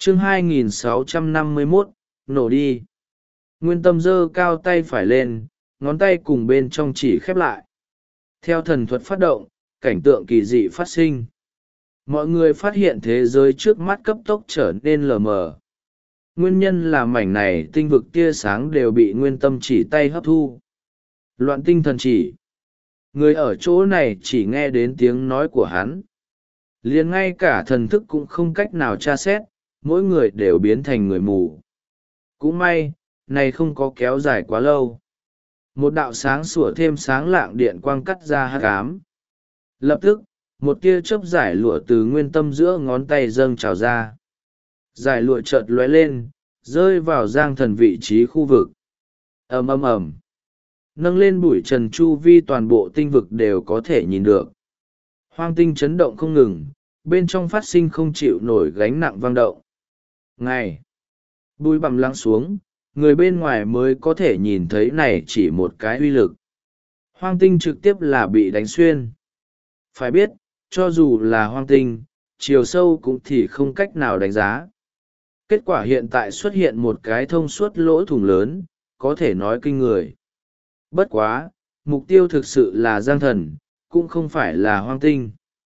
chương 2651, nổ đi. Nguyên Tâm giơ cao tay phải lên, ngón tay cùng bên trong chỉ khép lại. Theo thần thuật phát động, cảnh tượng kỳ dị phát sinh. Mọi người phát hiện thế giới trước mắt cấp tốc trở nên lờ mờ. Nguyên nhân là mảnh này tinh vực tia sáng đều bị Nguyên Tâm chỉ tay hấp thu. Loạn tinh thần chỉ. Người ở chỗ này chỉ nghe đến tiếng nói của hắn. Liền ngay cả thần thức cũng không cách nào tra xét, mỗi người đều biến thành người mù. Cũng may, này không có kéo dài quá lâu. Một đạo sáng sủa thêm sáng lạng điện quang cắt ra hắc ám. Lập tức, một tia chớp giải lụa từ Nguyên Tâm giữa ngón tay dâng trào ra. Giải lụa chợt lóe lên, rơi vào Giang Thần vị trí khu vực. Ầm ầm ầm. Nâng lên bụi trần chu vi toàn bộ tinh vực đều có thể nhìn được. Hoang tinh chấn động không ngừng, bên trong phát sinh không chịu nổi gánh nặng vang động. Ngày. Bụi bặm lắng xuống, người bên ngoài mới có thể nhìn thấy này chỉ một cái uy lực. Hoang tinh trực tiếp là bị đánh xuyên. Phải biết, cho dù là hoang tinh, chiều sâu cũng thì không cách nào đánh giá. Kết quả hiện tại xuất hiện một cái thông suốt lỗ thủng lớn, có thể nói kinh người. Bất quá, mục tiêu thực sự là Giang Thần, cũng không phải là hoang tinh.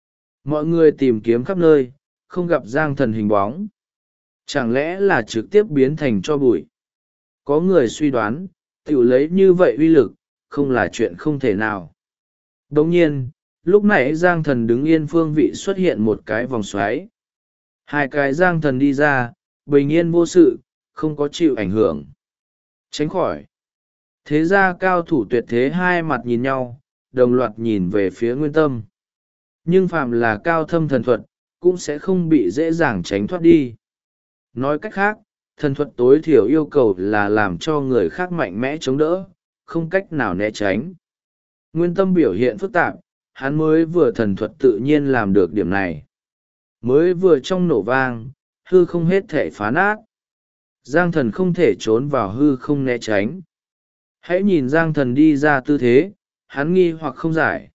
Mọi người tìm kiếm khắp nơi, không gặp Giang Thần hình bóng. Chẳng lẽ là trực tiếp biến thành tro bụi? Có người suy đoán, tiểu lấy như vậy uy lực, không là chuyện không thể nào. Đồng nhiên, lúc nãy Giang Thần đứng yên phương vị xuất hiện một cái vòng xoáy. Hai cái Giang Thần đi ra, bình yên vô sự, không có chịu ảnh hưởng. Tránh khỏi. Thế ra cao thủ tuyệt thế hai mặt nhìn nhau, đồng loạt nhìn về phía Nguyên Tâm. Nhưng phàm là cao thâm thần thuật, cũng sẽ không bị dễ dàng tránh thoát đi. Nói cách khác, thần thuật tối thiểu yêu cầu là làm cho người khác mạnh mẽ chống đỡ, không cách nào né tránh. Nguyên Tâm biểu hiện phức tạp, hắn mới vừa thần thuật tự nhiên làm được điểm này. Mới vừa trong nổ vang, hư không hết thể phá nát. Giang Thần không thể trốn vào hư không né tránh. Hãy nhìn Giang Thần đi ra tư thế, hắn nghi hoặc không giải.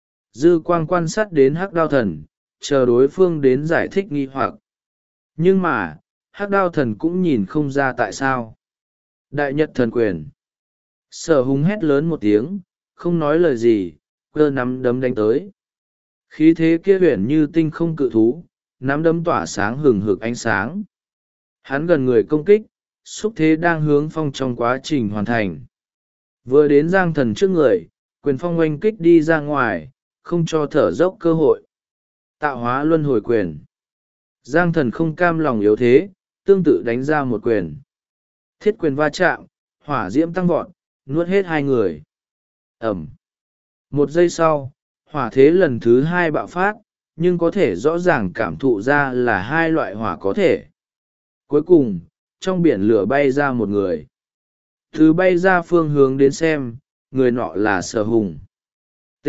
Dư quang quan sát đến Hắc Đao Thần, chờ đối phương đến giải thích nghi hoặc. Nhưng mà, Hắc Đao Thần cũng nhìn không ra tại sao. Đại Nhật Thần Quyền. Sở Hùng hét lớn một tiếng, không nói lời gì, cơ nắm đấm đánh tới. Khí thế kia huyền như tinh không cự thú, nắm đấm tỏa sáng hừng hực ánh sáng. Hắn gần người công kích, xúc thế đang hướng phong trong quá trình hoàn thành. Vừa đến Giang Thần trước người, quyền phong oanh kích đi ra ngoài, không cho thở dốc cơ hội. Tạo hóa luân hồi quyền. Giang Thần không cam lòng yếu thế, tương tự đánh ra một quyền. Thiết quyền va chạm, hỏa diễm tăng vọt, nuốt hết hai người. Ẩm. Một giây sau, hỏa thế lần thứ hai bạo phát, nhưng có thể rõ ràng cảm thụ ra là hai loại hỏa có thể. Cuối cùng, trong biển lửa bay ra một người. Từ bay ra phương hướng đến xem, người nọ là Sở Hùng. T.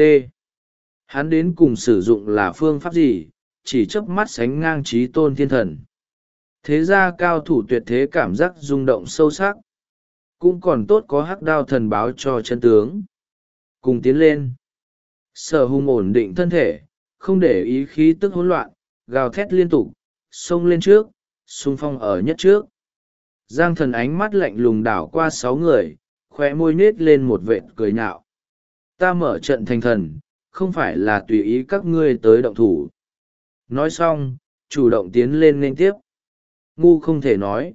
Hắn đến cùng sử dụng là phương pháp gì, chỉ chớp mắt sánh ngang trí tôn thiên thần. Thế ra cao thủ tuyệt thế cảm giác rung động sâu sắc. Cũng còn tốt có Hắc Đao Thần báo cho chân tướng. Cùng tiến lên. Sở Hùng ổn định thân thể, không để ý khí tức hỗn loạn, gào thét liên tục, xông lên trước, xung phong ở nhất trước. Giang Thần ánh mắt lạnh lùng đảo qua 6 người, khóe môi nết lên một vệt cười nhạo. Ta mở trận thành thần, không phải là tùy ý các ngươi tới động thủ. Nói xong, chủ động tiến lên nên tiếp. Ngu không thể nói.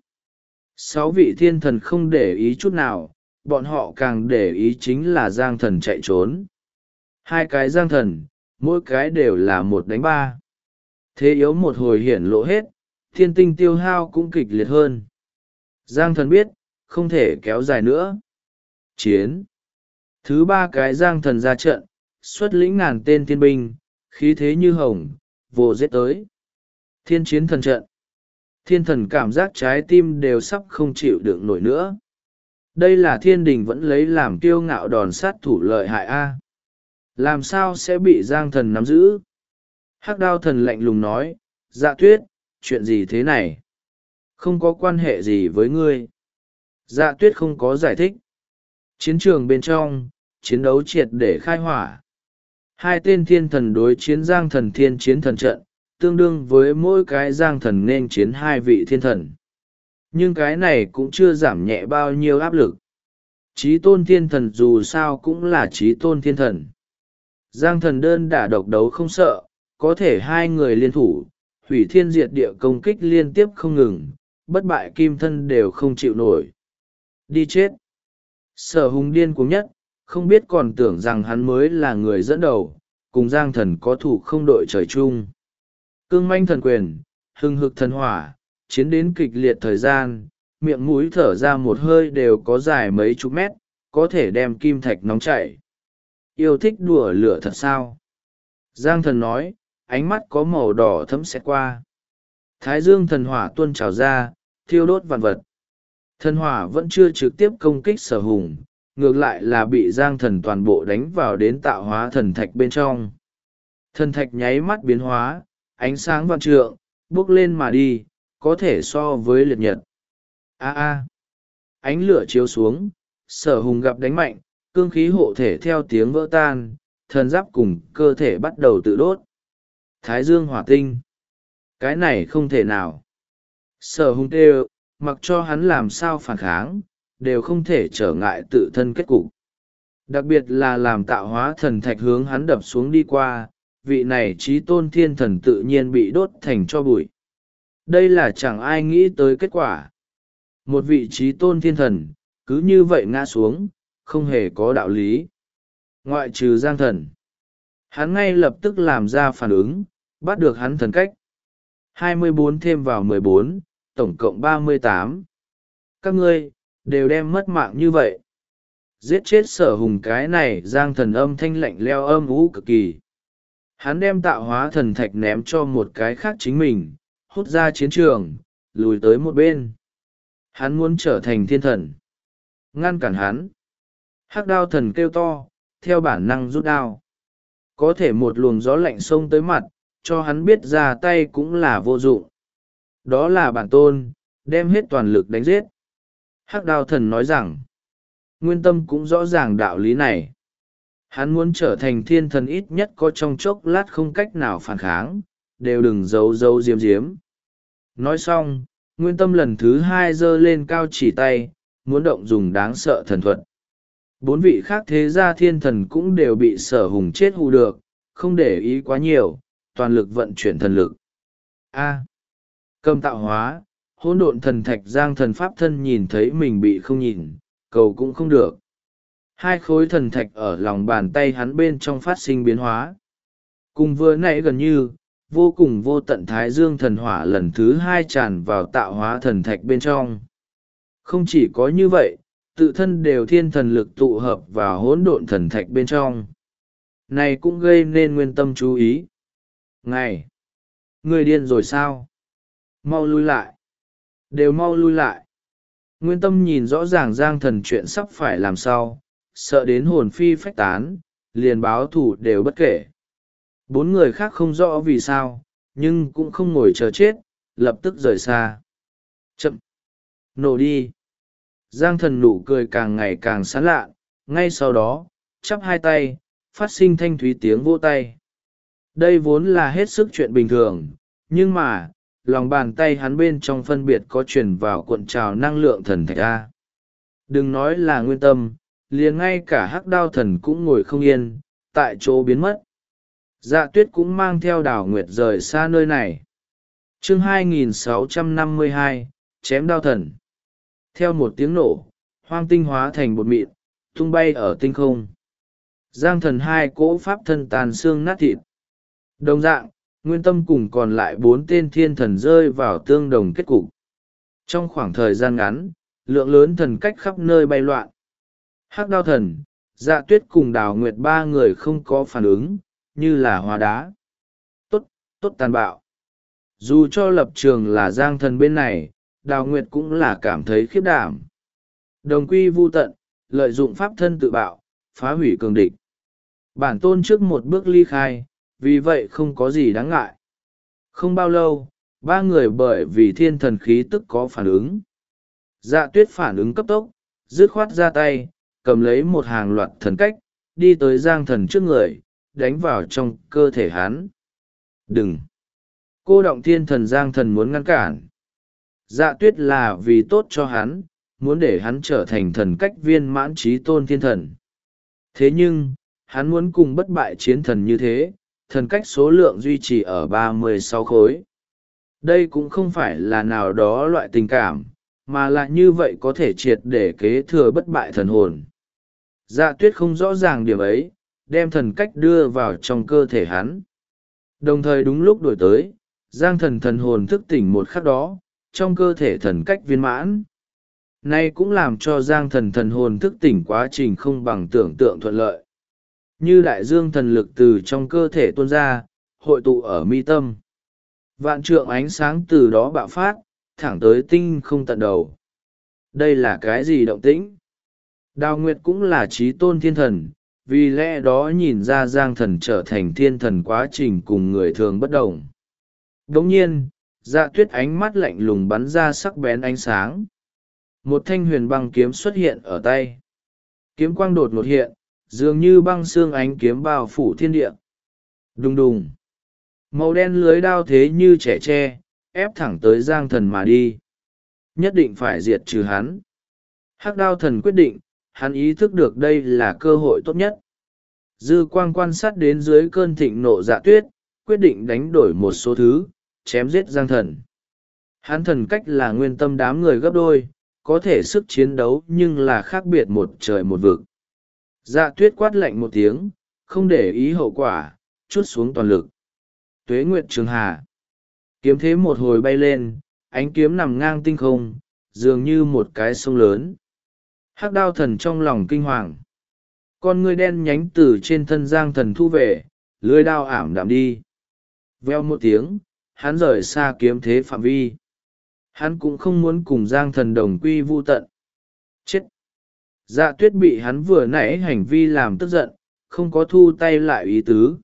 6 vị thiên thần không để ý chút nào, bọn họ càng để ý chính là Giang Thần chạy trốn. Hai cái Giang Thần, mỗi cái đều là 1 đánh 3. Thế yếu một hồi hiển lộ hết, thiên tinh tiêu hao cũng kịch liệt hơn. Giang Thần biết, không thể kéo dài nữa. Chiến. Thứ 3 cái Giang Thần ra trận, xuất lĩnh ngàn tên thiên binh, khí thế như hồng, vồ giết tới. Thiên chiến thần trận. Thiên thần cảm giác trái tim đều sắp không chịu đựng nổi nữa. Đây là thiên đình vẫn lấy làm kiêu ngạo đòn sát thủ lợi hại A. Làm sao sẽ bị Giang Thần nắm giữ? Hắc Đao Thần lạnh lùng nói, Dạ Tuyết, chuyện gì thế này? Không có quan hệ gì với ngươi. Dạ Tuyết không có giải thích. Chiến trường bên trong, chiến đấu triệt để khai hỏa. Hai tên thiên thần đối chiến Giang Thần thiên chiến thần trận, tương đương với mỗi cái giang thần nên chiến hai vị thiên thần. Nhưng cái này cũng chưa giảm nhẹ bao nhiêu áp lực. Chí tôn thiên thần dù sao cũng là chí tôn thiên thần. Giang thần đơn đả độc đấu không sợ, có thể hai người liên thủ, hủy thiên diệt địa công kích liên tiếp không ngừng, bất bại kim thân đều không chịu nổi. Đi chết! Sở Hùng điên cuồng nhất, không biết còn tưởng rằng hắn mới là người dẫn đầu, cùng Giang thần có thủ không đội trời chung. Cương manh thần quyền, hừng hực thần hỏa, chiến đến kịch liệt thời gian, miệng mũi thở ra một hơi đều có dài mấy chục mét, có thể đem kim thạch nóng chảy. Yêu thích đùa lửa thật sao? Giang thần nói, ánh mắt có màu đỏ thấm xẹt qua. Thái dương thần hỏa tuôn trào ra, thiêu đốt vạn vật. Thần hỏa vẫn chưa trực tiếp công kích Sở Hùng, ngược lại là bị Giang thần toàn bộ đánh vào đến tạo hóa thần thạch bên trong. Thần thạch nháy mắt biến hóa, ánh sáng vạn trượng, bước lên mà đi, có thể so với liệt nhật. Ánh lửa chiếu xuống, Sở Hùng gặp đánh mạnh, cương khí hộ thể theo tiếng vỡ tan, thần giáp cùng cơ thể bắt đầu tự đốt. Thái dương hỏa tinh. Cái này không thể nào. Sở Hùng kêu, mặc cho hắn làm sao phản kháng, đều không thể trở ngại tự thân kết cục. Đặc biệt là làm tạo hóa thần thạch hướng hắn đập xuống đi qua, vị này chí tôn thiên thần tự nhiên bị đốt thành tro bụi. Đây là chẳng ai nghĩ tới kết quả. Một vị chí tôn thiên thần, cứ như vậy ngã xuống, không hề có đạo lý. Ngoại trừ Giang thần. Hắn ngay lập tức làm ra phản ứng, bắt được hắn thần cách. 24 thêm vào 14, tổng cộng 38. Các ngươi, đều đem mất mạng như vậy. Giết chết Sở Hùng cái này Giang thần âm thanh lạnh leo âm ú cực kỳ. Hắn đem tạo hóa thần thạch ném cho một cái khác chính mình, hút ra chiến trường, lùi tới một bên. Hắn muốn trở thành thiên thần. Ngăn cản hắn. Hắc đao thần kêu to, theo bản năng rút đao. Có thể một luồng gió lạnh xông tới mặt, cho hắn biết ra tay cũng là vô dụng. Đó là bản tôn, đem hết toàn lực đánh giết. Hắc đao thần nói rằng, Nguyên Tâm cũng rõ ràng đạo lý này. Hắn muốn trở thành thiên thần ít nhất có trong chốc lát không cách nào phản kháng, đều đừng giấu diếm diếm. Nói xong, Nguyên Tâm lần thứ hai giơ lên cao chỉ tay, muốn động dùng đáng sợ thần thuật. 4 vị khác thế gia thiên thần cũng đều bị Sở Hùng chết hù được, không để ý quá nhiều, toàn lực vận chuyển thần lực. Cầm tạo hóa, hỗn độn thần thạch Giang thần pháp thân nhìn thấy mình bị không nhìn, cầu cũng không được. 2 khối thần thạch ở lòng bàn tay hắn bên trong phát sinh biến hóa. Cùng vừa nãy gần như, vô cùng vô tận thái dương thần hỏa lần thứ 2 tràn vào tạo hóa thần thạch bên trong. Không chỉ có như vậy, tự thân đều thiên thần lực tụ hợp vào hỗn độn thần thạch bên trong. Này cũng gây nên Nguyên Tâm chú ý. Này! Người điên rồi sao? Mau lui lại! Đều mau lui lại! Nguyên Tâm nhìn rõ ràng Giang thần chuyện sắp phải làm sao, sợ đến hồn phi phách tán, liền báo thủ đều bất kể. 4 người khác không rõ vì sao, nhưng cũng không ngồi chờ chết, lập tức rời xa. Chậm! Nổ đi! Giang thần nụ cười càng ngày càng sán lạ, ngay sau đó, chắp 2 tay, phát sinh thanh thúy tiếng vỗ tay. Đây vốn là hết sức chuyện bình thường, nhưng mà, lòng bàn tay hắn bên trong phân biệt có truyền vào cuộn trào năng lượng thần thạch A. Đừng nói là Nguyên Tâm, liền ngay cả Hắc đao thần cũng ngồi không yên, tại chỗ biến mất. Dạ Tuyết cũng mang theo Đào Nguyệt rời xa nơi này. Chương 2652, chém đao thần. Theo một tiếng nổ, hoang tinh hóa thành bột mịn, tung bay ở tinh không. Giang thần 2 cỗ pháp thân tàn xương nát thịt. Đồng dạng, Nguyên Tâm cùng còn lại 4 tên thiên thần rơi vào tương đồng kết cục. Trong khoảng thời gian ngắn, lượng lớn thần cách khắp nơi bay loạn. Hắc đao thần, Dạ Tuyết cùng Đào Nguyệt 3 người không có phản ứng, như là hóa đá. Tốt tàn bạo. Dù cho lập trường là Giang thần bên này, Đào Nguyệt cũng là cảm thấy khiếp đảm. Đồng quy vu tận, lợi dụng pháp thân tự bạo, phá hủy cường địch. Bản tôn trước một bước ly khai, vì vậy không có gì đáng ngại. Không bao lâu, 3 người bởi vì thiên thần khí tức có phản ứng. Dạ Tuyết phản ứng cấp tốc, dứt khoát ra tay, cầm lấy một hàng loạt thần cách, đi tới Giang thần trước người, đánh vào trong cơ thể hắn. Đừng! Cô động thiên thần Giang Thần muốn ngăn cản. Dạ tuyết là vì tốt cho hắn, muốn để hắn trở thành thần cách viên mãn trí tôn thiên thần. Thế nhưng, hắn muốn cùng bất bại chiến thần như thế, thần cách số lượng duy trì ở 36 khối. Đây cũng không phải là nào đó loại tình cảm, mà là như vậy có thể triệt để kế thừa bất bại thần hồn. Dạ tuyết không rõ ràng điểm ấy, đem thần cách đưa vào trong cơ thể hắn. Đồng thời đúng lúc đổi tới, Giang Thần thần hồn thức tỉnh một khắc đó, trong cơ thể thần cách viên mãn. Nay cũng làm cho Giang Thần thần hồn thức tỉnh quá trình không bằng tưởng tượng thuận lợi. Như đại dương thần lực từ trong cơ thể tuôn ra, hội tụ ở mi tâm. Vạn trượng ánh sáng từ đó bạo phát, thẳng tới tinh không tận đầu. Đây là cái gì động tĩnh? Đào Nguyệt cũng là trí tôn thiên thần, vì lẽ đó nhìn ra Giang Thần trở thành thiên thần quá trình cùng người thường bất đồng. Đồng nhiên, Dạ tuyết ánh mắt lạnh lùng bắn ra sắc bén ánh sáng. Một thanh huyền băng kiếm xuất hiện ở tay. Kiếm quang đột ngột hiện, dường như băng xương ánh kiếm bao phủ thiên địa. Đùng đùng. Màu đen lưới đao thế như trẻ tre, ép thẳng tới Giang Thần mà đi. Nhất định phải diệt trừ hắn. Hắc đao thần quyết định, hắn ý thức được đây là cơ hội tốt nhất. Dư quang quan sát đến dưới cơn thịnh nộ Dạ tuyết, quyết định đánh đổi một số thứ, chém giết Giang Thần. Hắn thần cách là nguyên tâm đám người gấp đôi, có thể sức chiến đấu nhưng là khác biệt một trời một vực. Dạ tuyết quát lạnh một tiếng, không để ý hậu quả, trút xuống toàn lực. Tuế Nguyệt Trường Hà. Kiếm thế một hồi bay lên, ánh kiếm nằm ngang tinh không, dường như một cái sông lớn. Hắc đao thần trong lòng kinh hoàng. Con ngươi đen nhánh từ trên thân Giang Thần thu về, lưới đao ảm đạm đi. Veo một tiếng, hắn rời xa kiếm thế phạm vi. Hắn cũng không muốn cùng Giang Thần đồng quy vu tận. Chết! Dạ tuyết bị hắn vừa nãy hành vi làm tức giận, không có thu tay lại ý tứ.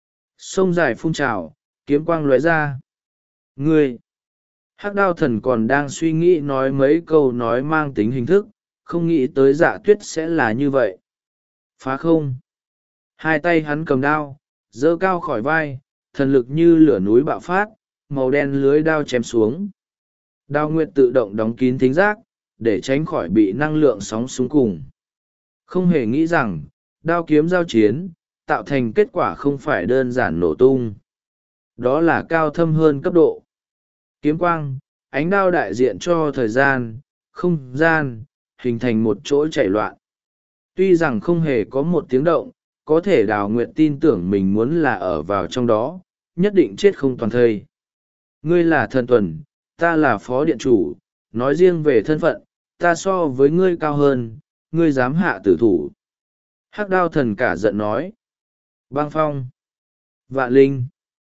Sông dài phun trào, kiếm quang lóe ra. Ngươi! Hắc đao thần còn đang suy nghĩ nói mấy câu nói mang tính hình thức, không nghĩ tới Dạ tuyết sẽ là như vậy. Phá không! Hai tay hắn cầm đao, giơ cao khỏi vai, thần lực như lửa núi bạo phát, màu đen lưới đao chém xuống. Đao Nguyệt tự động đóng kín thính giác, để tránh khỏi bị năng lượng sóng xung cùng. Không hề nghĩ rằng, đao kiếm giao chiến, tạo thành kết quả không phải đơn giản nổ tung. Đó là cao thâm hơn cấp độ. Kiếm quang, ánh đao đại diện cho thời gian, không gian, hình thành một chỗ chạy loạn. Tuy rằng không hề có một tiếng động, có thể Đào Nguyệt tin tưởng mình muốn là ở vào trong đó, nhất định chết không toàn thây. Ngươi là thần tuần, ta là phó điện chủ, nói riêng về thân phận, ta so với ngươi cao hơn, ngươi dám hạ tử thủ. Hắc đao thần cả giận nói. Băng phong. Vạn linh.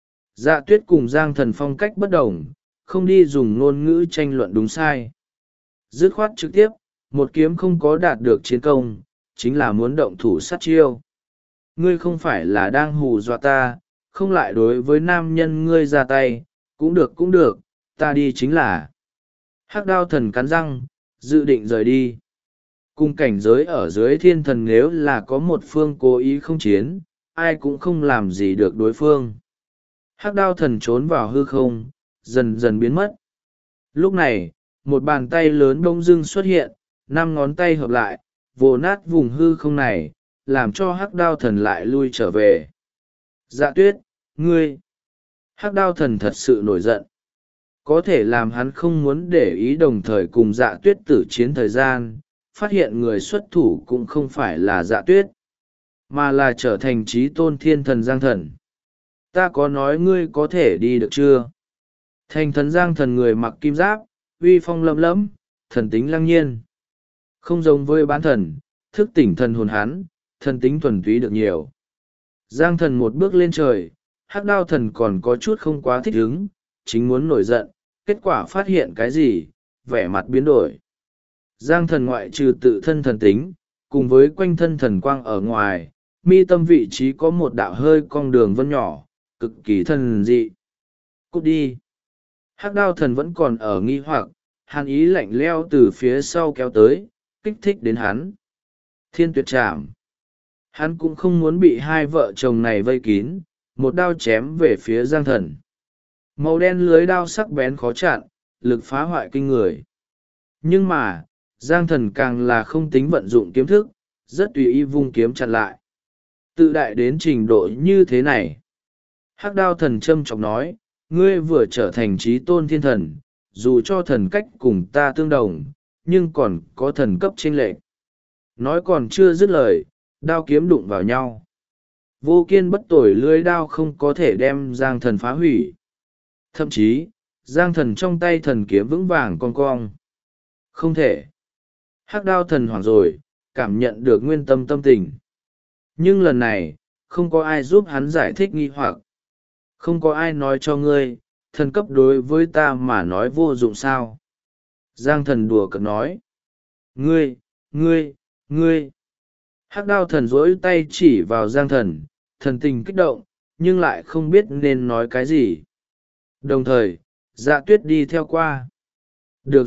Dạ tuyết cùng Giang Thần phong cách bất đồng, không đi dùng ngôn ngữ tranh luận đúng sai. Dứt khoát trực tiếp, một kiếm không có đạt được chiến công, chính là muốn động thủ sát chiêu. Ngươi không phải là đang hù dọa ta, không lại đối với nam nhân ngươi ra tay, cũng được, ta đi chính là. Hắc đao thần cắn răng, dự định rời đi. Cùng cảnh giới ở dưới thiên thần nếu là có một phương cố ý không chiến, ai cũng không làm gì được đối phương. Hắc đao thần trốn vào hư không, dần dần biến mất. Lúc này, một bàn tay lớn bỗng dưng xuất hiện, 5 ngón tay hợp lại, vồ nát vùng hư không này, làm cho hắc đao thần lại lui trở về. Dạ tuyết, ngươi! Hắc đao thần thật sự nổi giận. Có thể làm hắn không muốn để ý đồng thời cùng Dạ tuyết tử chiến thời gian, phát hiện người xuất thủ cũng không phải là Dạ tuyết, mà là trở thành trí tôn thiên thần Giang Thần. Ta có nói ngươi có thể đi được chưa? Thành thần Giang Thần người mặc kim giáp, uy phong lẫm lẫm, thần tính lăng nhiên. Không giống với bán thần, thức tỉnh thần hồn hắn, thần tính thuần túy được nhiều. Giang Thần một bước lên trời, hắc đao thần còn có chút không quá thích ứng, chính muốn nổi giận, kết quả phát hiện cái gì, vẻ mặt biến đổi. Giang Thần ngoại trừ tự thân thần tính, cùng với quanh thân thần quang ở ngoài, mi tâm vị trí có một đạo hơi cong đường vân nhỏ, cực kỳ thần dị. Cút đi! Hắc đao thần vẫn còn ở nghi hoặc, hàn ý lạnh leo từ phía sau kéo tới, kích thích đến hắn. Thiên tuyệt trảm! Hắn cũng không muốn bị hai vợ chồng này vây kín, một đao chém về phía Giang Thần. Màu đen lưới đao sắc bén khó chặn, lực phá hoại kinh người. Nhưng mà, Giang Thần càng là không tính vận dụng kiếm thức, rất tùy ý vung kiếm chặn lại. Tự đại đến trình độ như thế này. Hắc Đao Thần trâm trọng nói, ngươi vừa trở thành trí tôn thiên thần, dù cho thần cách cùng ta tương đồng, nhưng còn có thần cấp chênh lệch. Nói còn chưa dứt lời, đao kiếm đụng vào nhau. Vô kiên bất tồi lưới đao không có thể đem Giang Thần phá hủy. Thậm chí, Giang Thần trong tay thần kiếm vững vàng cong cong. Không thể. Hắc Đao Thần hoảng rồi, cảm nhận được nguyên tâm tâm tình. Nhưng lần này, không có ai giúp hắn giải thích nghi hoặc. Không có ai nói cho ngươi, thần cấp đối với ta mà nói vô dụng sao. Giang Thần đùa cợt nói. Ngươi. Hắc Đao Thần rỗi tay chỉ vào Giang Thần, thần tình kích động, nhưng lại không biết nên nói cái gì. Đồng thời, Dạ Tuyết đi theo qua. Được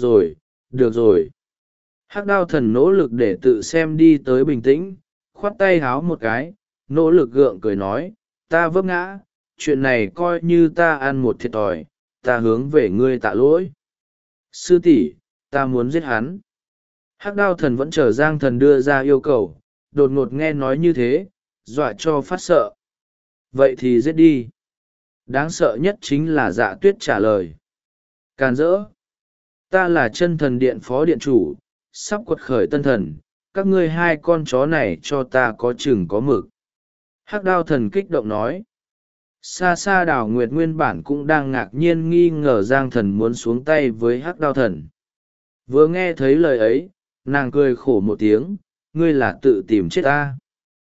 rồi. Hắc Đao Thần nỗ lực để tự xem đi tới bình tĩnh, khoát tay háo một cái, nỗ lực gượng cười nói, ta vấp ngã, chuyện này coi như ta ăn một thiệt thòi, ta hướng về ngươi tạ lỗi. Sư tỷ, ta muốn giết hắn. Hắc Đao Thần vẫn chờ Giang Thần đưa ra yêu cầu, đột ngột nghe nói như thế, dọa cho phát sợ. Vậy thì giết đi. Đáng sợ nhất chính là Dạ Tuyết trả lời. Càn rỡ. Ta là chân thần điện phó điện chủ, sắp quật khởi tân thần, các ngươi hai con chó này cho ta có chừng có mực. Hắc Đao Thần kích động nói. Xa xa Đào Nguyệt nguyên bản cũng đang ngạc nhiên nghi ngờ Giang Thần muốn xuống tay với Hắc Đao Thần. Vừa nghe thấy lời ấy, nàng cười khổ một tiếng, ngươi là tự tìm chết ta.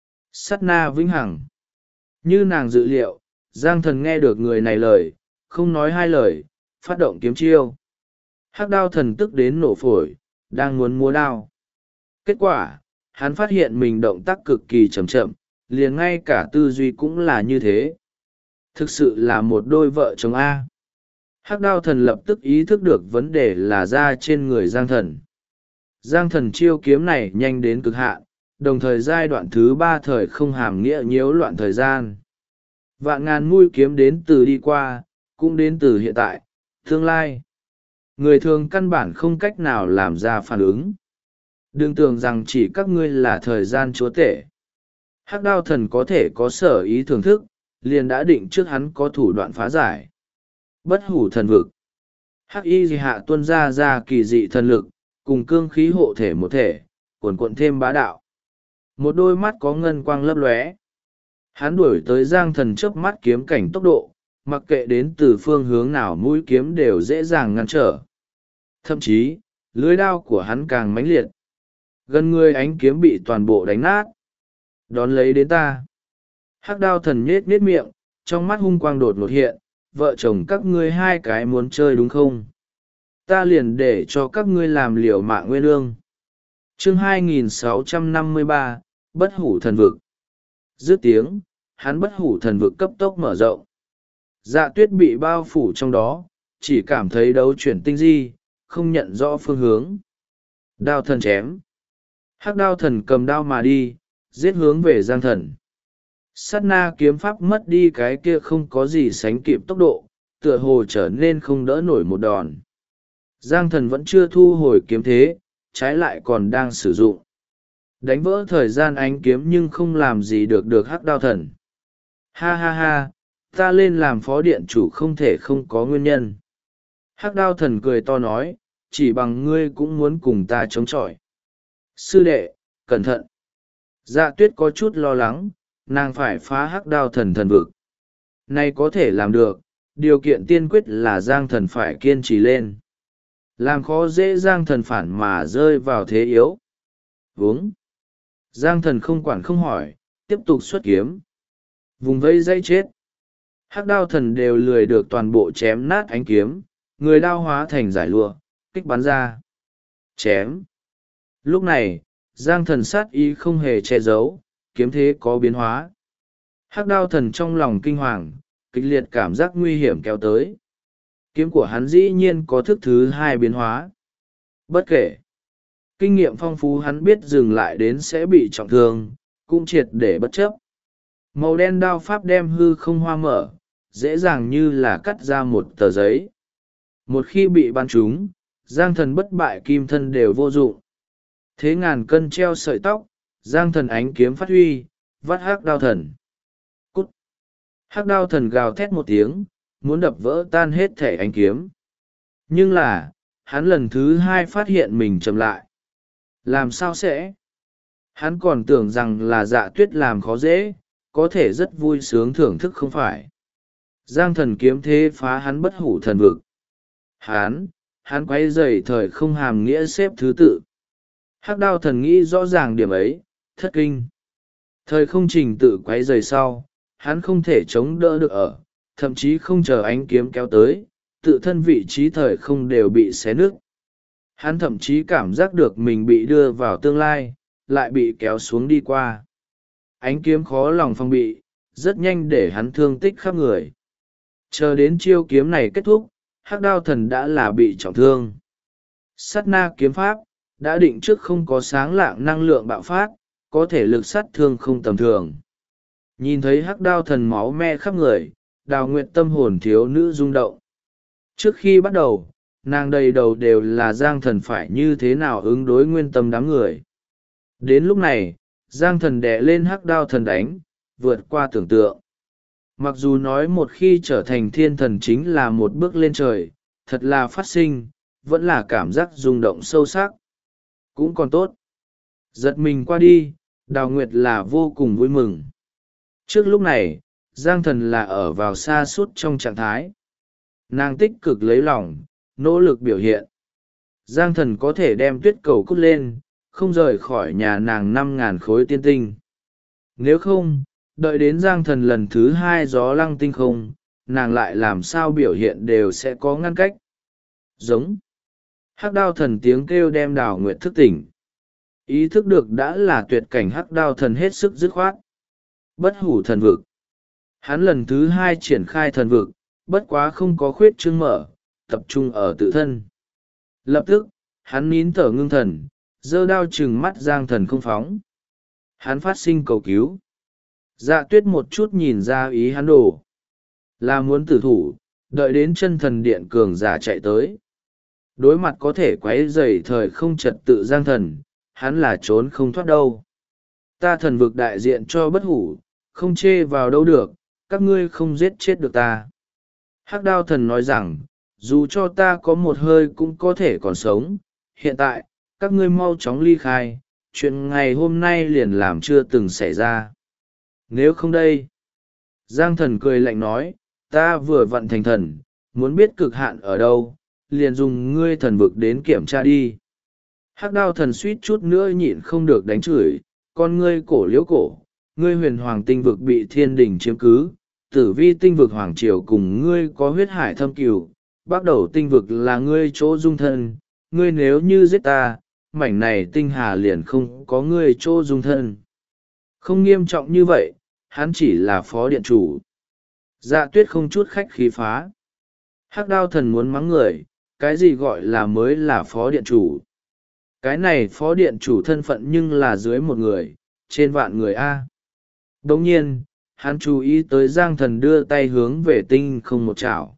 Sát na vĩnh hằng. Như nàng dự liệu, Giang Thần nghe được người này lời, không nói hai lời, phát động kiếm chiêu. Hắc Đao Thần tức đến nổ phổi, đang muốn múa đao. Kết quả, hắn phát hiện mình động tác cực kỳ chậm chậm, liền ngay cả tư duy cũng là như thế. Thực sự là một đôi vợ chồng A. Hắc Đao Thần lập tức ý thức được vấn đề là ra trên người Giang Thần. Giang Thần chiêu kiếm này nhanh đến cực hạn, đồng thời giai đoạn thứ 3 thời không hàm nghĩa nhiễu loạn thời gian. Vạn ngàn mũi kiếm đến từ đi qua, cũng đến từ hiện tại, tương lai. Người thường căn bản không cách nào làm ra phản ứng. Đừng tưởng rằng chỉ các ngươi là thời gian chúa tể. Hắc Đao Thần có thể có sở ý thưởng thức, liền đã định trước hắn có thủ đoạn phá giải. Bất hủ thần vực. Hắc Y Hạ tuôn ra kỳ dị thần lực, cùng cương khí hộ thể một thể, cuồn cuộn thêm bá đạo. Một đôi mắt có ngân quang lấp lóe. Hắn đuổi tới Giang Thần chớp mắt kiếm cảnh tốc độ, mặc kệ đến từ phương hướng nào mũi kiếm đều dễ dàng ngăn trở. Thậm chí, lưới đao của hắn càng mãnh liệt. Gần người ánh kiếm bị toàn bộ đánh nát. Đón lấy đến ta. Hắc Đao Thần nhết nhết miệng, trong mắt hung quang đột ngột hiện, vợ chồng các ngươi hai cái muốn chơi đúng không? Ta liền để cho các ngươi làm liều mạng nguyên ương. Chương 2653, Bất hủ thần vực. Dứt tiếng, hắn bất hủ thần vực cấp tốc mở rộng. Dạ Tuyết bị bao phủ trong đó, chỉ cảm thấy đấu chuyển tinh di, không nhận rõ phương hướng. Đao Thần chém. Hắc Đao Thần cầm đao mà đi, giết hướng về Giang Thần. Sát na kiếm pháp mất đi cái kia không có gì sánh kịp tốc độ, tựa hồ trở nên không đỡ nổi một đòn. Giang Thần vẫn chưa thu hồi kiếm thế, trái lại còn đang sử dụng. Đánh vỡ thời gian ánh kiếm nhưng không làm gì được Hắc Đao Thần. Ha ha ha, ta lên làm phó điện chủ không thể không có nguyên nhân. Hắc Đao Thần cười to nói, chỉ bằng ngươi cũng muốn cùng ta chống chọi. Sư đệ, cẩn thận. Dạ Tuyết có chút lo lắng, nàng phải phá Hắc Đao Thần thần vực. Này có thể làm được, điều kiện tiên quyết là Giang Thần phải kiên trì lên. Làm khó dễ Giang Thần phản mà rơi vào thế yếu. Vúng. Giang Thần không quản không hỏi, tiếp tục xuất kiếm. Vùng vây dây chết. Hắc Đao Thần đều lười được toàn bộ chém nát ánh kiếm, người đao hóa thành giải lụa, kích bắn ra. Chém. Lúc này, Giang Thần sát ý không hề che giấu, kiếm thế có biến hóa. Hắc Đao Thần trong lòng kinh hoàng, kịch liệt cảm giác nguy hiểm kéo tới. Kiếm của hắn dĩ nhiên có thức thứ 2 biến hóa. Bất kể. Kinh nghiệm phong phú hắn biết dừng lại đến sẽ bị trọng thương, cũng triệt để bất chấp. Màu đen đao pháp đem hư không hoa mở, dễ dàng như là cắt ra một tờ giấy. Một khi bị bắn trúng, giang thần bất bại kim thân đều vô dụng. Thế ngàn cân treo sợi tóc, giang thần ánh kiếm phát huy, vắt hắc đao thần. Cút! Hắc đao thần gào thét một tiếng, muốn đập vỡ tan hết thể ánh kiếm. Nhưng là, hắn lần thứ hai phát hiện mình chậm lại. Làm sao sẽ? Hắn còn tưởng rằng là Dạ Tuyết làm khó dễ, có thể rất vui sướng thưởng thức không phải. Giang thần kiếm thế phá hắn bất hủ thần vực. Hắn quay dày thời không hàm nghĩa xếp thứ tự. Hắc đao thần nghĩ rõ ràng điểm ấy, thất kinh. Thời không trình tự quay dày sau, hắn không thể chống đỡ được ở, thậm chí không chờ ánh kiếm kéo tới, tự thân vị trí thời không đều bị xé nứt. Hắn thậm chí cảm giác được mình bị đưa vào tương lai, lại bị kéo xuống đi qua. Ánh kiếm khó lòng phòng bị, rất nhanh để hắn thương tích khắp người. Chờ đến chiêu kiếm này kết thúc, hắc đao thần đã là bị trọng thương. Sát na kiếm pháp, đã định trước không có sáng lạng năng lượng bạo phát, có thể lực sát thương không tầm thường. Nhìn thấy hắc đao thần máu me khắp người, Đào Nguyệt tâm hồn thiếu nữ rung động. Trước khi bắt đầu, nàng đầy đầu đều là giang thần phải như thế nào ứng đối nguyên tâm đám người. Đến lúc này, giang thần đè lên hắc đao thần đánh, vượt qua tưởng tượng. Mặc dù nói một khi trở thành thiên thần chính là một bước lên trời, thật là phát sinh, vẫn là cảm giác rung động sâu sắc. Cũng còn tốt. Giật mình qua đi, Đào Nguyệt là vô cùng vui mừng. Trước lúc này, giang thần là ở vào xa suốt trong trạng thái. Nàng tích cực lấy lòng, nỗ lực biểu hiện. Giang thần có thể đem tuyết cầu cút lên, không rời khỏi nhà nàng 5.000 khối tiên tinh. Nếu không, đợi đến giang thần lần thứ 2 gió lăng tinh không, nàng lại làm sao biểu hiện đều sẽ có ngăn cách. Giống. Hắc đao thần tiếng kêu đem Đào Nguyệt thức tỉnh. Ý thức được đã là tuyệt cảnh hắc đao thần hết sức dứt khoát. Bất hủ thần vực. Hắn lần thứ 2 triển khai thần vực, bất quá không có khuyết trương mở, tập trung ở tự thân. Lập tức, hắn nín thở ngưng thần, giơ đao chừng mắt giang thần không phóng. Hắn phát sinh cầu cứu. Dạ Tuyết một chút nhìn ra ý hắn đồ. Là muốn tử thủ, đợi đến chân thần điện cường giả chạy tới. Đối mặt có thể quấy rầy thời không trật tự giang thần, hắn là trốn không thoát đâu. Ta thần vực đại diện cho bất hủ, không chê vào đâu được, các ngươi không giết chết được ta. Hắc đao thần nói rằng, dù cho ta có một hơi cũng có thể còn sống, hiện tại, các ngươi mau chóng ly khai, chuyện ngày hôm nay liền làm chưa từng xảy ra. Nếu không đây, giang thần cười lạnh nói, ta vừa vận thành thần, muốn biết cực hạn ở đâu, liền dùng ngươi thần vực đến kiểm tra đi. Hắc đao thần suýt chút nữa nhịn không được đánh chửi, con ngươi cổ liễu cổ, ngươi huyền hoàng tinh vực bị thiên đình chiếm cứ, tử vi tinh vực hoàng triều cùng ngươi có huyết hải thâm cửu, bắt đầu tinh vực là ngươi chỗ dung thân, ngươi nếu như giết ta, mảnh này tinh hà liền không có ngươi chỗ dung thân. Không nghiêm trọng như vậy, hắn chỉ là phó điện chủ. Dạ Tuyết không chút khách khí phá. Hắc đao thần muốn mắng người, cái gì gọi là mới là phó điện chủ. Cái này phó điện chủ thân phận nhưng là dưới một người, trên vạn người A. Đồng nhiên, hắn chú ý tới giang thần đưa tay hướng về tinh không một chảo.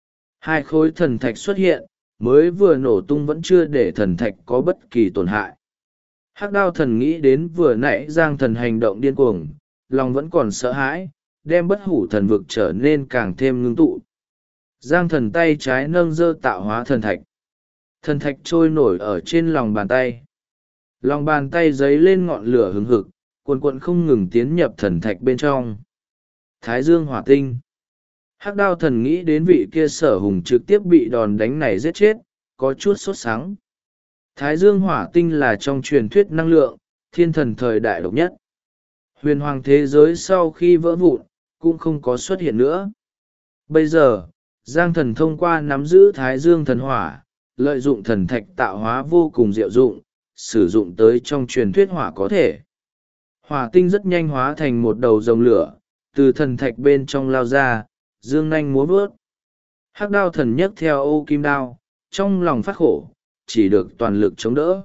2 khối thần thạch xuất hiện, mới vừa nổ tung vẫn chưa để thần thạch có bất kỳ tổn hại. Hắc đao thần nghĩ đến vừa nãy giang thần hành động điên cuồng, lòng vẫn còn sợ hãi, đem bất hủ thần vực trở nên càng thêm ngưng tụ. Giang thần tay trái nâng giơ tạo hóa thần thạch. Thần thạch trôi nổi ở trên lòng bàn tay. Lòng bàn tay giấy lên ngọn lửa hừng hực, cuồn cuộn không ngừng tiến nhập thần thạch bên trong. Thái dương hỏa tinh. Hắc đao thần nghĩ đến vị kia Sở Hùng trực tiếp bị đòn đánh này giết chết, có chút sốt sắng. Thái dương hỏa tinh là trong truyền thuyết năng lượng, thiên thần thời đại độc nhất. Huyền hoàng thế giới sau khi vỡ vụn, cũng không có xuất hiện nữa. Bây giờ, Giang thần thông qua nắm giữ Thái dương thần hỏa, lợi dụng thần thạch tạo hóa vô cùng diệu dụng, sử dụng tới trong truyền thuyết hỏa có thể. Hỏa tinh rất nhanh hóa thành một đầu rồng lửa, từ thần thạch bên trong lao ra, dương nanh múa vớt. Hắc đao thần nhấc theo ô kim đao, trong lòng phát khổ, chỉ được toàn lực chống đỡ.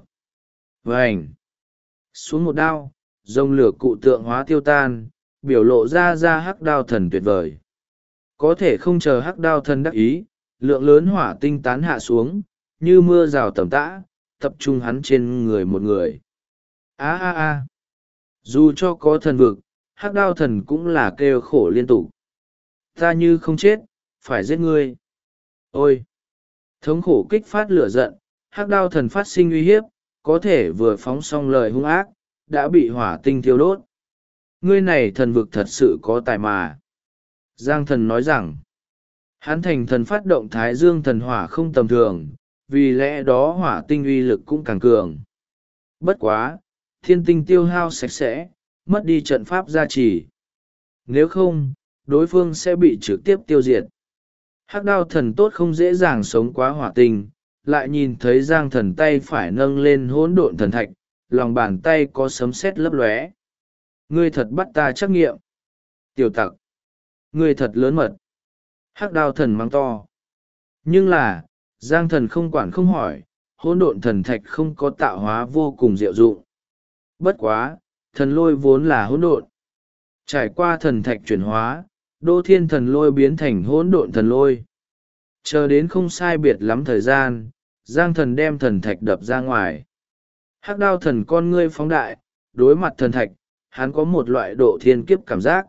Vành! Xuống một đao, rồng lửa cụ tượng hóa tiêu tan, biểu lộ ra hắc đao thần tuyệt vời. Có thể không chờ hắc đao thần đắc ý, lượng lớn hỏa tinh tán hạ xuống, như mưa rào tầm tã, tập trung hắn trên người một người. A a a! Dù cho có thần vực, hắc đao thần cũng là kêu khổ liên tục. Ta như không chết, phải giết ngươi. Ôi! Thống khổ kích phát lửa giận, hắc đao thần phát sinh uy hiếp, có thể vừa phóng xong lời hung ác, đã bị hỏa tinh thiêu đốt. Ngươi này thần vực thật sự có tài mà. Giang thần nói rằng, hắn thành thần phát động thái dương thần hỏa không tầm thường, vì lẽ đó hỏa tinh uy lực cũng càng cường. Bất quá, thiên tinh tiêu hao sạch sẽ, mất đi trận pháp gia trì. Nếu không, đối phương sẽ bị trực tiếp tiêu diệt. Hắc đao thần tốt không dễ dàng sống quá hỏa tinh, lại nhìn thấy giang thần tay phải nâng lên hỗn độn thần thạch, lòng bàn tay có sấm sét lấp lóe. Ngươi thật bắt ta trắc nghiệm. Tiểu tặc. Ngươi thật lớn mật. Hắc đao thần mắng to. Nhưng là, giang thần không quản không hỏi, hỗn độn thần thạch không có tạo hóa vô cùng diệu dụng. Bất quá, thần lôi vốn là hỗn độn. Trải qua thần thạch chuyển hóa, đô thiên thần lôi biến thành hỗn độn thần lôi. Chờ đến không sai biệt lắm thời gian, giang thần đem thần thạch đập ra ngoài. Hắc đao thần con ngươi phóng đại, đối mặt thần thạch, hắn có một loại độ thiên kiếp cảm giác.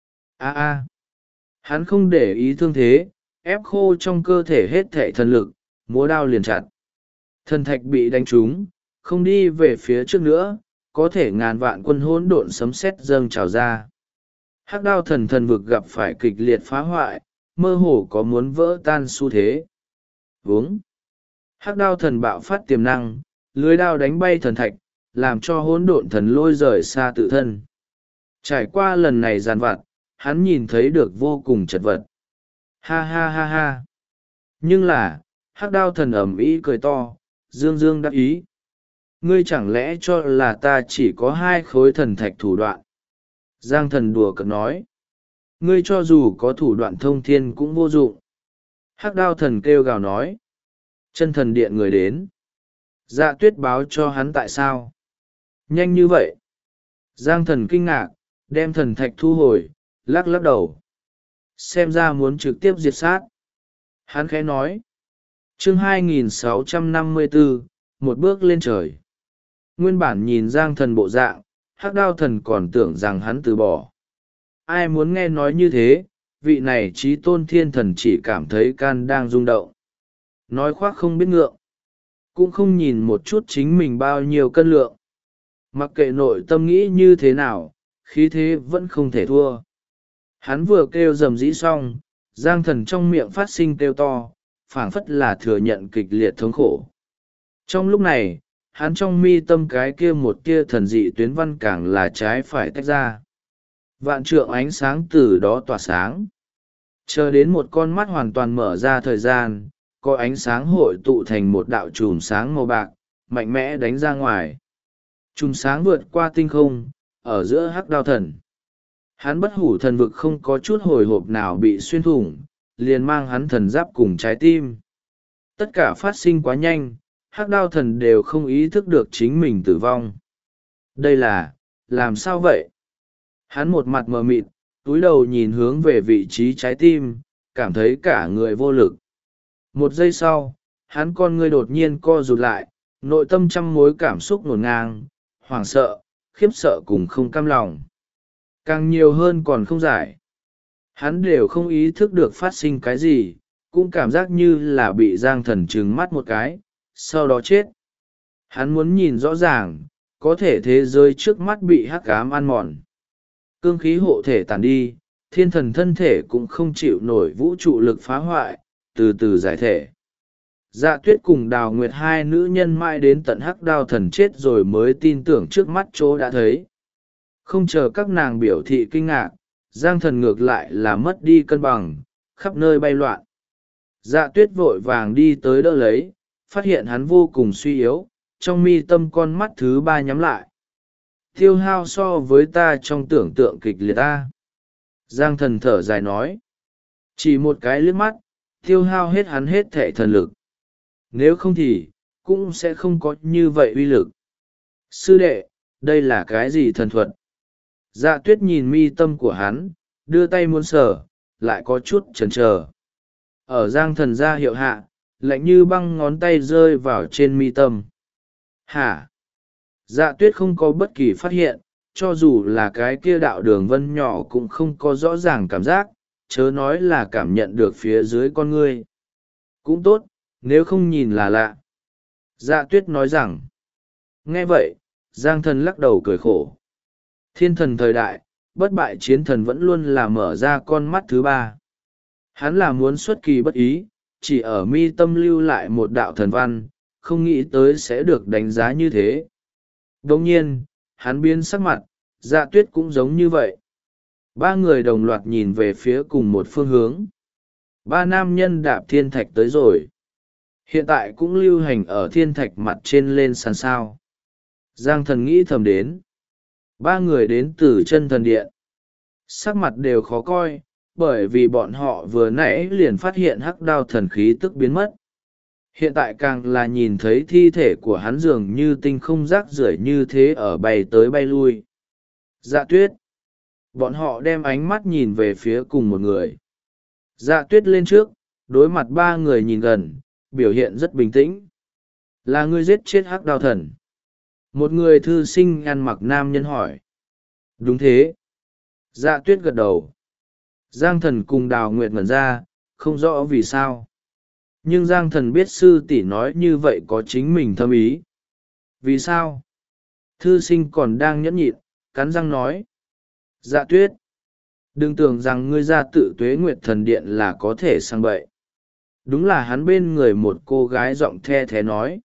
Hắn không để ý thương thế, ép khô trong cơ thể hết thệ thần lực, múa đao liền chặt. Thần thạch bị đánh trúng, không đi về phía trước nữa, có thể ngàn vạn quân hỗn độn sấm sét dâng trào ra. Hắc đao thần thần vực gặp phải kịch liệt phá hoại, mơ hồ có muốn vỡ tan xu thế. Vướng. Hắc đao thần bạo phát tiềm năng, lưới đao đánh bay thần thạch, làm cho hỗn độn thần lôi rời xa tự thân. Trải qua lần này giàn vặt, hắn nhìn thấy được vô cùng chật vật. Ha ha ha ha. Nhưng là, hắc đao thần ầm ĩ cười to, dương dương đắc ý. Ngươi chẳng lẽ cho là ta chỉ có 2 khối thần thạch thủ đoạn? Giang thần đùa cợt nói. Ngươi cho dù có thủ đoạn thông thiên cũng vô dụng. Hắc đao thần kêu gào nói. Chân thần điện người đến. Dạ tuyết báo cho hắn tại sao. Nhanh như vậy. Giang thần kinh ngạc, đem thần thạch thu hồi, lắc lắc đầu. Xem ra muốn trực tiếp diệt sát. Hắn khẽ nói. Chương 2654, một bước lên trời. Nguyên bản nhìn giang thần bộ dạng, hắc đao thần còn tưởng rằng hắn từ bỏ. Ai muốn nghe nói như thế, vị này trí tôn thiên thần chỉ cảm thấy can đang rung động. Nói khoác không biết ngượng. Cũng không nhìn một chút chính mình bao nhiêu cân lượng. Mặc kệ nội tâm nghĩ như thế nào, khí thế vẫn không thể thua. Hắn vừa kêu rầm rĩ xong, giang thần trong miệng phát sinh kêu to, phảng phất là thừa nhận kịch liệt thống khổ. Trong lúc này, hắn trong mi tâm cái kia một tia thần dị tuyến văn càng là trái phải tách ra. Vạn trượng ánh sáng từ đó tỏa sáng. Chờ đến một con mắt hoàn toàn mở ra thời gian, có ánh sáng hội tụ thành một đạo chùm sáng màu bạc, mạnh mẽ đánh ra ngoài. Chùm sáng vượt qua tinh không, ở giữa hắc đao thần. Hắn bất hủ thần vực không có chút hồi hộp nào bị xuyên thủng, liền mang hắn thần giáp cùng trái tim. Tất cả phát sinh quá nhanh, hắc đao thần đều không ý thức được chính mình tử vong. Đây là, làm sao vậy? Hắn một mặt mờ mịt, túi đầu nhìn hướng về vị trí trái tim, cảm thấy cả người vô lực. Một giây sau, hắn con ngươi đột nhiên co rụt lại, nội tâm trăm mối cảm xúc ngổn ngang, hoảng sợ, khiếp sợ cùng không cam lòng. Càng nhiều hơn còn không giải. Hắn đều không ý thức được phát sinh cái gì, cũng cảm giác như là bị giang thần trừng mắt một cái, sau đó chết. Hắn muốn nhìn rõ ràng, có thể thế giới trước mắt bị hắc ám ăn mòn. Cương khí hộ thể tàn đi, thiên thần thân thể cũng không chịu nổi vũ trụ lực phá hoại, từ từ giải thể. Dạ tuyết cùng Đào Nguyệt hai nữ nhân mãi đến tận hắc đao thần chết rồi mới tin tưởng trước mắt chỗ đã thấy. Không chờ các nàng biểu thị kinh ngạc, giang thần ngược lại là mất đi cân bằng, khắp nơi bay loạn. Dạ tuyết vội vàng đi tới đỡ lấy, phát hiện hắn vô cùng suy yếu, trong mi tâm con mắt thứ 3 nhắm lại. Tiêu hao so với ta trong tưởng tượng kịch liệt ta. Giang thần thở dài nói. Chỉ một cái liếc mắt, tiêu hao hết hắn hết thệ thần lực. Nếu không thì, cũng sẽ không có như vậy uy lực. Sư đệ, đây là cái gì thần thuật? Dạ tuyết nhìn mi tâm của hắn, đưa tay muốn sờ, lại có chút chần chờ. Ở Giang Thần ra hiệu hạ, lạnh như băng ngón tay rơi vào trên mi tâm. Hả? Dạ tuyết không có bất kỳ phát hiện, cho dù là cái kia đạo đường vân nhỏ cũng không có rõ ràng cảm giác, chớ nói là cảm nhận được phía dưới con ngươi. Cũng tốt, nếu không nhìn là lạ. Dạ tuyết nói rằng. Nghe vậy, Giang Thần lắc đầu cười khổ. Thiên thần thời đại, bất bại chiến thần vẫn luôn là mở ra con mắt thứ ba. Hắn là muốn xuất kỳ bất ý, chỉ ở mi tâm lưu lại một đạo thần văn, không nghĩ tới sẽ được đánh giá như thế. Đồng nhiên, hắn biến sắc mặt, Dạ tuyết cũng giống như vậy. Ba người đồng loạt nhìn về phía cùng một phương hướng. Ba nam nhân đạp thiên thạch tới rồi. Hiện tại cũng lưu hành ở thiên thạch mặt trên lên sàn sao. Giang Thần nghĩ thầm đến. Ba người đến từ chân thần điện. Sắc mặt đều khó coi, bởi vì bọn họ vừa nãy liền phát hiện hắc đao thần khí tức biến mất. Hiện tại càng là nhìn thấy thi thể của hắn dường như tinh không rác rưởi như thế ở bay tới bay lui. Dạ tuyết. Bọn họ đem ánh mắt nhìn về phía cùng một người. Dạ tuyết lên trước, đối mặt ba người nhìn gần, biểu hiện rất bình tĩnh. Là ngươi giết chết hắc đao thần. Một người thư sinh ăn mặc nam nhân hỏi. Đúng thế. Dạ tuyết gật đầu. Giang Thần cùng Đào Nguyệt ngẩn ra, không rõ vì sao. Nhưng Giang Thần biết sư tỷ nói như vậy có chính mình thâm ý. Vì sao? Thư sinh còn đang nhẫn nhịn, cắn răng nói. Dạ tuyết. Đừng tưởng rằng ngươi ra tự Tuế Nguyệt thần điện là có thể sang bậy. Đúng là hắn bên người một cô gái giọng the thế nói.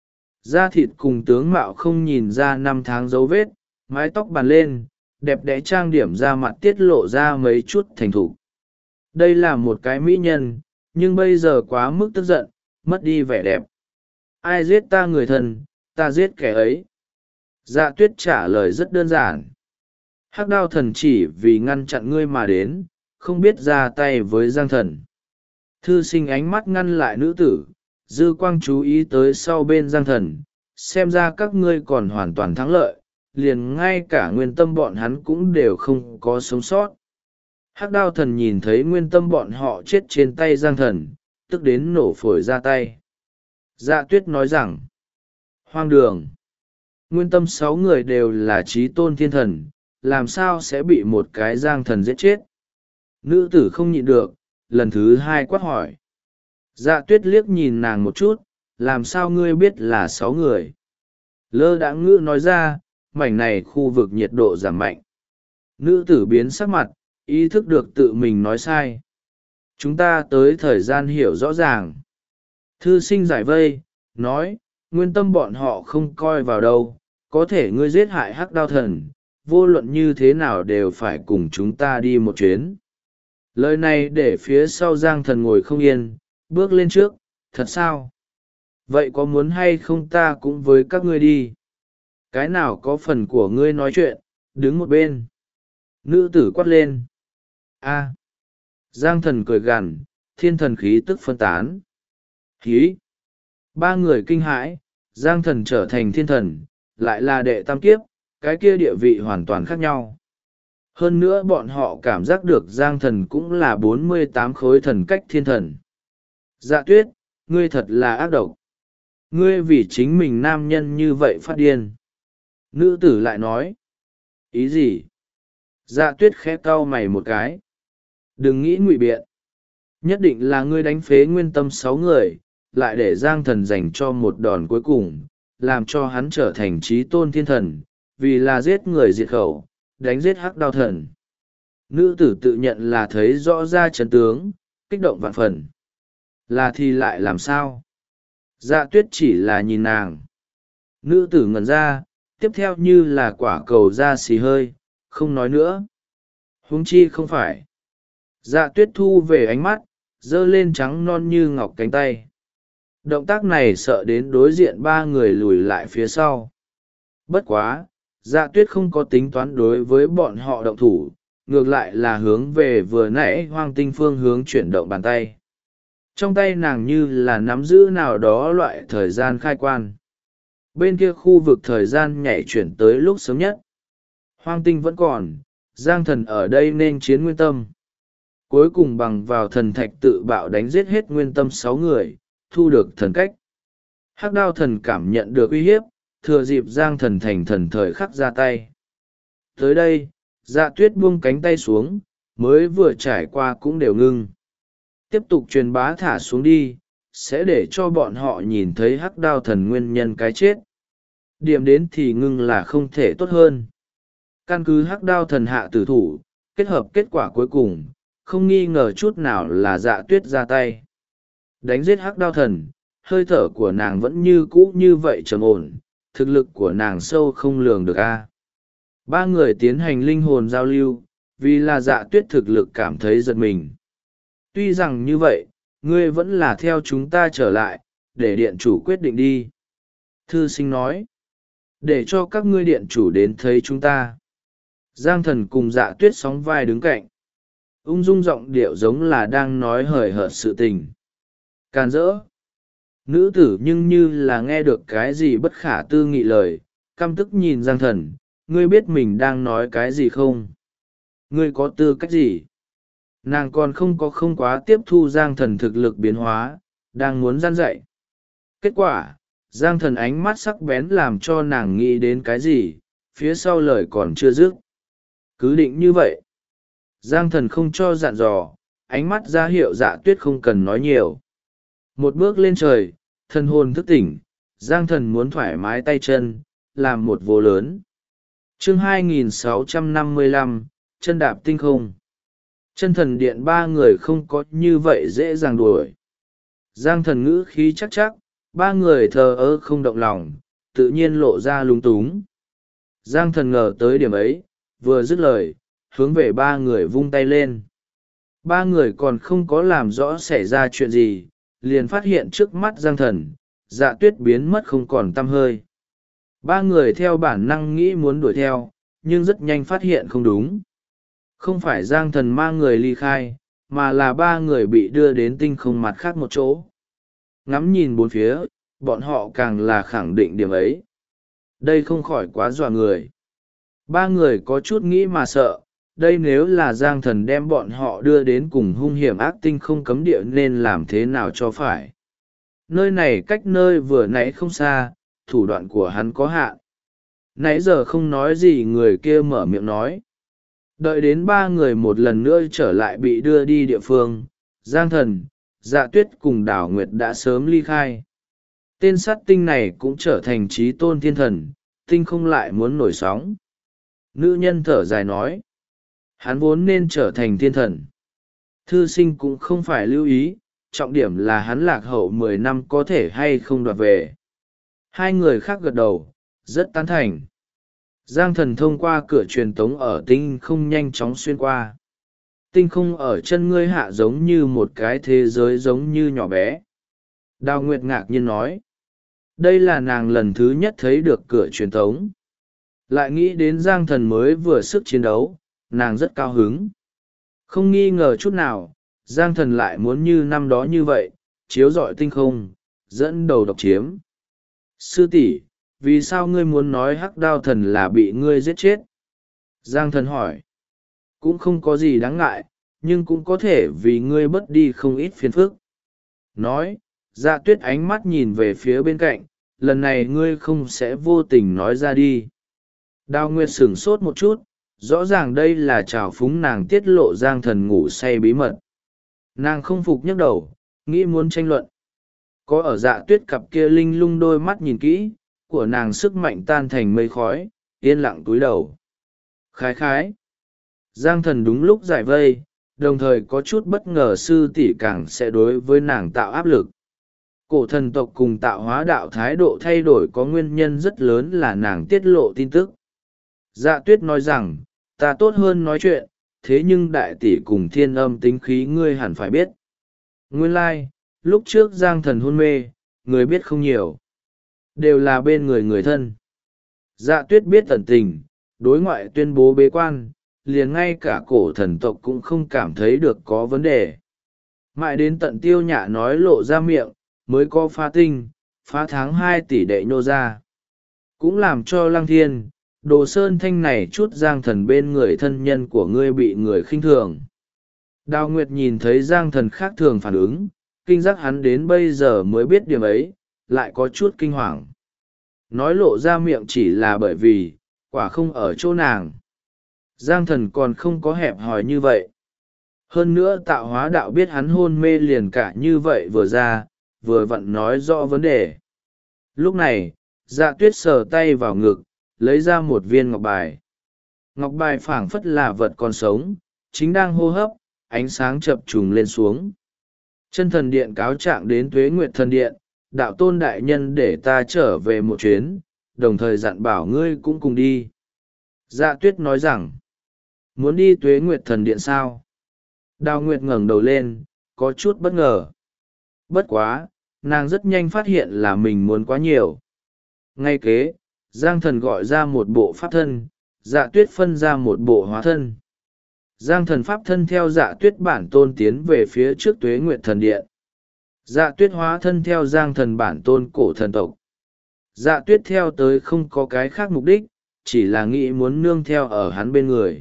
Da thịt cùng tướng mạo không nhìn ra năm tháng dấu vết, mái tóc bàn lên, đẹp đẽ trang điểm ra mặt tiết lộ ra mấy chút thành thục. Đây là một cái mỹ nhân, nhưng bây giờ quá mức tức giận, mất đi vẻ đẹp. Ai giết ta người thân, ta giết kẻ ấy. Dạ tuyết trả lời rất đơn giản. Hắc đao thần chỉ vì ngăn chặn ngươi mà đến, không biết ra tay với Giang Thần. Thư sinh ánh mắt ngăn lại nữ tử, dư quang chú ý tới sau bên Giang Thần, xem ra các ngươi còn hoàn toàn thắng lợi, liền ngay cả nguyên tâm bọn hắn cũng đều không có sống sót. Hắc đao thần nhìn thấy nguyên tâm bọn họ chết trên tay Giang Thần, tức đến nổ phổi ra tay. Dạ tuyết nói rằng, hoang đường. Nguyên tâm 6 người đều là trí tôn thiên thần, làm sao sẽ bị một cái Giang Thần giết chết? Nữ tử không nhịn được, lần thứ 2 quát hỏi. Dạ tuyết liếc nhìn nàng một chút, làm sao ngươi biết là 6 người? Lơ đãng ngữ nói ra, mảnh này khu vực nhiệt độ giảm mạnh. Nữ tử biến sắc mặt, ý thức được tự mình nói sai. Chúng ta tới thời gian hiểu rõ ràng. Thư sinh giải vây, nói, nguyên tâm bọn họ không coi vào đâu, có thể ngươi giết hại hắc đao thần, vô luận như thế nào đều phải cùng chúng ta đi một chuyến. Lời này để phía sau Giang Thần ngồi không yên, bước lên trước, thật sao? Vậy có muốn hay không ta cũng với các ngươi đi? Cái nào có phần của ngươi nói chuyện, đứng một bên. Nữ tử quát lên. A. Giang Thần cười gằn, thiên thần khí tức phân tán. Khí. Ba người kinh hãi, Giang Thần trở thành thiên thần, lại là đệ tam kiếp, cái kia địa vị hoàn toàn khác nhau. Hơn nữa bọn họ cảm giác được Giang Thần cũng là 48 khối thần cách thiên thần. Dạ tuyết, ngươi thật là ác độc. Ngươi vì chính mình nam nhân như vậy phát điên. Nữ tử lại nói. Ý gì? Dạ tuyết khẽ cau mày một cái. Đừng nghĩ ngụy biện. Nhất định là ngươi đánh phế nguyên tâm 6 người, lại để Giang Thần dành cho một đòn cuối cùng, làm cho hắn trở thành trí tôn thiên thần, vì là giết người diệt khẩu, đánh giết hắc đao thần. Nữ tử tự nhận là thấy rõ ra chân tướng, kích động vạn phần. Là thì lại làm sao? Dạ tuyết chỉ là nhìn nàng. Nữ tử ngẩn ra, tiếp theo như là quả cầu ra xì hơi, không nói nữa. Huống chi không phải. Dạ tuyết thu về ánh mắt, giơ lên trắng non như ngọc cánh tay. Động tác này sợ đến đối diện ba người lùi lại phía sau. Bất quá, dạ tuyết không có tính toán đối với bọn họ động thủ, ngược lại là hướng về vừa nãy hoang tinh phương hướng chuyển động bàn tay. Trong tay nàng như là nắm giữ nào đó loại thời gian khai quan. Bên kia khu vực thời gian nhảy chuyển tới lúc sớm nhất. Hoang tinh vẫn còn, Giang Thần ở đây nên chiến nguyên tâm. cuối cùng bằng vào thần thạch tự bạo đánh giết hết nguyên tâm 6 người, thu được thần cách. Hắc đao thần cảm nhận được uy hiếp, thừa dịp Giang Thần thành thần thời khắc ra tay. Tới đây, Dạ Tuyết buông cánh tay xuống, mới vừa trải qua cũng đều ngưng. Tiếp tục truyền bá thả xuống đi, sẽ để cho bọn họ nhìn thấy hắc đao thần nguyên nhân cái chết. Điểm đến thì ngưng là không thể tốt hơn. Căn cứ hắc đao thần hạ tử thủ, kết hợp kết quả cuối cùng, không nghi ngờ chút nào là Dạ Tuyết ra tay. Đánh giết hắc đao thần, hơi thở của nàng vẫn như cũ như vậy trầm ổn, thực lực của nàng sâu không lường được a. Ba người tiến hành linh hồn giao lưu, vì là Dạ Tuyết thực lực cảm thấy giật mình. Tuy rằng như vậy, ngươi vẫn là theo chúng ta trở lại, để điện chủ quyết định đi. Thư sinh nói, để cho các ngươi điện chủ đến thấy chúng ta. Giang Thần cùng Dạ Tuyết sóng vai đứng cạnh. Ung dung giọng điệu giống là đang nói hời hợt sự tình. Càn rỡ. Nữ tử nhưng như là nghe được cái gì bất khả tư nghị lời, căm tức nhìn Giang Thần, ngươi biết mình đang nói cái gì không? Ngươi có tư cách gì? Nàng còn không quá tiếp thu Giang Thần thực lực biến hóa, đang muốn gian dạy. Kết quả, Giang Thần ánh mắt sắc bén làm cho nàng nghĩ đến cái gì, phía sau lời còn chưa dứt. Cứ định như vậy. Giang Thần không cho dặn dò, ánh mắt ra hiệu Dạ Tuyết không cần nói nhiều. Một bước lên trời, thần hồn thức tỉnh, Giang Thần muốn thoải mái tay chân, làm một vô lớn. Chương 2655, chân đạp tinh không. Chân thần điện ba người không có như vậy dễ dàng đuổi. Giang Thần ngữ khí chắc chắc, ba người thờ ơ không động lòng, tự nhiên lộ ra lung túng. Giang Thần ngờ tới điểm ấy, vừa dứt lời, hướng về ba người vung tay lên. Ba người còn không có làm rõ xảy ra chuyện gì, liền phát hiện trước mắt Giang Thần, Dạ Tuyết biến mất không còn tăm hơi. Ba người theo bản năng nghĩ muốn đuổi theo, nhưng rất nhanh phát hiện không đúng. Không phải Giang Thần mang người ly khai, mà là ba người bị đưa đến tinh không mặt khác một chỗ. Ngắm nhìn bốn phía, bọn họ càng là khẳng định điểm ấy. Đây không khỏi quá dọa người. Ba người có chút nghĩ mà sợ, đây nếu là Giang Thần đem bọn họ đưa đến cùng hung hiểm ác tinh không cấm địa nên làm thế nào cho phải. Nơi này cách nơi vừa nãy không xa, thủ đoạn của hắn có hạn. Nãy giờ không nói gì người kia mở miệng nói. Đợi đến ba người một lần nữa trở lại bị đưa đi địa phương, Giang Thần, Dạ Tuyết cùng Đảo Nguyệt đã sớm ly khai. Tên sát tinh này cũng trở thành trí tôn thiên thần, tinh không lại muốn nổi sóng. Nữ nhân thở dài nói, hắn vốn nên trở thành thiên thần. Thư sinh cũng không phải lưu ý, trọng điểm là hắn lạc hậu 10 năm có thể hay không đoạt về. Hai người khác gật đầu, rất tán thành. Giang Thần thông qua cửa truyền tống ở tinh không nhanh chóng xuyên qua. Tinh không ở chân ngươi hạ giống như một cái thế giới giống như nhỏ bé. Đào Nguyệt ngạc nhiên nói. Đây là nàng lần thứ nhất thấy được cửa truyền tống. Lại nghĩ đến Giang Thần mới vừa sức chiến đấu, nàng rất cao hứng. Không nghi ngờ chút nào, Giang Thần lại muốn như năm đó như vậy, chiếu rọi tinh không, dẫn đầu độc chiếm. Sư tỷ, vì sao ngươi muốn nói hắc đao thần là bị ngươi giết chết? Giang Thần hỏi. Cũng không có gì đáng ngại, nhưng cũng có thể vì ngươi bớt đi không ít phiền phức. Nói, Dạ Tuyết ánh mắt nhìn về phía bên cạnh, lần này ngươi không sẽ vô tình nói ra đi. Đào Nguyệt sửng sốt một chút, rõ ràng đây là trào phúng nàng tiết lộ Giang Thần ngủ say bí mật. Nàng không phục nhấc đầu, nghĩ muốn tranh luận. Có ở Dạ Tuyết cặp kia linh lung đôi mắt nhìn kỹ, của nàng sức mạnh tan thành mây khói, yên lặng túi đầu. Khái khái. Giang Thần đúng lúc giải vây, đồng thời có chút bất ngờ sư tỷ càng sẽ đối với nàng tạo áp lực. Cổ thần tộc cùng tạo hóa đạo thái độ thay đổi có nguyên nhân rất lớn là nàng tiết lộ tin tức. Dạ Tuyết nói rằng, ta tốt hơn nói chuyện, thế nhưng đại tỷ cùng thiên âm tính khí ngươi hẳn phải biết. Nguyên lai, lúc trước Giang Thần hôn mê, người biết không nhiều. Đều là bên người thân. Dạ Tuyết biết tận tình, đối ngoại tuyên bố bế quan, liền ngay cả cổ thần tộc cũng không cảm thấy được có vấn đề. Mãi đến tận Tiêu Nhã nói lộ ra miệng, mới có phá tinh, phá tháng 2 tỷ đệ nhô ra. Cũng làm cho Lăng Thiên, Đồ Sơn Thanh này chút Giang Thần bên người thân nhân của ngươi bị người khinh thường. Đào Nguyệt nhìn thấy Giang Thần khác thường phản ứng, kinh giác hắn đến bây giờ mới biết điểm ấy, lại có chút kinh hoàng. Nói lộ ra miệng chỉ là bởi vì, quả không ở chỗ nàng. Giang Thần còn không có hẹp hòi như vậy. Hơn nữa tạo hóa đạo biết hắn hôn mê liền cả như vậy vừa ra, vừa vặn nói rõ vấn đề. Lúc này, Dạ Tuyết sờ tay vào ngực, lấy ra một viên ngọc bài. Ngọc bài phảng phất là vật còn sống, chính đang hô hấp, ánh sáng chập trùng lên xuống. Chân thần điện cáo trạng đến Tuế Nguyệt thần điện, đạo tôn đại nhân để ta trở về một chuyến, đồng thời dặn bảo ngươi cũng cùng đi. Dạ Tuyết nói rằng, muốn đi Tuế Nguyệt thần điện sao? Đào Nguyệt ngẩng đầu lên, có chút bất ngờ. Bất quá, nàng rất nhanh phát hiện là mình muốn quá nhiều. Ngay kế, Giang Thần gọi ra một bộ pháp thân, Dạ Tuyết phân ra một bộ hóa thân. Giang Thần pháp thân theo Dạ Tuyết bản tôn tiến về phía trước Tuế Nguyệt thần điện. Dạ Tuyết hóa thân theo Giang Thần bản tôn cổ thần tộc. Dạ Tuyết theo tới không có cái khác mục đích, chỉ là nghĩ muốn nương theo ở hắn bên người.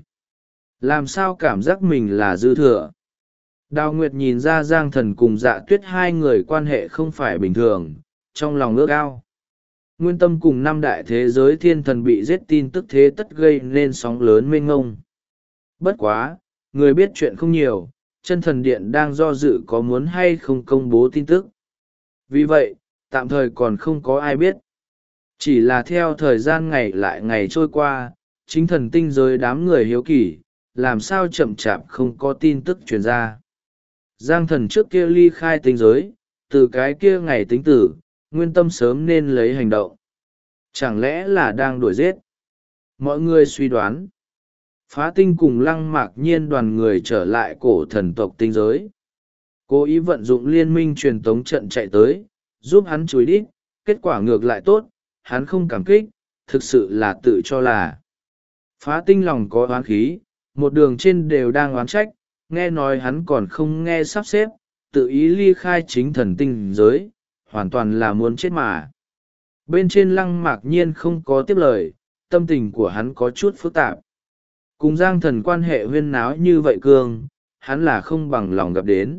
Làm sao cảm giác mình là dư thừa? Đào Nguyệt nhìn ra Giang Thần cùng Dạ Tuyết hai người quan hệ không phải bình thường, trong lòng ước ao. Nguyên Tâm cùng năm đại thế giới thiên thần bị giết tin tức thế tất gây nên sóng lớn mênh ngông. Bất quá, người biết chuyện không nhiều, chân thần điện đang do dự có muốn hay không công bố tin tức. Vì vậy, tạm thời còn không có ai biết. Chỉ là theo thời gian ngày lại ngày trôi qua, chính thần tinh giới đám người hiếu kỳ, làm sao chậm chạp không có tin tức truyền ra. Giang Thần trước kia ly khai tinh giới, từ cái kia ngày tính tử, Nguyên Tâm sớm nên lấy hành động. Chẳng lẽ là đang đuổi giết? Mọi người suy đoán. Phá Tinh cùng Lăng Mạc Nhiên đoàn người trở lại cổ thần tộc tinh giới. Cố ý vận dụng liên minh truyền tống trận chạy tới, giúp hắn chối đít, kết quả ngược lại tốt, hắn không cảm kích, thực sự là tự cho là. Phá Tinh lòng có oán khí, một đường trên đều đang oán trách, nghe nói hắn còn không nghe sắp xếp, tự ý ly khai chính thần tinh giới, hoàn toàn là muốn chết mà. Bên trên Lăng Mạc Nhiên không có tiếp lời, tâm tình của hắn có chút phức tạp. Cùng Giang Thần quan hệ huyên náo như vậy cương, hắn là không bằng lòng gặp đến.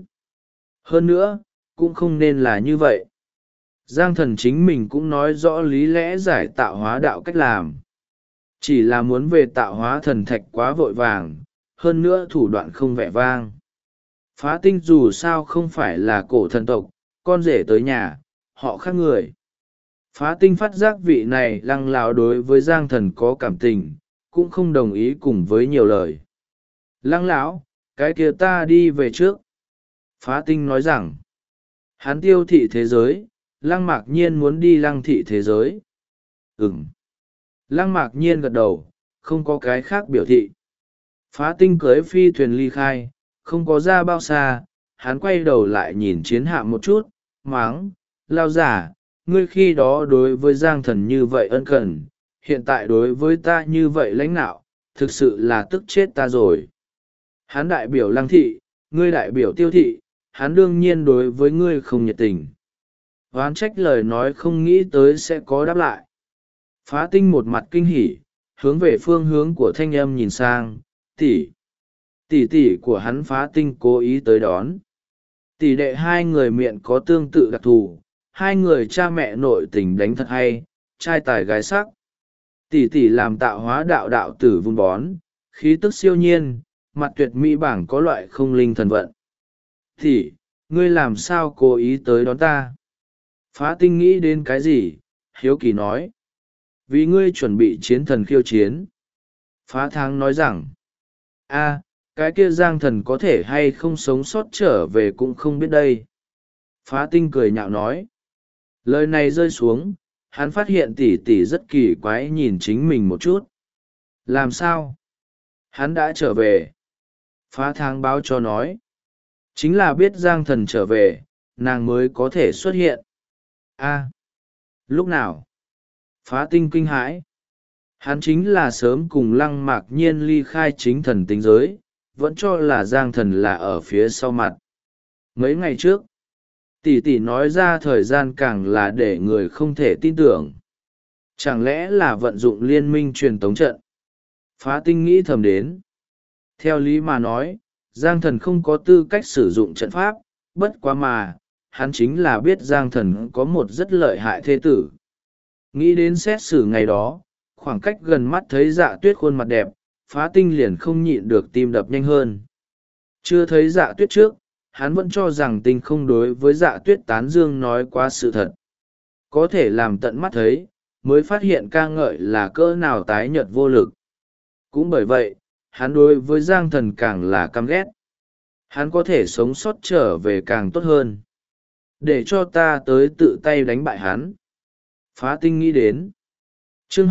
Hơn nữa, cũng không nên là như vậy. Giang Thần chính mình cũng nói rõ lý lẽ giải tạo hóa đạo cách làm. Chỉ là muốn về tạo hóa thần thạch quá vội vàng, hơn nữa thủ đoạn không vẻ vang. Phá Tinh dù sao không phải là cổ thần tộc, con rể tới nhà, họ khác người. Phá Tinh phát giác vị này Lăng lão đối với Giang Thần có cảm tình, cũng không đồng ý cùng với nhiều lời. Lăng lão, cái kia ta đi về trước. Phá Tinh nói rằng, hắn tiêu thị thế giới, Lăng Mạc Nhiên muốn đi Lăng thị thế giới. Lăng Mạc Nhiên gật đầu, không có cái khác biểu thị. Phá Tinh cưới phi thuyền ly khai, không có ra bao xa, hắn quay đầu lại nhìn chiến hạm một chút, máng, lao giả, ngươi khi đó đối với Giang Thần như vậy ân cần, hiện tại đối với ta như vậy lãnh nạo, thực sự là tức chết ta rồi. Hắn đại biểu Lăng thị, ngươi đại biểu tiêu thị, hắn đương nhiên đối với ngươi không nhiệt tình. Oán trách lời nói không nghĩ tới sẽ có đáp lại. Phá Tinh một mặt kinh hỉ, hướng về phương hướng của thanh âm nhìn sang, tỷ tỷ của hắn. Phá Tinh cố ý tới đón. Tỷ đệ hai người miệng có tương tự đặc thù, hai người cha mẹ nội tình đánh thật hay, trai tài gái sắc. Tỷ làm tạo hóa đạo đạo tử vun bón, khí tức siêu nhiên, mặt tuyệt mỹ bảng có loại không linh thần vận. Tỷ, ngươi làm sao cố ý tới đón ta? Phá Tinh nghĩ đến cái gì? Hiếu kỳ nói. Vì ngươi chuẩn bị chiến thần khiêu chiến. Phá Thắng nói rằng, cái kia Giang Thần có thể hay không sống sót trở về cũng không biết đây. Phá Tinh cười nhạo nói. Lời này rơi xuống, hắn phát hiện tỷ tỷ rất kỳ quái nhìn chính mình một chút. Làm sao? Hắn đã trở về. Phá Thắng báo cho nói. Chính là biết Giang Thần trở về, nàng mới có thể xuất hiện. Lúc nào? Phá Tinh kinh hãi. Hắn chính là sớm cùng Lăng Mạc Nhiên ly khai chính thần tinh giới, vẫn cho là Giang Thần là ở phía sau mặt. Mấy ngày trước, tỷ nói ra thời gian càng là để người không thể tin tưởng. Chẳng lẽ là vận dụng liên minh truyền tống trận? Phá Tinh nghĩ thầm đến. Theo lý mà nói, Giang Thần không có tư cách sử dụng trận pháp, bất quá mà, hắn chính là biết Giang Thần có một rất lợi hại thê tử. Nghĩ đến xét xử ngày đó, khoảng cách gần mắt thấy Dạ Tuyết khuôn mặt đẹp, Phá Tinh liền không nhịn được tim đập nhanh hơn. Chưa thấy Dạ Tuyết trước, hắn vẫn cho rằng Tinh không đối với Dạ Tuyết tán dương nói quá sự thật. Có thể làm tận mắt thấy, mới phát hiện ca ngợi là cỡ nào tái nhợt vô lực. Cũng bởi vậy, hắn đối với Giang Thần càng là căm ghét. Hắn có thể sống sót trở về càng tốt hơn. Để cho ta tới tự tay đánh bại hắn. Phá Tinh nghĩ đến. Chương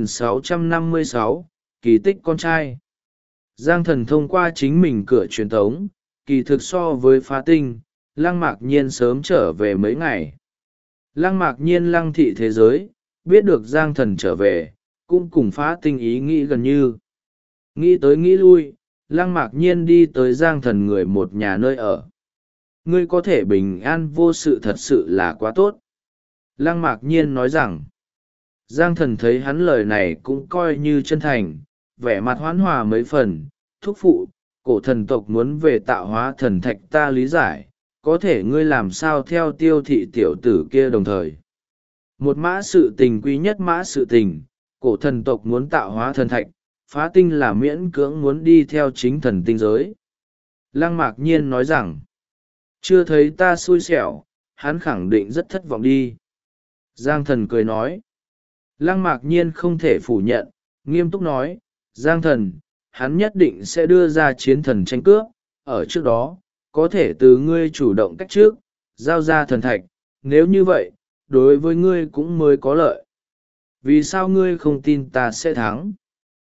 2656, kỳ tích con trai. Giang Thần thông qua chính mình cửa truyền thống, kỳ thực so với Phá Tinh, Lăng Mạc Nhiên sớm trở về mấy ngày. Lăng Mạc Nhiên lăng thị thế giới, biết được Giang Thần trở về, cũng cùng Phá Tinh ý nghĩ gần như. Nghĩ tới nghĩ lui, Lăng Mạc Nhiên đi tới Giang Thần người một nhà nơi ở. Ngươi có thể bình an vô sự thật sự là quá tốt. Lăng Mạc Nhiên nói rằng, Giang Thần thấy hắn lời này cũng coi như chân thành, vẻ mặt hoãn hòa mấy phần, thúc phụ, cổ thần tộc muốn về tạo hóa thần thạch ta lý giải, có thể ngươi làm sao theo tiêu thị tiểu tử kia đồng thời. Một mã sự tình quý nhất mã sự tình, cổ thần tộc muốn tạo hóa thần thạch, Phá Tinh là miễn cưỡng muốn đi theo chính thần tinh giới. Lăng Mạc Nhiên nói rằng, chưa thấy ta xui xẻo, hắn khẳng định rất thất vọng đi. Giang Thần cười nói, Lăng Mạc Nhiên không thể phủ nhận, nghiêm túc nói, Giang Thần, hắn nhất định sẽ đưa ra chiến thần tranh cướp, ở trước đó, có thể từ ngươi chủ động cách trước, giao ra thần thạch, nếu như vậy, đối với ngươi cũng mới có lợi. Vì sao ngươi không tin ta sẽ thắng?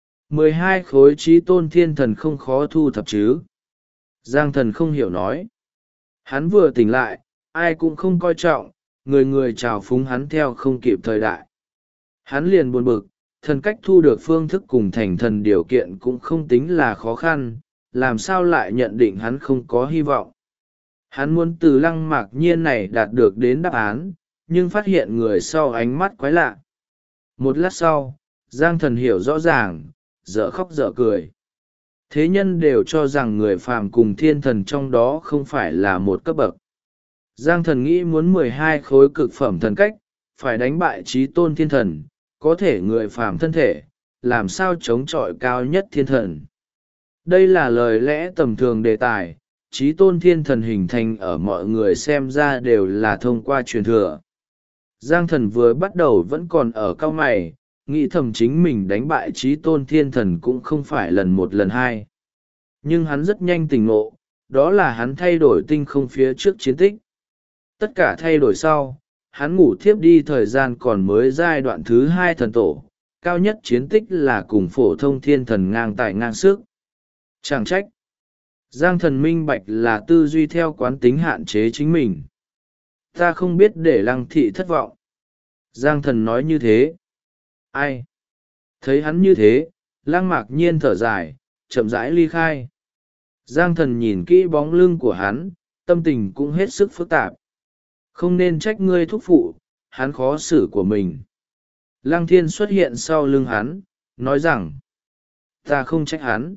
12 khối trí tôn thiên thần không khó thu thập chứ? Giang Thần không hiểu nói. Hắn vừa tỉnh lại, ai cũng không coi trọng, người người trào phúng hắn theo không kịp thời đại. Hắn liền buồn bực, thần cách thu được phương thức cùng thành thần điều kiện cũng không tính là khó khăn, làm sao lại nhận định hắn không có hy vọng. Hắn muốn từ Lăng Mạc Nhiên này đạt được đến đáp án, nhưng phát hiện người sau ánh mắt quái lạ. Một lát sau, Giang Thần hiểu rõ ràng, dở khóc dở cười. Thế nhân đều cho rằng người phàm cùng thiên thần trong đó không phải là một cấp bậc. Giang Thần nghĩ muốn 12 khối cực phẩm thần cách, phải đánh bại trí tôn thiên thần, có thể người phàm thân thể, làm sao chống chọi cao nhất thiên thần. Đây là lời lẽ tầm thường đề tài, trí tôn thiên thần hình thành ở mọi người xem ra đều là thông qua truyền thừa. Giang Thần vừa bắt đầu vẫn còn ở cao mày, nghĩ thầm chính mình đánh bại trí tôn thiên thần cũng không phải lần một lần hai. Nhưng hắn rất nhanh tỉnh ngộ, đó là hắn thay đổi tinh không phía trước chiến tích. Tất cả thay đổi sau, hắn ngủ thiếp đi thời gian còn mới giai đoạn thứ 2 thần tổ, cao nhất chiến tích là cùng phổ thông thiên thần ngang tài ngang sức. Chẳng trách. Giang Thần minh bạch là tư duy theo quán tính hạn chế chính mình. Ta không biết để Lăng thị thất vọng. Giang Thần nói như thế. Ai? Thấy hắn như thế, Lăng Mạc Nhiên thở dài, chậm rãi ly khai. Giang Thần nhìn kỹ bóng lưng của hắn, tâm tình cũng hết sức phức tạp. Không nên trách ngươi thúc phụ, hắn khó xử của mình. Lăng Thiên xuất hiện sau lưng hắn, nói rằng, ta không trách hắn.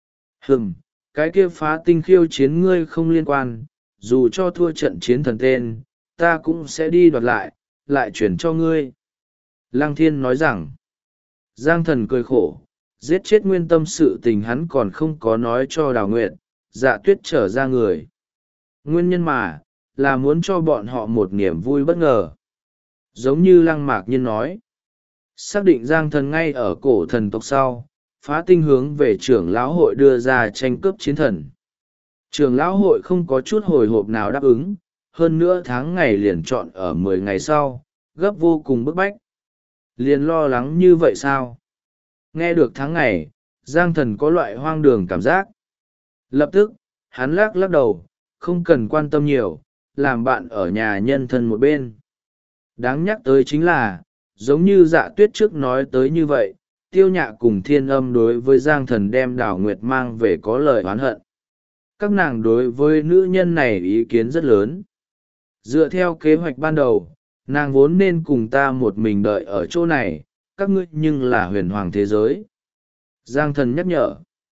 Cái kia Phá Tinh khiêu chiến ngươi không liên quan, dù cho thua trận chiến thần tên, ta cũng sẽ đi đoạt lại chuyển cho ngươi. Lăng Thiên nói rằng, Giang Thần cười khổ, giết chết Nguyên Tâm sự tình hắn còn không có nói cho Đào Nguyệt, Dạ Tuyết trở ra người. Nguyên nhân mà, là muốn cho bọn họ một niềm vui bất ngờ. Giống như Lăng Mạc Nhiên nói, xác định Giang Thần ngay ở cổ thần tộc sau, Phá Tinh hướng về trưởng lão hội đưa ra tranh cướp chiến thần. Trưởng lão hội không có chút hồi hộp nào đáp ứng, hơn nữa tháng ngày liền chọn ở 10 ngày sau, gấp vô cùng bức bách. Liền lo lắng như vậy sao? Nghe được tháng ngày, Giang Thần có loại hoang đường cảm giác. Lập tức, hắn lắc đầu, không cần quan tâm nhiều, làm bạn ở nhà nhân thân một bên. Đáng nhắc tới chính là, giống như Dạ Tuyết trước nói tới như vậy, Tiêu Nhạ cùng Thiên Âm đối với Giang Thần đem Đào Nguyệt mang về có lời oán hận. Các nàng đối với nữ nhân này ý kiến rất lớn. Dựa theo kế hoạch ban đầu, nàng vốn nên cùng ta một mình đợi ở chỗ này, các ngươi nhưng là huyền hoàng thế giới. Giang Thần nhắc nhở.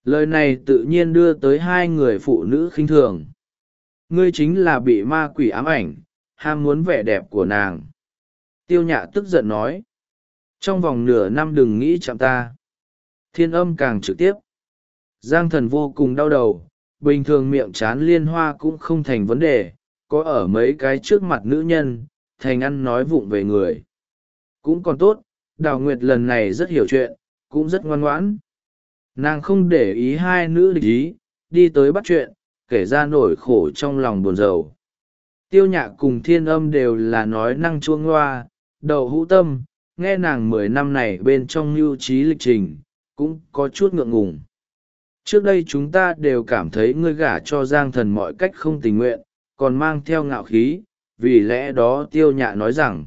Lời này tự nhiên đưa tới hai người phụ nữ khinh thường. Ngươi chính là bị ma quỷ ám ảnh, ham muốn vẻ đẹp của nàng. Tiêu Nhạ tức giận nói. Trong vòng nửa năm đừng nghĩ chạm ta. Thiên Âm càng trực tiếp. Giang Thần vô cùng đau đầu, bình thường miệng chán liên hoa cũng không thành vấn đề, có ở mấy cái trước mặt nữ nhân, thành ăn nói vụng về người. Cũng còn tốt, Đào Nguyệt lần này rất hiểu chuyện, cũng rất ngoan ngoãn. Nàng không để ý hai nữ địch ý, đi tới bắt chuyện, kể ra nỗi khổ trong lòng buồn rầu. Tiêu Nhạ cùng Thiên Âm đều là nói năng chuông loa, đầu hữu tâm, nghe nàng 10 năm này bên trong mưu trí lịch trình, cũng có chút ngượng ngùng. Trước đây chúng ta đều cảm thấy ngươi gả cho Giang Thần mọi cách không tình nguyện, còn mang theo ngạo khí, vì lẽ đó Tiêu Nhạ nói rằng,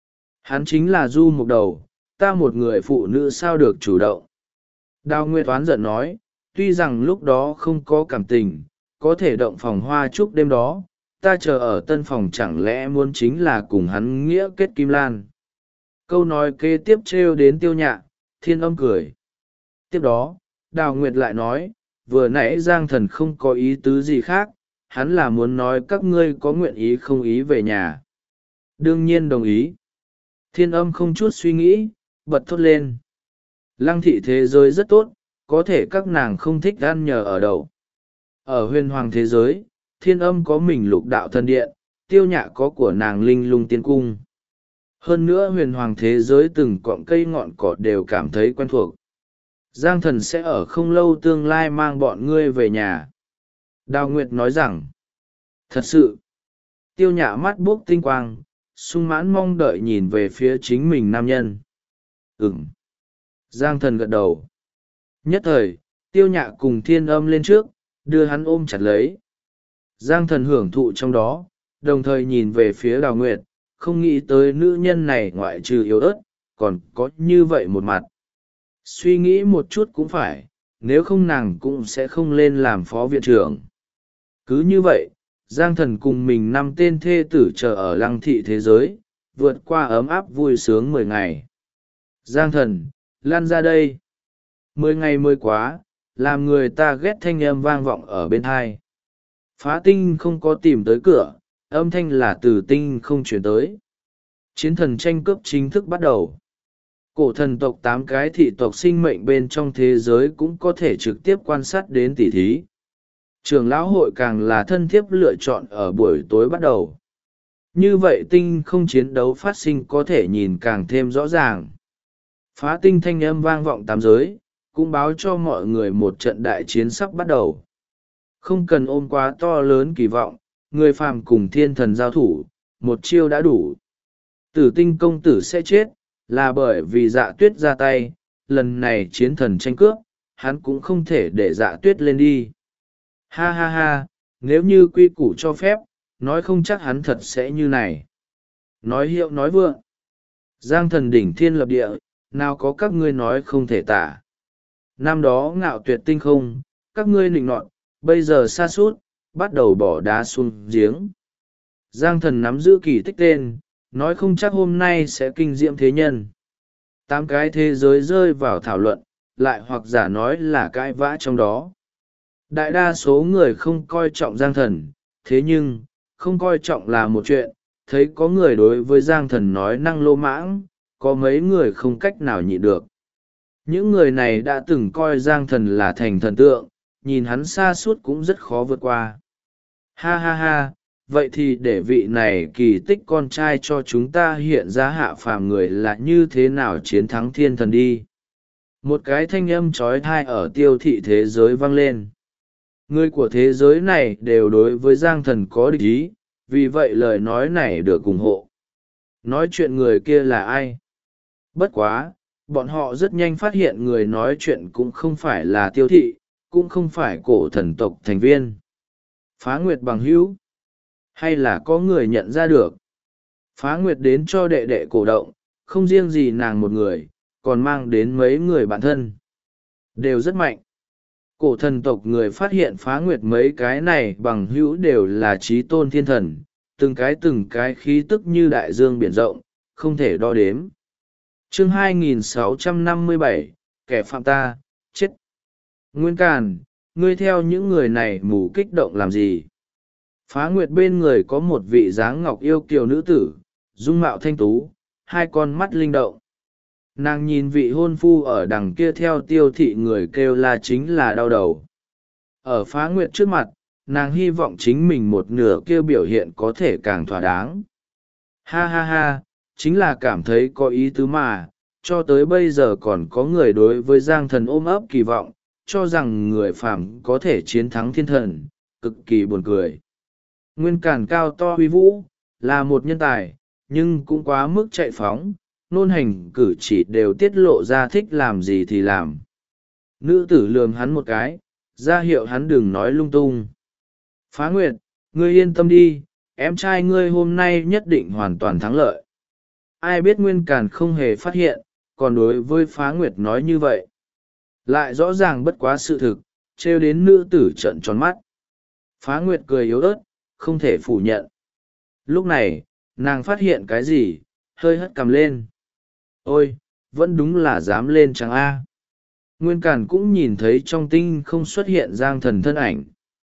hắn chính là du mục đầu, ta một người phụ nữ sao được chủ động. Đào Nguyệt oán giận nói, tuy rằng lúc đó không có cảm tình, có thể động phòng hoa chúc đêm đó, ta chờ ở tân phòng chẳng lẽ muốn chính là cùng hắn nghĩa kết kim lan. Câu nói kế tiếp trêu đến Tiêu Nhạ, Thiên Âm cười. Tiếp đó, Đào Nguyệt lại nói, vừa nãy Giang Thần không có ý tứ gì khác, hắn là muốn nói các ngươi có nguyện ý không ý về nhà. Đương nhiên đồng ý. Thiên Âm không chút suy nghĩ, bật thốt lên. Lăng thị thế giới rất tốt, có thể các nàng không thích ăn nhờ ở đậu. Ở huyền hoàng thế giới, Thiên Âm có mình lục đạo thần điện, Tiêu Nhạ có của nàng linh lung tiên cung. Hơn nữa huyền hoàng thế giới từng cọng cây ngọn cỏ đều cảm thấy quen thuộc. Giang Thần sẽ ở không lâu tương lai mang bọn ngươi về nhà. Đào Nguyệt nói rằng, thật sự. Tiêu Nhạ mắt buốc tinh quang, sung mãn mong đợi nhìn về phía chính mình nam nhân. Ừm. Giang Thần gật đầu. Nhất thời, Tiêu Nhạ cùng Thiên Âm lên trước, đưa hắn ôm chặt lấy. Giang Thần hưởng thụ trong đó, đồng thời nhìn về phía Đào Nguyệt, không nghĩ tới nữ nhân này ngoại trừ yếu ớt, còn có như vậy một mặt. Suy nghĩ một chút cũng phải, nếu không nàng cũng sẽ không lên làm phó viện trưởng. Cứ như vậy, Giang Thần cùng mình 5 tên thê tử chờ ở Lăng thị thế giới, vượt qua ấm áp vui sướng 10 ngày. Giang Thần, lan ra đây. 10 ngày mới quá, làm người ta ghét thanh âm vang vọng ở bên thai. Phá Tinh không có tìm tới cửa, âm thanh là từ tinh không chuyển tới. Chiến thần tranh cướp chính thức bắt đầu. Cổ thần tộc 8 cái thị tộc sinh mệnh bên trong thế giới cũng có thể trực tiếp quan sát đến tỉ thí. Trưởng lão hội càng là thân thiết lựa chọn ở buổi tối bắt đầu. Như vậy tinh không chiến đấu phát sinh có thể nhìn càng thêm rõ ràng. Phá Tinh thanh âm vang vọng 8 giới, cũng báo cho mọi người một trận đại chiến sắp bắt đầu. Không cần ôm quá to lớn kỳ vọng, người phàm cùng thiên thần giao thủ, một chiêu đã đủ. Tử Tinh công tử sẽ chết, là bởi vì Dạ Tuyết ra tay, lần này chiến thần tranh cướp, hắn cũng không thể để Dạ Tuyết lên đi. Ha ha ha, nếu như quy củ cho phép, nói không chắc hắn thật sẽ như này. Nói hiệu nói vượng. Giang Thần đỉnh thiên lập địa, nào có các ngươi nói không thể tả. Năm đó ngạo tuyệt tinh không, các ngươi nịnh nọt, bây giờ sa sút bắt đầu bỏ đá xuống giếng. Giang Thần nắm giữ kỳ tích tên, nói không chắc hôm nay sẽ kinh diễm thế nhân. 8 cái thế giới rơi vào thảo luận, lại hoặc giả nói là cãi vã trong đó. Đại đa số người không coi trọng Giang Thần, thế nhưng, không coi trọng là một chuyện, thấy có người đối với Giang Thần nói năng lô mãng, có mấy người không cách nào nhịn được. Những người này đã từng coi Giang Thần là thành thần tượng, nhìn hắn xa suốt cũng rất khó vượt qua. Ha ha ha, vậy thì để vị này kỳ tích con trai cho chúng ta hiện ra hạ phàm người là như thế nào chiến thắng thiên thần đi. Một cái thanh âm trói thai ở tiêu thị thế giới vang lên. Người của thế giới này đều đối với Giang Thần có địch ý, vì vậy lời nói này được ủng hộ. Nói chuyện người kia là ai? Bất quá, bọn họ rất nhanh phát hiện người nói chuyện cũng không phải là tiêu thị, cũng không phải cổ thần tộc thành viên. Phá Nguyệt bằng hữu? Hay là có người nhận ra được? Phá Nguyệt đến cho đệ đệ cổ động, không riêng gì nàng một người, còn mang đến mấy người bạn thân. Đều rất mạnh. Cổ thần tộc người phát hiện Phá Nguyệt mấy cái này bằng hữu đều là trí tôn thiên thần, từng cái khí tức như đại dương biển rộng, không thể đo đếm. Chương 2657, kẻ phạm ta, chết. Nguyên Càn, ngươi theo những người này mù kích động làm gì? Phá Nguyệt bên người có một vị dáng ngọc yêu kiều nữ tử, dung mạo thanh tú, hai con mắt linh động. Nàng nhìn vị hôn phu ở đằng kia theo tiêu thị người kêu là chính là đau đầu. Ở Phá Nguyệt trước mặt, nàng hy vọng chính mình một nửa kia biểu hiện có thể càng thỏa đáng. Ha ha ha, chính là cảm thấy có ý tứ mà, cho tới bây giờ còn có người đối với Giang Thần ôm ấp kỳ vọng, cho rằng người phàm có thể chiến thắng thiên thần, cực kỳ buồn cười. Nguyên Càn cao to huy vũ, là một nhân tài, nhưng cũng quá mức chạy phóng, nôn hành cử chỉ đều tiết lộ ra thích làm gì thì làm. Nữ tử lườm hắn một cái, ra hiệu hắn đừng nói lung tung. Phá Nguyệt, ngươi yên tâm đi, em trai ngươi hôm nay nhất định hoàn toàn thắng lợi. Ai biết Nguyên Càn không hề phát hiện, còn đối với Phá Nguyệt nói như vậy. Lại rõ ràng bất quá sự thực, trêu đến nữ tử trợn tròn mắt. Phá Nguyệt cười yếu ớt, không thể phủ nhận. Lúc này, nàng phát hiện cái gì, hơi hất cằm lên. Ôi, vẫn đúng là dám lên chẳng a. Nguyên Càn cũng nhìn thấy trong tinh không xuất hiện Giang Thần thân ảnh.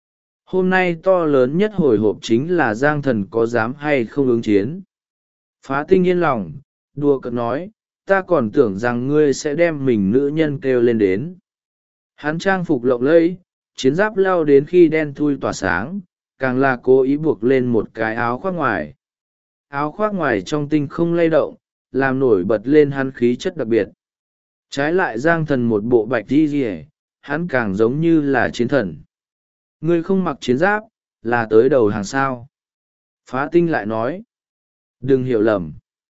Hôm nay to lớn nhất hồi hộp chính là Giang Thần có dám hay không ứng chiến. Phá Tinh yên lòng, đùa cợt nói, ta còn tưởng rằng ngươi sẽ đem mình nữ nhân kêu lên đến. Hắn trang phục lộng lẫy, chiến giáp lao đến khi đen thui tỏa sáng, càng là cố ý buộc lên một cái áo khoác ngoài. Áo khoác ngoài trong tinh không lay động, làm nổi bật lên hắn khí chất đặc biệt. Trái lại Giang Thần một bộ bạch đi rìa, hắn càng giống như là chiến thần. Ngươi không mặc chiến giáp, là tới đầu hàng sao. Phá Tinh lại nói. Đừng hiểu lầm.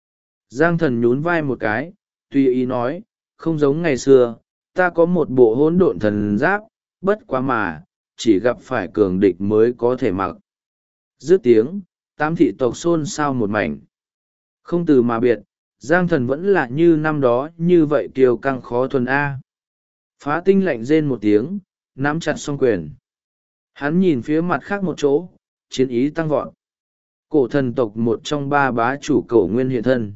Giang Thần nhún vai một cái, tùy ý nói, không giống ngày xưa, ta có một bộ hỗn độn thần giáp, bất quá mà, chỉ gặp phải cường địch mới có thể mặc. Dứt tiếng, tám thị tộc xôn xao một mảnh. Không từ mà biệt, Giang Thần vẫn là như năm đó như vậy kiều căng khó thuần A. Phá Tinh lạnh rên một tiếng, nắm chặt song quyền. Hắn nhìn phía mặt khác một chỗ, chiến ý tăng vọt. Cổ thần tộc một trong ba bá chủ Cổ Nguyên hiện thân.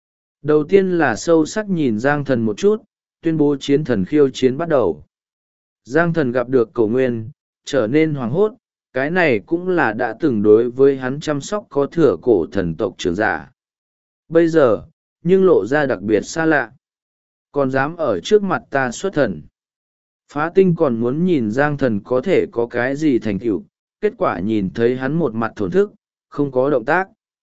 Đầu tiên là sâu sắc nhìn Giang Thần một chút, tuyên bố chiến thần khiêu chiến bắt đầu. Giang Thần gặp được Cổ Nguyên, trở nên hoảng hốt, cái này cũng là đã từng đối với hắn chăm sóc có thừa cổ thần tộc trưởng giả. Bây giờ, nhưng lộ ra đặc biệt xa lạ. Còn dám ở trước mặt ta xuất thần. Phá Tinh còn muốn nhìn Giang Thần có thể có cái gì thành tựu, kết quả nhìn thấy hắn một mặt thổn thức, không có động tác.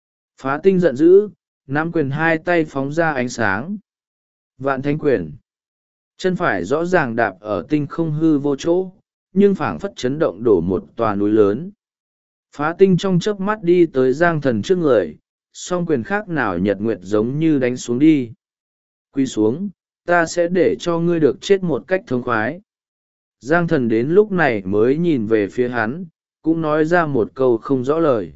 Phá Tinh giận dữ, nắm quyền hai tay phóng ra ánh sáng. Vạn Thánh Quyền. Chân phải rõ ràng đạp ở tinh không hư vô chỗ, nhưng phảng phất chấn động đổ một tòa núi lớn. Phá Tinh trong chớp mắt đi tới Giang Thần trước người, song quyền khác nào nhật nguyệt giống như đánh xuống đi. Quy xuống, ta sẽ để cho ngươi được chết một cách thống khoái. Giang Thần đến lúc này mới nhìn về phía hắn, cũng nói ra một câu không rõ lời.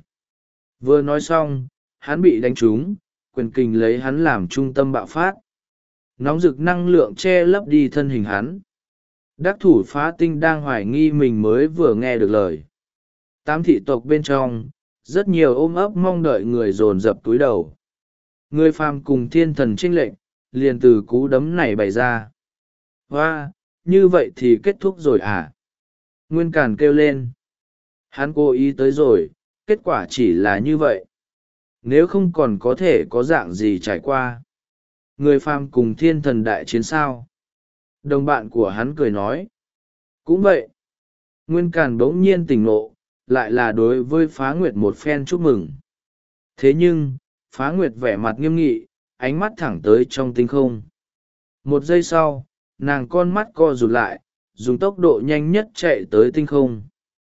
Vừa nói xong, hắn bị đánh trúng, quyền kình lấy hắn làm trung tâm bạo phát. Nóng rực năng lượng che lấp đi thân hình hắn. Đắc thủ Phá Tinh đang hoài nghi mình mới vừa nghe được lời. Tám thị tộc bên trong, rất nhiều ôm ấp mong đợi người dồn dập túi đầu. Người phàm cùng thiên thần chênh lệnh, liền từ cú đấm này bày ra. Hoa, như vậy thì kết thúc rồi à? Nguyên Càn kêu lên. Hắn cố ý tới rồi, kết quả chỉ là như vậy. Nếu không còn có thể có dạng gì trải qua. Người phàm cùng thiên thần đại chiến sao? Đồng bạn của hắn cười nói. Cũng vậy. Nguyên Càn bỗng nhiên tỉnh ngộ, lại là đối với Phá Nguyệt một phen chúc mừng. Thế nhưng, Phá Nguyệt vẻ mặt nghiêm nghị, ánh mắt thẳng tới trong tinh không. Một giây sau, nàng con mắt co rụt lại, dùng tốc độ nhanh nhất chạy tới tinh không.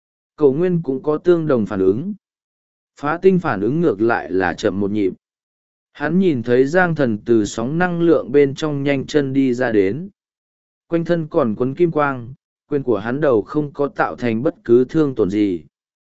Cổ Nguyên cũng có tương đồng phản ứng. Phá Tinh phản ứng ngược lại là chậm một nhịp. Hắn nhìn thấy Giang Thần từ sóng năng lượng bên trong nhanh chân đi ra đến. Quanh thân còn quấn kim quang, quyền của hắn đầu không có tạo thành bất cứ thương tổn gì.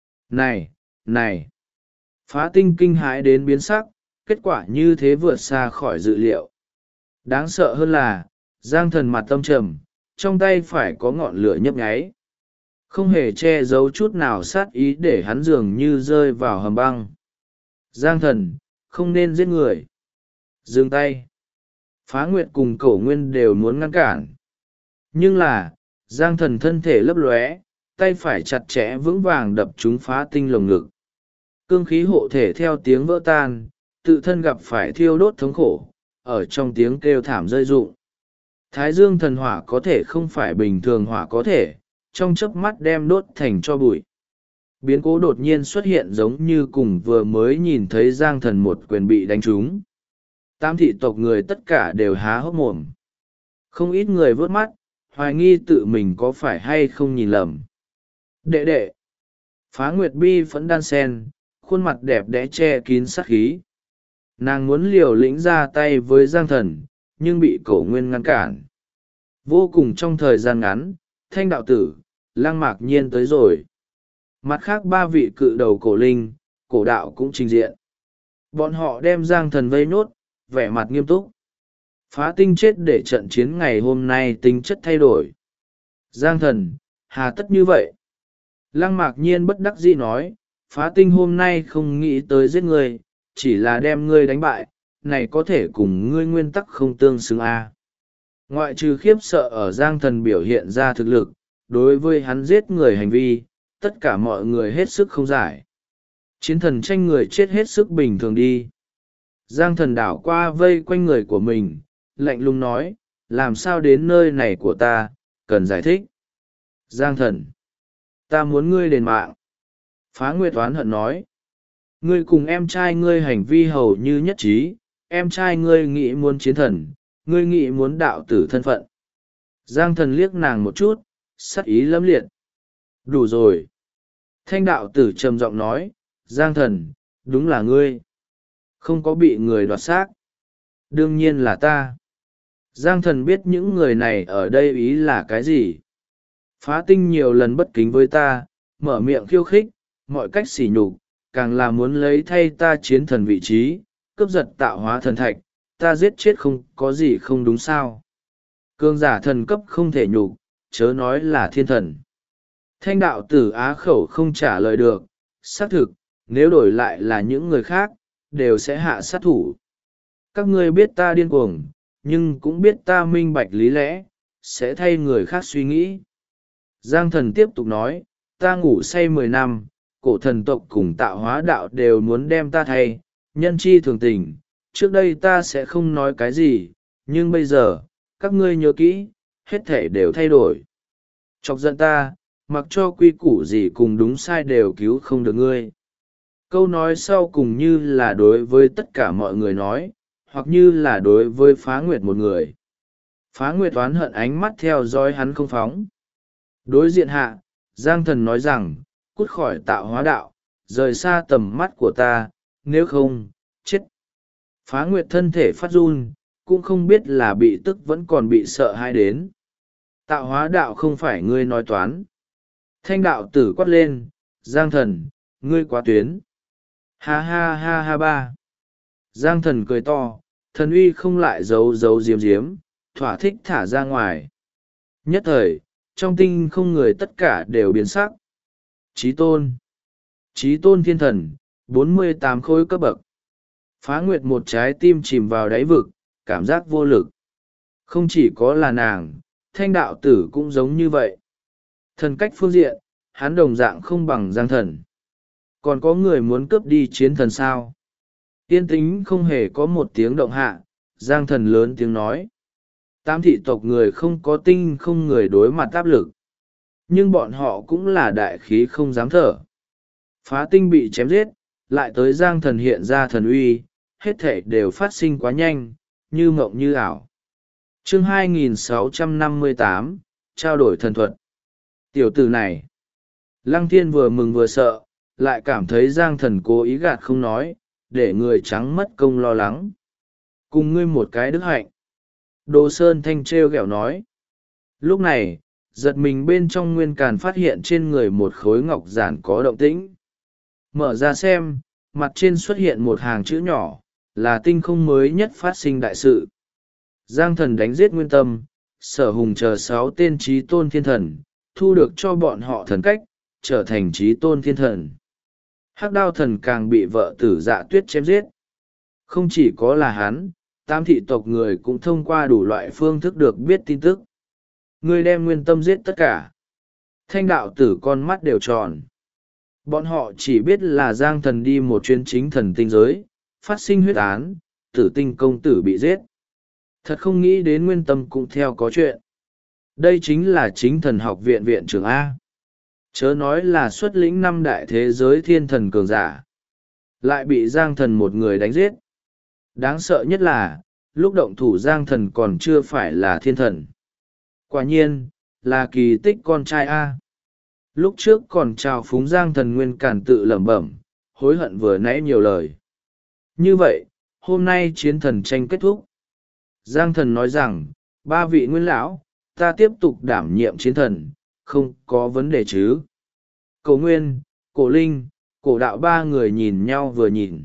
Này, này! Phá Tinh kinh hãi đến biến sắc, kết quả như thế vượt xa khỏi dự liệu. Đáng sợ hơn là, Giang Thần mặt tâm trầm, trong tay phải có ngọn lửa nhấp nháy. Không hề che giấu chút nào sát ý để hắn dường như rơi vào hầm băng. Giang Thần, không nên giết người. Dừng tay. Phá Nguyệt cùng Cổ Nguyên đều muốn ngăn cản. Nhưng là, Giang thần thân thể lấp lóe, tay phải chặt chẽ vững vàng đập trúng phá tinh lồng ngực. Cương khí hộ thể theo tiếng vỡ tan, tự thân gặp phải thiêu đốt thống khổ, ở trong tiếng kêu thảm rơi rụng. Thái dương thần hỏa có thể không phải bình thường hỏa có thể, trong chớp mắt đem đốt thành tro bụi. Biến cố đột nhiên xuất hiện giống như cùng vừa mới nhìn thấy Giang thần một quyền bị đánh trúng. Tam thị tộc người tất cả đều há hốc mồm. Không ít người vớt mắt, hoài nghi tự mình có phải hay không nhìn lầm. Đệ đệ! Phá Nguyệt bi phẫn đan sen, khuôn mặt đẹp đẽ che kín sát khí. Nàng muốn liều lĩnh ra tay với Giang thần, nhưng bị Cổ Nguyên ngăn cản. Vô cùng trong thời gian ngắn, Thanh đạo tử, Lăng Mạc Nhiên tới rồi. Mặt khác ba vị cự đầu cổ linh, cổ đạo cũng trình diện. Bọn họ đem Giang thần vây nốt, vẻ mặt nghiêm túc. Phá tinh chết để trận chiến ngày hôm nay tính chất thay đổi. Giang thần, hà tất như vậy? Lăng Mạc Nhiên bất đắc dĩ nói, phá tinh hôm nay không nghĩ tới giết ngươi, chỉ là đem ngươi đánh bại, này có thể cùng ngươi nguyên tắc không tương xứng a. Ngoại trừ khiếp sợ ở Giang thần biểu hiện ra thực lực, đối với hắn giết người hành vi, tất cả mọi người hết sức không giải. Chiến thần tranh người chết hết sức bình thường đi. Giang thần đảo qua vây quanh người của mình, lạnh lùng nói, làm sao đến nơi này của ta, cần giải thích. Giang thần, ta muốn ngươi đền mạng. Phá Nguyệt oán hận nói, ngươi cùng em trai ngươi hành vi hầu như nhất trí, em trai ngươi nghĩ muốn chiến thần, ngươi nghĩ muốn đạo tử thân phận. Giang thần liếc nàng một chút, sắc ý lâm liệt. Đủ rồi. Thanh đạo tử trầm giọng nói, Giang thần, đúng là ngươi. Không có bị người đoạt xác. Đương nhiên là ta. Giang thần biết những người này ở đây ý là cái gì. Phá tinh nhiều lần bất kính với ta, mở miệng khiêu khích, mọi cách sỉ nhục, càng là muốn lấy thay ta chiến thần vị trí, cướp giật tạo hóa thần thạch, ta giết chết không có gì không đúng sao. Cương giả thần cấp không thể nhục, chớ nói là thiên thần. Thanh đạo tử á khẩu không trả lời được, xác thực, nếu đổi lại là những người khác, đều sẽ hạ sát thủ. Các ngươi biết ta điên cuồng, nhưng cũng biết ta minh bạch lý lẽ, sẽ thay người khác suy nghĩ. Giang thần tiếp tục nói, ta ngủ say 10 năm, cổ thần tộc cùng tạo hóa đạo đều muốn đem ta thay, nhân chi thường tình, trước đây ta sẽ không nói cái gì, nhưng bây giờ, các ngươi nhớ kỹ, hết thể đều thay đổi. Chọc giận ta, mặc cho quy củ gì cùng đúng sai đều cứu không được ngươi. Câu nói sau cùng như là đối với tất cả mọi người nói, hoặc như là đối với Phá Nguyệt một người. Phá Nguyệt oán hận ánh mắt theo dõi hắn không phóng. Đối diện hạ, Giang thần nói rằng, cút khỏi tạo hóa đạo, rời xa tầm mắt của ta, nếu không, chết. Phá Nguyệt thân thể phát run, cũng không biết là bị tức vẫn còn bị sợ hãi đến. Tạo hóa đạo không phải ngươi nói toán. Thanh đạo tử quát lên, Giang thần, ngươi quá tuyến. Ha ha ha ha ba. Giang thần cười to, thần uy không lại giấu diếm diếm, thỏa thích thả ra ngoài. Nhất thời, trong tinh không người tất cả đều biến sắc. Chí tôn thiên thần, 48 khối cấp bậc. Phá Nguyệt một trái tim chìm vào đáy vực, cảm giác vô lực. Không chỉ có là nàng, thanh đạo tử cũng giống như vậy. Thần cách phương diện, hắn đồng dạng không bằng Giang thần. Còn có người muốn cướp đi chiến thần sao? Yên tĩnh không hề có một tiếng động hạ, Giang thần lớn tiếng nói. Tam thị tộc người không có tinh không người đối mặt áp lực. Nhưng bọn họ cũng là đại khí không dám thở. Phá tinh bị chém giết, lại tới Giang thần hiện ra thần uy, hết thể đều phát sinh quá nhanh, như mộng như ảo. Chương 2658, trao đổi thần thuật. Tiểu tử này. Lăng Thiên vừa mừng vừa sợ, lại cảm thấy Giang thần cố ý gạt không nói, để người trắng mất công lo lắng. Cùng ngươi một cái đức hạnh. Đồ Sơn Thanh trêu ghẹo nói. Lúc này, giật mình bên trong nguyên càn phát hiện trên người một khối ngọc giản có động tĩnh. Mở ra xem, mặt trên xuất hiện một hàng chữ nhỏ, là tinh không mới nhất phát sinh đại sự. Giang thần đánh giết nguyên tâm, sở hùng chờ 6 tên trí tôn thiên thần, thu được cho bọn họ thần cách, trở thành trí tôn thiên thần. Hắc đao thần càng bị vợ tử Dạ Tuyết chém giết. Không chỉ có là hắn, tam thị tộc người cũng thông qua đủ loại phương thức được biết tin tức. Ngươi đem Nguyên Tâm giết tất cả. Thanh đạo tử con mắt đều tròn. Bọn họ chỉ biết là Giang Thần đi một chuyến chính thần tinh giới, phát sinh huyết án, Tử Tinh công tử bị giết. Thật không nghĩ đến Nguyên Tâm cũng theo có chuyện. Đây chính là chính thần học viện viện trưởng A. Chớ nói là xuất lĩnh năm đại thế giới thiên thần cường giả. Lại bị Giang Thần một người đánh giết. Đáng sợ nhất là, lúc động thủ Giang Thần còn chưa phải là thiên thần. Quả nhiên, là kỳ tích con trai A. Lúc trước còn chào phúng Giang Thần Nguyên Cản tự lẩm bẩm, hối hận vừa nãy nhiều lời. Như vậy, hôm nay chiến thần tranh kết thúc. Giang Thần nói rằng, ba vị nguyên lão, ta tiếp tục đảm nhiệm chiến thần, không có vấn đề chứ. Cổ Nguyên, Cổ Linh, Cổ Đạo ba người nhìn nhau vừa nhìn.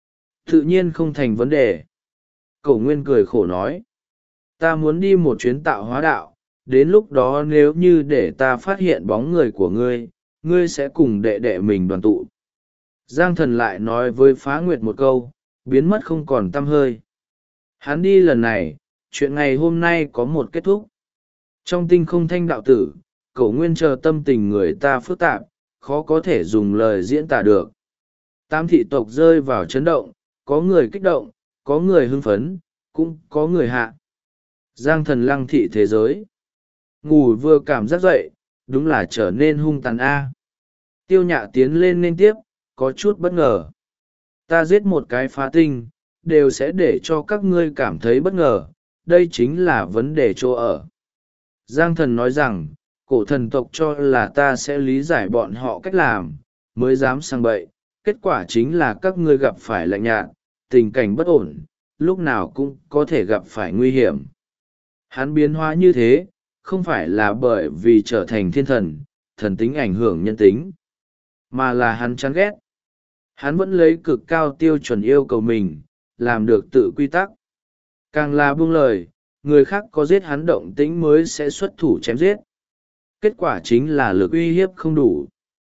Tự nhiên không thành vấn đề. Cổ Nguyên cười khổ nói, ta muốn đi một chuyến tạo hóa đạo, đến lúc đó nếu như để ta phát hiện bóng người của ngươi, ngươi sẽ cùng đệ đệ mình đoàn tụ. Giang Thần lại nói với Phá Nguyệt một câu, biến mất không còn tăm hơi. Hắn đi lần này, chuyện ngày hôm nay có một kết thúc. Trong tinh không thanh đạo tử, Cổ Nguyên chờ tâm tình người ta phức tạp, khó có thể dùng lời diễn tả được. Tam thị tộc rơi vào chấn động, có người kích động, có người hưng phấn, cũng có người hạ. Giang Thần lăng thị thế giới. Ngủ vừa cảm giác dậy, đúng là trở nên hung tàn A. Tiêu Nhạ tiến lên nên tiếp, có chút bất ngờ. Ta giết một cái phá tinh, đều sẽ để cho các ngươi cảm thấy bất ngờ, đây chính là vấn đề chỗ ở. Giang Thần nói rằng, cổ thần tộc cho là ta sẽ lý giải bọn họ cách làm, mới dám sang bậy, kết quả chính là các ngươi gặp phải lạnh nhạt, tình cảnh bất ổn, lúc nào cũng có thể gặp phải nguy hiểm. Hắn biến hóa như thế, không phải là bởi vì trở thành thiên thần, thần tính ảnh hưởng nhân tính, mà là hắn chán ghét. Hắn vẫn lấy cực cao tiêu chuẩn yêu cầu mình, làm được tự quy tắc. Càng là buông lời, người khác có giết hắn động tĩnh mới sẽ xuất thủ chém giết. Kết quả chính là lực uy hiếp không đủ.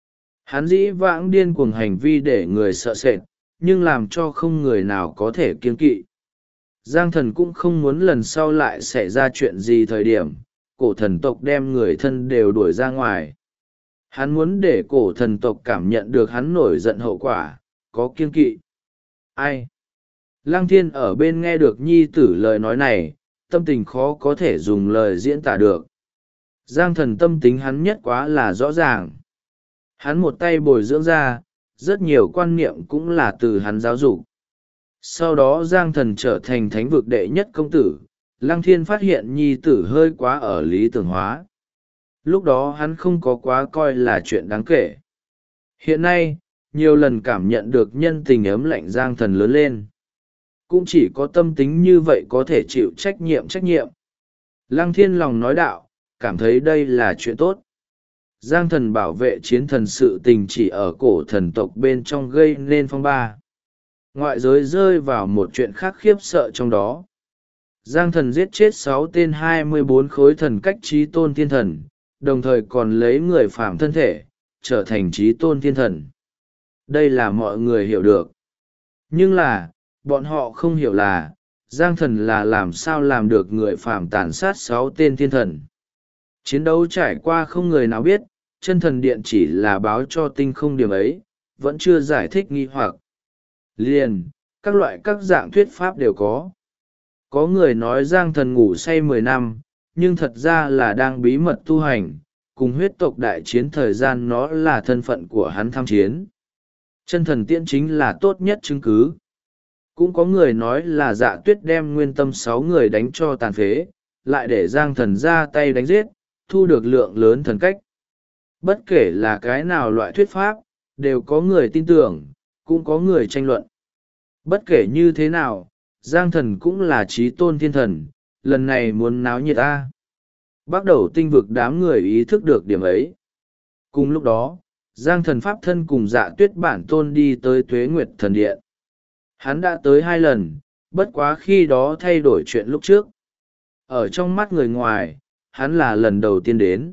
Hắn dĩ vãng điên cuồng hành vi để người sợ sệt, nhưng làm cho không người nào có thể kiêng kỵ. Giang Thần cũng không muốn lần sau lại xảy ra chuyện gì thời điểm, cổ thần tộc đem người thân đều đuổi ra ngoài. Hắn muốn để cổ thần tộc cảm nhận được hắn nổi giận hậu quả, có kiêng kỵ. Ai? Lăng Thiên ở bên nghe được nhi tử lời nói này, tâm tình khó có thể dùng lời diễn tả được. Giang Thần tâm tính hắn nhất quá là rõ ràng. Hắn một tay bồi dưỡng ra, rất nhiều quan niệm cũng là từ hắn giáo dục. Sau đó Giang Thần trở thành thánh vực đệ nhất công tử, Lăng Thiên phát hiện nhi tử hơi quá ở lý tưởng hóa. Lúc đó hắn không có quá coi là chuyện đáng kể. Hiện nay, nhiều lần cảm nhận được nhân tình ấm lạnh Giang Thần lớn lên. Cũng chỉ có tâm tính như vậy có thể chịu trách nhiệm. Lăng Thiên lòng nói đạo, cảm thấy đây là chuyện tốt. Giang Thần bảo vệ chiến thần sự tình chỉ ở cổ thần tộc bên trong gây nên phong ba. Ngoại giới rơi vào một chuyện khác khiếp sợ trong đó. Giang Thần giết chết 6 tên 24 khối thần cách trí tôn thiên thần, đồng thời còn lấy người phàm thân thể, trở thành trí tôn thiên thần. Đây là mọi người hiểu được. Nhưng là, bọn họ không hiểu là, Giang Thần là làm sao làm được người phàm tàn sát 6 tên thiên thần. Chiến đấu trải qua không người nào biết, chân thần điện chỉ là báo cho tinh không điểm ấy, vẫn chưa giải thích nghi hoặc. Liền, các dạng thuyết pháp đều có. Có người nói Giang Thần ngủ say 10 năm, nhưng thật ra là đang bí mật tu hành, cùng huyết tộc đại chiến thời gian nó là thân phận của hắn tham chiến. Chân thần tiễn chính là tốt nhất chứng cứ. Cũng có người nói là Dạ Tuyết đem Nguyên Tâm 6 người đánh cho tàn phế, lại để Giang Thần ra tay đánh giết, thu được lượng lớn thần cách. Bất kể là cái nào loại thuyết pháp, đều có người tin tưởng, cũng có người tranh luận. Bất kể như thế nào, Giang Thần cũng là trí tôn thiên thần, lần này muốn náo nhiệt ta. Bắt đầu tinh vực đám người ý thức được điểm ấy. Cùng lúc đó, Giang Thần pháp thân cùng Dạ Tuyết bản tôn đi tới Tuế Nguyệt Thần Điện. Hắn đã tới 2 lần, bất quá khi đó thay đổi chuyện lúc trước. Ở trong mắt người ngoài, hắn là lần đầu tiên đến.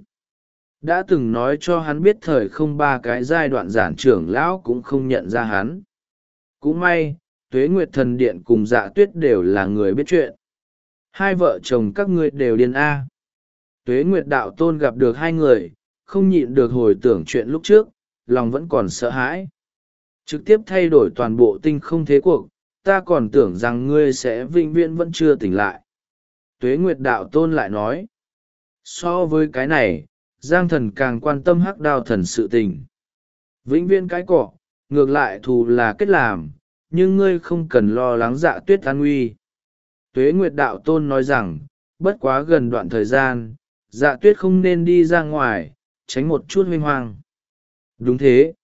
Đã từng nói cho hắn biết thời không 3 cái giai đoạn giản trưởng lão cũng không nhận ra hắn. Cũng may, Tuế Nguyệt Thần Điện cùng Dạ Tuyết đều là người biết chuyện. 2 vợ chồng các ngươi đều điên A. Tuế Nguyệt Đạo Tôn gặp được hai người, không nhịn được hồi tưởng chuyện lúc trước, lòng vẫn còn sợ hãi. Trực tiếp thay đổi toàn bộ tinh không thế cuộc, ta còn tưởng rằng ngươi sẽ vĩnh viễn vẫn chưa tỉnh lại. Tuế Nguyệt Đạo Tôn lại nói, so với cái này, Giang Thần càng quan tâm Hắc Đao Thần sự tình. Vĩnh viễn cái cỏ, ngược lại thù là kết làm, nhưng ngươi không cần lo lắng Dạ Tuyết an nguy. Tuế Nguyệt Đạo Tôn nói rằng, bất quá gần đoạn thời gian, Dạ Tuyết không nên đi ra ngoài, tránh một chút huynh hoang. Đúng thế.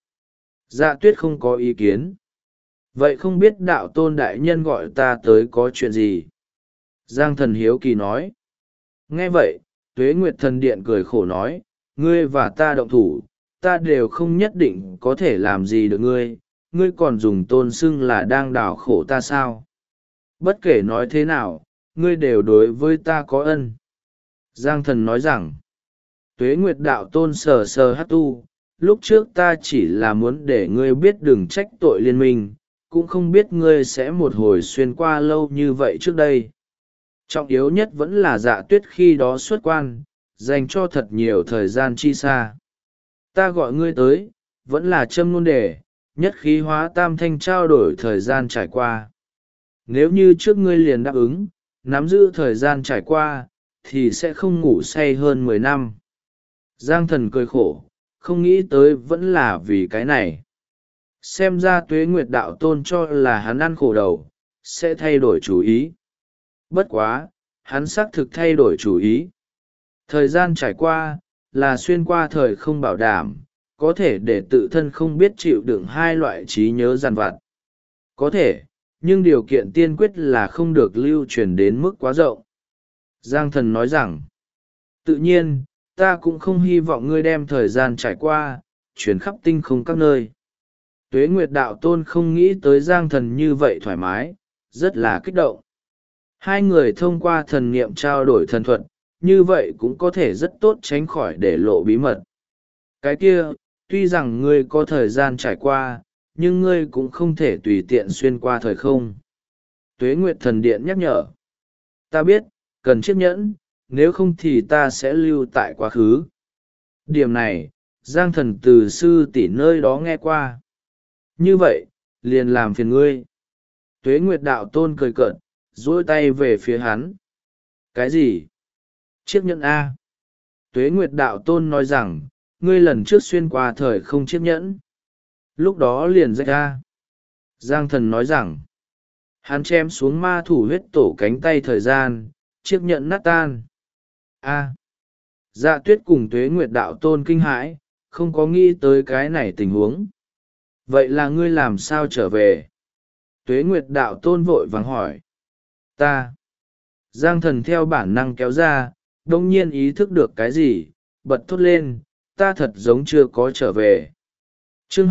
Dạ Tuyết không có ý kiến. Vậy không biết Đạo Tôn đại nhân gọi ta tới có chuyện gì? Giang Thần hiếu kỳ nói. Nghe vậy, Tuế Nguyệt Thần Điện cười khổ nói, ngươi và ta động thủ, ta đều không nhất định có thể làm gì được ngươi, ngươi còn dùng tôn xưng là đang đào khổ ta sao? Bất kể nói thế nào, ngươi đều đối với ta có ân. Giang Thần nói rằng, Tuế Nguyệt Đạo Tôn sờ sờ hát tu, lúc trước ta chỉ là muốn để ngươi biết đừng trách tội liên minh, cũng không biết ngươi sẽ một hồi xuyên qua lâu như vậy trước đây. Trọng yếu nhất vẫn là Dạ Tuyết khi đó xuất quan, dành cho thật nhiều thời gian chi xa. Ta gọi ngươi tới, vẫn là châm ngôn đề, nhất khí hóa tam thanh trao đổi thời gian trải qua. Nếu như trước ngươi liền đáp ứng, nắm giữ thời gian trải qua, thì sẽ không ngủ say hơn 10 năm. Giang Thần cười khổ, không nghĩ tới vẫn là vì cái này. Xem ra Tuế Nguyệt Đạo Tôn cho là hắn ăn khổ đầu, sẽ thay đổi chủ ý. Bất quá, hắn xác thực thay đổi chủ ý. Thời gian trải qua, là xuyên qua thời không bảo đảm, có thể để tự thân không biết chịu đựng hai loại trí nhớ dằn vặt. Có thể, nhưng điều kiện tiên quyết là không được lưu truyền đến mức quá rộng. Giang Thần nói rằng, tự nhiên, ta cũng không hy vọng ngươi đem thời gian trải qua, chuyển khắp tinh không các nơi. Tuế Nguyệt Đạo Tôn không nghĩ tới Giang Thần như vậy thoải mái, rất là kích động. Hai người thông qua thần niệm trao đổi thần thuật, như vậy cũng có thể rất tốt tránh khỏi để lộ bí mật. Cái kia, tuy rằng ngươi có thời gian trải qua, nhưng ngươi cũng không thể tùy tiện xuyên qua thời không. Tuế Nguyệt Thần Điện nhắc nhở. Ta biết, cần chiếc nhẫn, nếu không thì ta sẽ lưu tại quá khứ. Điểm này, Giang Thần từ sư tỷ nơi đó nghe qua. Như vậy, liền làm phiền ngươi. Tuế Nguyệt Đạo Tôn cười cợt, duỗi tay về phía hắn. Cái gì? Chiếc nhẫn A. Tuế Nguyệt Đạo Tôn nói rằng, ngươi lần trước xuyên qua thời không chiếc nhẫn. Lúc đó liền rách ra. Giang Thần nói rằng, hắn chém xuống ma thủ huyết tổ cánh tay thời gian, chiếc nhẫn nát tan. A. Dạ Tuyết cùng Tuế Nguyệt Đạo Tôn kinh hãi, không có nghĩ tới cái này tình huống. Vậy là ngươi làm sao trở về? Tuế Nguyệt Đạo Tôn vội vàng hỏi. Ta. Giang Thần theo bản năng kéo ra, đông nhiên ý thức được cái gì, bật thốt lên, ta thật giống chưa có trở về. Chương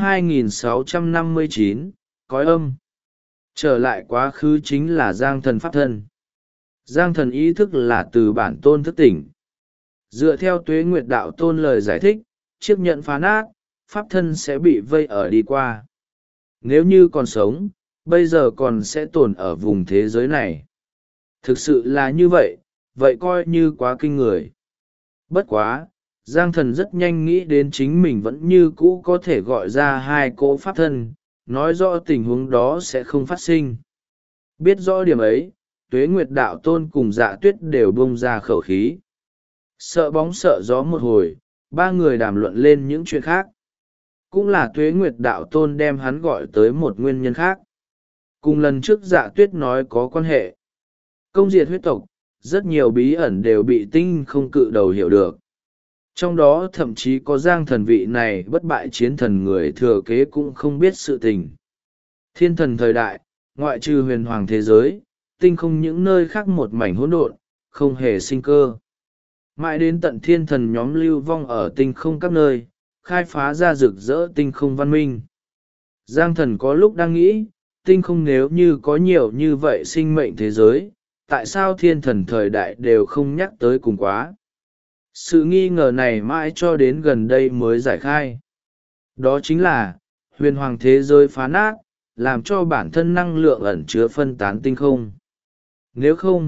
2659, Cõi âm. Trở lại quá khứ chính là Giang Thần pháp thân. Giang Thần ý thức là từ bản tôn thức tỉnh. Dựa theo Tuế Nguyệt Đạo Tôn lời giải thích, chiếc nhẫn phá nát, pháp thân sẽ bị vây ở đi qua. Nếu như còn sống, bây giờ còn sẽ tồn ở vùng thế giới này. Thực sự là như vậy, vậy coi như quá kinh người. Bất quá, Giang Thần rất nhanh nghĩ đến chính mình vẫn như cũ có thể gọi ra hai cỗ pháp thân, nói rõ tình huống đó sẽ không phát sinh. Biết rõ điểm ấy, Tuế Nguyệt Đạo Tôn cùng Dạ Tuyết đều bông ra khẩu khí. Sợ bóng sợ gió một hồi, ba người đàm luận lên những chuyện khác. Cũng là Tuế Nguyệt Đạo Tôn đem hắn gọi tới một nguyên nhân khác. Cùng lần trước Dạ Tuyết nói có quan hệ. Công diệt huyết tộc, rất nhiều bí ẩn đều bị tinh không cự đầu hiểu được. Trong đó thậm chí có Giang Thần vị này bất bại chiến thần người thừa kế cũng không biết sự tình. Thiên thần thời đại, ngoại trừ huyền hoàng thế giới, tinh không những nơi khác một mảnh hỗn độn, không hề sinh cơ. Mãi đến tận thiên thần nhóm lưu vong ở tinh không các nơi, khai phá ra rực rỡ tinh không văn minh. Giang Thần có lúc đang nghĩ, tinh không nếu như có nhiều như vậy sinh mệnh thế giới, tại sao thiên thần thời đại đều không nhắc tới cùng quá? Sự nghi ngờ này mãi cho đến gần đây mới giải khai. Đó chính là, huyền hoàng thế giới phá nát, làm cho bản thân năng lượng ẩn chứa phân tán tinh không. Nếu không,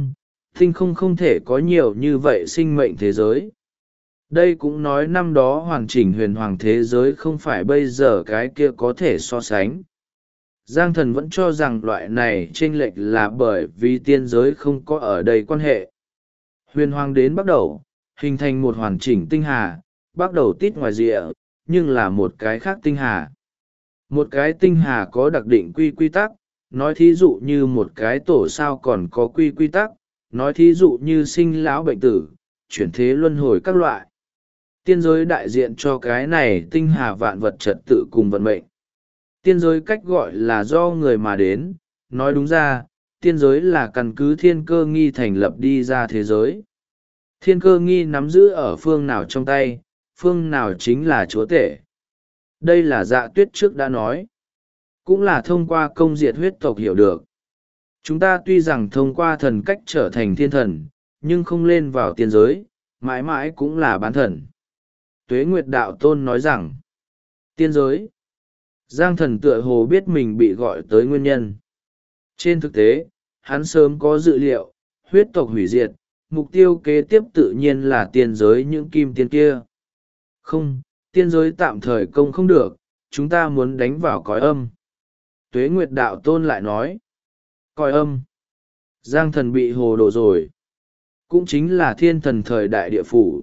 Tinh không không thể có nhiều như vậy sinh mệnh thế giới. Đây cũng nói năm đó hoàn chỉnh huyền hoàng thế giới không phải bây giờ cái kia có thể so sánh. Giang Thần vẫn cho rằng loại này chênh lệch là bởi vì tiên giới không có ở đây quan hệ. Huyền hoàng đến bắt đầu, hình thành một hoàn chỉnh tinh hà, bắt đầu tít ngoài rìa, nhưng là một cái khác tinh hà. Một cái tinh hà có đặc định quy tắc, nói thí dụ như một cái tổ sao còn có quy tắc, nói thí dụ như sinh lão bệnh tử, chuyển thế luân hồi các loại. Tiên giới đại diện cho cái này tinh hà vạn vật trật tự cùng vận mệnh. Tiên giới cách gọi là do người mà đến, nói đúng ra, tiên giới là căn cứ thiên cơ nghi thành lập đi ra thế giới. Thiên cơ nghi nắm giữ ở phương nào trong tay, phương nào chính là chúa tể. Đây là Dạ Tuyết trước đã nói. Cũng là thông qua công diệt huyết tộc hiểu được. Chúng ta tuy rằng thông qua thần cách trở thành thiên thần, nhưng không lên vào tiên giới, mãi mãi cũng là bán thần. Tuế Nguyệt Đạo Tôn nói rằng, tiên giới. Giang Thần tựa hồ biết mình bị gọi tới nguyên nhân. Trên thực tế, hắn sớm có dự liệu, huyết tộc hủy diệt, mục tiêu kế tiếp tự nhiên là tiên giới những kim tiên kia. Không, tiên giới tạm thời công không được, chúng ta muốn đánh vào cõi âm. Tuế Nguyệt Đạo Tôn lại nói, cõi âm. Giang Thần bị hồ đồ rồi. Cũng chính là thiên thần thời đại địa phủ.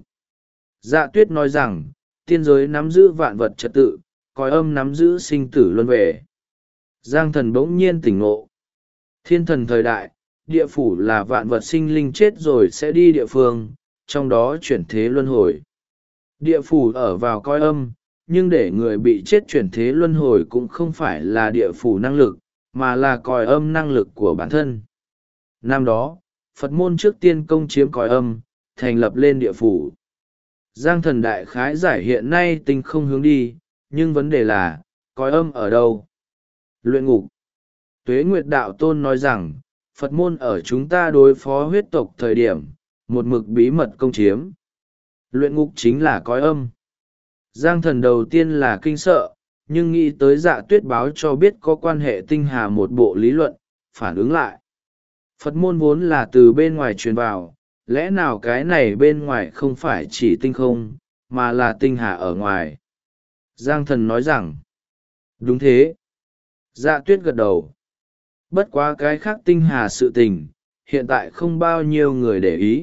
Dạ Tuyết nói rằng, tiên giới nắm giữ vạn vật trật tự, cõi âm nắm giữ sinh tử luân về. Giang Thần bỗng nhiên tỉnh ngộ. Thiên thần thời đại, địa phủ là vạn vật sinh linh chết rồi sẽ đi địa phương, trong đó chuyển thế luân hồi. Địa phủ ở vào cõi âm, nhưng để người bị chết chuyển thế luân hồi cũng không phải là địa phủ năng lực, mà là cõi âm năng lực của bản thân. Năm đó, Phật môn trước tiên công chiếm cõi âm, thành lập lên địa phủ. Giang Thần đại khái giải hiện nay tinh không hướng đi, nhưng vấn đề là, cõi âm ở đâu? Luyện ngục. Tuế Nguyệt Đạo Tôn nói rằng, Phật môn ở chúng ta đối phó huyết tộc thời điểm, một mực bí mật công chiếm. Luyện ngục chính là cõi âm. Giang Thần đầu tiên là kinh sợ, nhưng nghĩ tới Dạ Tuyết báo cho biết có quan hệ tinh hà một bộ lý luận, phản ứng lại. Phật môn vốn là từ bên ngoài truyền vào, lẽ nào cái này bên ngoài không phải chỉ tinh không, mà là tinh hà ở ngoài? Giang Thần nói rằng, đúng thế. Dạ Tuyết gật đầu. Bất quá cái khác tinh hà sự tình, hiện tại không bao nhiêu người để ý.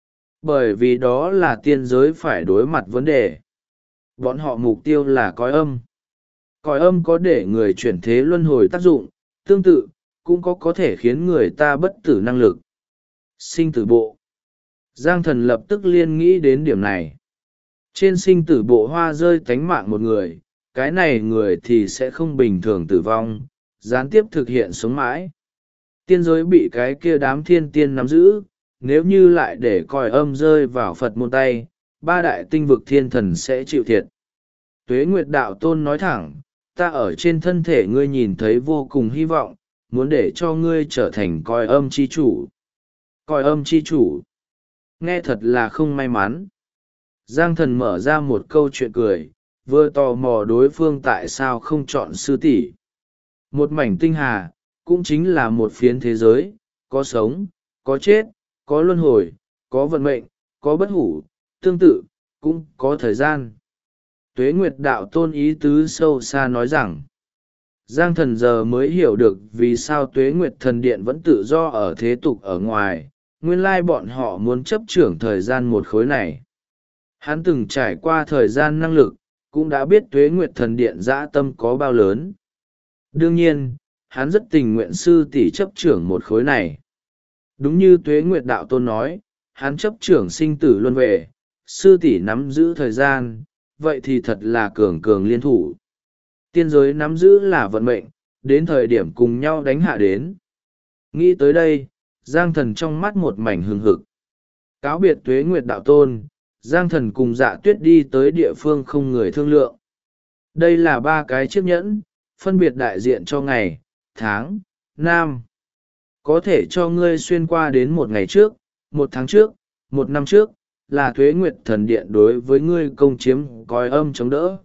Bởi vì đó là tiên giới phải đối mặt vấn đề. Bọn họ mục tiêu là cõi âm. Cõi âm có để người chuyển thế luân hồi tác dụng, tương tự, cũng có thể khiến người ta bất tử năng lực. Sinh tử bộ. Giang Thần lập tức liên nghĩ đến điểm này. Trên sinh tử bộ hoa rơi tánh mạng một người, cái này người thì sẽ không bình thường tử vong, gián tiếp thực hiện sống mãi. Tiên giới bị cái kia đám thiên tiên nắm giữ, nếu như lại để cõi âm rơi vào Phật môn tay, ba đại tinh vực thiên thần sẽ chịu thiệt. Tuế Nguyệt Đạo Tôn nói thẳng, ta ở trên thân thể ngươi nhìn thấy vô cùng hy vọng, muốn để cho ngươi trở thành cõi âm chi chủ. Cõi âm chi chủ. Nghe thật là không may mắn. Giang Thần mở ra một câu chuyện cười, vừa tò mò đối phương tại sao không chọn sư tỷ. Một mảnh tinh hà, cũng chính là một phiến thế giới, có sống, có chết, có luân hồi, có vận mệnh, có bất hủ, tương tự, cũng có thời gian. Tuế Nguyệt Đạo Tôn ý tứ sâu xa nói rằng, Giang Thần giờ mới hiểu được vì sao Tuế Nguyệt Thần Điện vẫn tự do ở thế tục ở ngoài, nguyên lai bọn họ muốn chấp trưởng thời gian một khối này. Hắn từng trải qua thời gian năng lực, cũng đã biết Tuế Nguyệt Thần Điện dã tâm có bao lớn. Đương nhiên, hắn rất tình nguyện sư tỷ chấp trưởng một khối này. Đúng như Tuế Nguyệt Đạo Tôn nói, hắn chấp trưởng sinh tử luân về, sư tỷ nắm giữ thời gian, vậy thì thật là cường cường liên thủ. Tiên giới nắm giữ là vận mệnh, đến thời điểm cùng nhau đánh hạ đến. Nghĩ tới đây, Giang Thần trong mắt một mảnh hừng hực. Cáo biệt Tuế Nguyệt Đạo Tôn, Giang Thần cùng Dạ Tuyết đi tới địa phương không người thương lượng. Đây là ba cái chiếc nhẫn, phân biệt đại diện cho ngày, tháng, năm. Có thể cho ngươi xuyên qua đến một ngày trước, một tháng trước, một năm trước, là Tuế Nguyệt Thần Điện đối với ngươi công chiếm cõi âm chống đỡ.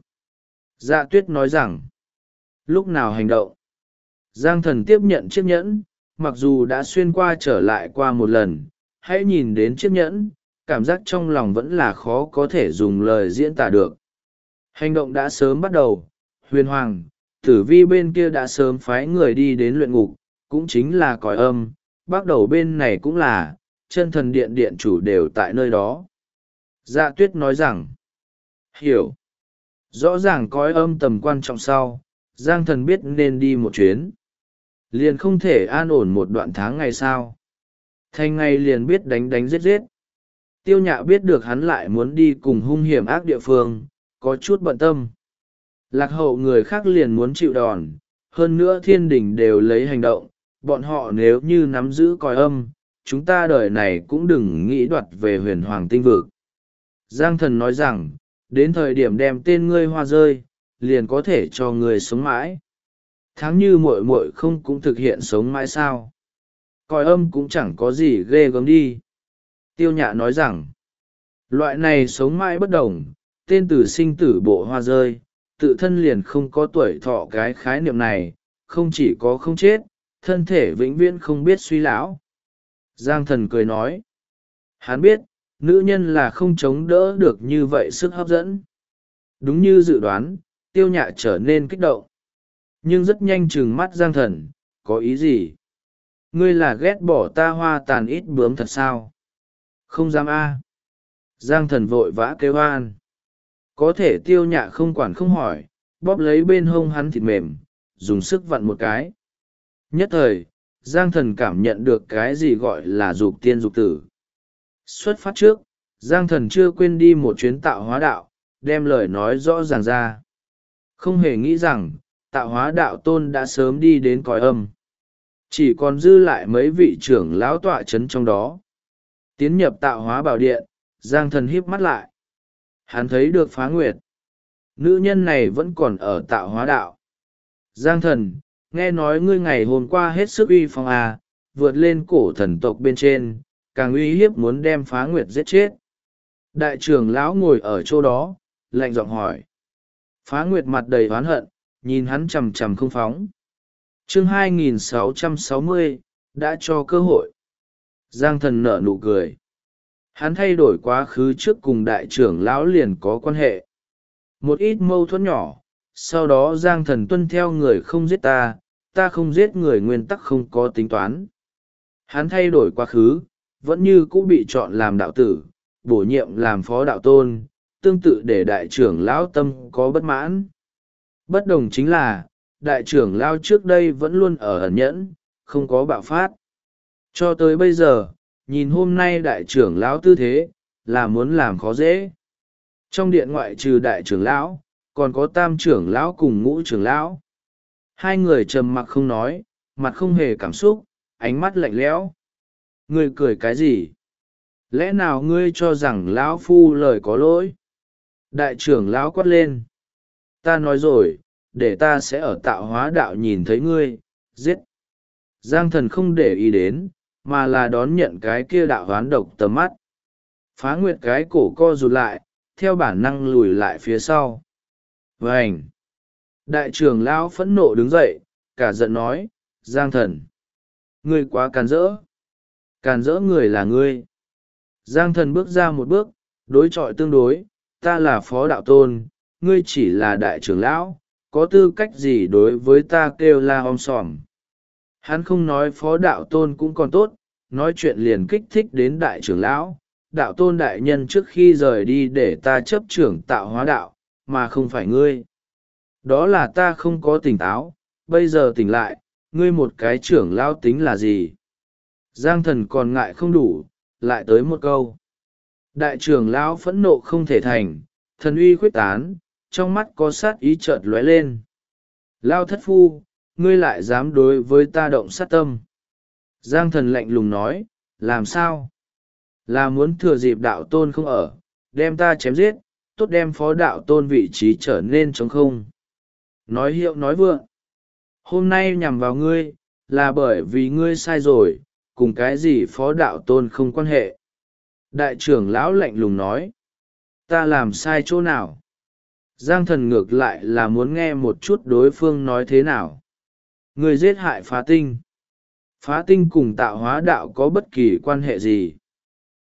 Dạ Tuyết nói rằng, lúc nào hành động? Giang Thần tiếp nhận chiếc nhẫn, mặc dù đã xuyên qua trở lại qua một lần, hãy nhìn đến chiếc nhẫn, cảm giác trong lòng vẫn là khó có thể dùng lời diễn tả được. Hành động đã sớm bắt đầu, huyền hoàng, tử vi bên kia đã sớm phái người đi đến luyện ngục, cũng chính là cõi âm, bắt đầu bên này cũng là, chân thần điện điện chủ đều tại nơi đó. Dạ tuyết nói rằng, hiểu. Rõ ràng cõi âm tầm quan trọng sau, Giang thần biết nên đi một chuyến. Liền không thể an ổn một đoạn tháng ngày sao. Thành ngày liền biết đánh đánh giết giết. Tiêu Nhạ biết được hắn lại muốn đi cùng hung hiểm ác địa phương, có chút bận tâm. Lạc hậu người khác liền muốn chịu đòn, hơn nữa thiên đình đều lấy hành động, bọn họ nếu như nắm giữ cõi âm, chúng ta đời này cũng đừng nghĩ đoạt về huyền hoàng tinh vực. Giang thần nói rằng, đến thời điểm đem tên ngươi hoa rơi, liền có thể cho ngươi sống mãi. Tháng như muội muội không cũng thực hiện sống mãi sao. Cõi âm cũng chẳng có gì ghê gớm đi. Tiêu Nhạ nói rằng, loại này sống mãi bất đồng, tên từ sinh tử bộ hoa rơi, tự thân liền không có tuổi thọ cái khái niệm này, không chỉ có không chết, thân thể vĩnh viễn không biết suy lão. Giang thần cười nói, hắn biết, nữ nhân là không chống đỡ được như vậy sức hấp dẫn. Đúng như dự đoán, Tiêu Nhạ trở nên kích động. Nhưng rất nhanh trừng mắt Giang thần, có ý gì? Ngươi là ghét bỏ ta hoa tàn ít bướm thật sao? Không dám a. Giang thần vội vã kêu oan. Có thể Tiêu Nhạ không quản không hỏi, bóp lấy bên hông hắn thịt mềm, dùng sức vặn một cái. Nhất thời, Giang thần cảm nhận được cái gì gọi là dục tiên dục tử. Xuất phát trước, Giang thần chưa quên đi một chuyến tạo hóa đạo, đem lời nói rõ ràng ra. Không hề nghĩ rằng, tạo hóa đạo tôn đã sớm đi đến cõi âm. Chỉ còn dư lại mấy vị trưởng lão tọa chấn trong đó. Tiến nhập tạo hóa bảo điện, Giang thần híp mắt lại. Hắn thấy được Phá Nguyệt. Nữ nhân này vẫn còn ở tạo hóa đạo. Giang thần, nghe nói ngươi ngày hôm qua hết sức uy phong à, vượt lên cổ thần tộc bên trên, càng uy hiếp muốn đem Phá Nguyệt giết chết. Đại trưởng lão ngồi ở chỗ đó, lạnh giọng hỏi. Phá Nguyệt mặt đầy oán hận, nhìn hắn chằm chằm không phóng. Chương 2660, đã cho cơ hội. Giang thần nở nụ cười. Hắn thay đổi quá khứ trước cùng đại trưởng lão liền có quan hệ. Một ít mâu thuẫn nhỏ, sau đó Giang thần tuân theo người không giết ta, ta không giết người nguyên tắc không có tính toán. Hắn thay đổi quá khứ, vẫn như cũ bị chọn làm đạo tử, bổ nhiệm làm phó đạo tôn, tương tự để đại trưởng lão tâm có bất mãn. Bất đồng chính là, đại trưởng lão trước đây vẫn luôn ở ẩn nhẫn, không có bạo phát. Cho tới bây giờ, nhìn hôm nay đại trưởng lão tư thế, là muốn làm khó dễ. Trong điện ngoại trừ đại trưởng lão, còn có tam trưởng lão cùng ngũ trưởng lão. Hai người trầm mặc không nói, mặt không hề cảm xúc, ánh mắt lạnh lẽo. Ngươi cười cái gì? Lẽ nào ngươi cho rằng lão phu lời có lỗi? Đại trưởng lão quát lên. Ta nói rồi, để ta sẽ ở tạo hóa đạo nhìn thấy ngươi, giết. Giang thần không để ý đến, mà là đón nhận cái kia đạo hoán độc tầm mắt. Phá Nguyệt cái cổ co rụt lại, theo bản năng lùi lại phía sau. Vânh! Đại trưởng lão phẫn nộ đứng dậy, cả giận nói, Giang thần, ngươi quá càn rỡ. Càn rỡ người là ngươi. Giang thần bước ra một bước, đối chọi tương đối, ta là phó đạo tôn, ngươi chỉ là đại trưởng lão, có tư cách gì đối với ta kêu la om sòm. Hắn không nói phó đạo tôn cũng còn tốt, nói chuyện liền kích thích đến đại trưởng lão, đạo tôn đại nhân trước khi rời đi để ta chấp trưởng tạo hóa đạo, mà không phải ngươi. Đó là ta không có tỉnh táo, bây giờ tỉnh lại, ngươi một cái trưởng lão tính là gì? Giang thần còn ngại không đủ, lại tới một câu. Đại trưởng lão phẫn nộ không thể thành, thần uy khuyết tán, trong mắt có sát ý chợt lóe lên. Lao thất phu, ngươi lại dám đối với ta động sát tâm. Giang thần lạnh lùng nói, làm sao? Là muốn thừa dịp đạo tôn không ở, đem ta chém giết, tốt đem phó đạo tôn vị trí trở nên trống không. Nói hiệu nói vượng. Hôm nay nhằm vào ngươi, là bởi vì ngươi sai rồi, cùng cái gì phó đạo tôn không quan hệ. Đại trưởng lão lạnh lùng nói, ta làm sai chỗ nào? Giang thần ngược lại là muốn nghe một chút đối phương nói thế nào. Ngươi giết hại phá tinh. Phá tinh cùng tạo hóa đạo có bất kỳ quan hệ gì?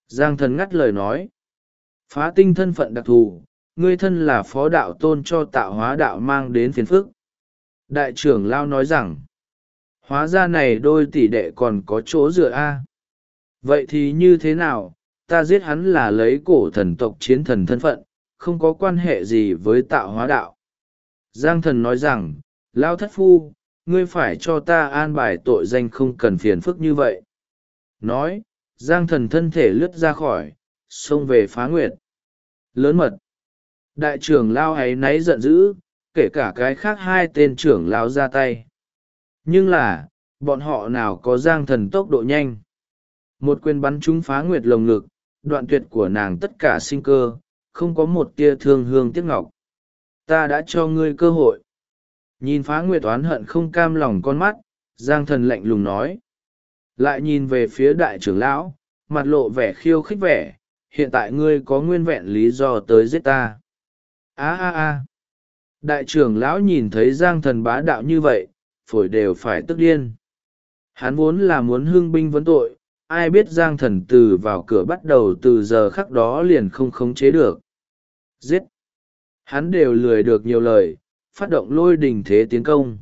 Giang thần ngắt lời nói. Phá tinh thân phận đặc thù, ngươi thân là phó đạo tôn cho tạo hóa đạo mang đến phiền phức. Đại trưởng lao nói rằng, hóa ra này đôi tỷ đệ còn có chỗ dựa a. Vậy thì như thế nào, ta giết hắn là lấy cổ thần tộc chiến thần thân phận, không có quan hệ gì với tạo hóa đạo. Giang thần nói rằng, lao thất phu, ngươi phải cho ta an bài tội danh không cần phiền phức như vậy. Nói, Giang thần thân thể lướt ra khỏi, xông về Phá Nguyệt. Lớn mật. Đại trưởng lao ấy náy giận dữ, kể cả cái khác hai tên trưởng lao ra tay. Nhưng là, bọn họ nào có Giang thần tốc độ nhanh. Một quyền bắn trúng Phá Nguyệt lồng ngực, đoạn tuyệt của nàng tất cả sinh cơ, không có một tia thương hương tiếc ngọc. Ta đã cho ngươi cơ hội. Nhìn Phá Nguyệt oán hận không cam lòng con mắt, Giang thần lạnh lùng nói. Lại nhìn về phía đại trưởng lão, mặt lộ vẻ khiêu khích vẻ, hiện tại ngươi có nguyên vẹn lý do tới giết ta. Đại trưởng lão nhìn thấy Giang thần bá đạo như vậy, phổi đều phải tức điên. Hắn vốn là muốn hưng binh vấn tội, ai biết Giang thần từ vào cửa bắt đầu từ giờ khắc đó liền không khống chế được. Giết! Hắn đều lười được nhiều lời, phát động lôi đình thế tiến công.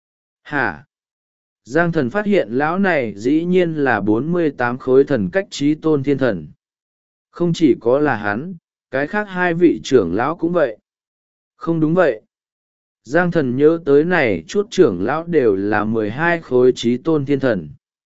Hả? Giang thần phát hiện lão này dĩ nhiên là 48 khối thần cách trí tôn thiên thần. Không chỉ có là hắn, cái khác hai vị trưởng lão cũng vậy. Không đúng vậy. Giang thần nhớ tới này chút trưởng lão đều là 12 khối trí tôn thiên thần.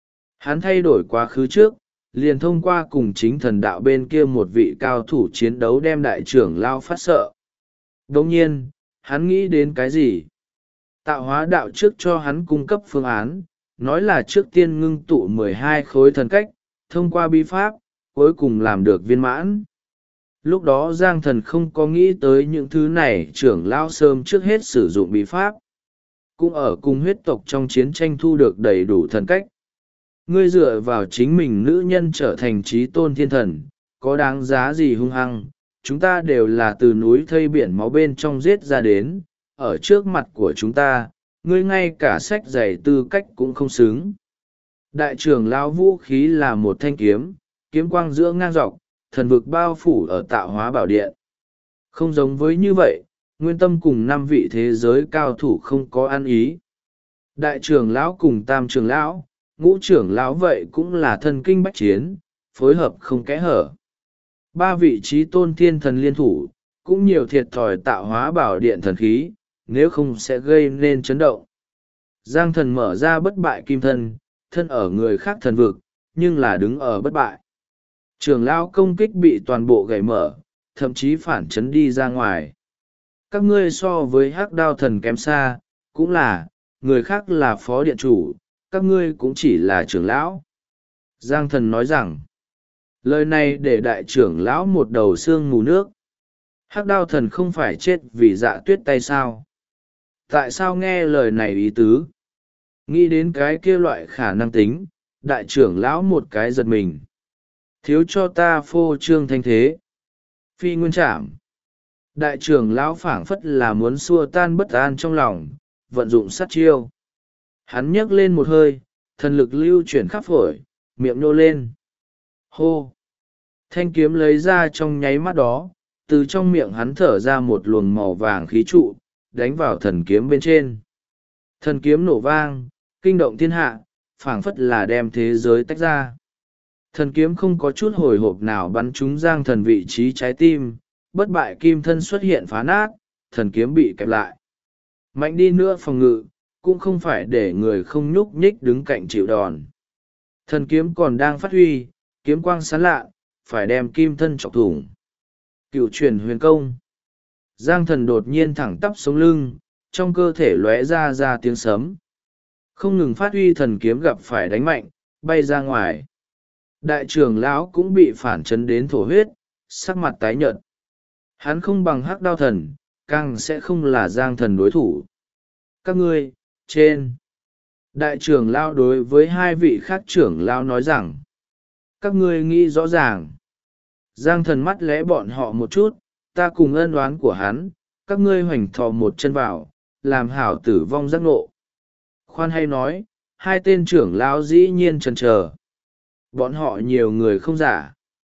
Hắn thay đổi quá khứ trước, liền thông qua cùng chính thần đạo bên kia một vị cao thủ chiến đấu đem đại trưởng lão phát sợ. Đồng nhiên, hắn nghĩ đến cái gì? Tạo hóa đạo trước cho hắn cung cấp phương án, nói là trước tiên ngưng tụ 12 khối thần cách, thông qua bí pháp, cuối cùng làm được viên mãn. Lúc đó Giang thần không có nghĩ tới những thứ này, trưởng lão sớm trước hết sử dụng bí pháp. Cũng ở cùng huyết tộc trong chiến tranh thu được đầy đủ thần cách. Ngươi dựa vào chính mình nữ nhân trở thành trí tôn thiên thần, có đáng giá gì hung hăng, chúng ta đều là từ núi thây biển máu bên trong giết ra đến, ở trước mặt của chúng ta, ngươi ngay cả sách giày tư cách cũng không xứng. Đại trưởng lão vũ khí là một thanh kiếm, kiếm quang giữa ngang dọc, thần vực bao phủ ở tạo hóa bảo điện. Không giống với như vậy, nguyên tâm cùng 5 vị thế giới cao thủ không có ăn ý. Đại trưởng lão cùng tam trưởng lão, ngũ trưởng lão vậy cũng là thân kinh bách chiến, phối hợp không kẽ hở. 3 vị trí tôn thiên thần liên thủ, cũng nhiều thiệt thòi tạo hóa bảo điện thần khí, nếu không sẽ gây nên chấn động. Giang thần mở ra bất bại kim thân, thân ở người khác thần vực, nhưng là đứng ở bất bại. Trưởng lão công kích bị toàn bộ gãy mở, thậm chí phản chấn đi ra ngoài. Các ngươi so với hắc đao thần kém xa, cũng là, người khác là phó điện chủ, các ngươi cũng chỉ là trưởng lão. Giang thần nói rằng, lời này để đại trưởng lão một đầu xương mù nước. Hắc đao thần không phải chết vì dạ tuyết tay sao? Tại sao nghe lời này ý tứ? Nghĩ đến cái kia loại khả năng tính, đại trưởng lão một cái giật mình. Thiếu cho ta phô trương thanh thế. Phi nguyên trảm. Đại trưởng lão phảng phất là muốn xua tan bất an trong lòng, vận dụng sát chiêu. Hắn nhấc lên một hơi, thần lực lưu chuyển khắp phổi, miệng nô lên. Hô! Thanh kiếm lấy ra trong nháy mắt đó, từ trong miệng hắn thở ra một luồng màu vàng khí trụ, đánh vào thần kiếm bên trên. Thần kiếm nổ vang, kinh động thiên hạ, phảng phất là đem thế giới tách ra. Thần kiếm không có chút hồi hộp nào bắn trúng Giang thần vị trí trái tim, bất bại kim thân xuất hiện phá nát, thần kiếm bị kẹp lại. Mạnh đi nữa phòng ngự, cũng không phải để người không nhúc nhích đứng cạnh chịu đòn. Thần kiếm còn đang phát huy, kiếm quang sáng lạ, phải đem kim thân chọc thủng. Cựu truyền huyền công. Giang thần đột nhiên thẳng tắp sống lưng, trong cơ thể lóe ra tiếng sấm. Không ngừng phát huy thần kiếm gặp phải đánh mạnh, bay ra ngoài. Đại trưởng lão cũng bị phản chấn đến thổ huyết, sắc mặt tái nhợt. Hắn không bằng hắc đao thần, càng sẽ không là Giang thần đối thủ. Các ngươi, trên. Đại trưởng lão đối với hai vị khác trưởng lão nói rằng, các ngươi nghĩ rõ ràng. Giang thần mắt lẽ bọn họ một chút, ta cùng ân oán của hắn, các ngươi hoành thò một chân vào, làm hảo tử vong giác ngộ. Khoan hay nói, hai tên trưởng lão dĩ nhiên chần chờ. Bọn họ nhiều người không giả.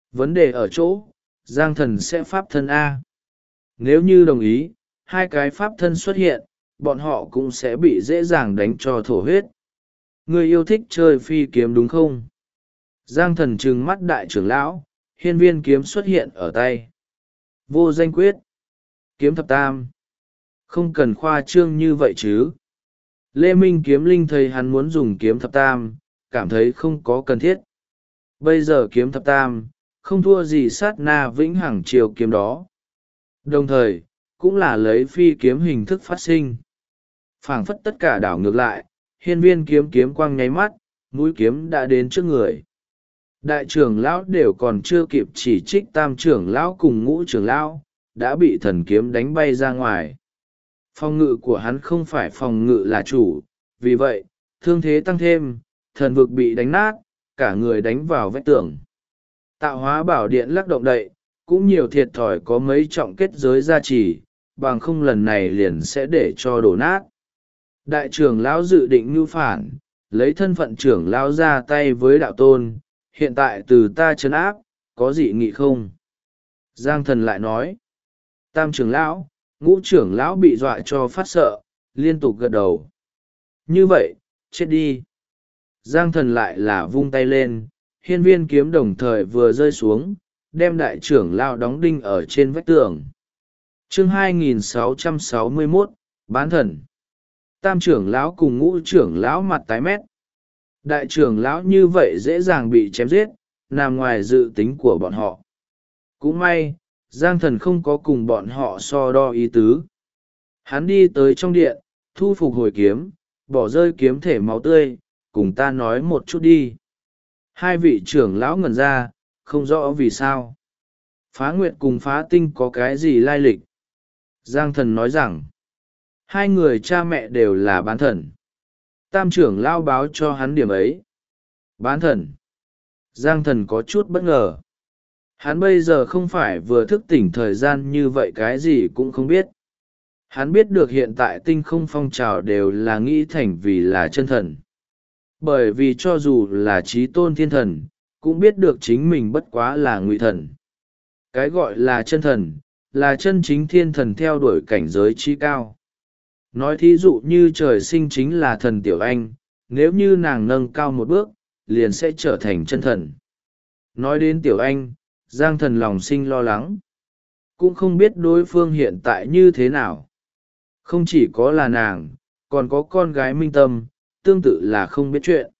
Vấn đề ở chỗ, Giang Thần sẽ pháp thân A. Nếu như đồng ý, hai cái pháp thân xuất hiện, bọn họ cũng sẽ bị dễ dàng đánh cho thổ huyết. Ngươi yêu thích chơi phi kiếm đúng không? Giang Thần trừng mắt đại trưởng lão, hiên viên kiếm xuất hiện ở tay. Vô danh quyết. Kiếm thập tam. Không cần khoa trương như vậy chứ. Lê Minh Kiếm Linh thấy hắn muốn dùng kiếm thập tam, cảm thấy không có cần thiết. Bây giờ kiếm thập tam, không thua gì sát na vĩnh hằng chiều kiếm đó. Đồng thời, cũng là lấy phi kiếm hình thức phát sinh. Phảng phất tất cả đảo ngược lại, hiên viên kiếm kiếm quang nháy mắt, mũi kiếm đã đến trước người. Đại trưởng lão đều còn chưa kịp chỉ trích tam trưởng lão cùng ngũ trưởng lão, đã bị thần kiếm đánh bay ra ngoài. Phòng ngự của hắn không phải phòng ngự là chủ, vì vậy, thương thế tăng thêm, thần vực bị đánh nát, cả người đánh vào vách tường. Tạo hóa bảo điện lắc động đậy, cũng nhiều thiệt thòi có mấy trọng kết giới gia trì, bằng không lần này liền sẽ để cho đổ nát. Đại trưởng lão dự định mưu phản, lấy thân phận trưởng lão ra tay với đạo tôn, hiện tại từ ta trấn áp, có dị nghị không? Giang Thần lại nói, tam trưởng lão, ngũ trưởng lão bị dọa cho phát sợ, liên tục gật đầu. Như vậy, chết đi. Giang Thần lại là vung tay lên, hiên viên kiếm đồng thời vừa rơi xuống, đem đại trưởng lão đóng đinh ở trên vách tường. Chương 2661, Bán thần. Tam trưởng lão cùng ngũ trưởng lão mặt tái mét. Đại trưởng lão như vậy dễ dàng bị chém giết, nằm ngoài dự tính của bọn họ. Cũng may, Giang Thần không có cùng bọn họ so đo ý tứ. Hắn đi tới trong điện, thu phục hồi kiếm, bỏ rơi kiếm thể máu tươi, cùng ta nói một chút đi. Hai vị trưởng lão ngẩn ra, không rõ vì sao. Phá Nguyệt cùng Phá Tinh có cái gì lai lịch? Giang Thần nói rằng, hai người cha mẹ đều là bán thần. Tam trưởng lão báo cho hắn điểm ấy. Bán thần. Giang Thần có chút bất ngờ. Hắn bây giờ không phải vừa thức tỉnh thời gian như vậy cái gì cũng không biết. Hắn biết được hiện tại tinh không phong trào đều là nghĩ thành vì là chân thần. Bởi vì cho dù là trí tôn thiên thần, cũng biết được chính mình bất quá là ngụy thần. Cái gọi là chân thần, là chân chính thiên thần theo đuổi cảnh giới trí cao. Nói thí dụ như trời sinh chính là thần Tiểu Anh, nếu như nàng nâng cao một bước, liền sẽ trở thành chân thần. Nói đến Tiểu Anh, Giang Thần lòng sinh lo lắng. Cũng không biết đối phương hiện tại như thế nào. Không chỉ có là nàng, còn có con gái Minh Tâm, tương tự là không biết chuyện.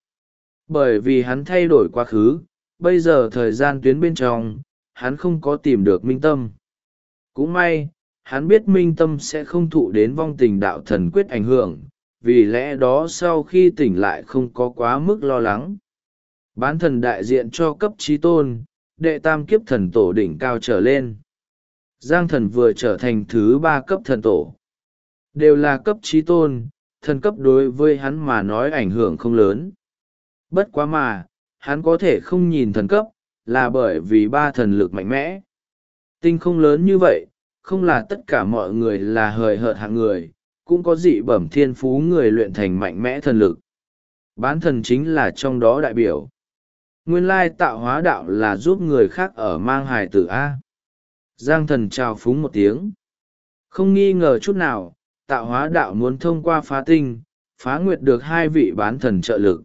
Bởi vì hắn thay đổi quá khứ, bây giờ thời gian tuyến bên trong, hắn không có tìm được Minh Tâm. Cũng may, hắn biết Minh Tâm sẽ không thụ đến vong tình đạo thần quyết ảnh hưởng, vì lẽ đó sau khi tỉnh lại không có quá mức lo lắng. Bán thần đại diện cho cấp trí tôn, đệ tam kiếp thần tổ đỉnh cao trở lên. Giang Thần vừa trở thành thứ 3 cấp thần tổ. Đều là cấp trí tôn, thần cấp đối với hắn mà nói ảnh hưởng không lớn. Bất quá mà, hắn có thể không nhìn thần cấp, là bởi vì 3 thần lực mạnh mẽ. Tinh không lớn như vậy, không là tất cả mọi người là hời hợt hạng người, cũng có dị bẩm thiên phú người luyện thành mạnh mẽ thần lực. Bán thần chính là trong đó đại biểu. Nguyên lai tạo hóa đạo là giúp người khác ở mang hài tử A. Giang Thần chào phúng một tiếng. Không nghi ngờ chút nào, tạo hóa đạo muốn thông qua Phá Tinh, Phá Nguyệt được 2 vị bán thần trợ lực.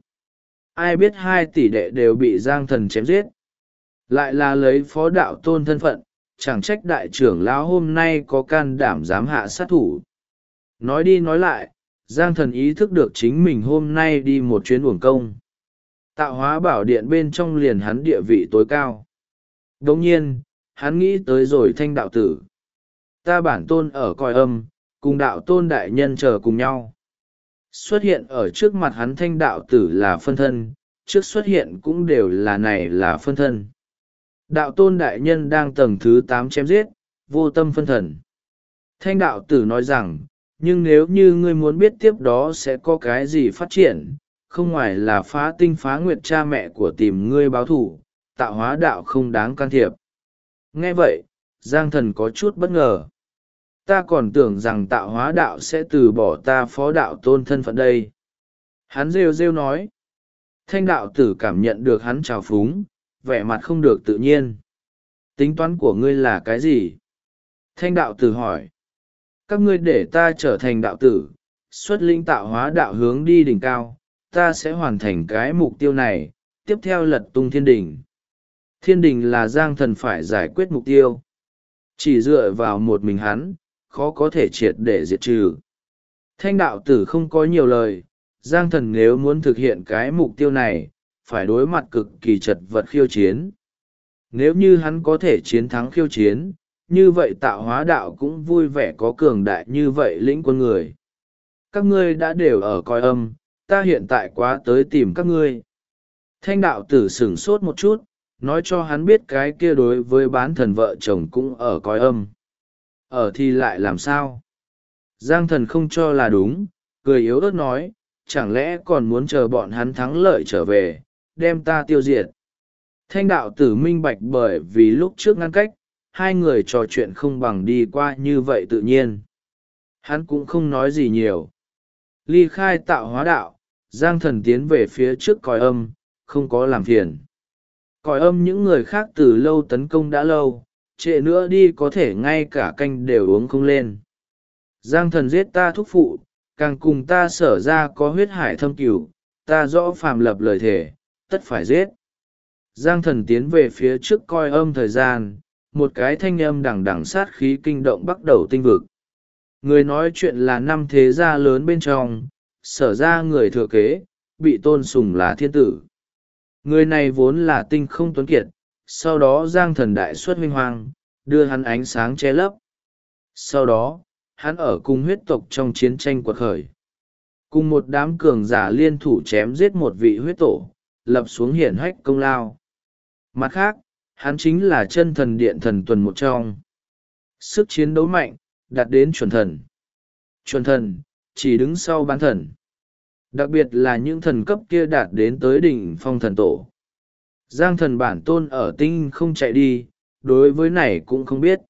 Ai biết 2 tỷ đệ đều bị Giang Thần chém giết. Lại là lấy phó đạo tôn thân phận, chẳng trách đại trưởng lão hôm nay có can đảm dám hạ sát thủ. Nói đi nói lại, Giang Thần ý thức được chính mình hôm nay đi một chuyến uổng công. Tạo hóa bảo điện bên trong liền hắn địa vị tối cao. Đồng nhiên, hắn nghĩ tới rồi Thanh đạo tử. Ta bản tôn ở cõi âm, cùng đạo tôn đại nhân chờ cùng nhau. Xuất hiện ở trước mặt hắn Thanh đạo tử là phân thân, trước xuất hiện cũng đều là này là phân thân. Đạo tôn đại nhân đang tầng thứ 8 chém giết, vô tâm phân thần. Thanh đạo tử nói rằng, nhưng nếu như ngươi muốn biết tiếp đó sẽ có cái gì phát triển, không ngoài là Phá Tinh Phá Nguyệt cha mẹ của tìm ngươi báo thủ, tạo hóa đạo không đáng can thiệp. Nghe vậy, Giang Thần có chút bất ngờ. Ta còn tưởng rằng tạo hóa đạo sẽ từ bỏ ta phó đạo tôn thân phận đây. Hắn rêu rêu nói. Thanh đạo tử cảm nhận được hắn trào phúng, vẻ mặt không được tự nhiên. Tính toán của ngươi là cái gì? Thanh đạo tử hỏi. Các ngươi để ta trở thành đạo tử, xuất linh tạo hóa đạo hướng đi đỉnh cao, ta sẽ hoàn thành cái mục tiêu này, tiếp theo lật tung thiên đình. Thiên đình là Giang Thần phải giải quyết mục tiêu. Chỉ dựa vào một mình hắn, khó có thể triệt để diệt trừ. Thanh đạo tử không có nhiều lời, Giang Thần nếu muốn thực hiện cái mục tiêu này, phải đối mặt cực kỳ chật vật khiêu chiến. Nếu như hắn có thể chiến thắng khiêu chiến, như vậy tạo hóa đạo cũng vui vẻ có cường đại như vậy lĩnh quân người. Các ngươi đã đều ở coi âm, ta hiện tại quá tới tìm các ngươi. Thanh đạo tử sửng sốt một chút, nói cho hắn biết cái kia đối với bán thần vợ chồng cũng ở coi âm. Ở thì lại làm sao? Giang Thần không cho là đúng, cười yếu ớt nói, chẳng lẽ còn muốn chờ bọn hắn thắng lợi trở về, đem ta tiêu diệt. Thanh đạo tử minh bạch bởi vì lúc trước ngăn cách, hai người trò chuyện không bằng đi qua như vậy tự nhiên. Hắn cũng không nói gì nhiều. Ly khai tạo hóa đạo, Giang Thần tiến về phía trước còi âm, không có làm phiền. Còi âm những người khác từ lâu tấn công đã lâu, trễ nữa đi có thể ngay cả canh đều uống không lên. Giang Thần giết ta thúc phụ, càng cùng ta sở ra có huyết hải thâm cửu, ta rõ phàm lập lời thề, tất phải giết. Giang Thần tiến về phía trước coi âm thời gian, một cái thanh âm đằng đằng sát khí kinh động bắt đầu tinh vực. Người nói chuyện là năm thế gia lớn bên trong, sở ra người thừa kế, bị tôn sùng là thiên tử. Người này vốn là tinh không tuấn kiệt, sau đó Giang Thần đại xuất huynh hoang, đưa hắn ánh sáng che lấp. Sau đó, hắn ở cùng huyết tộc trong chiến tranh quật khởi. Cùng một đám cường giả liên thủ chém giết một vị huyết tổ, lập xuống hiển hách công lao. Mặt khác, hắn chính là chân thần điện thần tuần một trong. Sức chiến đấu mạnh, đạt đến chuẩn thần. Chuẩn thần, chỉ đứng sau bán thần. Đặc biệt là những thần cấp kia đạt đến tới đỉnh phong thần tổ. Giang Thần bản tôn ở tinh không chạy đi, đối với này cũng không biết.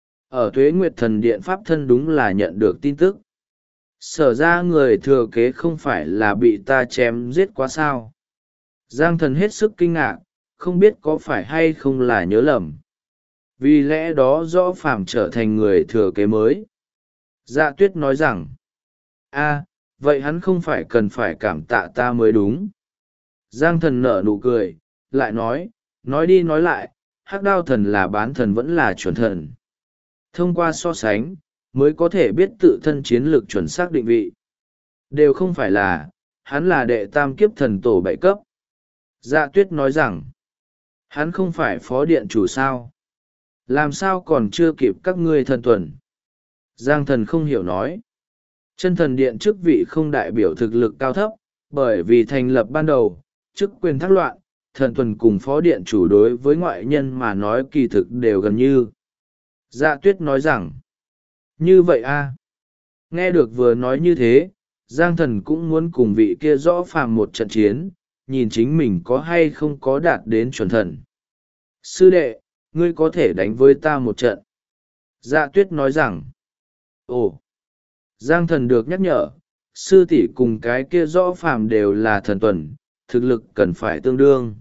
Ở Tuế Nguyệt Thần Điện Pháp thân đúng là nhận được tin tức. Sở ra người thừa kế không phải là bị ta chém giết quá sao. Giang Thần hết sức kinh ngạc, không biết có phải hay không là nhớ lầm. Vì lẽ đó rõ phàm trở thành người thừa kế mới. Dạ Tuyết nói rằng, vậy hắn không phải cần phải cảm tạ ta mới đúng. Giang Thần nở nụ cười, lại nói đi nói lại, Hắc Đao Thần là bán thần vẫn là chuẩn thần. Thông qua so sánh, mới có thể biết tự thân chiến lược chuẩn xác định vị. Đều không phải là, hắn là đệ tam kiếp thần tổ 7 cấp. Dạ Tuyết nói rằng, hắn không phải phó điện chủ sao. Làm sao còn chưa kịp các ngươi thần tuần. Giang Thần không hiểu nói. Chân thần điện chức vị không đại biểu thực lực cao thấp, bởi vì thành lập ban đầu, chức quyền thác loạn, thần tuần cùng phó điện chủ đối với ngoại nhân mà nói kỳ thực đều gần như. Dạ Tuyết nói rằng, như vậy Nghe được vừa nói như thế, Giang Thần cũng muốn cùng vị kia rõ phàm một trận chiến, nhìn chính mình có hay không có đạt đến chuẩn thần. Sư đệ, ngươi có thể đánh với ta một trận. Dạ Tuyết nói rằng, ồ, Giang Thần được nhắc nhở, sư tỷ cùng cái kia rõ phàm đều là thần tuần, thực lực cần phải tương đương.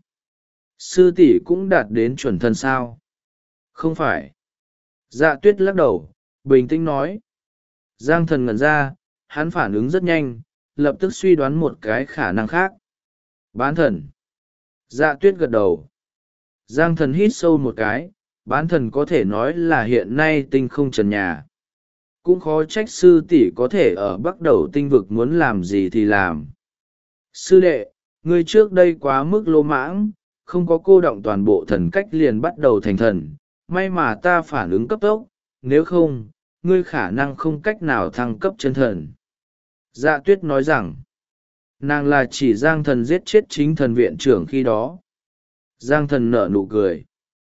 Sư tỷ cũng đạt đến chuẩn thần sao? Không phải. Dạ Tuyết lắc đầu, bình tĩnh nói. Giang Thần ngẩn ra, hắn phản ứng rất nhanh, lập tức suy đoán một cái khả năng khác. Bán thần. Dạ Tuyết gật đầu. Giang Thần hít sâu một cái, bán thần có thể nói là hiện nay tinh không trần nhà. Cũng khó trách sư tỷ có thể ở bắt đầu tinh vực muốn làm gì thì làm. Sư đệ, ngươi trước đây quá mức lô mãng, không có cô động toàn bộ thần cách liền bắt đầu thành thần. May mà ta phản ứng cấp tốc, nếu không, ngươi khả năng không cách nào thăng cấp chân thần. Dạ Tuyết nói rằng, nàng là chỉ Giang Thần giết chết chính thần viện trưởng khi đó. Giang Thần nở nụ cười.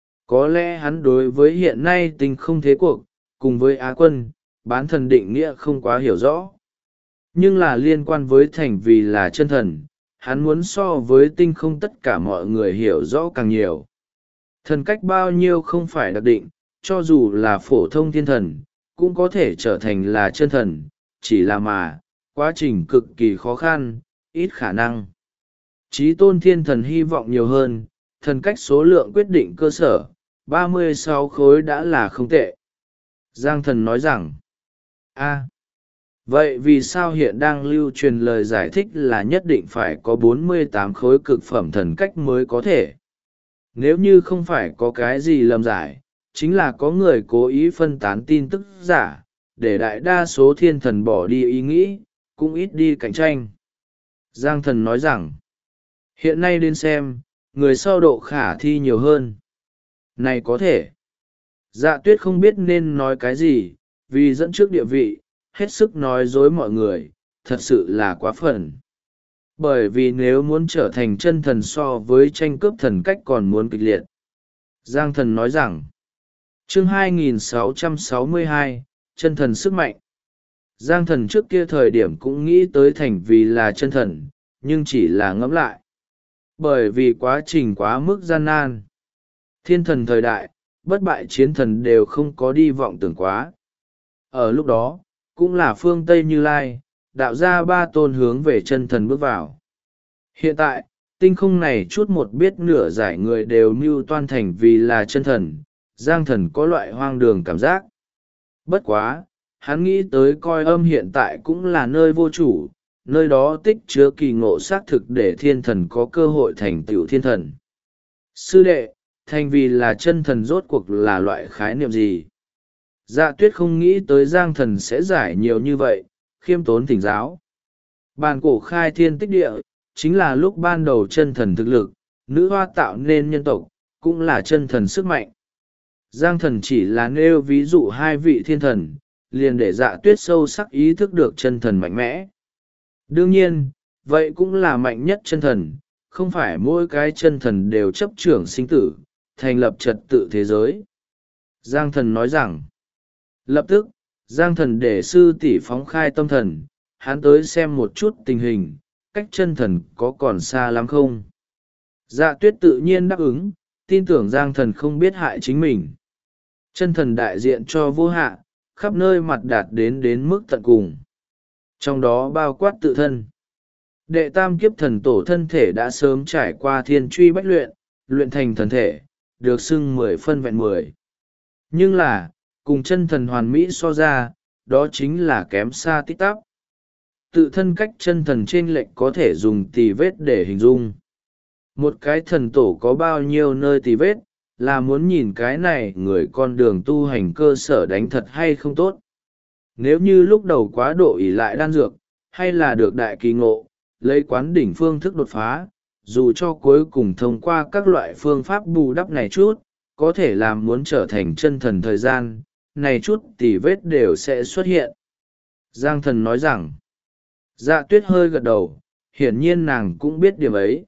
Có lẽ hắn đối với hiện nay tình không thế cuộc, cùng với Á Quân, bán thần định nghĩa không quá hiểu rõ. Nhưng là liên quan với thành vì là chân thần, hắn muốn so với tinh không tất cả mọi người hiểu rõ càng nhiều. Thần cách bao nhiêu không phải đặc định, cho dù là phổ thông thiên thần, cũng có thể trở thành là chân thần, chỉ là mà, quá trình cực kỳ khó khăn, ít khả năng. Chí tôn thiên thần hy vọng nhiều hơn, thần cách số lượng quyết định cơ sở, 36 khối đã là không tệ. Giang thần nói rằng, vậy vì sao hiện đang lưu truyền lời giải thích là nhất định phải có 48 khối cực phẩm thần cách mới có thể? Nếu như không phải có cái gì lầm giải, chính là có người cố ý phân tán tin tức giả, để đại đa số thiên thần bỏ đi ý nghĩ, cũng ít đi cạnh tranh. Giang thần nói rằng, hiện nay đến xem, người sau độ khả thi nhiều hơn. Này có thể. Dạ tuyết không biết nên nói cái gì, vì dẫn trước địa vị, hết sức nói dối mọi người, thật sự là quá phần. Bởi vì nếu muốn trở thành chân thần so với tranh cướp thần cách còn muốn kịch liệt. Giang thần nói rằng, chương 2662, chân thần sức mạnh. Giang thần trước kia thời điểm cũng nghĩ tới thành vì là chân thần, nhưng chỉ là ngẫm lại. Bởi vì quá trình quá mức gian nan. Thiên thần thời đại, bất bại chiến thần đều không có đi vọng tưởng quá. Ở lúc đó, cũng là phương Tây Như Lai, đạo ra ba tôn hướng về chân thần bước vào. Hiện tại, tinh không này chút một biết nửa giải người đều mưu toan thành vì là chân thần, Giang thần có loại hoang đường cảm giác. Bất quá, hắn nghĩ tới coi âm hiện tại cũng là nơi vô chủ, nơi đó tích chứa kỳ ngộ xác thực để thiên thần có cơ hội thành tựu thiên thần. Sư đệ, thành vì là chân thần rốt cuộc là loại khái niệm gì? Dạ tuyết không nghĩ tới Giang thần sẽ giải nhiều như vậy, khiêm tốn thỉnh giáo. Bàn cổ khai thiên tích địa, chính là lúc ban đầu chân thần thực lực, nữ hoa tạo nên nhân tộc, cũng là chân thần sức mạnh. Giang thần chỉ là nêu ví dụ hai vị thiên thần, liền để dạ tuyết sâu sắc ý thức được chân thần mạnh mẽ. Đương nhiên, vậy cũng là mạnh nhất chân thần, không phải mỗi cái chân thần đều chấp trưởng sinh tử, thành lập trật tự thế giới. Giang thần nói rằng, lập tức, Giang thần để sư tỷ phóng khai tâm thần, hắn tới xem một chút tình hình, cách chân thần có còn xa lắm không? Dạ tuyết tự nhiên đáp ứng, tin tưởng Giang thần không biết hại chính mình. Chân thần đại diện cho vô hạ, khắp nơi mặt đạt đến mức tận cùng. Trong đó bao quát tự thân. Đệ tam kiếp thần tổ thân thể đã sớm trải qua thiên truy bách luyện, luyện thành thần thể, được xưng 10 phân vẹn 10. Nhưng là, cùng chân thần hoàn mỹ so ra, đó chính là kém xa tít tắp. Tự thân cách chân thần trên lệch có thể dùng tì vết để hình dung. Một cái thần tổ có bao nhiêu nơi tì vết, là muốn nhìn cái này người con đường tu hành cơ sở đánh thật hay không tốt. Nếu như lúc đầu quá độ ỷ lại đan dược, hay là được đại kỳ ngộ, lấy quán đỉnh phương thức đột phá, dù cho cuối cùng thông qua các loại phương pháp bù đắp này chút, có thể làm muốn trở thành chân thần thời gian, này chút tỉ vết đều sẽ xuất hiện. Giang thần nói rằng, dạ tuyết hơi gật đầu, hiển nhiên nàng cũng biết điểm ấy.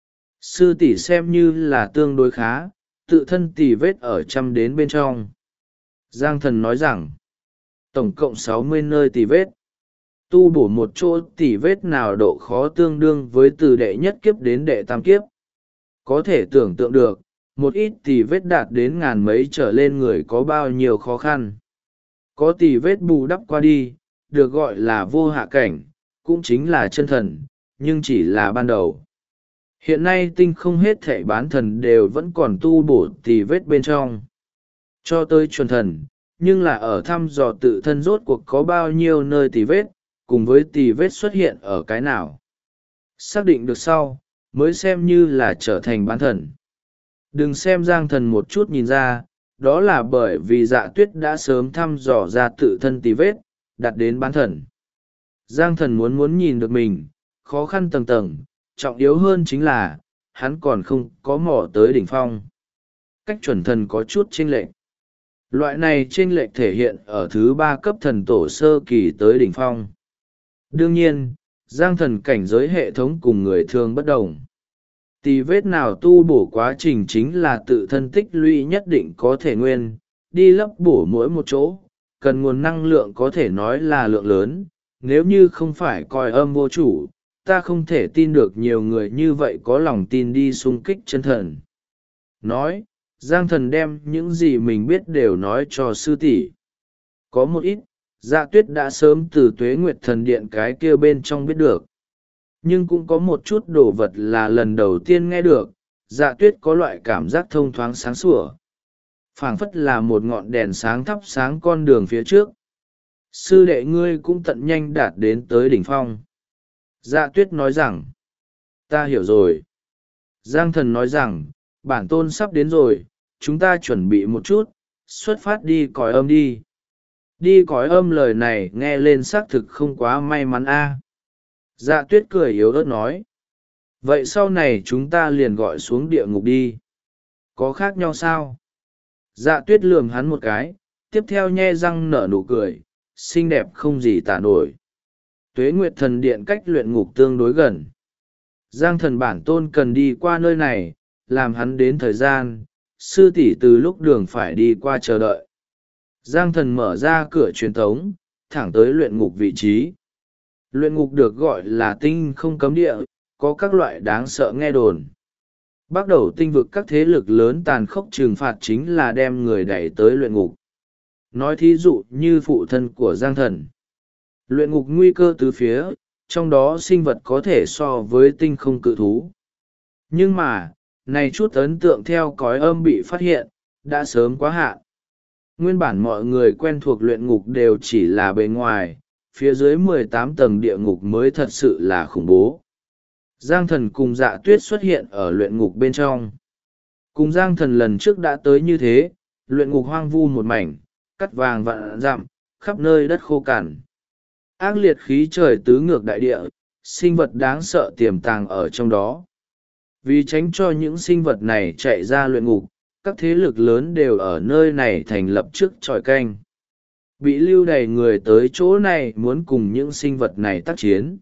Sư tỷ xem như là tương đối khá, tự thân tỉ vết ở trăm đến bên trong. Giang thần nói rằng, tổng cộng 60 nơi tỉ vết. Tu bổ một chỗ tỉ vết nào độ khó tương đương với từ đệ nhất kiếp đến đệ tam kiếp. Có thể tưởng tượng được, một ít tỉ vết đạt đến ngàn mấy trở lên người có bao nhiêu khó khăn. Có tỉ vết bù đắp qua đi, được gọi là vô hạ cảnh, cũng chính là chân thần, nhưng chỉ là ban đầu. Hiện nay tinh không hết thảy bán thần đều vẫn còn tu bổ tỉ vết bên trong. Cho tới chuẩn thần, nhưng là ở thăm dò tự thân rốt cuộc có bao nhiêu nơi tỉ vết, cùng với tỉ vết xuất hiện ở cái nào. Xác định được sau, mới xem như là trở thành bán thần. Đừng xem Giang thần một chút nhìn ra, đó là bởi vì dạ tuyết đã sớm thăm dò ra tự thân tỉ vết, đặt đến bán thần. Giang thần muốn nhìn được mình, khó khăn tầng tầng, trọng yếu hơn chính là, hắn còn không có mỏ tới đỉnh phong. Cách chuẩn thần có chút chênh lệch. Loại này chênh lệch thể hiện ở thứ 3 cấp thần tổ sơ kỳ tới đỉnh phong. Đương nhiên, Giang thần cảnh giới hệ thống cùng người thường bất đồng. Tì vết nào tu bổ quá trình chính là tự thân tích lũy nhất định có thể nguyên, đi lấp bổ mỗi một chỗ, cần nguồn năng lượng có thể nói là lượng lớn, nếu như không phải coi âm vô chủ, ta không thể tin được nhiều người như vậy có lòng tin đi xung kích chân thần. Nói, Giang thần đem những gì mình biết đều nói cho sư tỷ. Có một ít, dạ tuyết đã sớm từ Tuế Nguyệt Thần Điện cái kia bên trong biết được. Nhưng cũng có một chút đồ vật là lần đầu tiên nghe được, dạ tuyết có loại cảm giác thông thoáng sáng sủa. phảng phất là một ngọn đèn sáng thắp sáng con đường phía trước. Sư đệ ngươi cũng tận nhanh đạt đến tới đỉnh phong. Dạ tuyết nói rằng, ta hiểu rồi. Giang thần nói rằng, bản tôn sắp đến rồi, chúng ta chuẩn bị một chút, xuất phát đi cõi âm đi. Đi cõi âm lời này nghe lên xác thực không quá may mắn a. Dạ tuyết cười yếu ớt nói, vậy sau này chúng ta liền gọi xuống địa ngục đi. Có khác nhau sao? Dạ tuyết lườm hắn một cái, tiếp theo nhe răng nở nụ cười, xinh đẹp không gì tả nổi. Tuế Nguyệt Thần Điện cách luyện ngục tương đối gần. Giang thần bản tôn cần đi qua nơi này, làm hắn đến thời gian, sư tỷ từ lúc đường phải đi qua chờ đợi. Giang thần mở ra cửa truyền thống, thẳng tới luyện ngục vị trí. Luyện ngục được gọi là tinh không cấm địa, có các loại đáng sợ nghe đồn. Bắt đầu tinh vực các thế lực lớn tàn khốc trừng phạt chính là đem người đẩy tới luyện ngục. Nói thí dụ như phụ thân của Giang thần. Luyện ngục nguy cơ từ phía, trong đó sinh vật có thể so với tinh không cự thú. Nhưng mà, này chút ấn tượng theo cõi âm bị phát hiện, đã sớm quá hạn. Nguyên bản mọi người quen thuộc luyện ngục đều chỉ là bề ngoài, phía dưới 18 tầng địa ngục mới thật sự là khủng bố. Giang thần cùng Dạ tuyết xuất hiện ở luyện ngục bên trong. Cùng Giang thần lần trước đã tới như thế, luyện ngục hoang vu một mảnh, cắt vàng vạn dặm, khắp nơi đất khô cằn. Ác liệt khí trời tứ ngược đại địa, sinh vật đáng sợ tiềm tàng ở trong đó. Vì tránh cho những sinh vật này chạy ra luyện ngục, các thế lực lớn đều ở nơi này thành lập trước tròi canh. Bị lưu đày người tới chỗ này muốn cùng những sinh vật này tác chiến.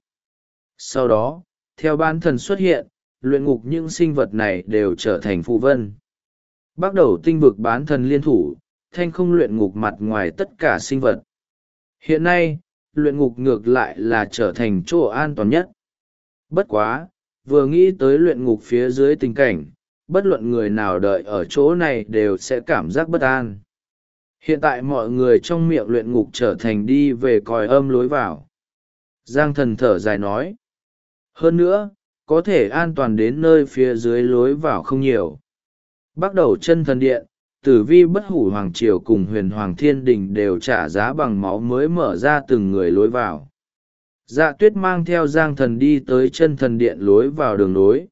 Sau đó, theo bán thần xuất hiện, luyện ngục những sinh vật này đều trở thành phù vân. Bắt đầu tinh vực bán thần liên thủ, thanh không luyện ngục mặt ngoài tất cả sinh vật. Hiện nay, luyện ngục ngược lại là trở thành chỗ an toàn nhất. Bất quá, vừa nghĩ tới luyện ngục phía dưới tình cảnh, bất luận người nào đợi ở chỗ này đều sẽ cảm giác bất an. Hiện tại mọi người trong miệng luyện ngục trở thành đi về còi âm lối vào. Giang thần thở dài nói. Hơn nữa, có thể an toàn đến nơi phía dưới lối vào không nhiều. Bắt đầu chân thần điện, Tử Vi Bất Hủ Hoàng Triều cùng Huyền Hoàng Thiên Đình đều trả giá bằng máu mới mở ra từng người lối vào. Dạ tuyết mang theo Giang thần đi tới chân thần điện lối vào đường nối.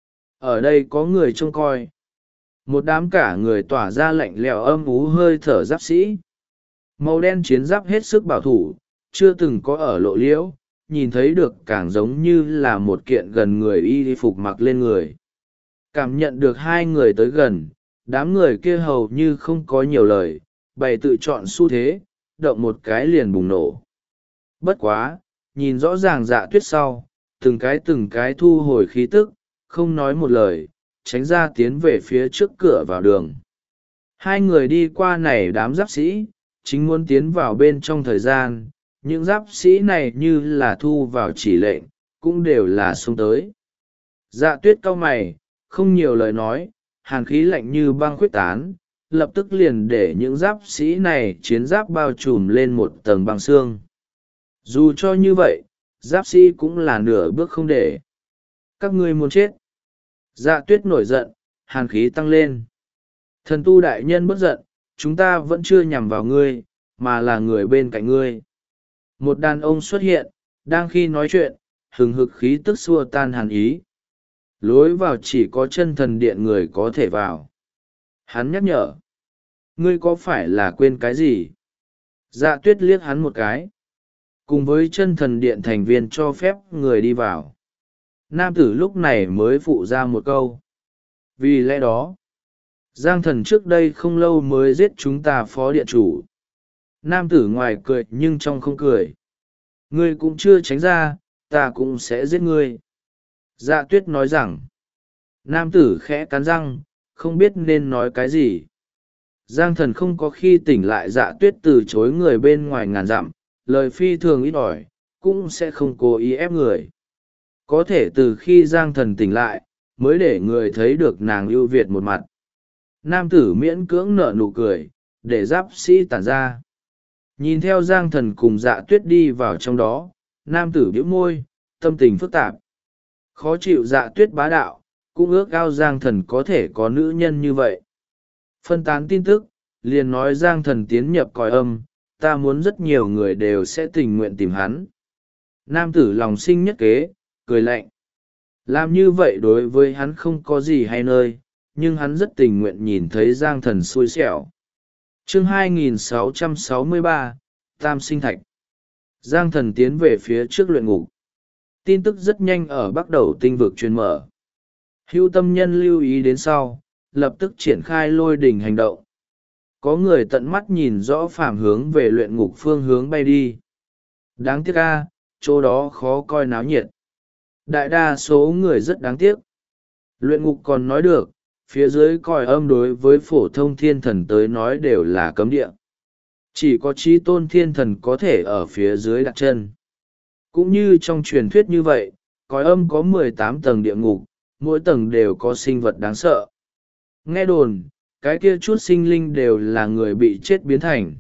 Ở đây có người trông coi. Một đám cả người tỏa ra lạnh lẽo âm ú hơi thở giáp sĩ. Màu đen chiến giáp hết sức bảo thủ, chưa từng có ở lộ liễu, nhìn thấy được càng giống như là một kiện gần người y phục mặc lên người. Cảm nhận được hai người tới gần, đám người kia hầu như không có nhiều lời, bày tự chọn xu thế, động một cái liền bùng nổ. Bất quá, nhìn rõ ràng Dạ tuyết sau, từng cái thu hồi khí tức, không nói một lời, tránh ra tiến về phía trước cửa vào đường. Hai người đi qua này đám giáp sĩ, chính muốn tiến vào bên trong thời gian, những giáp sĩ này như là thu vào chỉ lệnh, cũng đều là xông tới. Dạ tuyết cau mày, không nhiều lời nói, hàn khí lạnh như băng khuếch tán, lập tức liền để những giáp sĩ này chiến giáp bao trùm lên một tầng băng xương. Dù cho như vậy, giáp sĩ cũng là nửa bước không để. Các ngươi muốn chết. Dạ tuyết nổi giận, hàn khí tăng lên. Thần tu đại nhân bất giận, chúng ta vẫn chưa nhằm vào ngươi, mà là người bên cạnh ngươi. Một đàn ông xuất hiện, đang khi nói chuyện, hừng hực khí tức xua tan hàn ý. Lối vào chỉ có chân thần điện người có thể vào. Hắn nhắc nhở. Ngươi có phải là quên cái gì? Dạ tuyết liếc hắn một cái. Cùng với chân thần điện thành viên cho phép người đi vào. Nam tử lúc này mới phụ ra một câu. Vì lẽ đó, Giang thần trước đây không lâu mới giết chúng ta phó điện chủ. Nam tử ngoài cười nhưng trong không cười. Ngươi cũng chưa tránh ra, ta cũng sẽ giết ngươi. Dạ tuyết nói rằng. Nam tử khẽ cắn răng, không biết nên nói cái gì. Giang thần không có khi tỉnh lại Dạ tuyết từ chối người bên ngoài ngàn dặm, lời phi thường ít ỏi, cũng sẽ không cố ý ép người. Có thể từ khi Giang thần tỉnh lại, mới để người thấy được nàng ưu việt một mặt. Nam tử miễn cưỡng nở nụ cười, để giáp sĩ tản ra. Nhìn theo Giang thần cùng Dạ tuyết đi vào trong đó, nam tử bĩu môi, tâm tình phức tạp. Khó chịu Dạ tuyết bá đạo, cũng ước ao Giang thần có thể có nữ nhân như vậy. Phân tán tin tức, liền nói Giang Thần tiến nhập cõi âm, ta muốn rất nhiều người đều sẽ tình nguyện tìm hắn. Nam tử lòng sinh nhất kế, cười lạnh. Làm như vậy đối với hắn không có gì hay nơi, nhưng hắn rất tình nguyện nhìn thấy Giang Thần xui xẻo. Chương 2663, Tam Sinh Thạch. Giang Thần tiến về phía trước luyện ngục. Tin tức rất nhanh ở Bắc Đầu tinh vực truyền mở. Hưu tâm nhân lưu ý đến sau, lập tức triển khai lôi đỉnh hành động. Có người tận mắt nhìn rõ phàm hướng về luyện ngục phương hướng bay đi. Đáng tiếc a, chỗ đó khó coi náo nhiệt. Đại đa số người rất đáng tiếc. Luyện ngục còn nói được, phía dưới cõi âm đối với phổ thông thiên thần tới nói đều là cấm địa. Chỉ có chí tôn thiên thần có thể ở phía dưới đặt chân. Cũng như trong truyền thuyết như vậy, cõi âm có 18 tầng địa ngục, mỗi tầng đều có sinh vật đáng sợ. Nghe đồn, cái kia chút sinh linh đều là người bị chết biến thành.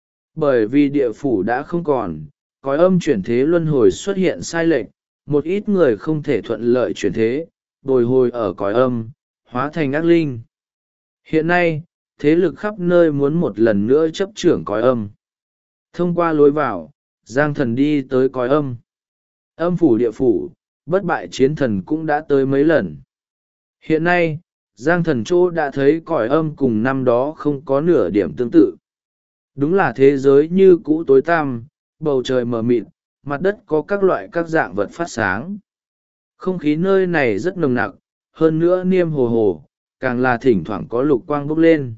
Bởi vì địa phủ đã không còn, cõi âm chuyển thế luân hồi xuất hiện sai lệch, một ít người không thể thuận lợi chuyển thế, bồi hồi ở cõi âm, hóa thành ác linh. Hiện nay, thế lực khắp nơi muốn một lần nữa chấp trưởng cõi âm. Thông qua lối vào, Giang Thần đi tới cõi âm. Âm phủ địa phủ, bất bại chiến thần cũng đã tới mấy lần. Hiện nay, Giang Thần chỗ đã thấy cõi âm cùng năm đó không có nửa điểm tương tự. Đúng là thế giới như cũ tối tăm, bầu trời mờ mịt, mặt đất có các loại các dạng vật phát sáng. Không khí nơi này rất nồng nặc, hơn nữa niêm hồ hồ, càng là thỉnh thoảng có lục quang bốc lên.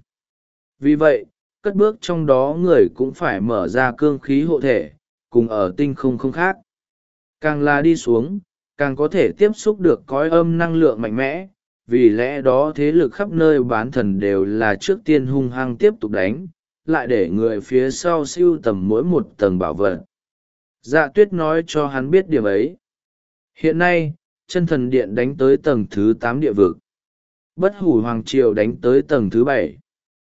Vì vậy, cất bước trong đó người cũng phải mở ra cương khí hộ thể, cùng ở tinh không không khác. Càng là đi xuống, càng có thể tiếp xúc được cõi âm năng lượng mạnh mẽ, vì lẽ đó thế lực khắp nơi bán thần đều là trước tiên hung hăng tiếp tục đánh, lại để người phía sau siêu tầm mỗi một tầng bảo vật. Dạ Tuyết nói cho hắn biết điểm ấy. Hiện nay, chân thần điện đánh tới tầng thứ 8 địa vực. Bất hủ hoàng triều đánh tới tầng thứ 7.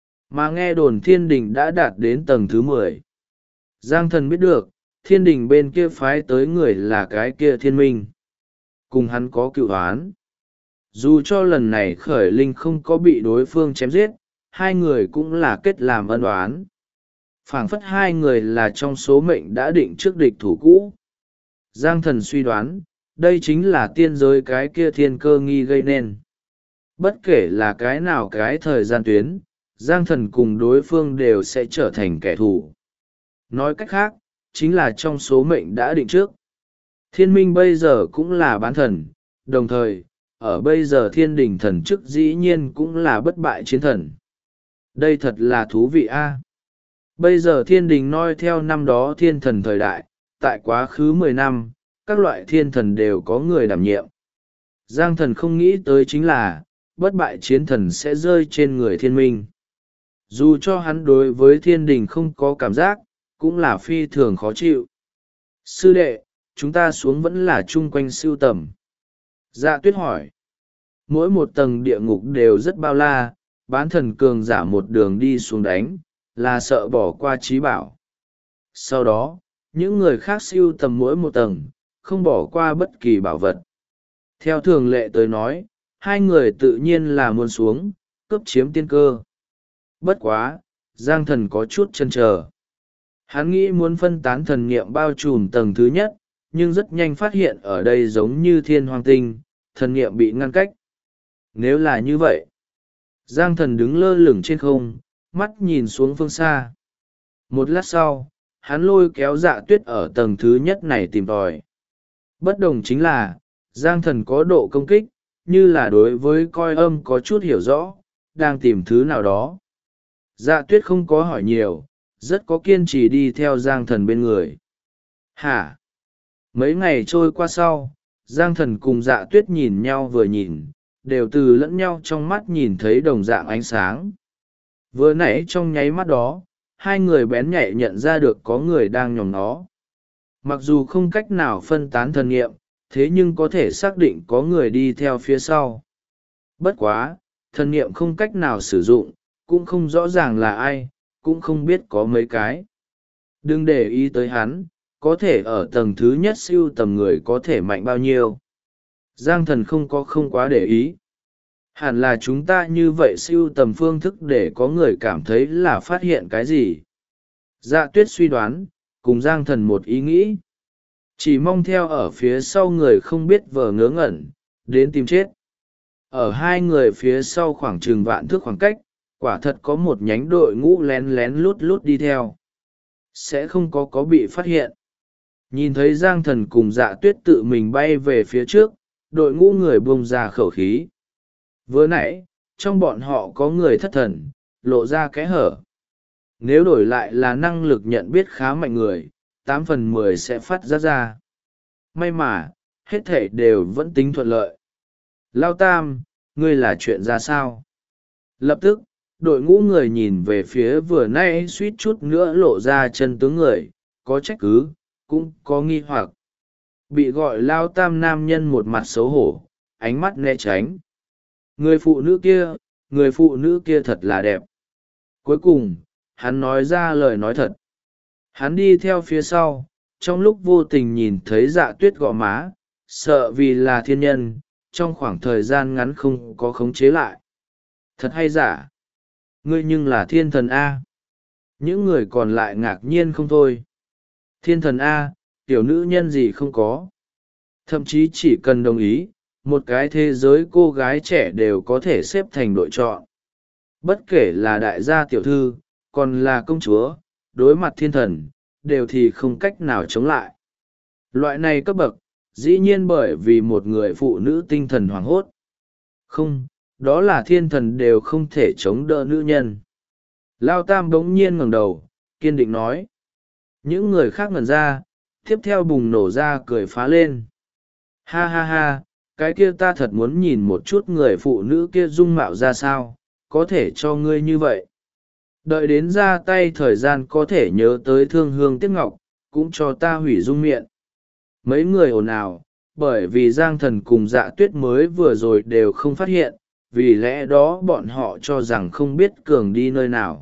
Mà nghe đồn thiên đình đã đạt đến tầng thứ 10. Giang Thần biết được, thiên đình bên kia phái tới người là cái kia thiên minh. Cùng hắn có cựu oán. Dù cho lần này khởi linh không có bị đối phương chém giết, hai người cũng là kết làm ân oán. Phảng phất hai người là trong số mệnh đã định trước địch thủ cũ. Giang Thần suy đoán, đây chính là tiên giới cái kia thiên cơ nghi gây nên. Bất kể là cái nào cái thời gian tuyến, Giang Thần cùng đối phương đều sẽ trở thành kẻ thù. Nói cách khác, chính là trong số mệnh đã định trước. Thiên minh bây giờ cũng là bán thần, đồng thời, ở bây giờ thiên đình thần chức dĩ nhiên cũng là bất bại chiến thần. Đây thật là thú vị a. Bây giờ thiên đình noi theo năm đó thiên thần thời đại, tại quá khứ 10 năm, các loại thiên thần đều có người đảm nhiệm. Giang Thần không nghĩ tới chính là, bất bại chiến thần sẽ rơi trên người thiên minh. Dù cho hắn đối với thiên đình không có cảm giác, cũng là phi thường khó chịu. Sư đệ, chúng ta xuống vẫn là chung quanh sưu tầm. Dạ Tuyết hỏi. Mỗi một tầng địa ngục đều rất bao la, bán thần cường giả một đường đi xuống đánh, là sợ bỏ qua trí bảo. Sau đó, những người khác sưu tầm mỗi một tầng, không bỏ qua bất kỳ bảo vật. Theo thường lệ tới nói, hai người tự nhiên là muốn xuống, cướp chiếm tiên cơ. Bất quá, Giang Thần có chút chần chờ. Hắn nghĩ muốn phân tán thần niệm bao trùm tầng thứ nhất, nhưng rất nhanh phát hiện ở đây giống như thiên hoàng tinh, thần niệm bị ngăn cách. Nếu là như vậy, Giang Thần đứng lơ lửng trên không, mắt nhìn xuống phương xa. Một lát sau, hắn lôi kéo Dạ Tuyết ở tầng thứ nhất này tìm tòi. Bất đồng chính là, Giang Thần có độ công kích, như là đối với coi âm có chút hiểu rõ, đang tìm thứ nào đó. Dạ Tuyết không có hỏi nhiều, rất có kiên trì đi theo Giang Thần bên người. Hả? Mấy ngày trôi qua sau, Giang Thần cùng Dạ Tuyết nhìn nhau vừa nhìn, đều từ lẫn nhau trong mắt nhìn thấy đồng dạng ánh sáng. Vừa nãy trong nháy mắt đó, hai người bén nhạy nhận ra được có người đang nhòm nó. Mặc dù không cách nào phân tán thần nghiệm, thế nhưng có thể xác định có người đi theo phía sau. Bất quá, thần nghiệm không cách nào sử dụng, cũng không rõ ràng là ai, cũng không biết có mấy cái. Đừng để ý tới hắn, có thể ở tầng thứ nhất siêu tầm người có thể mạnh bao nhiêu. Giang Thần không quá để ý. Hẳn là chúng ta như vậy sưu tầm phương thức để có người cảm thấy là phát hiện cái gì. Dạ tuyết suy đoán, cùng Giang Thần một ý nghĩ. Chỉ mong theo ở phía sau người không biết vờ ngớ ngẩn, đến tìm chết. Ở hai người phía sau khoảng chừng vạn thước khoảng cách, quả thật có một nhánh đội ngũ lén lén lút lút đi theo. Sẽ không có bị phát hiện. Nhìn thấy Giang Thần cùng Dạ tuyết tự mình bay về phía trước, đội ngũ người buông ra khẩu khí. Vừa nãy, trong bọn họ có người thất thần, lộ ra kẽ hở. Nếu đổi lại là năng lực nhận biết khá mạnh người, 8/10 sẽ phát ra. May mà, hết thể đều vẫn tính thuận lợi. Lao Tam, ngươi là chuyện ra sao? Lập tức, đội ngũ người nhìn về phía vừa nay suýt chút nữa lộ ra chân tướng người, có trách cứ, cũng có nghi hoặc. Bị gọi Lao Tam nam nhân một mặt xấu hổ, ánh mắt né tránh. Người phụ nữ kia thật là đẹp. Cuối cùng, hắn nói ra lời nói thật. Hắn đi theo phía sau, trong lúc vô tình nhìn thấy Dạ tuyết gõ má, sợ vì là thiên nhân, trong khoảng thời gian ngắn không có khống chế lại. Thật hay giả? Ngươi nhưng là thiên thần A. Những người còn lại ngạc nhiên không thôi. Thiên thần A, tiểu nữ nhân gì không có. Thậm chí chỉ cần đồng ý, một cái thế giới cô gái trẻ đều có thể xếp thành đội chọn. Bất kể là đại gia tiểu thư, còn là công chúa, đối mặt thiên thần, đều thì không cách nào chống lại. Loại này cấp bậc, dĩ nhiên bởi vì một người phụ nữ tinh thần hoảng hốt. Không, đó là thiên thần đều không thể chống đỡ nữ nhân. Lao Tam bỗng nhiên ngẩng đầu, kiên định nói. Những người khác ngẩn ra, tiếp theo bùng nổ ra cười phá lên. Ha ha ha, cái kia ta thật muốn nhìn một chút người phụ nữ kia dung mạo ra sao, có thể cho ngươi như vậy. Đợi đến ra tay thời gian có thể nhớ tới thương hương tiếc ngọc, cũng cho ta hủy dung miệng. Mấy người ồn ào, bởi vì Giang Thần cùng Dạ tuyết mới vừa rồi đều không phát hiện, vì lẽ đó bọn họ cho rằng không biết cường đi nơi nào.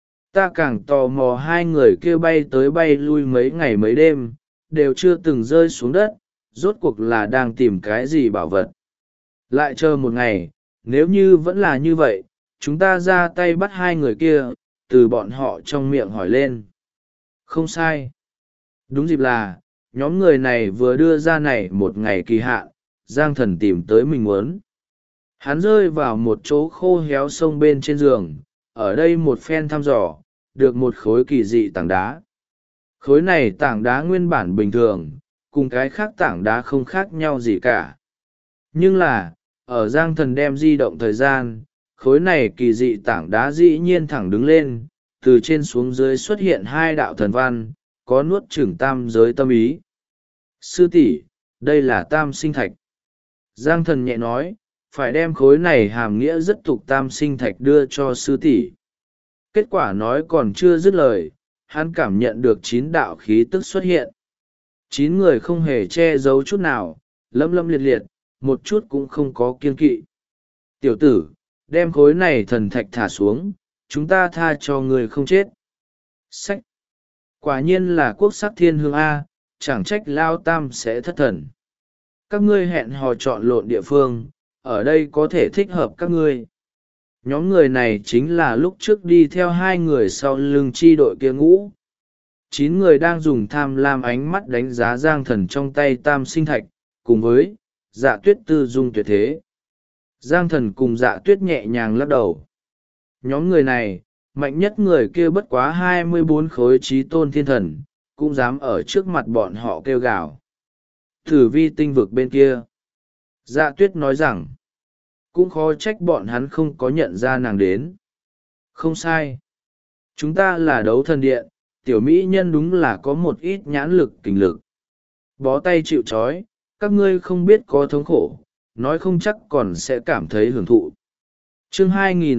Ta càng tò mò hai người kia bay tới bay lui mấy ngày mấy đêm, đều chưa từng rơi xuống đất, rốt cuộc là đang tìm cái gì bảo vật. Lại chờ một ngày, nếu như vẫn là như vậy, chúng ta ra tay bắt hai người kia, từ bọn họ trong miệng hỏi lên. Không sai. Đúng dịp là, nhóm người này vừa đưa ra này một ngày kỳ hạn, Giang Thần tìm tới mình muốn. Hắn rơi vào một chỗ khô héo sông bên trên giường, ở đây một phen thăm dò, được một khối kỳ dị tảng đá. Khối này tảng đá nguyên bản bình thường, cùng cái khác tảng đá không khác nhau gì cả. Nhưng là, ở Giang Thần đem di động thời gian, khối này kỳ dị tảng đá dĩ nhiên thẳng đứng lên, từ trên xuống dưới xuất hiện hai đạo thần văn, có nuốt chửng tam giới tâm ý. Sư tỷ, đây là tam sinh thạch. Giang Thần nhẹ nói, phải đem khối này hàm nghĩa rất tục tam sinh thạch đưa cho sư tỷ. Kết quả nói còn chưa dứt lời, hắn cảm nhận được 9 đạo khí tức xuất hiện. 9 người không hề che giấu chút nào, lâm lâm liệt liệt, một chút cũng không có kiên kỵ. Tiểu tử, đem khối này thần thạch thả xuống, chúng ta tha cho người không chết. Sách! Quả nhiên là quốc sắc thiên hương A, chẳng trách Lao Tam sẽ thất thần. Các ngươi hẹn hò chọn lộn địa phương, ở đây có thể thích hợp các ngươi. Nhóm người này chính là lúc trước đi theo hai người sau lưng chi đội kia ngũ. 9 người đang dùng tham lam ánh mắt đánh giá Giang Thần trong tay tam sinh thạch, cùng với Dạ tuyết tư dung tuyệt thế. Giang Thần cùng Dạ tuyết nhẹ nhàng lắc đầu. Nhóm người này, mạnh nhất người kia bất quá 24 khối trí tôn thiên thần, cũng dám ở trước mặt bọn họ kêu gào. Thử vi tinh vực bên kia. Dạ tuyết nói rằng, cũng khó trách bọn hắn không có nhận ra nàng đến. Không sai. Chúng ta là đấu thần điện, tiểu mỹ nhân đúng là có một ít nhãn lực kình lực. Bó tay chịu trói, các ngươi không biết có thống khổ, nói không chắc còn sẽ cảm thấy hưởng thụ. Chương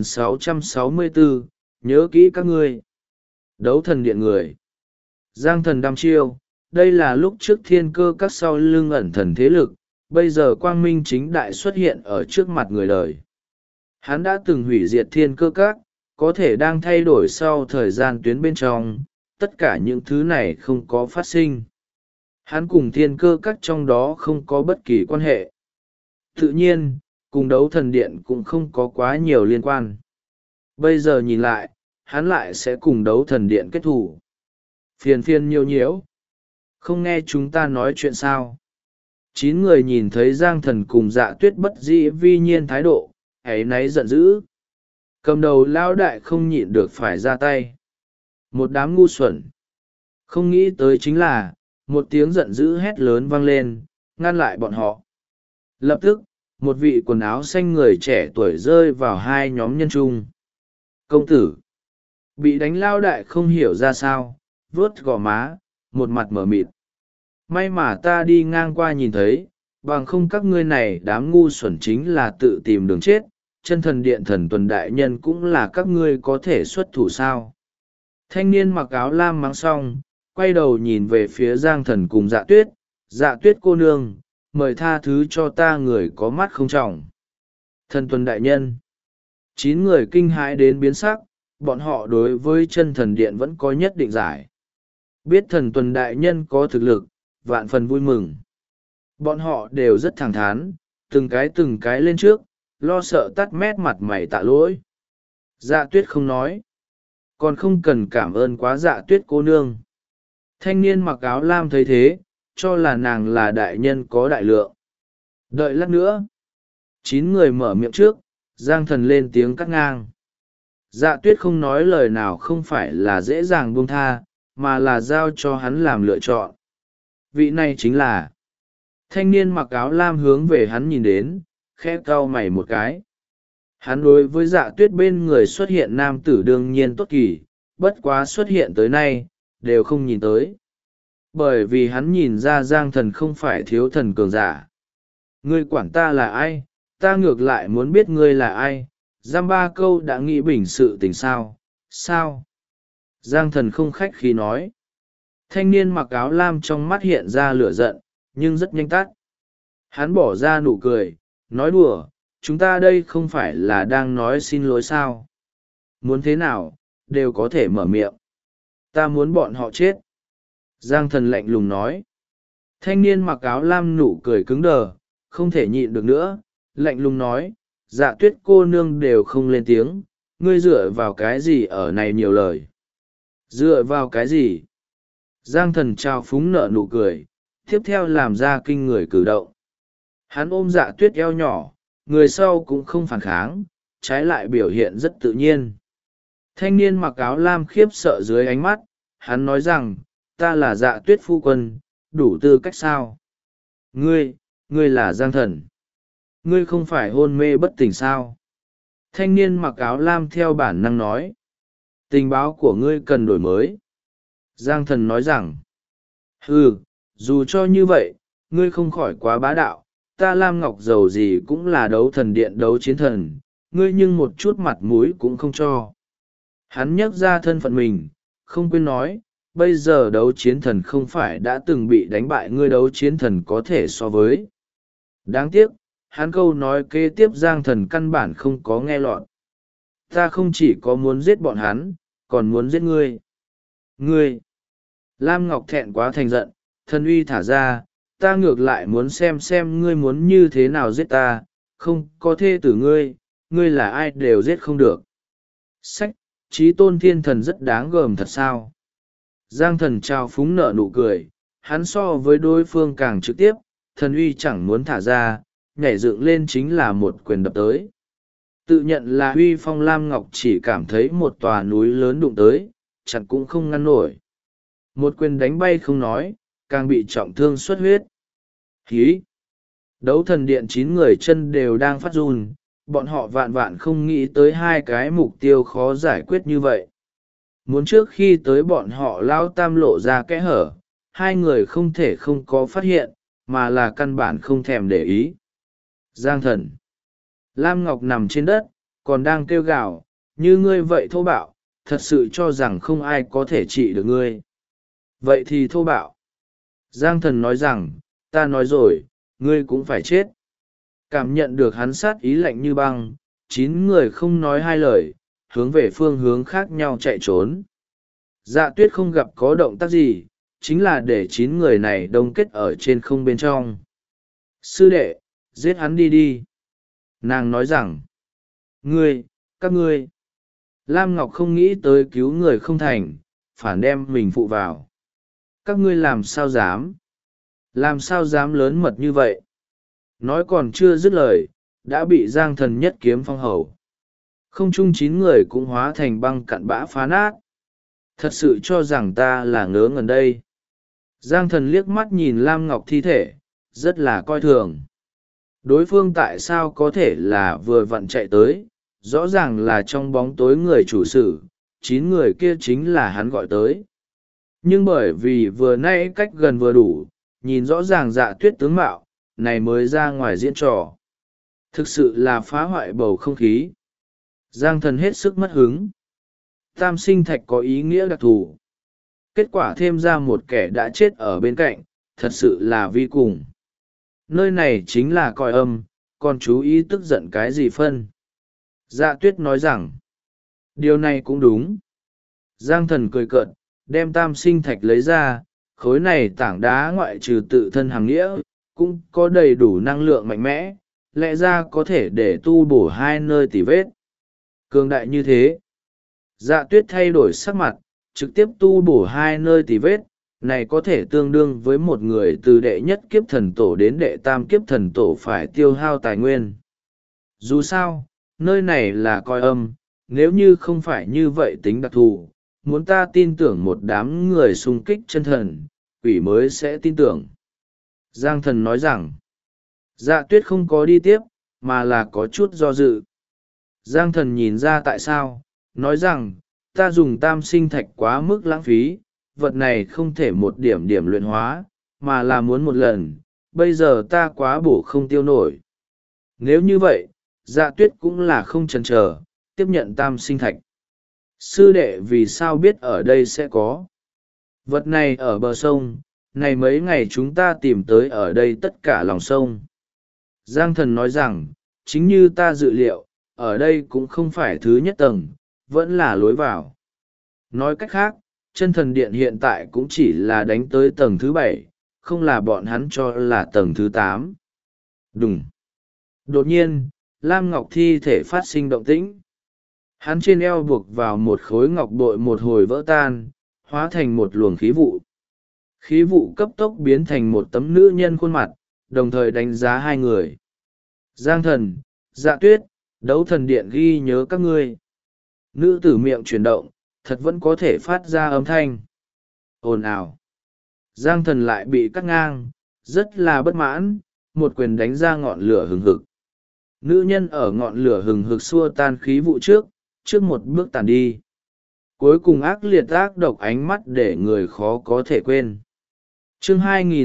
2664, nhớ kỹ các ngươi. Đấu thần điện người. Giang Thần đăm chiêu, đây là lúc trước thiên cơ các sau lưng ẩn thần thế lực, bây giờ quang minh chính đại xuất hiện ở trước mặt người đời. Hắn đã từng hủy diệt thiên cơ các, có thể đang thay đổi sau thời gian tuyến bên trong, tất cả những thứ này không có phát sinh. Hắn cùng thiên cơ các trong đó không có bất kỳ quan hệ. Tự nhiên, cùng đấu thần điện cũng không có quá nhiều liên quan. Bây giờ nhìn lại, hắn lại sẽ cùng đấu thần điện kết thủ. Phiền phiền nhiều nhiễu. Không nghe chúng ta nói chuyện sao? 9 người nhìn thấy Giang Thần cùng Dạ Tuyết bất dĩ vi nhiên thái độ, áy náy giận dữ. Cầm đầu lão đại không nhịn được phải ra tay. Một đám ngu xuẩn. Không nghĩ tới chính là, một tiếng giận dữ hét lớn vang lên, ngăn lại bọn họ. Lập tức, một vị quần áo xanh người trẻ tuổi rơi vào hai nhóm nhân trung. Công tử. Bị đánh lao đại không hiểu ra sao, vuốt gò má, một mặt mở mịt. May mà ta đi ngang qua nhìn thấy, bằng không các ngươi này đám ngu xuẩn chính là tự tìm đường chết, chân thần điện thần tuần đại nhân cũng là các ngươi có thể xuất thủ sao. Thanh niên mặc áo lam mắng xong, quay đầu nhìn về phía Giang Thần cùng Dạ Tuyết cô nương, mời tha thứ cho ta người có mắt không trọng. Thần tuần đại nhân. 9 người kinh hãi đến biến sắc, bọn họ đối với chân thần điện vẫn có nhất định giải. Biết thần tuần đại nhân có thực lực, vạn phần vui mừng. Bọn họ đều rất thẳng thắn, từng cái lên trước, lo sợ tắt mét mặt mày tạ lỗi. Dạ Tuyết không nói. Còn không cần cảm ơn quá Dạ Tuyết cô nương. Thanh niên mặc áo lam thấy thế, cho là nàng là đại nhân có đại lượng. Đợi lát nữa. 9 người mở miệng trước, Giang Thần lên tiếng cắt ngang. Dạ Tuyết không nói lời nào không phải là dễ dàng buông tha, mà là giao cho hắn làm lựa chọn. Vị này chính là thanh niên mặc áo lam hướng về hắn nhìn đến, khẽ cau mày một cái. Hắn đối với Dạ Tuyết bên người xuất hiện nam tử đương nhiên tốt kỳ, bất quá xuất hiện tới nay, đều không nhìn tới. Bởi vì hắn nhìn ra Giang Thần không phải thiếu thần cường giả. Ngươi quản ta là ai, ta ngược lại muốn biết ngươi là ai, giam 3 câu đã nghĩ bình sự tình sao, sao? Giang Thần không khách khí nói. Thanh niên mặc áo lam trong mắt hiện ra lửa giận, nhưng rất nhanh tắt. Hắn bỏ ra nụ cười, nói đùa, chúng ta đây không phải là đang nói xin lỗi sao? Muốn thế nào, đều có thể mở miệng. Ta muốn bọn họ chết. Giang Thần lạnh lùng nói. Thanh niên mặc áo lam nụ cười cứng đờ, không thể nhịn được nữa, lạnh lùng nói, Dạ Tuyết cô nương đều không lên tiếng, ngươi dựa vào cái gì ở này nhiều lời. Dựa vào cái gì? Giang Thần trao phúng nở nụ cười, tiếp theo làm ra kinh người cử động. Hắn ôm Dạ Tuyết eo nhỏ, người sau cũng không phản kháng, trái lại biểu hiện rất tự nhiên. Thanh niên mặc áo lam khiếp sợ dưới ánh mắt, hắn nói rằng, ta là Dạ Tuyết phu quân, đủ tư cách sao? Ngươi là Giang Thần. Ngươi không phải hôn mê bất tỉnh sao? Thanh niên mặc áo lam theo bản năng nói. Tình báo của ngươi cần đổi mới. Giang Thần nói rằng, dù cho như vậy, ngươi không khỏi quá bá đạo, ta Lam Ngọc dầu gì cũng là đấu thần điện đấu chiến thần, ngươi nhưng một chút mặt mũi cũng không cho. Hắn nhắc ra thân phận mình, không quên nói, bây giờ đấu chiến thần không phải đã từng bị đánh bại ngươi đấu chiến thần có thể so với. Đáng tiếc, hắn câu nói kế tiếp Giang Thần căn bản không có nghe lọt. Ta không chỉ có muốn giết bọn hắn, còn muốn giết ngươi. Ngươi! Lam Ngọc thẹn quá thành giận, thần uy thả ra, ta ngược lại muốn xem ngươi muốn như thế nào giết ta, không có thê tử ngươi là ai đều giết không được. Sách, Chí Tôn Thiên Thần rất đáng gờm thật sao? Giang Thần trao phúng nở nụ cười, hắn so với đối phương càng trực tiếp, thần uy chẳng muốn thả ra, nhảy dựng lên chính là một quyền đập tới. Tự nhận là uy phong Lam Ngọc chỉ cảm thấy một tòa núi lớn đụng tới, chặt cũng không ngăn nổi. Một quyền đánh bay không nói, càng bị trọng thương xuất huyết. Hí! Đấu thần điện 9 người chân đều đang phát run, bọn họ vạn không nghĩ tới 2 cái mục tiêu khó giải quyết như vậy. Muốn trước khi tới bọn họ lao tam lộ ra kẽ hở, 2 người không thể không có phát hiện, mà là căn bản không thèm để ý. Giang Thần. Lam Ngọc nằm trên đất, còn đang kêu gào, như ngươi vậy thô bạo, thật sự cho rằng không ai có thể trị được ngươi. Vậy thì thô bạo. Giang Thần nói rằng, ta nói rồi, ngươi cũng phải chết. Cảm nhận được hắn sát ý lạnh như băng, 9 người không nói 2 lời, hướng về phương hướng khác nhau chạy trốn. Dạ Tuyết không gặp có động tác gì, chính là để 9 người này đông kết ở trên không bên trong. Sư đệ, giết hắn đi. Nàng nói rằng, các ngươi. Lam Ngọc không nghĩ tới cứu người không thành, phản đem mình phụ vào. Các ngươi làm sao dám? Làm sao dám lớn mật như vậy? Nói còn chưa dứt lời, đã bị Giang Thần nhất kiếm phong hầu. Không chung 9 người cũng hóa thành băng cặn bã phá nát. Thật sự cho rằng ta là ngớ ngẩn đây. Giang Thần liếc mắt nhìn Lam Ngọc thi thể, rất là coi thường. Đối phương tại sao có thể là vừa vặn chạy tới, rõ ràng là trong bóng tối người chủ sự, 9 người kia chính là hắn gọi tới. Nhưng bởi vì vừa nãy cách gần vừa đủ, nhìn rõ ràng Dạ Tuyết tướng mạo, này mới ra ngoài diễn trò. Thực sự là phá hoại bầu không khí. Giang Thần hết sức mất hứng. Tam sinh thạch có ý nghĩa đặc thù. Kết quả thêm ra một kẻ đã chết ở bên cạnh, thật sự là vi cùng. Nơi này chính là coi âm, còn chú ý tức giận cái gì phân. Dạ Tuyết nói rằng, điều này cũng đúng. Giang Thần cười cợt, đem tam sinh thạch lấy ra, khối này tảng đá ngoại trừ tự thân hàng nghĩa, cũng có đầy đủ năng lượng mạnh mẽ, lẽ ra có thể để tu bổ 2 nơi tỉ vết. Cường đại như thế. Dạ Tuyết thay đổi sắc mặt, trực tiếp tu bổ 2 nơi tỉ vết, này có thể tương đương với một người từ đệ nhất kiếp thần tổ đến đệ tam kiếp thần tổ phải tiêu hao tài nguyên. Dù sao, nơi này là coi âm, nếu như không phải như vậy tính đặc thù, muốn ta tin tưởng một đám người xung kích chân thần, quỷ mới sẽ tin tưởng. Giang Thần nói rằng, Dạ Tuyết không có đi tiếp, mà là có chút do dự. Giang Thần nhìn ra tại sao, nói rằng, ta dùng tam sinh thạch quá mức lãng phí, vật này không thể một điểm điểm luyện hóa, mà là muốn một lần, bây giờ ta quá bổ không tiêu nổi. Nếu như vậy, Dạ Tuyết cũng là không chần chờ, tiếp nhận tam sinh thạch. Sư đệ vì sao biết ở đây sẽ có? Vật này ở bờ sông, này mấy ngày chúng ta tìm tới ở đây tất cả lòng sông. Giang Thần nói rằng, chính như ta dự liệu, ở đây cũng không phải thứ nhất tầng, vẫn là lối vào. Nói cách khác, chân thần điện hiện tại cũng chỉ là đánh tới tầng thứ 7, không là bọn hắn cho là tầng thứ 8. Đùng. Đột nhiên, Lam Ngọc thi thể phát sinh động tĩnh. Hắn trên eo buộc vào một khối ngọc bội một hồi vỡ tan, hóa thành một luồng khí vụ. Khí vụ cấp tốc biến thành một tấm nữ nhân khuôn mặt, đồng thời đánh giá 2 người. Giang Thần, Dạ Tuyết, Đấu Thần Điện ghi nhớ các ngươi. Nữ tử miệng chuyển động, thật vẫn có thể phát ra âm thanh. Ồn ào. Giang Thần lại bị cắt ngang, rất là bất mãn, một quyền đánh ra ngọn lửa hừng hực. Nữ nhân ở ngọn lửa hừng hực xua tan khí vụ trước một bước tàn đi. Cuối cùng ác liệt ác độc ánh mắt để người khó có thể quên. Chương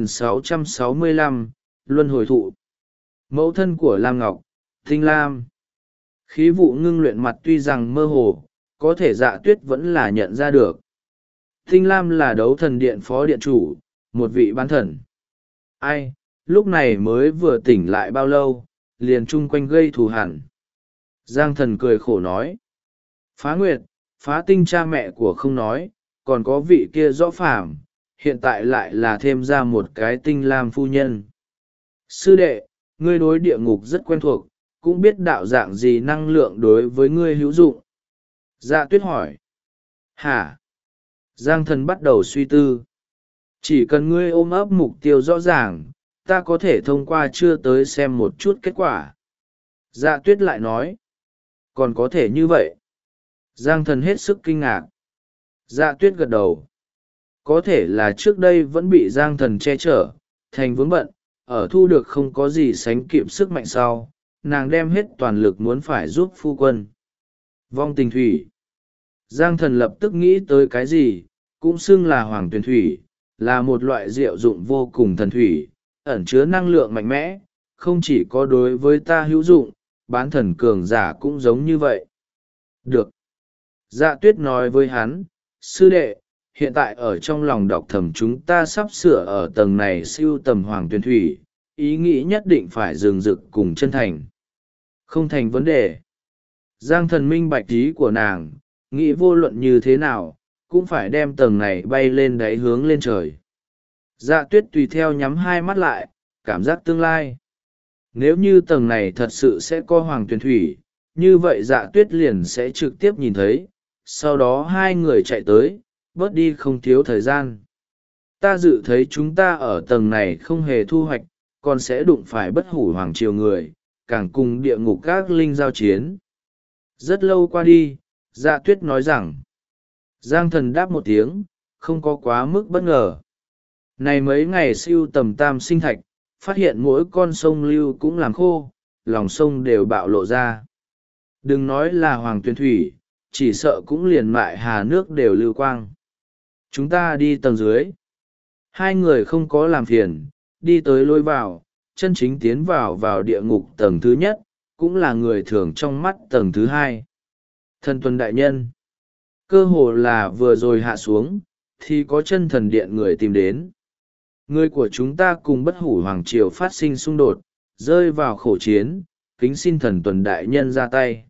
2665, Luân hồi thụ. Mẫu thân của Lam Ngọc, Tinh Lam. Khí vụ ngưng luyện mặt tuy rằng mơ hồ, có thể Dạ Tuyết vẫn là nhận ra được. Tinh Lam là Đấu Thần Điện phó điện chủ, một vị bán thần. Ai, lúc này mới vừa tỉnh lại bao lâu, liền chung quanh gây thù hằn. Giang Thần cười khổ nói. Phá Nguyệt, Phá Tinh cha mẹ của không nói, còn có vị kia rõ phàm, hiện tại lại là thêm ra một cái Tinh Lam phu nhân. Sư đệ, ngươi đối địa ngục rất quen thuộc, cũng biết đạo dạng gì năng lượng đối với ngươi hữu dụng. Dạ Tuyết hỏi. Hả? Giang Thần bắt đầu suy tư. Chỉ cần ngươi ôm ấp mục tiêu rõ ràng, ta có thể thông qua chưa tới xem một chút kết quả. Dạ Tuyết lại nói. Còn có thể như vậy? Giang Thần hết sức kinh ngạc. Dạ Tuyết gật đầu. Có thể là trước đây vẫn bị Giang Thần che chở, thành vướng bận, ở thu được không có gì sánh kịp sức mạnh sau, nàng đem hết toàn lực muốn phải giúp phu quân. Vong tình thủy. Giang Thần lập tức nghĩ tới cái gì, cũng xưng là hoàng tuyền thủy, là một loại diệu dụng vô cùng thần thủy, ẩn chứa năng lượng mạnh mẽ, không chỉ có đối với ta hữu dụng, bán thần cường giả cũng giống như vậy. Được. Dạ Tuyết nói với hắn, sư đệ, hiện tại ở trong lòng đọc thầm chúng ta sắp sửa ở tầng này siêu tầm hoàng tuyền thủy, ý nghĩ nhất định phải dừng dực cùng chân thành. Không thành vấn đề. Giang Thần minh bạch ý của nàng, nghĩ vô luận như thế nào, cũng phải đem tầng này bay lên đáy hướng lên trời. Dạ Tuyết tùy theo nhắm 2 mắt lại, cảm giác tương lai. Nếu như tầng này thật sự sẽ có hoàng tuyền thủy, như vậy Dạ Tuyết liền sẽ trực tiếp nhìn thấy, sau đó hai người chạy tới, bớt đi không thiếu thời gian. Ta dự thấy chúng ta ở tầng này không hề thu hoạch, còn sẽ đụng phải bất hủ hoàng triều người, càng cùng địa ngục các linh giao chiến. Rất lâu qua đi, Dạ Tuyết nói rằng, Giang Thần đáp một tiếng, không có quá mức bất ngờ. Này mấy ngày siêu tầm tam sinh thạch, phát hiện mỗi con sông lưu cũng làm khô, lòng sông đều bạo lộ ra. Đừng nói là hoàng tuyền thủy, chỉ sợ cũng liền mại hà nước đều lưu quang. Chúng ta đi tầng dưới. Hai người không có làm phiền, đi tới lối vào, chân chính tiến vào địa ngục tầng thứ nhất, cũng là người thường trong mắt tầng thứ hai. Thần tuần đại nhân. Cơ hồ là vừa rồi hạ xuống, thì có chân thần điện người tìm đến. Người của chúng ta cùng bất hủ hoàng triều phát sinh xung đột, rơi vào khổ chiến, kính xin thần tuần đại nhân ra tay.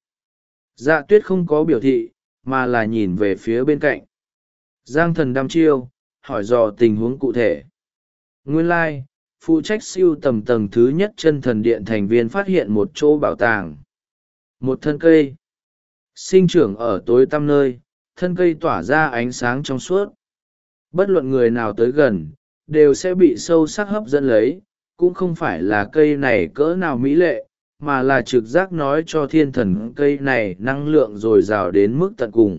Dạ Tuyết không có biểu thị, mà là nhìn về phía bên cạnh. Giang Thần đăm chiêu, hỏi dò tình huống cụ thể. Nguyên lai, phụ trách siêu tầm tầng thứ nhất chân thần điện thành viên phát hiện một chỗ bảo tàng. Một thân cây. Sinh trưởng ở tối tăm nơi, thân cây tỏa ra ánh sáng trong suốt. Bất luận người nào tới gần, đều sẽ bị sâu sắc hấp dẫn lấy, cũng không phải là cây này cỡ nào mỹ lệ, mà là trực giác nói cho thiên thần cây này năng lượng dồi dào đến mức tận cùng.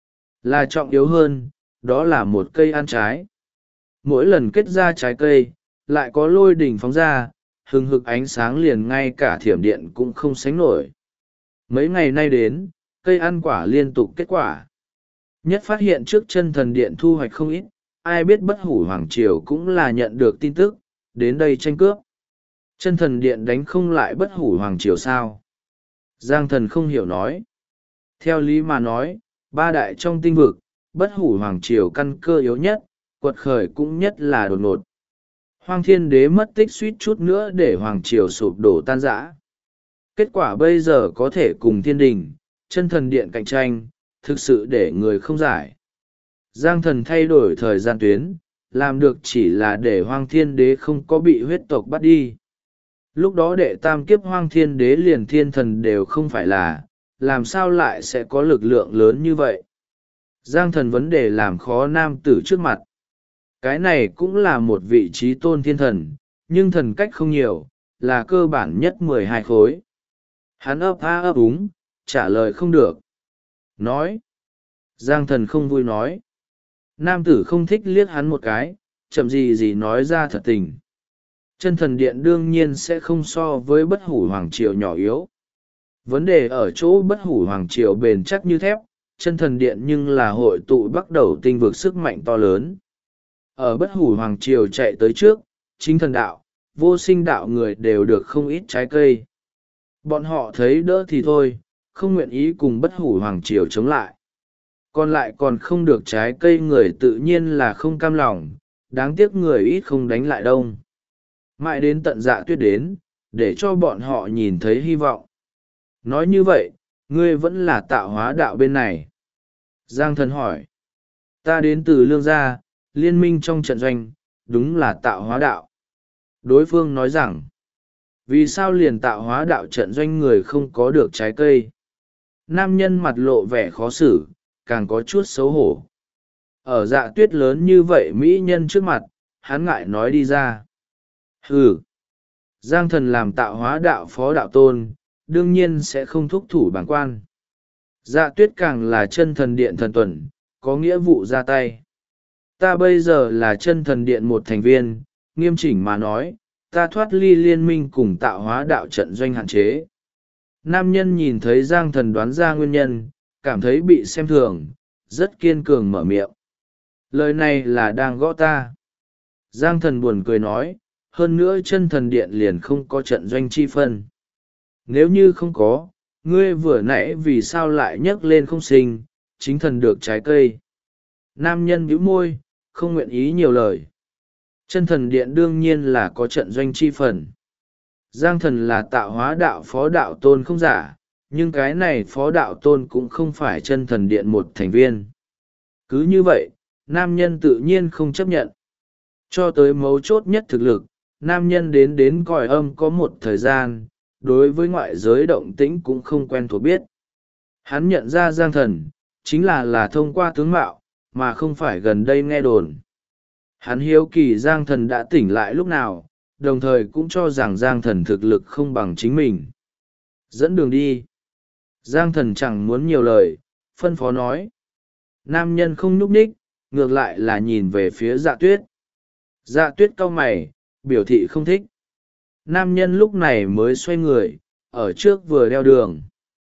Là trọng yếu hơn, đó là một cây ăn trái. Mỗi lần kết ra trái cây, lại có lôi đỉnh phóng ra, hừng hực ánh sáng liền ngay cả thiểm điện cũng không sánh nổi. Mấy ngày nay đến, cây ăn quả liên tục kết quả. Nhất phát hiện trước chân thần điện thu hoạch không ít, ai biết bất hủ hoàng triều cũng là nhận được tin tức, đến đây tranh cướp. Chân thần điện đánh không lại bất hủ hoàng triều sao? Giang Thần không hiểu nói. Theo lý mà nói, ba đại trong tinh vực, bất hủ hoàng triều căn cơ yếu nhất, quật khởi cũng nhất là đột ngột. Hoang Thiên Đế mất tích suýt chút nữa để hoàng triều sụp đổ tan rã. Kết quả bây giờ có thể cùng thiên đình, chân thần điện cạnh tranh, thực sự để người không giải. Giang Thần thay đổi thời gian tuyến, làm được chỉ là để Hoang Thiên Đế không có bị huyết tộc bắt đi. Lúc đó đệ tam kiếp Hoang Thiên Đế liền thiên thần đều không phải là, làm sao lại sẽ có lực lượng lớn như vậy? Giang Thần vấn đề làm khó nam tử trước mặt. Cái này cũng là một vị trí tôn thiên thần, nhưng thần cách không nhiều, là cơ bản nhất 12 khối. Hắn ấp a ấp úng, trả lời không được. Nói. Giang Thần không vui nói. Nam tử không thích liếc hắn một cái, chậm gì nói ra thật tình. Chân thần điện đương nhiên sẽ không so với bất hủ hoàng triều nhỏ yếu. Vấn đề ở chỗ bất hủ hoàng triều bền chắc như thép, chân thần điện nhưng là hội tụ bắt đầu tinh vực sức mạnh to lớn. Ở bất hủ hoàng triều chạy tới trước, chính thần đạo, vô sinh đạo người đều được không ít trái cây. Bọn họ thấy đỡ thì thôi, không nguyện ý cùng bất hủ hoàng triều chống lại. Còn lại còn không được trái cây người tự nhiên là không cam lòng, đáng tiếc người ít không đánh lại đông. Mãi đến tận Dạ Tuyết đến, để cho bọn họ nhìn thấy hy vọng. Nói như vậy, ngươi vẫn là tạo hóa đạo bên này. Giang Thần hỏi. Ta đến từ Lương Gia, liên minh trong trận doanh, đúng là tạo hóa đạo. Đối phương nói rằng, vì sao liền tạo hóa đạo trận doanh người không có được trái cây? Nam nhân mặt lộ vẻ khó xử, càng có chút xấu hổ. Ở Dạ Tuyết lớn như vậy mỹ nhân trước mặt, hắn ngại nói đi ra. Hừ. Giang Thần làm tạo hóa đạo phó đạo tôn, đương nhiên sẽ không thúc thủ bản quan. Dạ Tuyết càng là chân thần điện thần tuần, có nghĩa vụ ra tay. Ta bây giờ là chân thần điện một thành viên, nghiêm chỉnh mà nói, ta thoát ly liên minh cùng tạo hóa đạo trận doanh hạn chế. Nam nhân nhìn thấy Giang Thần đoán ra nguyên nhân, cảm thấy bị xem thường, rất kiên cường mở miệng. Lời này là đang gõ ta. Giang Thần buồn cười nói, hơn nữa chân thần điện liền không có trận doanh chi phân. Nếu như không có, ngươi vừa nãy vì sao lại nhấc lên không sinh, chính thần được trái cây. Nam nhân bĩu môi, không nguyện ý nhiều lời. Chân thần điện đương nhiên là có trận doanh chi phần. Giang Thần là tạo hóa đạo phó đạo tôn không giả, nhưng cái này phó đạo tôn cũng không phải chân thần điện một thành viên. Cứ như vậy, nam nhân tự nhiên không chấp nhận. Cho tới mấu chốt nhất thực lực, nam nhân đến đến cõi âm có một thời gian, đối với ngoại giới động tĩnh cũng không quen thuộc biết. Hắn nhận ra Giang Thần chính là thông qua tướng mạo, mà không phải gần đây nghe đồn. Hắn hiếu kỳ Giang Thần đã tỉnh lại lúc nào, đồng thời cũng cho rằng Giang Thần thực lực không bằng chính mình. Dẫn đường đi. Giang Thần chẳng muốn nhiều lời, phân phó nói. Nam nhân không nhúc nhích, ngược lại là nhìn về phía Dạ Tuyết. Dạ Tuyết cau mày, biểu thị không thích. Nam nhân lúc này mới xoay người, ở trước vừa đeo đường.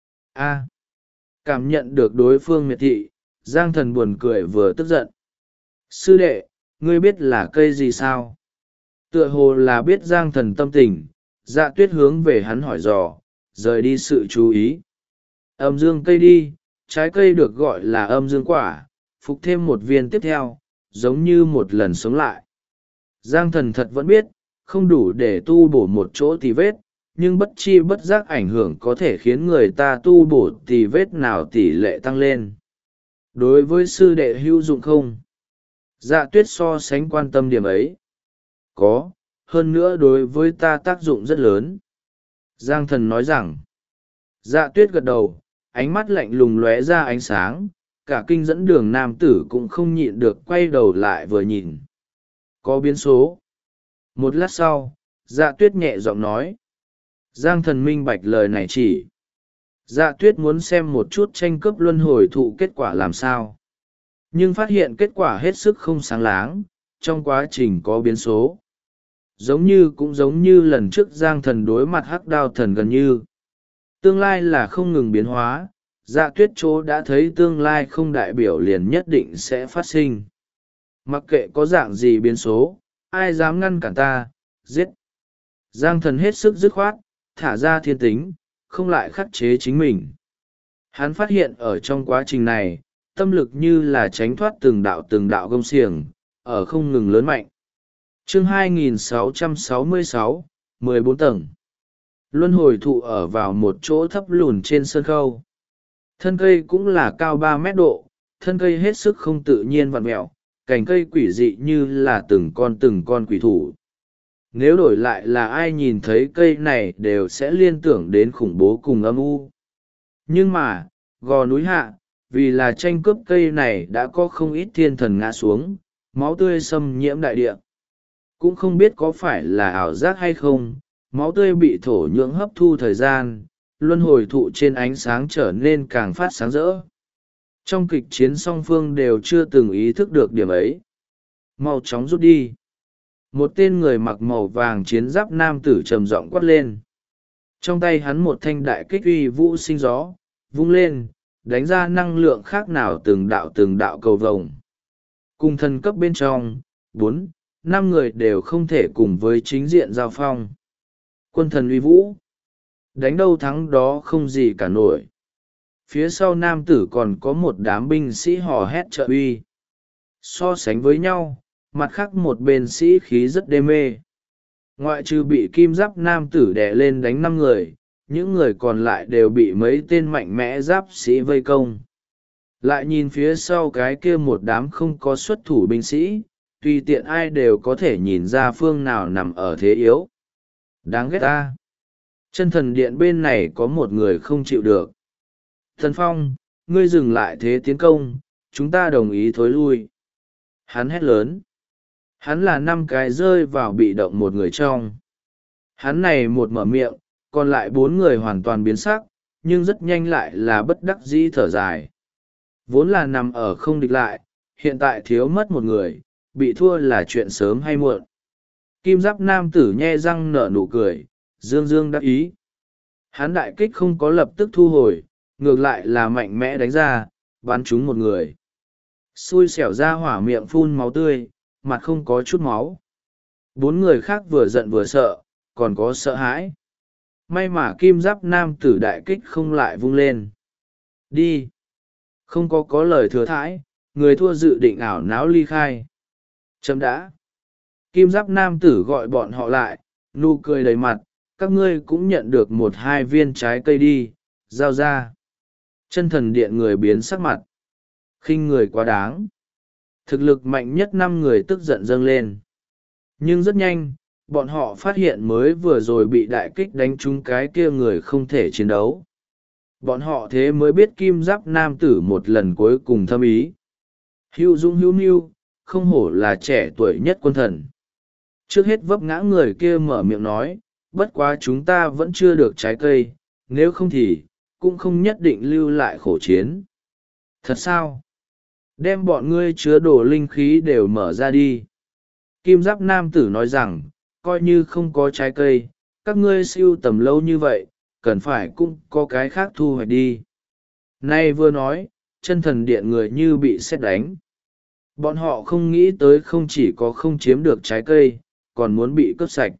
Cảm nhận được đối phương miệt thị, Giang Thần buồn cười vừa tức giận. Sư đệ, ngươi biết là cây gì sao? Tựa hồ là biết Giang Thần tâm tình, Dạ Tuyết hướng về hắn hỏi dò, rời đi sự chú ý. Âm dương cây đi, trái cây được gọi là âm dương quả, phục thêm một viên tiếp theo, giống như một lần sống lại. Giang Thần thật vẫn biết, không đủ để tu bổ một chỗ tì vết, nhưng bất chi bất giác ảnh hưởng có thể khiến người ta tu bổ tì vết nào tỷ lệ tăng lên. Đối với sư đệ hữu dụng không? Dạ Tuyết so sánh quan tâm điểm ấy. Có, hơn nữa đối với ta tác dụng rất lớn. Giang Thần nói rằng. Dạ Tuyết gật đầu, ánh mắt lạnh lùng lóe ra ánh sáng, cả kinh dẫn đường nam tử cũng không nhịn được quay đầu lại vừa nhìn. Có biến số. Một lát sau, Dạ Tuyết nhẹ giọng nói. Giang Thần minh bạch lời này chỉ. Dạ Tuyết muốn xem một chút tranh cướp luân hồi thụ kết quả làm sao. Nhưng phát hiện kết quả hết sức không sáng láng, trong quá trình có biến số. Cũng giống như lần trước Giang Thần đối mặt Hắc Đao Thần gần như. Tương lai là không ngừng biến hóa, Dạ Tuyết chỗ đã thấy tương lai không đại biểu liền nhất định sẽ phát sinh. Mặc kệ có dạng gì biến số, ai dám ngăn cản ta, giết. Giang Thần hết sức dứt khoát, thả ra thiên tính, không lại khắc chế chính mình. Hắn phát hiện ở trong quá trình này, tâm lực như là tránh thoát từng đạo gông xiềng, ở không ngừng lớn mạnh. Chương 2666, 14 tầng. Luân hồi thụ ở vào một chỗ thấp lùn trên sơn khâu. Thân cây cũng là cao 3 mét độ, thân cây hết sức không tự nhiên vặn mẹo, cành cây quỷ dị như là từng con quỷ thủ. Nếu đổi lại là ai nhìn thấy cây này đều sẽ liên tưởng đến khủng bố cùng âm u. Nhưng mà, gò núi hạ, vì là tranh cướp cây này đã có không ít thiên thần ngã xuống, máu tươi xâm nhiễm đại địa. Cũng không biết có phải là ảo giác hay không, máu tươi bị thổ nhưỡng hấp thu thời gian, luân hồi thụ trên ánh sáng trở nên càng phát sáng rỡ. Trong kịch chiến song phương đều chưa từng ý thức được điểm ấy. Mau chóng rút đi. Một tên người mặc màu vàng chiến giáp nam tử trầm giọng quát lên. Trong tay hắn một thanh đại kích uy vũ sinh gió, vung lên, đánh ra năng lượng khác nào từng đạo cầu vồng. Cùng thần cấp bên trong, 4, 5 người đều không thể cùng với chính diện giao phong. Quân thần uy vũ. Đánh đâu thắng đó không gì cả nổi. Phía sau nam tử còn có một đám binh sĩ hò hét trợ uy. So sánh với nhau, mặt khác một bên sĩ khí rất đê mê. Ngoại trừ bị kim giáp nam tử đè lên đánh 5 người, những người còn lại đều bị mấy tên mạnh mẽ giáp sĩ vây công. Lại nhìn phía sau cái kia một đám không có xuất thủ binh sĩ, tùy tiện ai đều có thể nhìn ra phương nào nằm ở thế yếu. Đáng ghét ta. Chân thần điện bên này có một người không chịu được. Thần Phong, ngươi dừng lại thế tiến công, chúng ta đồng ý thối lui. Hắn hét lớn. Hắn là 5 cái rơi vào bị động một người trong. Hắn này một mở miệng, còn lại 4 người hoàn toàn biến sắc, nhưng rất nhanh lại là bất đắc dĩ thở dài. Vốn là nằm ở không địch lại, hiện tại thiếu mất một người, bị thua là chuyện sớm hay muộn. Kim giáp nam tử nhe răng nở nụ cười, dương dương đắc ý. Hắn đại kích không có lập tức thu hồi, ngược lại là mạnh mẽ đánh ra, bắn trúng một người. Xui xẻo ra hỏa miệng phun máu tươi, mặt không có chút máu. 4 người khác vừa giận vừa sợ, còn có sợ hãi. May mà kim giáp nam tử đại kích không lại vung lên. Đi. Không có lời thừa thãi, người thua dự định ảo não ly khai. Chấm đã. Kim giáp nam tử gọi bọn họ lại, nụ cười đầy mặt, các ngươi cũng nhận được 1-2 viên trái cây đi, giao ra. Chân thần điện người biến sắc mặt. Khinh người quá đáng. Thực lực mạnh nhất 5 người tức giận dâng lên. Nhưng rất nhanh, bọn họ phát hiện mới vừa rồi bị đại kích đánh trúng cái kia người không thể chiến đấu. Bọn họ thế mới biết kim giáp nam tử một lần cuối cùng thâm ý. Hữu dũng hữu mưu, không hổ là trẻ tuổi nhất quân thần. Trước hết vấp ngã người kia mở miệng nói, bất quá chúng ta vẫn chưa được trái cây, nếu không thì, cũng không nhất định lưu lại khổ chiến. Thật sao? Đem bọn ngươi chứa đồ linh khí đều mở ra đi. Kim giáp nam tử nói rằng, coi như không có trái cây, các ngươi sưu tầm lâu như vậy, cần phải cũng có cái khác thu hoạch đi. Nay vừa nói, chân thần điện người như bị sét đánh. Bọn họ không nghĩ tới không chỉ có không chiếm được trái cây, còn muốn bị cướp sạch.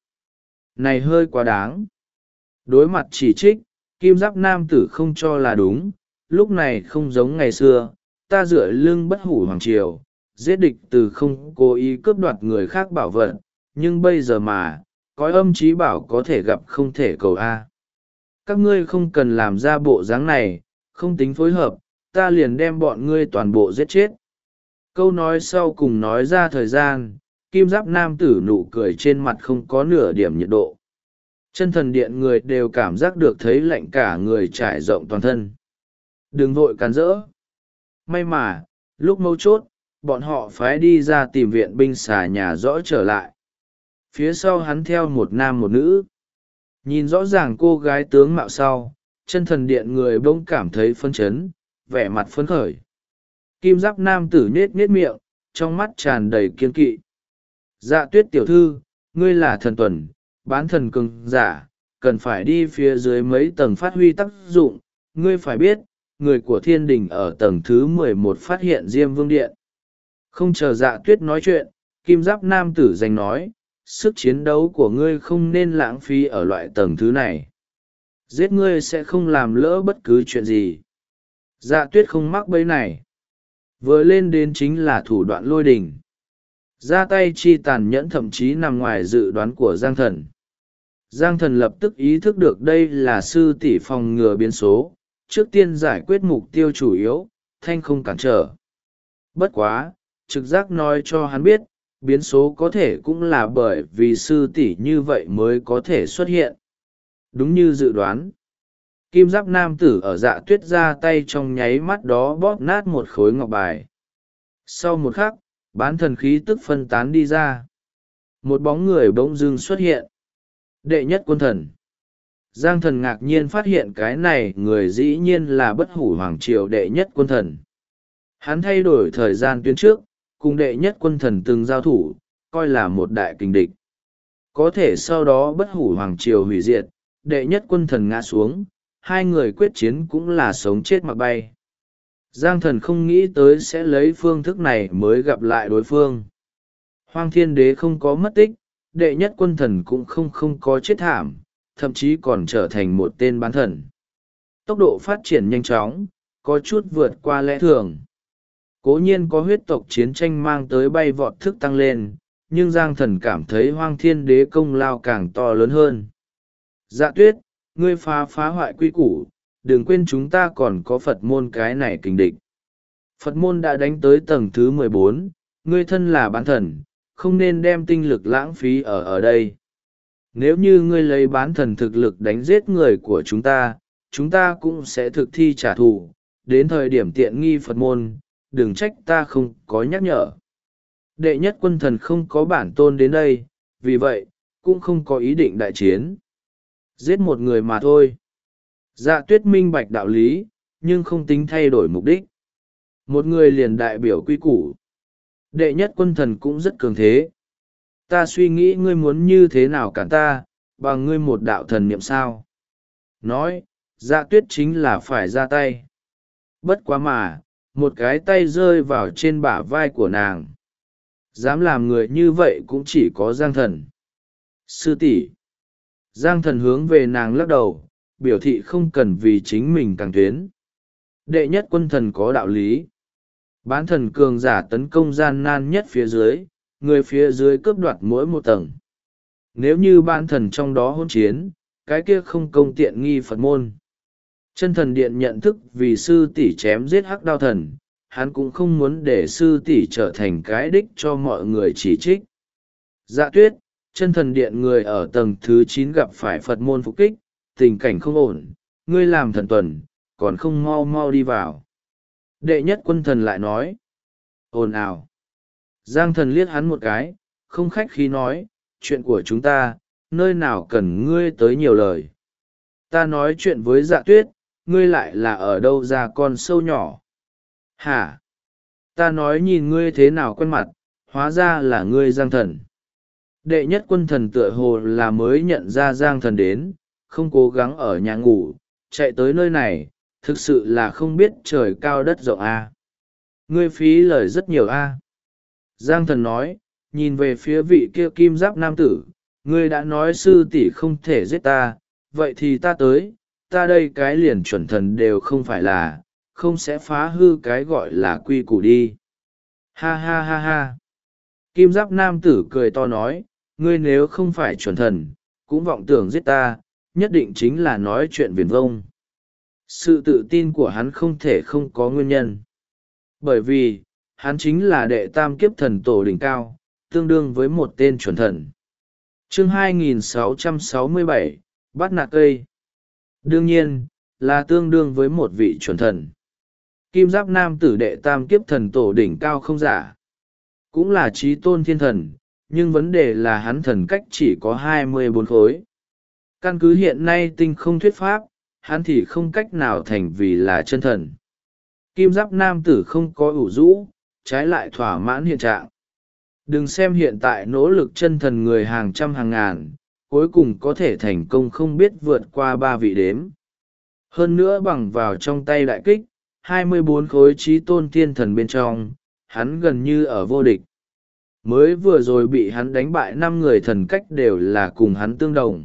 Này hơi quá đáng. Đối mặt chỉ trích, kim giáp nam tử không cho là đúng, lúc này không giống ngày xưa, ta dựa lưng bất hủ hoàng triều, giết địch từ không cố ý cướp đoạt người khác bảo vật, nhưng bây giờ mà, cõi âm chí bảo có thể gặp không thể cầu A. Các ngươi không cần làm ra bộ dáng này, không tính phối hợp, ta liền đem bọn ngươi toàn bộ giết chết. Câu nói sau cùng nói ra thời gian, kim giáp nam tử nụ cười trên mặt không có nửa điểm nhiệt độ. Chân thần điện người đều cảm giác được thấy lạnh cả người trải rộng toàn thân. Đừng vội cắn rỡ. May mà, lúc mấu chốt, bọn họ phái đi ra tìm viện binh xà nhà rõ trở lại. Phía sau hắn theo một nam một nữ. Nhìn rõ ràng cô gái tướng mạo sau, chân thần điện người bỗng cảm thấy phấn chấn, vẻ mặt phấn khởi. Kim giáp nam tử nết nết miệng, trong mắt tràn đầy kiên kỵ. Dạ Tuyết tiểu thư, ngươi là thần tuần, bán thần cường giả, cần phải đi phía dưới mấy tầng phát huy tác dụng. Ngươi phải biết, người của thiên đình ở tầng thứ 11 phát hiện Diêm Vương Điện. Không chờ Dạ Tuyết nói chuyện, kim giáp nam tử giành nói, sức chiến đấu của ngươi không nên lãng phí ở loại tầng thứ này. Giết ngươi sẽ không làm lỡ bất cứ chuyện gì. Dạ Tuyết không mắc bẫy này. Vừa lên đến chính là thủ đoạn lôi đình. Ra tay chi tàn nhẫn thậm chí nằm ngoài dự đoán của Giang Thần. Giang Thần lập tức ý thức được đây là sư tỷ phòng ngừa biến số, trước tiên giải quyết mục tiêu chủ yếu, thanh không cản trở. Bất quá, trực giác nói cho hắn biết, biến số có thể cũng là bởi vì sư tỷ như vậy mới có thể xuất hiện. Đúng như dự đoán, kim giáp nam tử ở Dạ Tuyết ra tay trong nháy mắt đó bóp nát một khối ngọc bài. Sau một khắc, bán thần khí tức phân tán đi ra. Một bóng người bỗng dưng xuất hiện. Đệ nhất quân thần. Giang Thần ngạc nhiên phát hiện cái này người dĩ nhiên là bất hủ hoàng triều đệ nhất quân thần. Hắn thay đổi thời gian tuyến trước, cùng đệ nhất quân thần từng giao thủ, coi là một đại kình địch. Có thể sau đó bất hủ hoàng triều hủy diệt, đệ nhất quân thần ngã xuống, hai người quyết chiến cũng là sống chết mặc bay. Giang Thần không nghĩ tới sẽ lấy phương thức này mới gặp lại đối phương. Hoang Thiên Đế không có mất tích, đệ nhất quân thần cũng không có chết thảm, thậm chí còn trở thành một tên bán thần. Tốc độ phát triển nhanh chóng, có chút vượt qua lẽ thường. Cố nhiên có huyết tộc chiến tranh mang tới bay vọt thức tăng lên, nhưng Giang Thần cảm thấy Hoang Thiên Đế công lao càng to lớn hơn. Dạ Tuyết, ngươi phá hoại quy củ, đừng quên chúng ta còn có Phật môn cái này kình địch. Phật môn đã đánh tới tầng thứ 14, ngươi thân là bán thần, không nên đem tinh lực lãng phí ở đây. Nếu như ngươi lấy bán thần thực lực đánh giết người của chúng ta cũng sẽ thực thi trả thù, đến thời điểm tiện nghi Phật môn, đừng trách ta không có nhắc nhở. Đệ nhất quân thần không có bản tôn đến đây, vì vậy, cũng không có ý định đại chiến. Giết một người mà thôi. Dạ Tuyết minh bạch đạo lý, nhưng không tính thay đổi mục đích. Một người liền đại biểu quy củ. Đệ nhất quân thần cũng rất cường thế. Ta suy nghĩ ngươi muốn như thế nào cản ta, bằng ngươi một đạo thần niệm sao. Nói, Dạ Tuyết chính là phải ra tay. Bất quá mà, một cái tay rơi vào trên bả vai của nàng. Dám làm người như vậy cũng chỉ có Giang Thần. Sư tỷ. Giang Thần hướng về nàng lắc đầu, biểu thị không cần vì chính mình càng tuyến. Đệ nhất quân thần có đạo lý. Bán thần cường giả tấn công gian nan nhất phía dưới, người phía dưới cướp đoạt mỗi một tầng. Nếu như bán thần trong đó hỗn chiến, cái kia không công tiện nghi Phật môn. Chân thần điện nhận thức vì sư tỷ chém giết hắc đao thần, hắn cũng không muốn để sư tỷ trở thành cái đích cho mọi người chỉ trích. Dạ Tuyết, chân thần điện người ở tầng thứ 9 gặp phải Phật môn phục kích, tình cảnh không ổn, ngươi làm thần tuần, còn không mau mau đi vào. Đệ nhất quân thần lại nói. Ồn ào. Giang thần liếc hắn một cái, không khách khí nói, chuyện của chúng ta, nơi nào cần ngươi tới nhiều lời. Ta nói chuyện với Dạ Tuyết, ngươi lại là ở đâu ra con sâu nhỏ. Hả? Ta nói nhìn ngươi thế nào quen mặt, hóa ra là ngươi Giang thần. Đệ nhất quân thần tựa hồ là mới nhận ra Giang thần đến, không cố gắng ở nhà ngủ, chạy tới nơi này, thực sự là không biết trời cao đất rộng a. Ngươi phí lời rất nhiều a. Giang thần nói, nhìn về phía vị kia kim giáp nam tử, ngươi đã nói sư tỷ không thể giết ta, vậy thì ta tới, ta đây cái liền chuẩn thần đều không phải là, không sẽ phá hư cái gọi là quy củ đi. Ha ha ha ha. Kim giáp nam tử cười to nói, ngươi nếu không phải chuẩn thần, cũng vọng tưởng giết ta, nhất định chính là nói chuyện viển vông. Sự tự tin của hắn không thể không có nguyên nhân. Bởi vì, hắn chính là đệ tam kiếp thần tổ đỉnh cao, tương đương với một tên chuẩn thần. Chương 2667, bắt nạt cây. Đương nhiên, là tương đương với một vị chuẩn thần. Kim giáp nam tử đệ tam kiếp thần tổ đỉnh cao không giả. Cũng là trí tôn thiên thần, nhưng vấn đề là hắn thần cách chỉ có 24 khối. Căn cứ hiện nay tinh không thuyết pháp, hắn thì không cách nào thành vì là chân thần. Kim giáp nam tử không có ủ rũ, trái lại thỏa mãn hiện trạng. Đừng xem hiện tại nỗ lực chân thần người hàng trăm hàng ngàn, cuối cùng có thể thành công không biết vượt qua 3 vị đếm. Hơn nữa bằng vào trong tay đại kích, 24 khối trí tôn thiên thần bên trong, hắn gần như ở vô địch. Mới vừa rồi bị hắn đánh bại 5 người thần cách đều là cùng hắn tương đồng.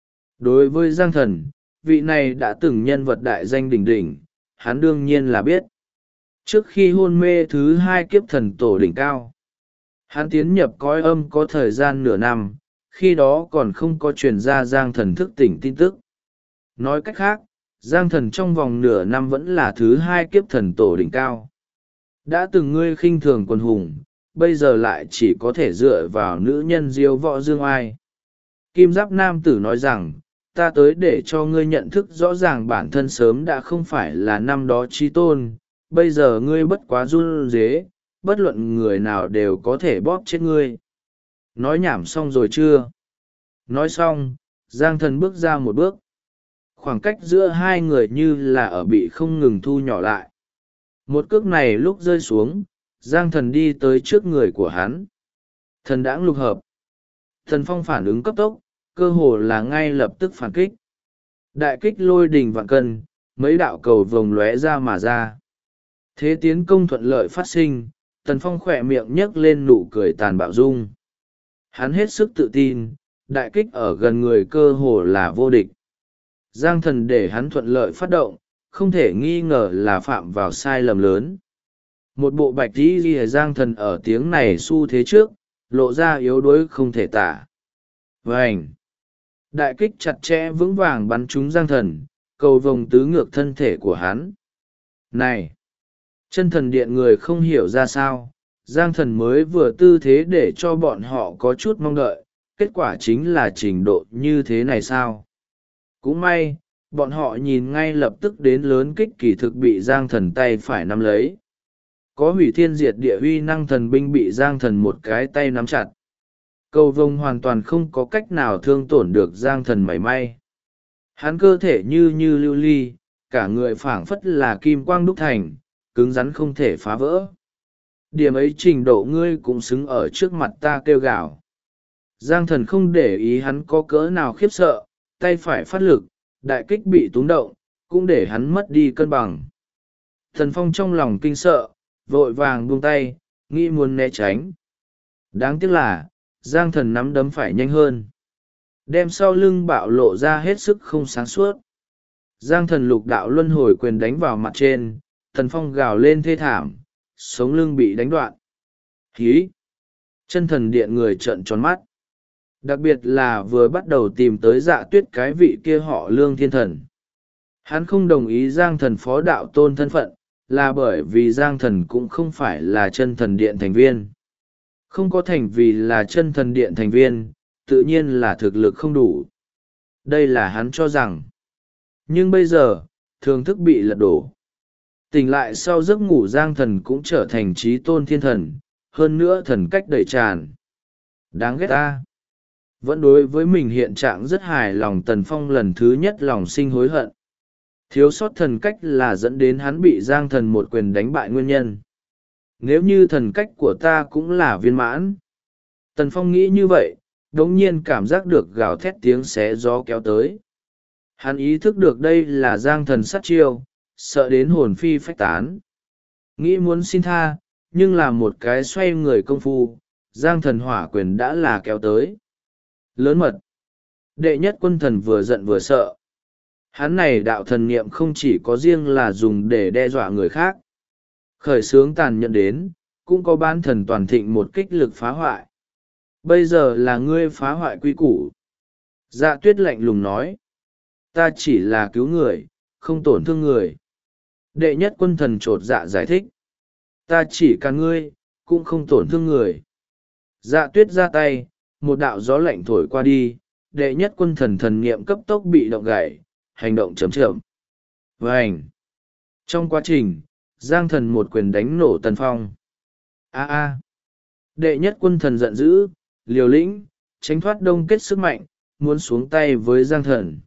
Đối với Giang thần, vị này đã từng nhân vật đại danh đỉnh đỉnh, hắn đương nhiên là biết. Trước khi hôn mê thứ 2 kiếp thần tổ đỉnh cao, hắn tiến nhập cõi âm có thời gian nửa năm, khi đó còn không có truyền ra Giang thần thức tỉnh tin tức. Nói cách khác, Giang thần trong vòng nửa năm vẫn là thứ 2 kiếp thần tổ đỉnh cao. Đã từng ngươi khinh thường quần hùng, bây giờ lại chỉ có thể dựa vào nữ nhân diêu võ dương oai. Kim giáp nam tử nói rằng, ta tới để cho ngươi nhận thức rõ ràng bản thân sớm đã không phải là năm đó chí tôn, bây giờ ngươi bất quá run rế, bất luận người nào đều có thể bóp chết ngươi. Nói nhảm xong rồi chưa? Nói xong, Giang thần bước ra một bước. Khoảng cách giữa hai người như là ở bị không ngừng thu nhỏ lại. Một cước này lúc rơi xuống, Giang thần đi tới trước người của hắn. Thần đãng lục hợp. Thần phong phản ứng cấp tốc, cơ hồ là ngay lập tức phản kích. Đại kích lôi đình vạn cân, mấy đạo cầu vồng lóe ra mà ra. Thế tiến công thuận lợi phát sinh, Tần Phong khỏe miệng nhấc lên nụ cười tàn bạo dung. Hắn hết sức tự tin, đại kích ở gần người cơ hồ là vô địch. Giang thần để hắn thuận lợi phát động, không thể nghi ngờ là phạm vào sai lầm lớn. Một bộ bạch đi ghi Giang thần ở tiếng này xu thế trước, lộ ra yếu đuối không thể tả. Vânh! Đại kích chặt chẽ vững vàng bắn trúng Giang thần, cầu vồng tứ ngược thân thể của hắn. Này! Chân thần điện người không hiểu ra sao, Giang thần mới vừa tư thế để cho bọn họ có chút mong đợi, kết quả chính là trình độ như thế này sao? Cũng may, bọn họ nhìn ngay lập tức đến lớn kích kỳ thực bị Giang thần tay phải nắm lấy. Có hủy thiên diệt địa huy năng thần binh bị Giang thần một cái tay nắm chặt. Cầu vồng hoàn toàn không có cách nào thương tổn được Giang thần mảy may. Hắn cơ thể như lưu ly, cả người phảng phất là kim quang đúc thành, cứng rắn không thể phá vỡ. Điểm ấy trình độ ngươi cũng xứng ở trước mặt ta kêu gào. Giang thần không để ý hắn có cỡ nào khiếp sợ, tay phải phát lực, đại kích bị túng động, cũng để hắn mất đi cân bằng. Thần Phong trong lòng kinh sợ, vội vàng buông tay, nghĩ muốn né tránh. Đáng tiếc là, Giang thần nắm đấm phải nhanh hơn. Đem sau lưng bạo lộ ra hết sức không sáng suốt. Giang thần lục đạo luân hồi quyền đánh vào mặt trên, Thần Phong gào lên thê thảm, sống lưng bị đánh đoạn. Hí! Chân thần điện người trợn tròn mắt. Đặc biệt là vừa bắt đầu tìm tới Dạ Tuyết cái vị kia họ Lương Thiên Thần. Hắn không đồng ý Giang thần phó đạo tôn thân phận, là bởi vì Giang thần cũng không phải là chân thần điện thành viên. Không có thành vì là chân thần điện thành viên, tự nhiên là thực lực không đủ. Đây là hắn cho rằng. Nhưng bây giờ, thường thức bị lật đổ. Tỉnh lại sau giấc ngủ Giang Thần cũng trở thành trí tôn thiên thần, hơn nữa thần cách đầy tràn. Đáng ghét ta. Vẫn đối với mình hiện trạng rất hài lòng, Tần Phong lần thứ nhất lòng sinh hối hận. Thiếu sót thần cách là dẫn đến hắn bị Giang Thần một quyền đánh bại nguyên nhân. Nếu như thần cách của ta cũng là viên mãn. Tần Phong nghĩ như vậy, đống nhiên cảm giác được gào thét tiếng xé gió kéo tới. Hắn ý thức được đây là Giang Thần sát chiêu, sợ đến hồn phi phách tán. Nghĩ muốn xin tha, nhưng là một cái xoay người công phu, Giang Thần hỏa quyền đã là kéo tới. Lớn mật. Đệ nhất quân thần vừa giận vừa sợ. Hắn này đạo thần niệm không chỉ có riêng là dùng để đe dọa người khác. Khởi xướng tàn nhẫn đến, cũng có bán thần toàn thịnh một kích lực phá hoại. Bây giờ là ngươi phá hoại quy củ. Dạ tuyết lạnh lùng nói. Ta chỉ là cứu người, không tổn thương người. Đệ nhất quân thần trột dạ giải thích. Ta chỉ cả ngươi, cũng không tổn thương người. Dạ tuyết ra tay, một đạo gió lạnh thổi qua đi, đệ nhất quân thần thần niệm cấp tốc bị động gãy, hành động chậm chậm. Vành. Trong quá trình, Giang Thần một quyền đánh nổ Tần Phong. A. Đệ nhất quân thần giận dữ, liều lĩnh, tránh thoát đông kết sức mạnh, muốn xuống tay với Giang Thần.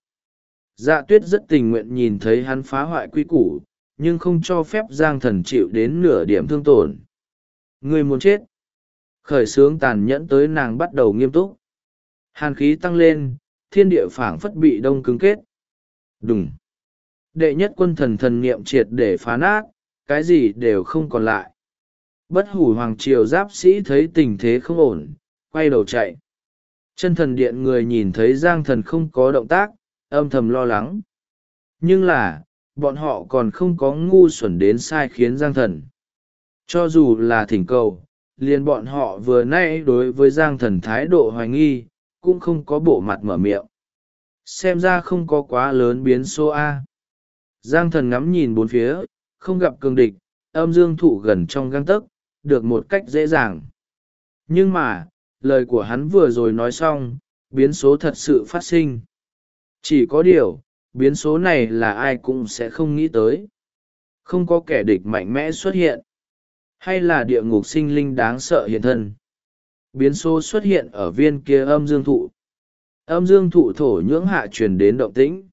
Dạ tuyết rất tình nguyện nhìn thấy hắn phá hoại quy củ, nhưng không cho phép Giang Thần chịu đến nửa điểm thương tổn. Người muốn chết. Khởi xướng tàn nhẫn tới nàng bắt đầu nghiêm túc. Hàn khí tăng lên, thiên địa phảng phất bị đông cứng kết. Đùng. Đệ nhất quân thần thần niệm triệt để phá nát, cái gì đều không còn lại. Bất hủ hoàng triều giáp sĩ thấy tình thế không ổn, quay đầu chạy. Chân thần điện người nhìn thấy Giang Thần không có động tác, âm thầm lo lắng. Nhưng là, bọn họ còn không có ngu xuẩn đến sai khiến Giang Thần. Cho dù là thỉnh cầu, liền bọn họ vừa nay đối với Giang Thần thái độ hoài nghi, cũng không có bộ mặt mở miệng. Xem ra không có quá lớn biến số A. Giang Thần ngắm nhìn bốn phía, không gặp cường địch, âm dương thụ gần trong gang tấc, được một cách dễ dàng. Nhưng mà, lời của hắn vừa rồi nói xong, biến số thật sự phát sinh. Chỉ có điều, biến số này là ai cũng sẽ không nghĩ tới. Không có kẻ địch mạnh mẽ xuất hiện. Hay là địa ngục sinh linh đáng sợ hiện thân. Biến số xuất hiện ở viên kia âm dương thụ. Âm dương thụ thổ nhưỡng hạ truyền đến động tĩnh.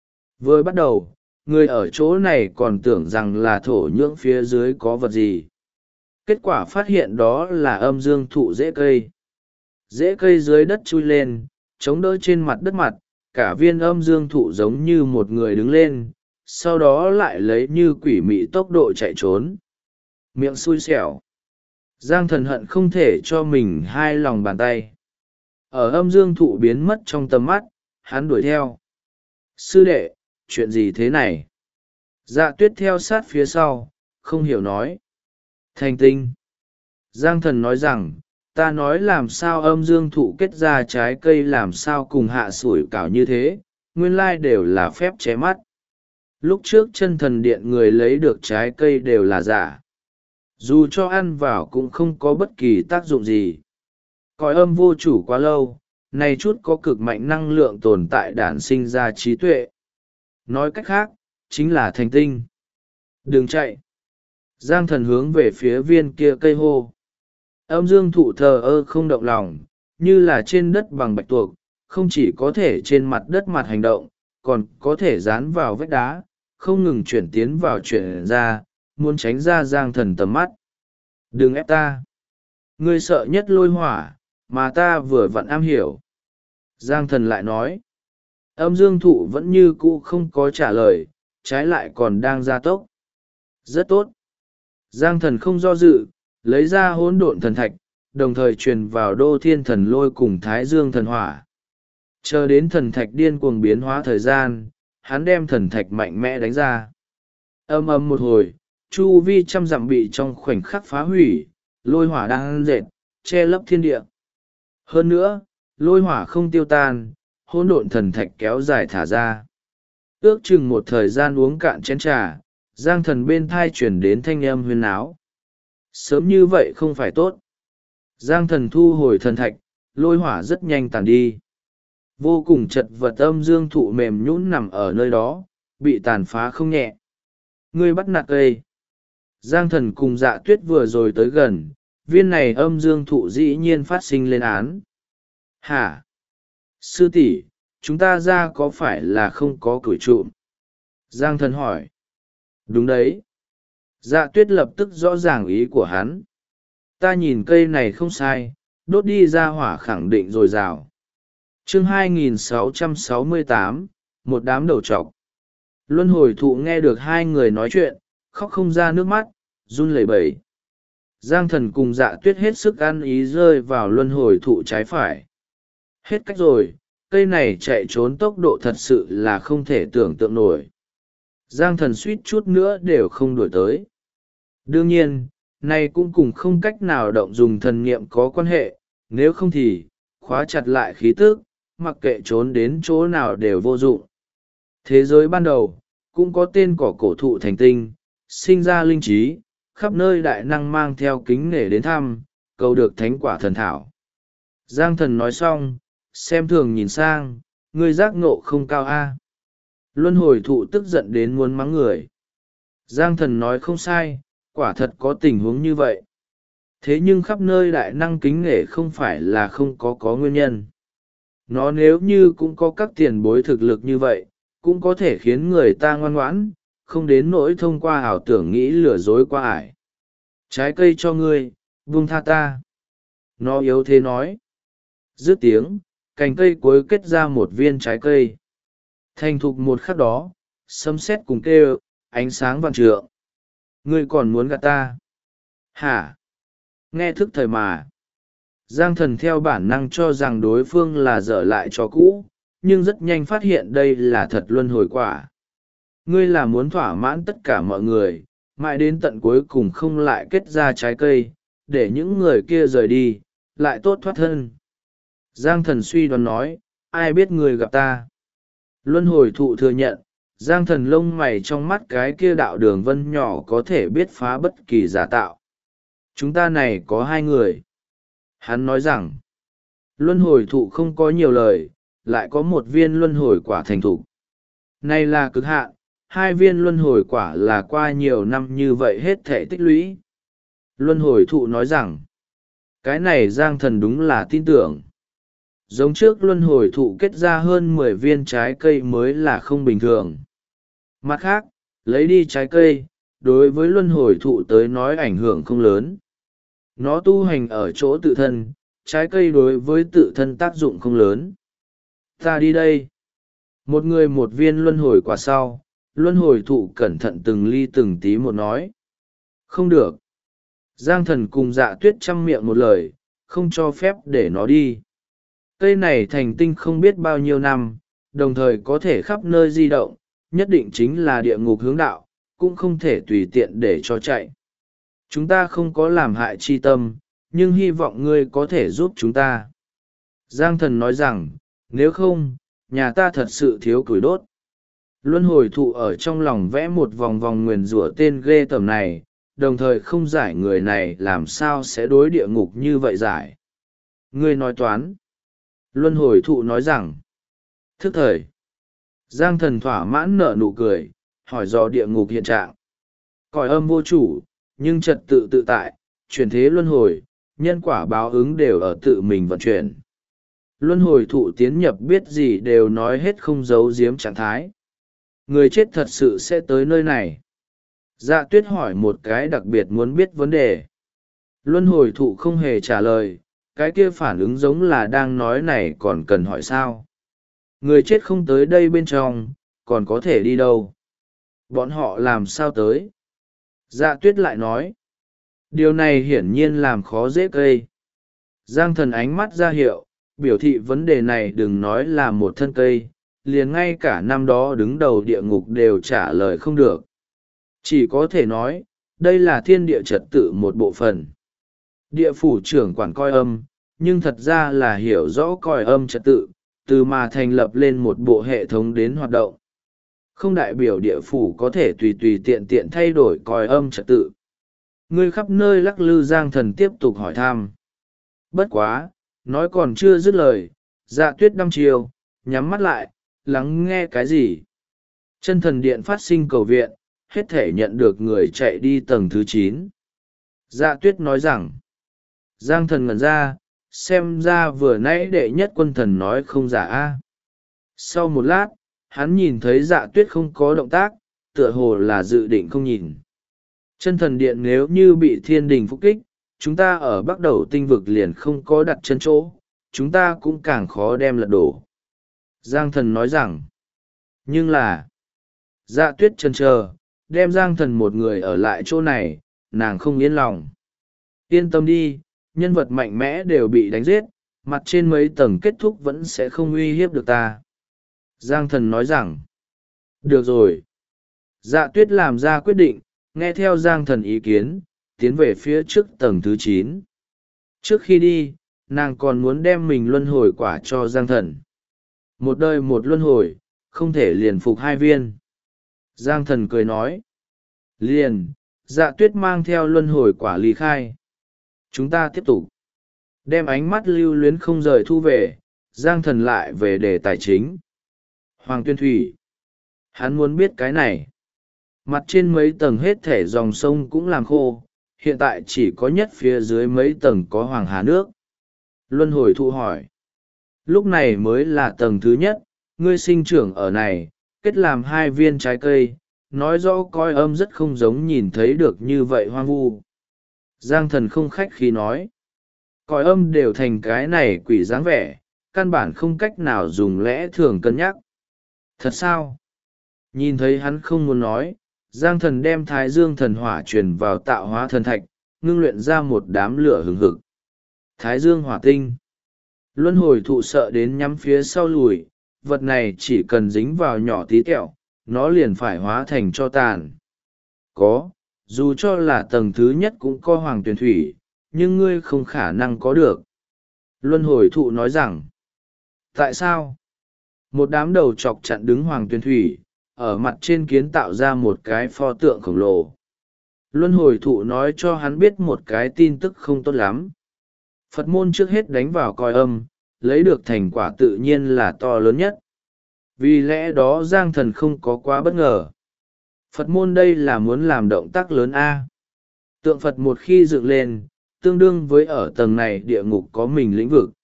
Vừa bắt đầu, người ở chỗ này còn tưởng rằng là thổ nhưỡng phía dưới có vật gì. Kết quả phát hiện đó là âm dương thụ rễ cây. Rễ cây dưới đất chui lên, chống đỡ trên mặt đất mặt, cả viên âm dương thụ giống như một người đứng lên, sau đó lại lấy như quỷ mị tốc độ chạy trốn. Miệng xui xẻo. Giang Thần hận không thể cho mình hai lòng bàn tay. Ở âm dương thụ biến mất trong tầm mắt, hắn đuổi theo. Sư đệ, chuyện gì thế này? Dạ tuyết theo sát phía sau, không hiểu nói. Thành tinh. Giang Thần nói rằng, ta nói làm sao âm dương thụ kết ra trái cây làm sao cùng hạ sủi cảo như thế, nguyên lai đều là phép ché mắt. Lúc trước chân thần điện người lấy được trái cây đều là giả. Dù cho ăn vào cũng không có bất kỳ tác dụng gì. Cõi âm vô chủ quá lâu, này chút có cực mạnh năng lượng tồn tại đản sinh ra trí tuệ. Nói cách khác, chính là thành tinh. Đừng chạy. Giang Thần hướng về phía viên kia cây hô. Âm dương thụ thờ ơ không động lòng, như là trên đất bằng bạch tuộc, không chỉ có thể trên mặt đất mặt hành động, còn có thể dán vào vách đá, không ngừng chuyển tiến vào chuyển ra, muốn tránh ra Giang Thần tầm mắt. Đừng ép ta. Ngươi sợ nhất lôi hỏa, mà ta vừa vặn am hiểu. Giang Thần lại nói. Âm dương thụ vẫn như cũ không có trả lời, trái lại còn đang gia tốc. Rất tốt. Giang Thần không do dự, lấy ra hỗn độn thần thạch, đồng thời truyền vào đô thiên thần lôi cùng thái dương thần hỏa. Chờ đến thần thạch điên cuồng biến hóa thời gian, hắn đem thần thạch mạnh mẽ đánh ra. Âm ầm một hồi, chu vi trăm dặm bị trong khoảnh khắc phá hủy, lôi hỏa đang dệt, che lấp thiên địa. Hơn nữa, lôi hỏa không tiêu tan, hỗn độn thần thạch kéo dài thả ra. Ước chừng một thời gian uống cạn chén trà, Giang Thần bên thai chuyển đến thanh âm huyên áo. Sớm như vậy không phải tốt. Giang Thần thu hồi thần thạch, lôi hỏa rất nhanh tàn đi. Vô cùng chật vật âm dương thụ mềm nhũn nằm ở nơi đó, bị tàn phá không nhẹ. Ngươi bắt nạt cây. Giang Thần cùng Dạ Tuyết vừa rồi tới gần, viên này âm dương thụ dĩ nhiên phát sinh lên án. Hả? Sư tỷ, chúng ta ra có phải là không có củi trụm? Giang Thần hỏi. Đúng đấy. Dạ Tuyết lập tức rõ ràng ý của hắn. Ta nhìn cây này không sai, đốt đi ra hỏa khẳng định dồi dào. Chương 2668, một đám đầu trọc. Luân hồi thụ nghe được hai người nói chuyện, khóc không ra nước mắt, run lẩy bẩy. Giang Thần cùng Dạ Tuyết hết sức ăn ý rơi vào luân hồi thụ trái phải. Hết cách rồi, cây này chạy trốn tốc độ thật sự là không thể tưởng tượng nổi. Giang Thần suýt chút nữa đều không đuổi tới. Đương nhiên, này cũng cùng không cách nào động dùng thần niệm có quan hệ, nếu không thì, khóa chặt lại khí tức, mặc kệ trốn đến chỗ nào đều vô dụng. Thế giới ban đầu, cũng có tên cỏ cổ thụ thành tinh, sinh ra linh trí, khắp nơi đại năng mang theo kính nể đến thăm, cầu được thánh quả thần thảo. Giang Thần nói xong, xem thường nhìn sang, ngươi giác ngộ không cao a. Luân hồi thụ tức giận đến muốn mắng người. Giang Thần nói không sai, quả thật có tình huống như vậy. Thế nhưng khắp nơi đại năng kính nể không phải là không có nguyên nhân. Nó nếu như cũng có các tiền bối thực lực như vậy, cũng có thể khiến người ta ngoan ngoãn, không đến nỗi thông qua ảo tưởng nghĩ lừa dối qua ải. Trái cây cho ngươi, buông tha ta. Nó yếu thế nói. Dứt tiếng, cành cây cuối kết ra một viên trái cây. Thành thục một khắc đó, sấm sét cùng kêu, ánh sáng vạn trượng. Ngươi còn muốn gạt ta? Hả? Nghe thức thời mà. Giang Thần theo bản năng cho rằng đối phương là dở lại cho cũ, nhưng rất nhanh phát hiện đây là thật luân hồi quả. Ngươi là muốn thỏa mãn tất cả mọi người, mãi đến tận cuối cùng không lại kết ra trái cây, để những người kia rời đi, lại tốt thoát thân. Giang Thần suy đoán nói, ai biết người gặp ta. Luân hồi thụ thừa nhận, Giang Thần lông mày trong mắt cái kia đạo đường vân nhỏ có thể biết phá bất kỳ giả tạo. Chúng ta này có hai người. Hắn nói rằng, luân hồi thụ không có nhiều lời, lại có một viên luân hồi quả thành thục. Này là cực hạn, hai viên luân hồi quả là qua nhiều năm như vậy hết thể tích lũy. Luân hồi thụ nói rằng, cái này Giang Thần đúng là tin tưởng. Giống trước luân hồi thụ kết ra hơn 10 viên trái cây mới là không bình thường. Mặt khác, lấy đi trái cây, đối với luân hồi thụ tới nói ảnh hưởng không lớn. Nó tu hành ở chỗ tự thân, trái cây đối với tự thân tác dụng không lớn. Ta đi đây. Một người một viên luân hồi quả sau, luân hồi thụ cẩn thận từng ly từng tí một nói. Không được. Giang Thần cùng Dạ Tuyết chăm miệng một lời, không cho phép để nó đi. Cây này thành tinh không biết bao nhiêu năm, đồng thời có thể khắp nơi di động, nhất định chính là địa ngục hướng đạo, cũng không thể tùy tiện để cho chạy. Chúng ta không có làm hại chi tâm, nhưng hy vọng ngươi có thể giúp chúng ta. Giang Thần nói rằng, nếu không, nhà ta thật sự thiếu củi đốt. Luân hồi thụ ở trong lòng vẽ một vòng vòng nguyền rủa tên ghê tởm này, đồng thời không giải người này làm sao sẽ đối địa ngục như vậy giải. Ngươi nói toán. Luân hồi thụ nói rằng, thức thời. Giang Thần thỏa mãn nở nụ cười, hỏi dò địa ngục hiện trạng. Cõi âm vô chủ, nhưng trật tự tự tại, chuyển thế luân hồi, nhân quả báo ứng đều ở tự mình vận chuyển. Luân hồi thụ tiến nhập biết gì đều nói hết không giấu giếm trạng thái. Người chết thật sự sẽ tới nơi này. Dạ Tuyết hỏi một cái đặc biệt muốn biết vấn đề. Luân hồi thụ không hề trả lời, cái kia phản ứng giống là đang nói này còn cần hỏi sao. Người chết không tới đây bên trong, còn có thể đi đâu? Bọn họ làm sao tới? Dạ Tuyết lại nói. Điều này hiển nhiên làm khó dễ cây. Giang Thần ánh mắt ra hiệu, biểu thị vấn đề này đừng nói là một thân cây, liền ngay cả năm đó đứng đầu địa ngục đều trả lời không được. Chỉ có thể nói, đây là thiên địa trật tự một bộ phận. Địa phủ trưởng quản coi âm, nhưng thật ra là hiểu rõ coi âm trật tự, từ mà thành lập lên một bộ hệ thống đến hoạt động. Không đại biểu địa phủ có thể tùy tùy tiện tiện thay đổi coi âm trật tự. Ngươi khắp nơi lắc lư Giang Thần tiếp tục hỏi thăm. Bất quá, Nói còn chưa dứt lời, Dạ Tuyết đăm chiêu, nhắm mắt lại, lắng nghe cái gì. Chân thần điện phát sinh cầu viện, hết thể nhận được người chạy đi tầng thứ 9. Dạ Tuyết nói rằng, Giang thần ngẩn ra, xem ra vừa nãy đệ nhất quân thần nói không giả a. Sau một lát, hắn nhìn thấy Dạ Tuyết không có động tác, tựa hồ là dự định không nhìn. Chân thần điện nếu như bị thiên đình phục kích, chúng ta ở bắc đầu tinh vực liền không có đặt chân chỗ, chúng ta cũng càng khó đem lật đổ. Giang thần nói rằng, nhưng là, Dạ Tuyết chần chờ, đem Giang thần một người ở lại chỗ này, nàng không yên lòng. Yên tâm đi, nhân vật mạnh mẽ đều bị đánh giết, mặt trên mấy tầng kết thúc vẫn sẽ không uy hiếp được ta. Giang thần nói rằng, được rồi. Dạ Tuyết làm ra quyết định, nghe theo Giang thần ý kiến, tiến về phía trước tầng thứ 9. Trước khi đi, nàng còn muốn đem mình luân hồi quả cho Giang thần. Một đời một luân hồi, không thể liền phục 2 viên. Giang thần cười nói. Liền, Dạ Tuyết mang theo luân hồi quả ly khai. Chúng ta tiếp tục. Đem ánh mắt lưu luyến không rời thu về, Giang thần lại về đề tài chính. Hoàng Tuyên Thủy. Hắn muốn biết cái này. Mặt trên mấy tầng hết thể dòng sông cũng làm khô, hiện tại chỉ có nhất phía dưới mấy tầng có hoàng hà nước. Luân hồi thụ hỏi. Lúc này mới là tầng thứ nhất, ngươi sinh trưởng ở này, kết làm 2 viên trái cây, nói rõ coi âm rất không giống nhìn thấy được như vậy hoang vu. Giang thần không khách khí nói. Cõi âm đều thành cái này quỷ dáng vẻ, căn bản không cách nào dùng lẽ thường cân nhắc. Thật sao? Nhìn thấy hắn không muốn nói, Giang thần đem Thái Dương thần hỏa truyền vào tạo hóa thần thạch, ngưng luyện ra một đám lửa hừng hực. Thái Dương hỏa tinh. Luân hồi thụ sợ đến nhắm phía sau lùi, vật này chỉ cần dính vào nhỏ tí tẹo, nó liền phải hóa thành tro tàn. Có, dù cho là tầng thứ nhất cũng có hoàng tuyển thủy, nhưng ngươi không khả năng có được. Luân hồi thụ nói rằng, tại sao? Một đám đầu chọc chặn đứng hoàng tuyển thủy, ở mặt trên kiến tạo ra một cái pho tượng khổng lồ. Luân hồi thụ nói cho hắn biết một cái tin tức không tốt lắm. Phật môn trước hết đánh vào coi âm, lấy được thành quả tự nhiên là to lớn nhất. Vì lẽ đó Giang thần không có quá bất ngờ. Phật môn đây là muốn làm động tác lớn A. Tượng Phật một khi dựng lên, tương đương với ở tầng này địa ngục có mình lĩnh vực.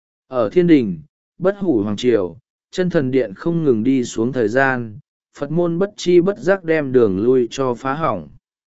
Ở thiên đình, bất hủ hoàng triều, chân thần điện không ngừng đi xuống thời gian, Phật môn bất chi bất giác đem đường lui cho phá hỏng.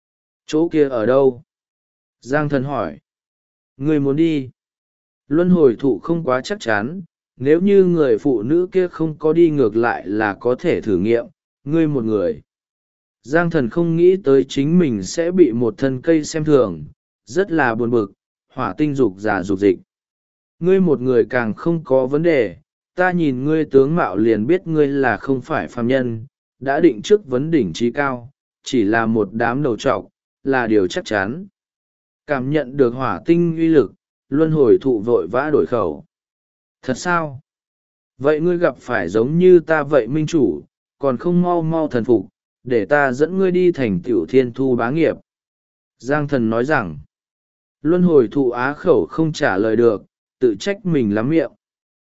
Chỗ kia ở đâu? Giang thần hỏi. Người muốn đi? Luân hồi thụ không quá chắc chắn, nếu như người phụ nữ kia không có đi ngược lại là có thể thử nghiệm, ngươi một người. Giang thần không nghĩ tới chính mình sẽ bị một thân cây xem thường, rất là buồn bực, hỏa tinh dục giả dục dịch. Ngươi một người càng không có vấn đề, ta nhìn ngươi tướng mạo liền biết ngươi là không phải phàm nhân, đã định trước vấn đỉnh trí cao, chỉ là một đám đầu trọc, là điều chắc chắn. Cảm nhận được hỏa tinh uy lực, luân hồi thụ vội vã đổi khẩu. Thật sao? Vậy ngươi gặp phải giống như ta vậy minh chủ, còn không mau mau thần phục, để ta dẫn ngươi đi thành tiểu thiên thu bá nghiệp. Giang thần nói rằng, luân hồi thụ á khẩu không trả lời được, tự trách mình lắm miệng.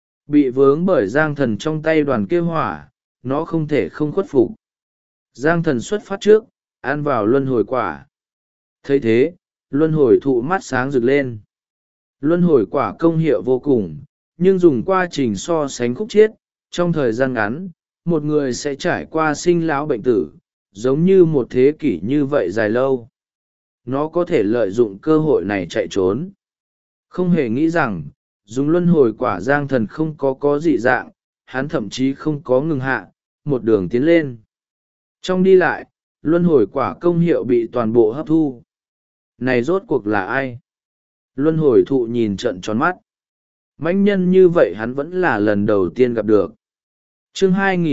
Bị vướng bởi giang thần trong tay đoàn kia hỏa, nó không thể không khuất phục. Giang thần xuất phát trước, ăn vào luân hồi quả. Thấy thế, luân hồi thụ mắt sáng rực lên. Luân hồi quả công hiệu vô cùng, nhưng dùng quá trình so sánh khúc chiết, trong thời gian ngắn, một người sẽ trải qua sinh lão bệnh tử, giống như một thế kỷ như vậy dài lâu. Nó có thể lợi dụng cơ hội này chạy trốn. Không hề nghĩ rằng, dùng luân hồi quả giang thần không có dị dạng, hắn thậm chí không có ngừng hạ, một đường tiến lên. Trong đi lại, luân hồi quả công hiệu bị toàn bộ hấp thu. Này rốt cuộc là ai? Luân hồi thụ nhìn trận tròn mắt. Mãnh nhân như vậy hắn vẫn là lần đầu tiên gặp được. Chương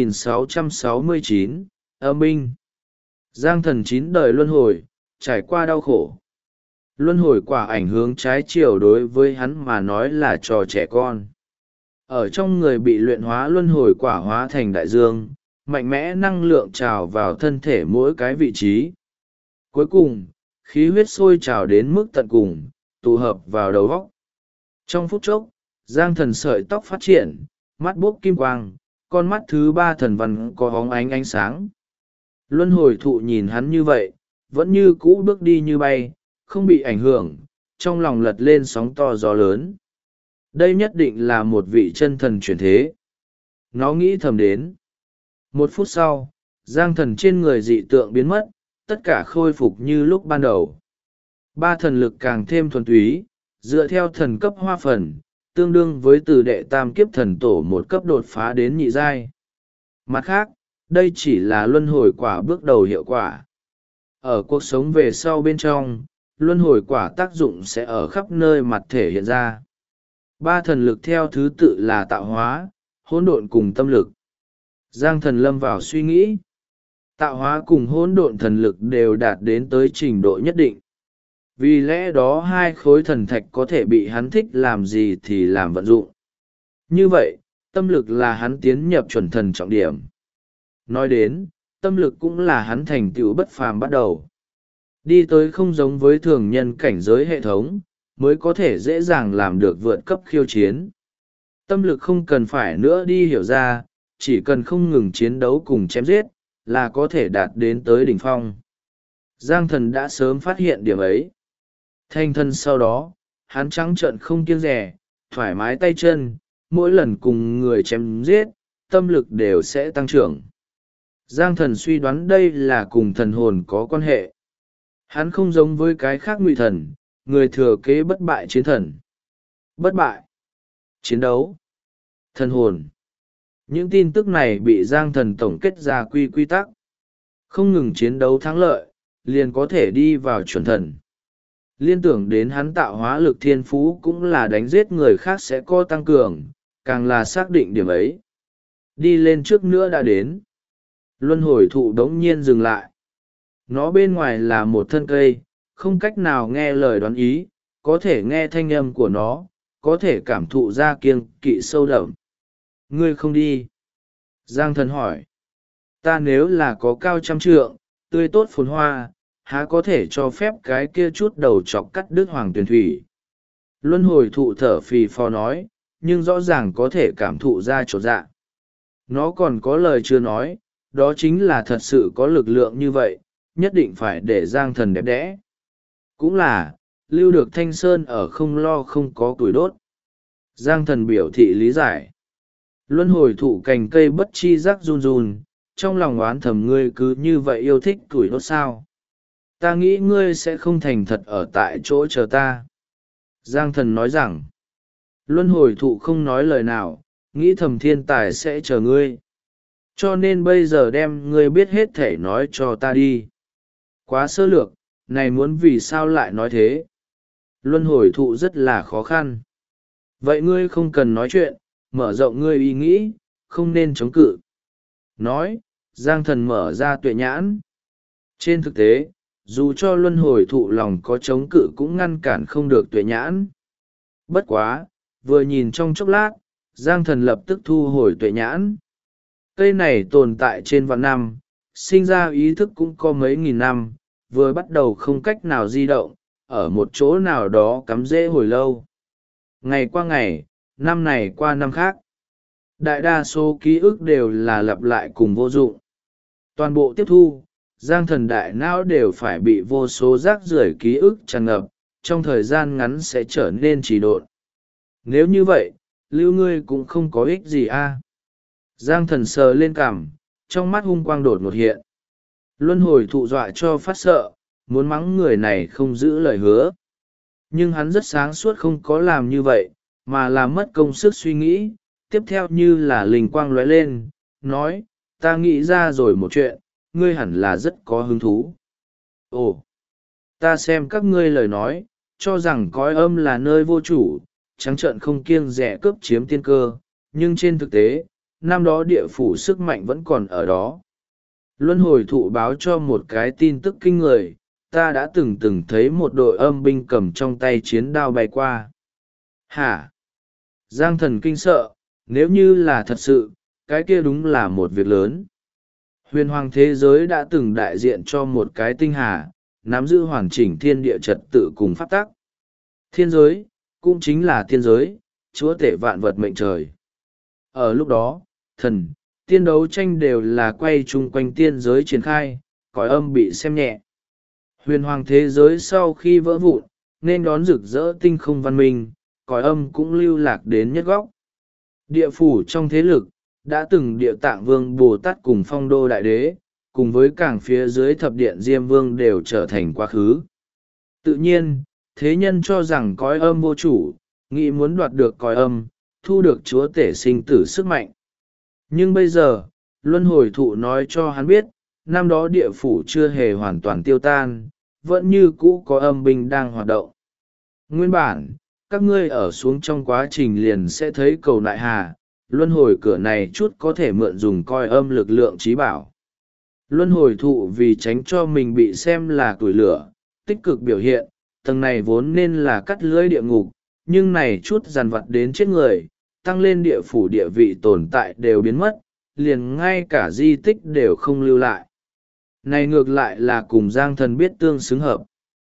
2669, âm binh. Giang thần 9 đời luân hồi, trải qua đau khổ. Luân hồi quả ảnh hướng trái chiều đối với hắn mà nói là trò trẻ con. Ở trong người bị luyện hóa luân hồi quả hóa thành đại dương, mạnh mẽ năng lượng trào vào thân thể mỗi cái vị trí. Cuối cùng, khí huyết sôi trào đến mức tận cùng, tụ hợp vào đầu óc. Trong phút chốc, Giang thần sợi tóc phát triển, mắt buốc kim quang, con mắt thứ ba thần văn có hóng ánh sáng. Luân hồi thụ nhìn hắn như vậy, vẫn như cũ bước đi như bay, không bị ảnh hưởng, trong lòng lật lên sóng to gió lớn. Đây nhất định là một vị chân thần chuyển thế. Nó nghĩ thầm đến. 1 phút sau, giang thần trên người dị tượng biến mất, tất cả khôi phục như lúc ban đầu. 3 thần lực càng thêm thuần túy, dựa theo thần cấp hoa phần, tương đương với từ đệ tam kiếp thần tổ một cấp đột phá đến nhị giai. Mặt khác, đây chỉ là luân hồi quả bước đầu hiệu quả. Ở cuộc sống về sau bên trong, luân hồi quả tác dụng sẽ ở khắp nơi mặt thể hiện ra. 3 thần lực theo thứ tự là tạo hóa, hỗn độn cùng tâm lực. Giang thần lâm vào suy nghĩ. Tạo hóa cùng hỗn độn thần lực đều đạt đến tới trình độ nhất định. Vì lẽ đó 2 khối thần thạch có thể bị hắn thích làm gì thì làm vận dụng. Như vậy, tâm lực là hắn tiến nhập chuẩn thần trọng điểm. Nói đến, tâm lực cũng là hắn thành tựu bất phàm bắt đầu. Đi tới không giống với thường nhân cảnh giới hệ thống, mới có thể dễ dàng làm được vượt cấp khiêu chiến. Tâm lực không cần phải nữa đi hiểu ra, chỉ cần không ngừng chiến đấu cùng chém giết, là có thể đạt đến tới đỉnh phong. Giang thần đã sớm phát hiện điểm ấy. Thanh thân sau đó, hắn trắng trợn không kiêng rẻ, thoải mái tay chân, mỗi lần cùng người chém giết, tâm lực đều sẽ tăng trưởng. Giang thần suy đoán đây là cùng thần hồn có quan hệ. Hắn không giống với cái khác ngụy thần, người thừa kế bất bại chiến thần. Bất bại, chiến đấu, thần hồn. Những tin tức này bị Giang thần tổng kết ra quy tắc. Không ngừng chiến đấu thắng lợi, liền có thể đi vào chuẩn thần. Liên tưởng đến hắn tạo hóa lực thiên phú cũng là đánh giết người khác sẽ có tăng cường, càng là xác định điểm ấy. Đi lên trước nữa đã đến. Luân hồi thụ đống nhiên dừng lại. Nó bên ngoài là một thân cây, không cách nào nghe lời đoán ý, có thể nghe thanh âm của nó, có thể cảm thụ ra kiêng kỵ sâu đậm. Ngươi không đi. Giang thần hỏi. Ta nếu là có cao 100 trượng, tươi tốt phồn hoa, há có thể cho phép cái kia chút đầu chọc cắt đứt hoàng tuyền thủy. Luân hồi thụ thở phì phò nói, nhưng rõ ràng có thể cảm thụ ra chỗ dạ. Nó còn có lời chưa nói, đó chính là thật sự có lực lượng như vậy, nhất định phải để Giang thần đẹp đẽ. Cũng là, lưu được thanh sơn ở không lo không có củi đốt. Giang thần biểu thị lý giải. Luân hồi thụ cành cây bất chi giác run run, trong lòng oán thầm ngươi cứ như vậy yêu thích củi đốt sao. Ta nghĩ ngươi sẽ không thành thật ở tại chỗ chờ ta. Giang thần nói rằng, luân hồi thụ không nói lời nào, nghĩ thầm thiên tài sẽ chờ ngươi. Cho nên bây giờ đem ngươi biết hết thể nói cho ta đi. Quá sơ lược, này muốn vì sao lại nói thế? Luân hồi thụ rất là khó khăn. Vậy ngươi không cần nói chuyện, mở rộng ngươi ý nghĩ, không nên chống cự. Nói, Giang thần mở ra tuệ nhãn. Trên thực tế, dù cho luân hồi thụ lòng có chống cự cũng ngăn cản không được tuệ nhãn. Bất quá, vừa nhìn trong chốc lát, Giang thần lập tức thu hồi tuệ nhãn. Cây này tồn tại trên vạn năm, sinh ra ý thức cũng có mấy nghìn năm, vừa bắt đầu không cách nào di động, ở một chỗ nào đó cắm rễ hồi lâu. Ngày qua ngày, năm này qua năm khác. Đại đa số ký ức đều là lặp lại cùng vô dụng. Toàn bộ tiếp thu, Giang thần đại não đều phải bị vô số rác rưởi ký ức tràn ngập, trong thời gian ngắn sẽ trở nên trì độn. Nếu như vậy, lưu ngươi cũng không có ích gì a. Giang thần sờ lên cằm, trong mắt hung quang đột ngột hiện. Luân hồi thụ dọa cho phát sợ, muốn mắng người này không giữ lời hứa. Nhưng hắn rất sáng suốt không có làm như vậy, mà làm mất công sức suy nghĩ, tiếp theo như là linh quang lóe lên, nói, ta nghĩ ra rồi một chuyện, ngươi hẳn là rất có hứng thú. Ồ, ta xem các ngươi lời nói, cho rằng cõi âm là nơi vô chủ, trắng trợn không kiêng dè cướp chiếm tiên cơ, nhưng trên thực tế, năm đó địa phủ sức mạnh vẫn còn ở đó. Luân hồi thụ báo cho một cái tin tức kinh người, ta đã từng thấy một đội âm binh cầm trong tay chiến đao bay qua. Hả? Giang thần kinh sợ, nếu như là thật sự, cái kia đúng là một việc lớn. Huyền hoàng thế giới đã từng đại diện cho một cái tinh hà, nắm giữ hoàn chỉnh thiên địa trật tự cùng pháp tắc. Thiên giới, cũng chính là thiên giới, chúa tể vạn vật mệnh trời. Ở lúc đó, thần, tiên đấu tranh đều là quay chung quanh tiên giới triển khai, cõi âm bị xem nhẹ. Huyền hoàng thế giới sau khi vỡ vụn, nên đón rực rỡ tinh không văn minh, cõi âm cũng lưu lạc đến nhất góc. Địa phủ trong thế lực, đã từng địa tạng vương Bồ Tát cùng phong đô đại đế, cùng với cảng phía dưới thập điện Diêm Vương đều trở thành quá khứ. Tự nhiên, thế nhân cho rằng cõi âm vô chủ, nghĩ muốn đoạt được cõi âm, thu được chúa tể sinh tử sức mạnh. Nhưng bây giờ, luân hồi thụ nói cho hắn biết, năm đó địa phủ chưa hề hoàn toàn tiêu tan, vẫn như cũ có âm binh đang hoạt động. Nguyên bản, các ngươi ở xuống trong quá trình liền sẽ thấy cầu nại hà, luân hồi cửa này chút có thể mượn dùng coi âm lực lượng trí bảo. Luân hồi thụ vì tránh cho mình bị xem là tuổi lửa, tích cực biểu hiện, tầng này vốn nên là cắt lưới địa ngục, nhưng này chút dằn vặt đến chết người, tăng lên địa phủ địa vị tồn tại đều biến mất, liền ngay cả di tích đều không lưu lại. Này ngược lại là cùng Giang Thần biết tương xứng hợp.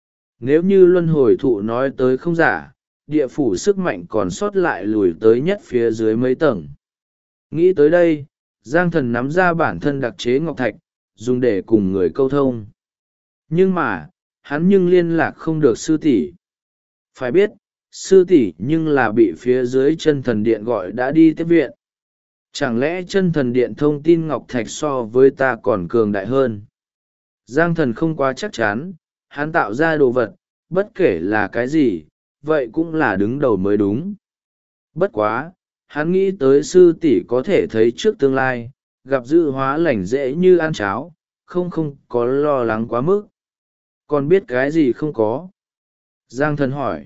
Nếu như luân hồi thụ nói tới không giả, địa phủ sức mạnh còn sót lại lùi tới nhất phía dưới mấy tầng. Nghĩ tới đây, Giang Thần nắm ra bản thân đặc chế ngọc thạch, dùng để cùng người câu thông. Nhưng mà, hắn nhưng liên lạc không được sư tỷ. Phải biết, sư tỷ nhưng là bị phía dưới chân thần điện gọi đã đi tiếp viện. Chẳng lẽ chân thần điện thông tin ngọc thạch so với ta còn cường đại hơn? Giang Thần không quá chắc chắn, hắn tạo ra đồ vật, bất kể là cái gì, vậy cũng là đứng đầu mới đúng. Bất quá, hắn nghĩ tới sư tỷ có thể thấy trước tương lai, gặp dự hóa lành dễ như ăn cháo, không có lo lắng quá mức. Còn biết cái gì không có? Giang Thần hỏi.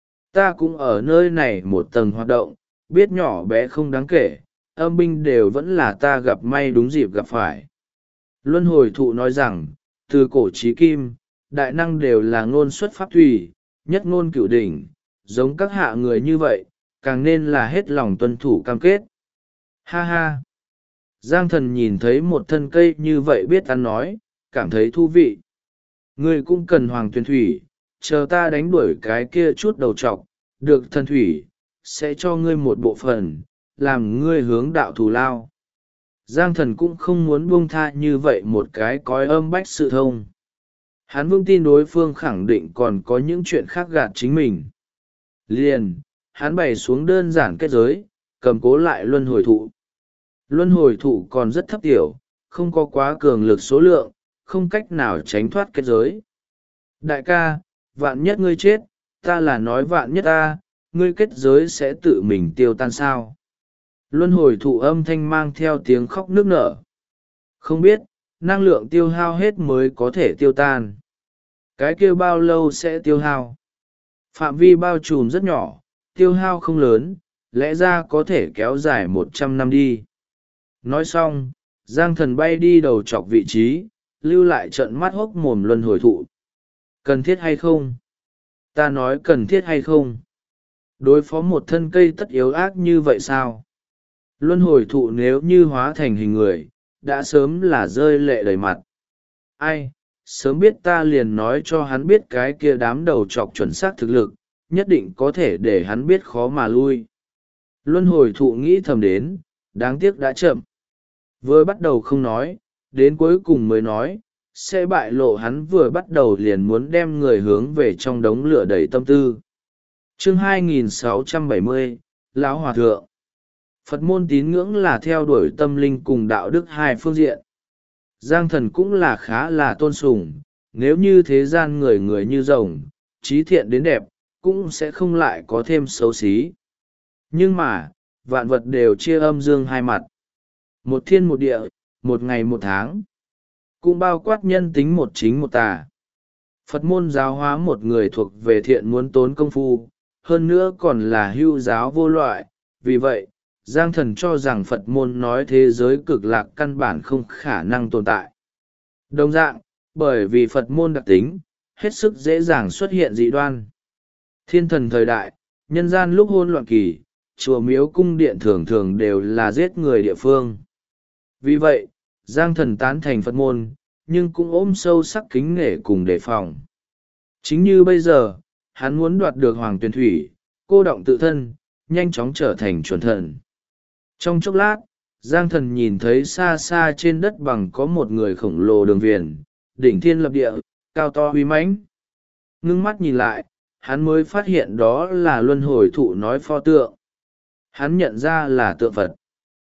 Ta cũng ở nơi này một tầng hoạt động, biết nhỏ bé không đáng kể, âm binh đều vẫn là ta gặp may đúng dịp gặp phải. Luân hồi thụ nói rằng, từ cổ chí kim, đại năng đều là ngôn xuất pháp thủy, nhất ngôn cửu đỉnh, giống các hạ người như vậy, càng nên là hết lòng tuân thủ cam kết. Ha ha! Giang Thần nhìn thấy một thân cây như vậy biết ăn nói, cảm thấy thú vị. Ngươi cũng cần hoàng tuyển thủy, chờ ta đánh đuổi cái kia chút đầu trọc, được thần thủy, sẽ cho ngươi một bộ phận, làm ngươi hướng đạo thù lao. Giang Thần cũng không muốn buông tha như vậy một cái cõi âm bách sự thông. Hắn vững tin đối phương khẳng định còn có những chuyện khác gạt chính mình. Liền, hắn bày xuống đơn giản kết giới, cầm cố lại luân hồi thụ. Luân hồi thụ còn rất thấp tiểu, không có quá cường lực số lượng, không cách nào tránh thoát kết giới. Đại ca, vạn nhất ngươi chết, ta là nói vạn nhất ta, ngươi kết giới sẽ tự mình tiêu tan sao? Luân hồi thụ âm thanh mang theo tiếng khóc nức nở. Không biết, năng lượng tiêu hao hết mới có thể tiêu tan. Cái kia bao lâu sẽ tiêu hao? Phạm vi bao trùm rất nhỏ, tiêu hao không lớn, lẽ ra có thể kéo dài 100 năm đi. Nói xong, Giang Thần bay đi đầu chọc vị trí, lưu lại trận mắt hốc mồm luân hồi thụ. Cần thiết hay không? Ta nói cần thiết hay không? Đối phó một thân cây tất yếu ác như vậy sao? Luân hồi thụ nếu như hóa thành hình người, đã sớm là rơi lệ đầy mặt. Ai, sớm biết ta liền nói cho hắn biết cái kia đám đầu chọc chuẩn xác thực lực, nhất định có thể để hắn biết khó mà lui. Luân hồi thụ nghĩ thầm đến, đáng tiếc đã chậm. Vừa bắt đầu không nói, đến cuối cùng mới nói, sẽ bại lộ hắn vừa bắt đầu liền muốn đem người hướng về trong đống lửa đầy tâm tư. Chương 2670, Lão Hòa Thượng. Phật môn tín ngưỡng là theo đuổi tâm linh cùng đạo đức hai phương diện. Giang Thần cũng là khá là tôn sùng, nếu như thế gian người người như rồng, trí thiện đến đẹp, cũng sẽ không lại có thêm xấu xí. Nhưng mà, vạn vật đều chia âm dương hai mặt. Một thiên một địa, một ngày một tháng. Cũng bao quát nhân tính một chính một tà. Phật môn giáo hóa một người thuộc về thiện muốn tốn công phu, hơn nữa còn là hưu giáo vô loại. Vì vậy, Giang Thần cho rằng Phật môn nói thế giới cực lạc căn bản không khả năng tồn tại. Đồng dạng, bởi vì Phật môn đặc tính, hết sức dễ dàng xuất hiện dị đoan. Thiên thần thời đại, nhân gian lúc hôn loạn kỳ, chùa miếu cung điện thường thường đều là giết người địa phương. Vì vậy, Giang Thần tán thành Phật môn, nhưng cũng ôm sâu sắc kính nể cùng đề phòng. Chính như bây giờ, hắn muốn đoạt được Hoàng Tuyền Thủy, cô động tự thân, nhanh chóng trở thành chuẩn thần. Trong chốc lát, Giang Thần nhìn thấy xa xa trên đất bằng có một người khổng lồ đường viền, đỉnh thiên lập địa, cao to uy mãnh. Ngưng mắt nhìn lại, hắn mới phát hiện đó là luân hồi thụ nói pho tượng. Hắn nhận ra là tượng Phật.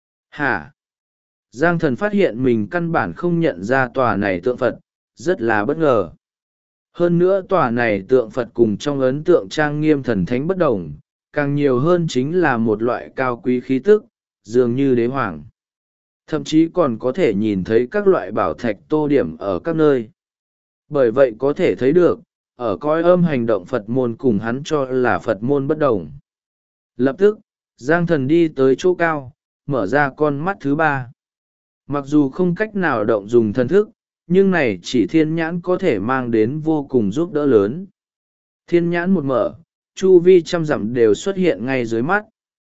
Hả? Giang Thần phát hiện mình căn bản không nhận ra tòa này tượng Phật, rất là bất ngờ. Hơn nữa tòa này tượng Phật cùng trong ấn tượng trang nghiêm thần thánh bất đồng, càng nhiều hơn chính là một loại cao quý khí tức, dường như đế hoàng. Thậm chí còn có thể nhìn thấy các loại bảo thạch tô điểm ở các nơi. Bởi vậy có thể thấy được, ở cõi âm hành động Phật môn cùng hắn cho là Phật môn bất đồng. Lập tức, Giang Thần đi tới chỗ cao, mở ra con mắt thứ ba. Mặc dù không cách nào động dùng thần thức, nhưng này chỉ thiên nhãn có thể mang đến vô cùng giúp đỡ lớn. Thiên nhãn một mở, chu vi trăm dặm đều xuất hiện ngay dưới mắt.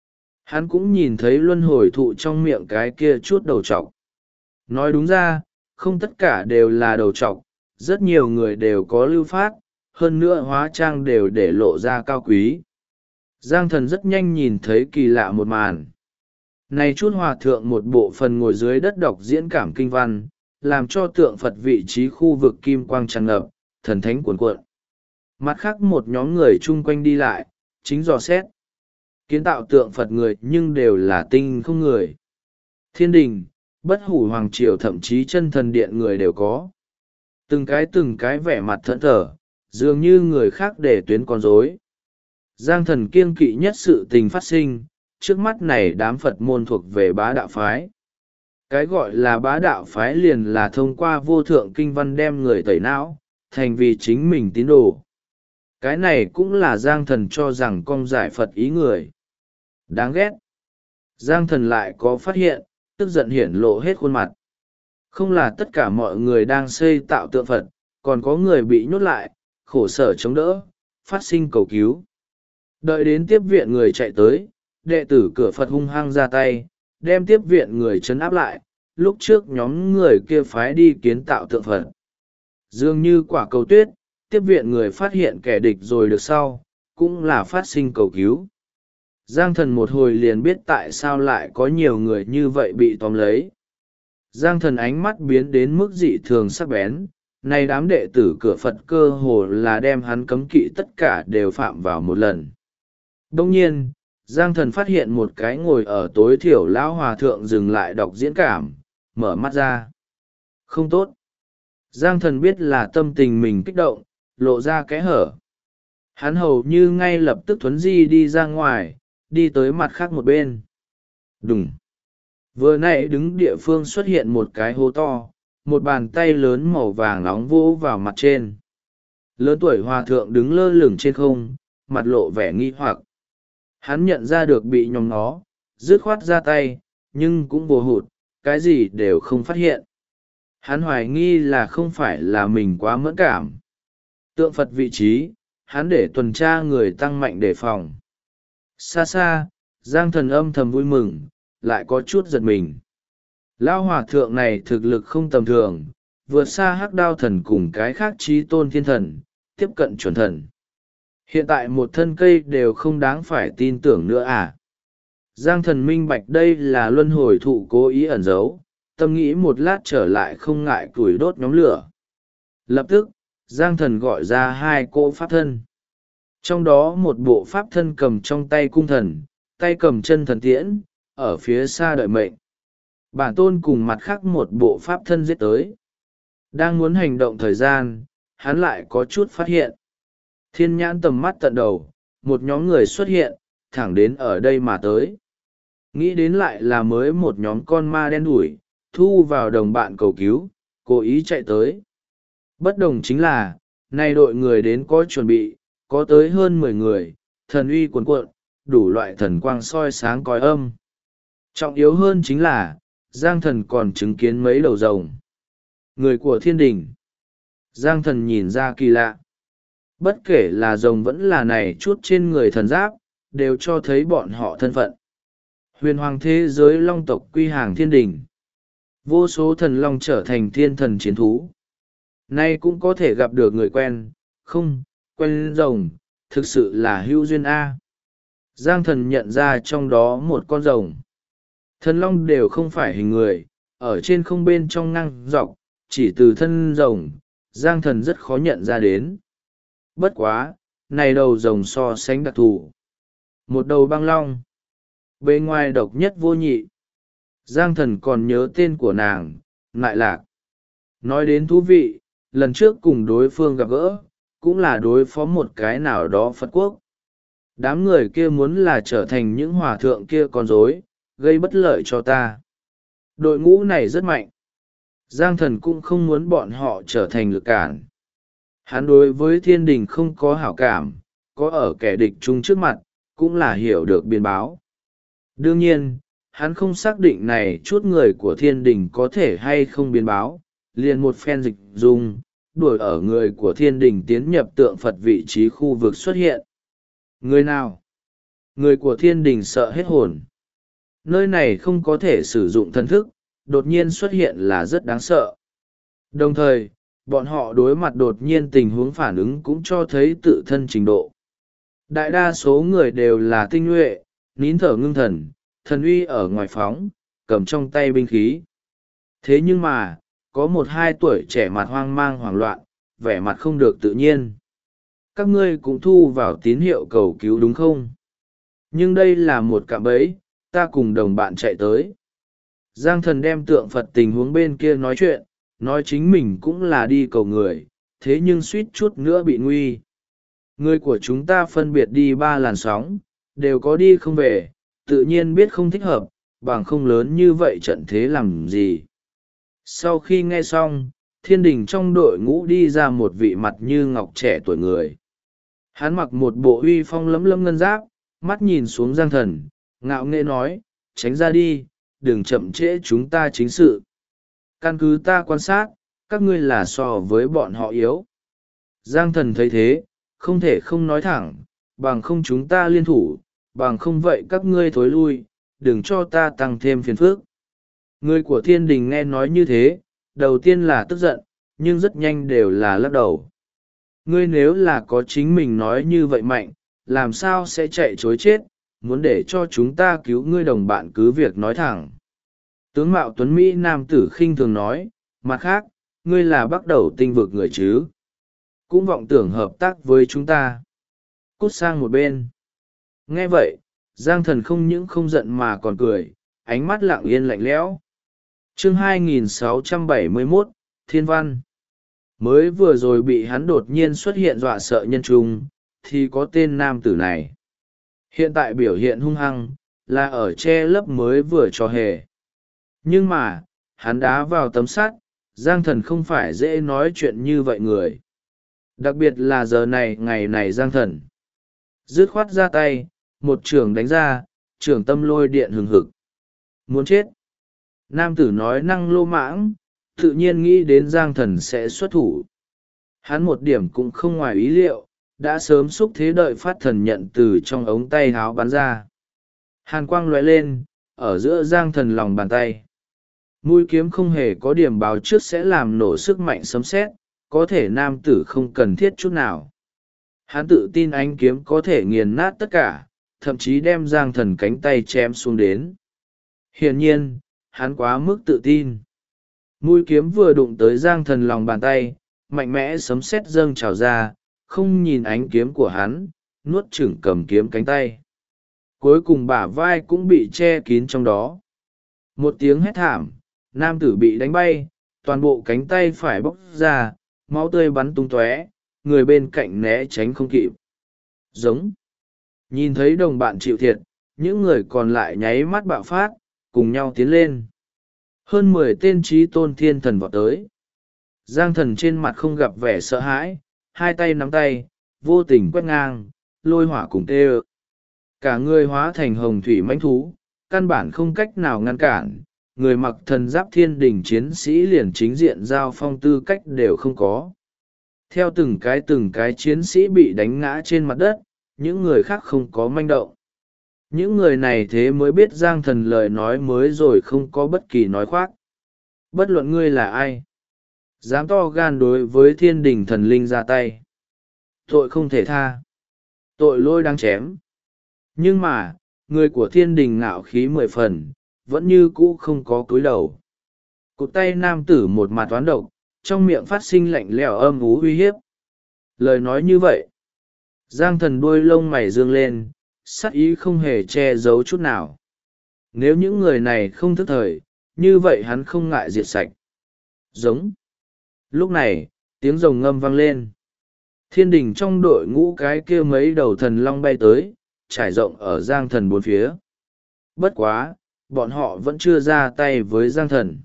Hắn cũng nhìn thấy luân hồi thụ trong miệng cái kia chút đầu trọc. Nói đúng ra, không tất cả đều là đầu trọc, rất nhiều người đều có lưu phát, hơn nữa hóa trang đều để lộ ra cao quý. Giang Thần rất nhanh nhìn thấy kỳ lạ một màn. Này chút hòa thượng một bộ phần ngồi dưới đất đọc diễn cảm kinh văn, làm cho tượng Phật vị trí khu vực kim quang tràn ngập, thần thánh cuồn cuộn. Mặt khác một nhóm người chung quanh đi lại, chính dò xét. Kiến tạo tượng Phật người nhưng đều là tinh không người. Thiên đình, bất hủ hoàng triều thậm chí chân thần điện người đều có. Từng cái vẻ mặt thẫn thờ, dường như người khác để tuyến con rối. Giang Thần kiêng kỵ nhất sự tình phát sinh, trước mắt này đám Phật môn thuộc về bá đạo phái. Cái gọi là bá đạo phái liền là thông qua vô thượng kinh văn đem người tẩy não, thành vì chính mình tín đồ. Cái này cũng là Giang Thần cho rằng con giải Phật ý người. Đáng ghét. Giang Thần lại có phát hiện, tức giận hiển lộ hết khuôn mặt. Không là tất cả mọi người đang xây tạo tượng Phật, còn có người bị nhốt lại, khổ sở chống đỡ, phát sinh cầu cứu. Đợi đến tiếp viện người chạy tới, đệ tử cửa Phật hung hăng ra tay, đem tiếp viện người trấn áp lại, lúc trước nhóm người kia phái đi kiến tạo tượng Phật. Dường như quả cầu tuyết, tiếp viện người phát hiện kẻ địch rồi được sau, cũng là phát sinh cầu cứu. Giang Thần một hồi liền biết tại sao lại có nhiều người như vậy bị tóm lấy. Giang Thần ánh mắt biến đến mức dị thường sắc bén, này đám đệ tử cửa Phật cơ hồ là đem hắn cấm kỵ tất cả đều phạm vào một lần. Đông nhiên, Giang Thần phát hiện một cái ngồi ở tối thiểu lão hòa thượng dừng lại đọc diễn cảm, mở mắt ra. Không tốt. Giang Thần biết là tâm tình mình kích động, lộ ra kẽ hở. Hắn hầu như ngay lập tức thuấn di đi ra ngoài, đi tới mặt khác một bên. Đùng. Vừa nãy đứng địa phương xuất hiện một cái hố to, một bàn tay lớn màu vàng nóng vỗ vào mặt trên. Lớn tuổi hòa thượng đứng lơ lửng trên không, mặt lộ vẻ nghi hoặc. Hắn nhận ra được bị nhòm nó, dứt khoát ra tay, nhưng cũng vô hụt, cái gì đều không phát hiện. Hắn hoài nghi là không phải là mình quá mẫn cảm. Tượng Phật vị trí, hắn để tuần tra người tăng mạnh đề phòng. Xa xa, Giang Thần âm thầm vui mừng, lại có chút giật mình. Lão hòa thượng này thực lực không tầm thường, vượt xa Hắc Đao thần cùng cái khác chí tôn thiên thần, tiếp cận chuẩn thần. Hiện tại một thân cây đều không đáng phải tin tưởng nữa à. Giang Thần minh bạch đây là luân hồi thụ cố ý ẩn giấu, tâm nghĩ một lát trở lại không ngại củi đốt nhóm lửa. Lập tức, Giang Thần gọi ra hai cỗ pháp thân. Trong đó một bộ pháp thân cầm trong tay cung thần, tay cầm chân thần tiễn, ở phía xa đợi mệnh. Bản tôn cùng mặt khác một bộ pháp thân giết tới. Đang muốn hành động thời gian, hắn lại có chút phát hiện. Thiên nhãn tầm mắt tận đầu, một nhóm người xuất hiện, thẳng đến ở đây mà tới. Nghĩ đến lại là mới một nhóm con ma đen đủi, thu vào đồng bạn cầu cứu, cố ý chạy tới. Bất đồng chính là, nay đội người đến có chuẩn bị, có tới hơn 10 người, thần uy cuồn cuộn, đủ loại thần quang soi sáng còi âm. Trọng yếu hơn chính là, Giang Thần còn chứng kiến mấy đầu rồng. Người của thiên đình. Giang Thần nhìn ra kỳ lạ. Bất kể là rồng vẫn là này chút trên người thần giáp, đều cho thấy bọn họ thân phận. Huyền hoàng thế giới long tộc quy hàng thiên đình. Vô số thần long trở thành thiên thần chiến thú. Nay cũng có thể gặp được người quen, không, quen rồng, thực sự là hữu duyên A. Giang thần nhận ra trong đó một con rồng. Thần long đều không phải hình người, ở trên không bên trong ngang dọc, chỉ từ thân rồng, Giang thần rất khó nhận ra đến. Bất quá, này đầu rồng so sánh đặc thù. Một đầu băng long. Bề ngoài độc nhất vô nhị. Giang thần còn nhớ tên của nàng, Nại Lạc. Nói đến thú vị, lần trước cùng đối phương gặp gỡ, cũng là đối phó một cái nào đó Phật quốc. Đám người kia muốn là trở thành những hòa thượng kia con rối, gây bất lợi cho ta. Đội ngũ này rất mạnh. Giang thần cũng không muốn bọn họ trở thành lực cản. Hắn đối với thiên đình không có hảo cảm, có ở kẻ địch chung trước mặt, cũng là hiểu được biên báo. Đương nhiên, hắn không xác định này chút người của thiên đình có thể hay không biên báo, liền một phen dịch dung, đuổi ở người của thiên đình tiến nhập tượng Phật vị trí khu vực xuất hiện. Người nào? Người của thiên đình sợ hết hồn. Nơi này không có thể sử dụng thần thức, đột nhiên xuất hiện là rất đáng sợ. Đồng thời, bọn họ đối mặt đột nhiên tình huống phản ứng cũng cho thấy tự thân trình độ. Đại đa số người đều là tinh nhuệ, nín thở ngưng thần, thần uy ở ngoài phóng, cầm trong tay binh khí. Thế nhưng mà, có một hai tuổi trẻ mặt hoang mang hoảng loạn, vẻ mặt không được tự nhiên. Các ngươi cũng thu vào tín hiệu cầu cứu đúng không? Nhưng đây là một cạm bẫy, ta cùng đồng bạn chạy tới. Giang thần đem tượng Phật tình huống bên kia nói chuyện, nói chính mình cũng là đi cầu người, thế nhưng suýt chút nữa bị nguy. Người của chúng ta phân biệt đi 3 làn sóng, đều có đi không về, tự nhiên biết không thích hợp, bằng không lớn như vậy trận thế làm gì. Sau khi nghe xong, thiên đình trong đội ngũ đi ra một vị mặt như ngọc trẻ tuổi người. Hắn mặc một bộ uy phong lấm lấm ngân giáp, mắt nhìn xuống Giang thần, ngạo nghễ nói, tránh ra đi, đừng chậm trễ chúng ta chính sự. Căn cứ ta quan sát, các ngươi là so với bọn họ yếu. Giang thần thấy thế, không thể không nói thẳng, bằng không chúng ta liên thủ, bằng không vậy các ngươi thối lui, đừng cho ta tăng thêm phiền phức. Người của thiên đình nghe nói như thế, đầu tiên là tức giận, nhưng rất nhanh đều là lắc đầu. Ngươi nếu là có chính mình nói như vậy mạnh, làm sao sẽ chạy chối chết, muốn để cho chúng ta cứu ngươi đồng bạn cứ việc nói thẳng. Tướng mạo tuấn Mỹ nam tử khinh thường nói, mặt khác, ngươi là bắt đầu tinh vực người chứ. Cũng vọng tưởng hợp tác với chúng ta. Cút sang một bên. Nghe vậy, Giang thần không những không giận mà còn cười, ánh mắt lặng yên lạnh lẽo. Chương 2671, Thiên Văn. Mới vừa rồi bị hắn đột nhiên xuất hiện dọa sợ nhân trung, thì có tên nam tử này. Hiện tại biểu hiện hung hăng, là ở che lấp mới vừa cho hề. Nhưng mà, hắn đá vào tấm sắt, Giang thần không phải dễ nói chuyện như vậy người. Đặc biệt là giờ này ngày này Giang thần. Dứt khoát ra tay, một trường đánh ra, trường tâm lôi điện hừng hực. Muốn chết. Nam tử nói năng lô mãng, tự nhiên nghĩ đến Giang thần sẽ xuất thủ. Hắn một điểm cũng không ngoài ý liệu, đã sớm xúc thế đợi phát thần nhận từ trong ống tay háo bắn ra. Hàn quang lóe lên, ở giữa Giang thần lòng bàn tay. Mũi kiếm không hề có điểm báo trước sẽ làm nổ sức mạnh sấm sét, có thể nam tử không cần thiết chút nào. Hắn tự tin ánh kiếm có thể nghiền nát tất cả, thậm chí đem Giang thần cánh tay chém xuống đến. Hiển nhiên, hắn quá mức tự tin. Mũi kiếm vừa đụng tới Giang thần lòng bàn tay, mạnh mẽ sấm sét dâng trào ra, không nhìn ánh kiếm của hắn, nuốt chửng cầm kiếm cánh tay. Cuối cùng bả vai cũng bị che kín trong đó. Một tiếng hét thảm, nam tử bị đánh bay, toàn bộ cánh tay phải bóc ra, máu tươi bắn tung tóe, người bên cạnh né tránh không kịp. Giống. Nhìn thấy đồng bạn chịu thiệt, những người còn lại nháy mắt bạo phát, cùng nhau tiến lên. Hơn 10 tên trí tôn thiên thần vọt tới. Giang thần trên mặt không gặp vẻ sợ hãi, hai tay nắm tay, vô tình quét ngang, lôi hỏa cùng tê ơ. Cả người hóa thành hồng thủy mãnh thú, căn bản không cách nào ngăn cản, người mặc thần giáp thiên đình chiến sĩ liền chính diện giao phong tư cách đều không có. Theo từng cái chiến sĩ bị đánh ngã trên mặt đất, những người khác không có manh động. Những người này thế mới biết Giang thần lời nói mới rồi không có bất kỳ nói khoác. Bất luận ngươi là ai, dám to gan đối với thiên đình thần linh ra tay, tội không thể tha, tội lôi đang chém. Nhưng mà người của thiên đình ngạo khí 10 phần, vẫn như cũ không có cúi đầu. Cụt tay nam tử một mặt toán độc, trong miệng phát sinh lạnh lẽo âm ú uy hiếp. Lời nói như vậy, Giang Thần đuôi lông mày dương lên, sắc ý không hề che giấu chút nào. Nếu những người này không thức thời, như vậy hắn không ngại diệt sạch. Giống. Lúc này, tiếng rồng ngâm vang lên. Thiên đình trong đội ngũ cái kia mấy đầu thần long bay tới, trải rộng ở Giang Thần bốn phía. Bất quá, bọn họ vẫn chưa ra tay với Giang Thần.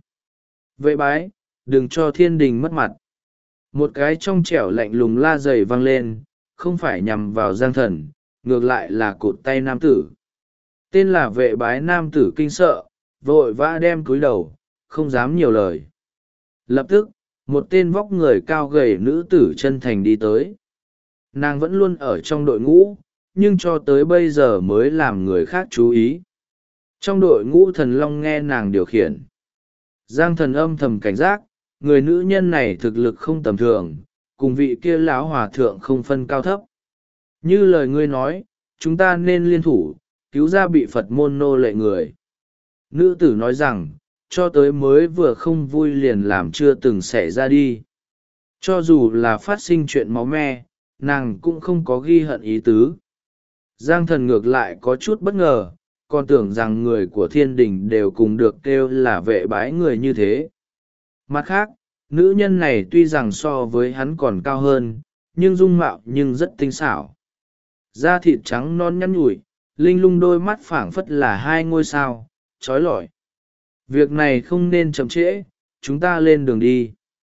Vệ bái, đừng cho thiên đình mất mặt. Một cái trong trẻo lạnh lùng la dày vang lên, không phải nhằm vào Giang Thần, ngược lại là cụt tay nam tử. Tên là vệ bái nam tử kinh sợ, vội vã đem cúi đầu, không dám nhiều lời. Lập tức, một tên vóc người cao gầy nữ tử chân thành đi tới. Nàng vẫn luôn ở trong đội ngũ, nhưng cho tới bây giờ mới làm người khác chú ý. Trong đội ngũ thần long nghe nàng điều khiển. Giang Thần âm thầm cảnh giác, người nữ nhân này thực lực không tầm thường, cùng vị kia lão hòa thượng không phân cao thấp. Như lời ngươi nói, chúng ta nên liên thủ, cứu ra bị Phật môn nô lệ người. Nữ tử nói rằng, cho tới mới vừa không vui liền làm chưa từng xảy ra đi. Cho dù là phát sinh chuyện máu me, nàng cũng không có ghi hận ý tứ. Giang Thần ngược lại có chút bất ngờ, còn tưởng rằng người của thiên đình đều cùng được kêu là vệ bái người như thế. Mặt khác, nữ nhân này tuy rằng so với hắn còn cao hơn, nhưng dung mạo nhưng rất tinh xảo. Da thịt trắng non nhắn nhủi, linh lung đôi mắt phảng phất là hai ngôi sao, trói lọi. Việc này không nên chậm trễ, chúng ta lên đường đi.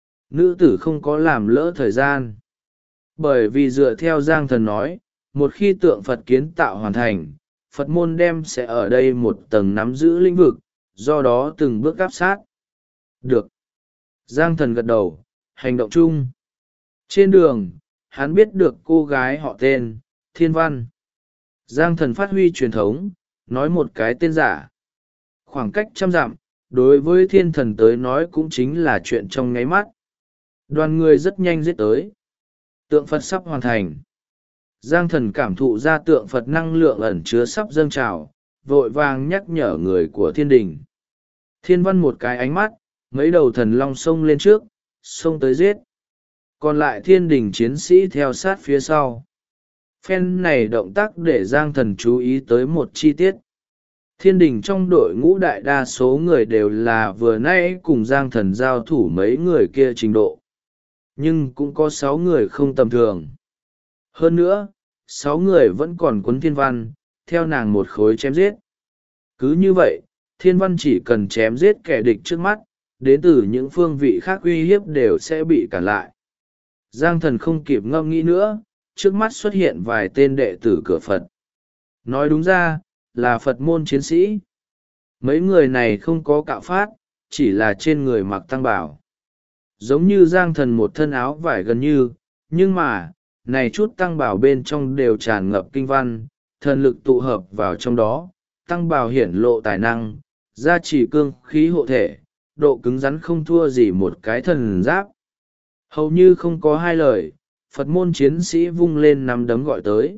Nữ tử không có làm lỡ thời gian. Bởi vì dựa theo Giang Thần nói, một khi tượng Phật kiến tạo hoàn thành, Phật môn đem sẽ ở đây một tầng nắm giữ lĩnh vực, do đó từng bước áp sát. Được. Giang Thần gật đầu, hành động chung. Trên đường, hắn biết được cô gái họ tên, Thiên Văn. Giang Thần phát huy truyền thống, nói một cái tên giả. Khoảng cách 100 dặm, đối với thiên thần tới nói cũng chính là chuyện trong nháy mắt. Đoàn người rất nhanh giết tới. Tượng Phật sắp hoàn thành. Giang Thần cảm thụ ra tượng Phật năng lượng ẩn chứa sắp dâng trào, vội vàng nhắc nhở người của thiên đình. Thiên Văn một cái ánh mắt, mấy đầu thần long xông lên trước, xông tới giết. Còn lại thiên đình chiến sĩ theo sát phía sau. Phen này động tác để Giang Thần chú ý tới một chi tiết. Thiên đình trong đội ngũ đại đa số người đều là vừa nãy cùng Giang Thần giao thủ mấy người kia trình độ. Nhưng cũng có 6 người không tầm thường. Hơn nữa, 6 người vẫn còn cuốn Thiên Văn, theo nàng một khối chém giết. Cứ như vậy, Thiên Văn chỉ cần chém giết kẻ địch trước mắt, đến từ những phương vị khác uy hiếp đều sẽ bị cản lại. Giang Thần không kịp ngẫm nghĩ nữa, trước mắt xuất hiện vài tên đệ tử cửa Phật. Nói đúng ra, là Phật môn chiến sĩ. Mấy người này không có cạo phát, chỉ là trên người mặc tăng bào. Giống như Giang Thần một thân áo vải gần như, nhưng mà, này chút tăng bào bên trong đều tràn ngập kinh văn, thần lực tụ hợp vào trong đó, tăng bào hiển lộ tài năng, gia trì cương khí hộ thể, độ cứng rắn không thua gì một cái thần giáp. Hầu như không có hai lời, Phật môn chiến sĩ vung lên nắm đấm gọi tới.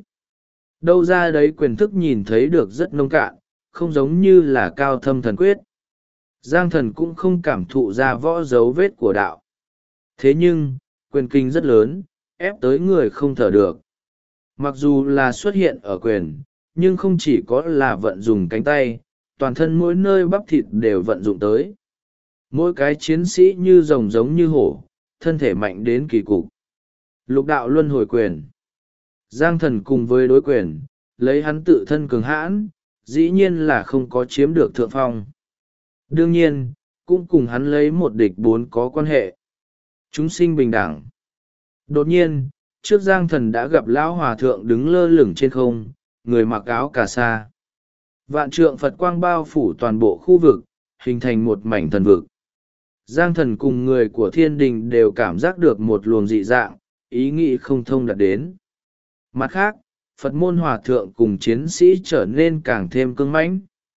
Đâu ra đấy quyền thức nhìn thấy được rất nông cạn, không giống như là cao thâm thần quyết. Giang Thần cũng không cảm thụ ra võ dấu vết của đạo. Thế nhưng, quyền kinh rất lớn, ép tới người không thở được. Mặc dù là xuất hiện ở quyền, nhưng không chỉ có là vận dụng cánh tay, toàn thân mỗi nơi bắp thịt đều vận dụng tới. Mỗi cái chiến sĩ như rồng giống như hổ, thân thể mạnh đến kỳ cục. Lục đạo luân hồi quyền. Giang Thần cùng với đối quyền, lấy hắn tự thân cường hãn, dĩ nhiên là không có chiếm được thượng phong. Đương nhiên, cũng cùng hắn lấy một địch 4 có quan hệ. Chúng sinh bình đẳng. Đột nhiên, trước Giang Thần đã gặp lão hòa thượng đứng lơ lửng trên không, người mặc áo cà sa. Vạn trượng Phật quang bao phủ toàn bộ khu vực, hình thành một mảnh thần vực. Giang Thần cùng người của thiên đình đều cảm giác được một luồng dị dạng, ý nghĩ không thông đạt đến. Mặt khác, Phật môn hòa thượng cùng chiến sĩ trở nên càng thêm cứng mãnh.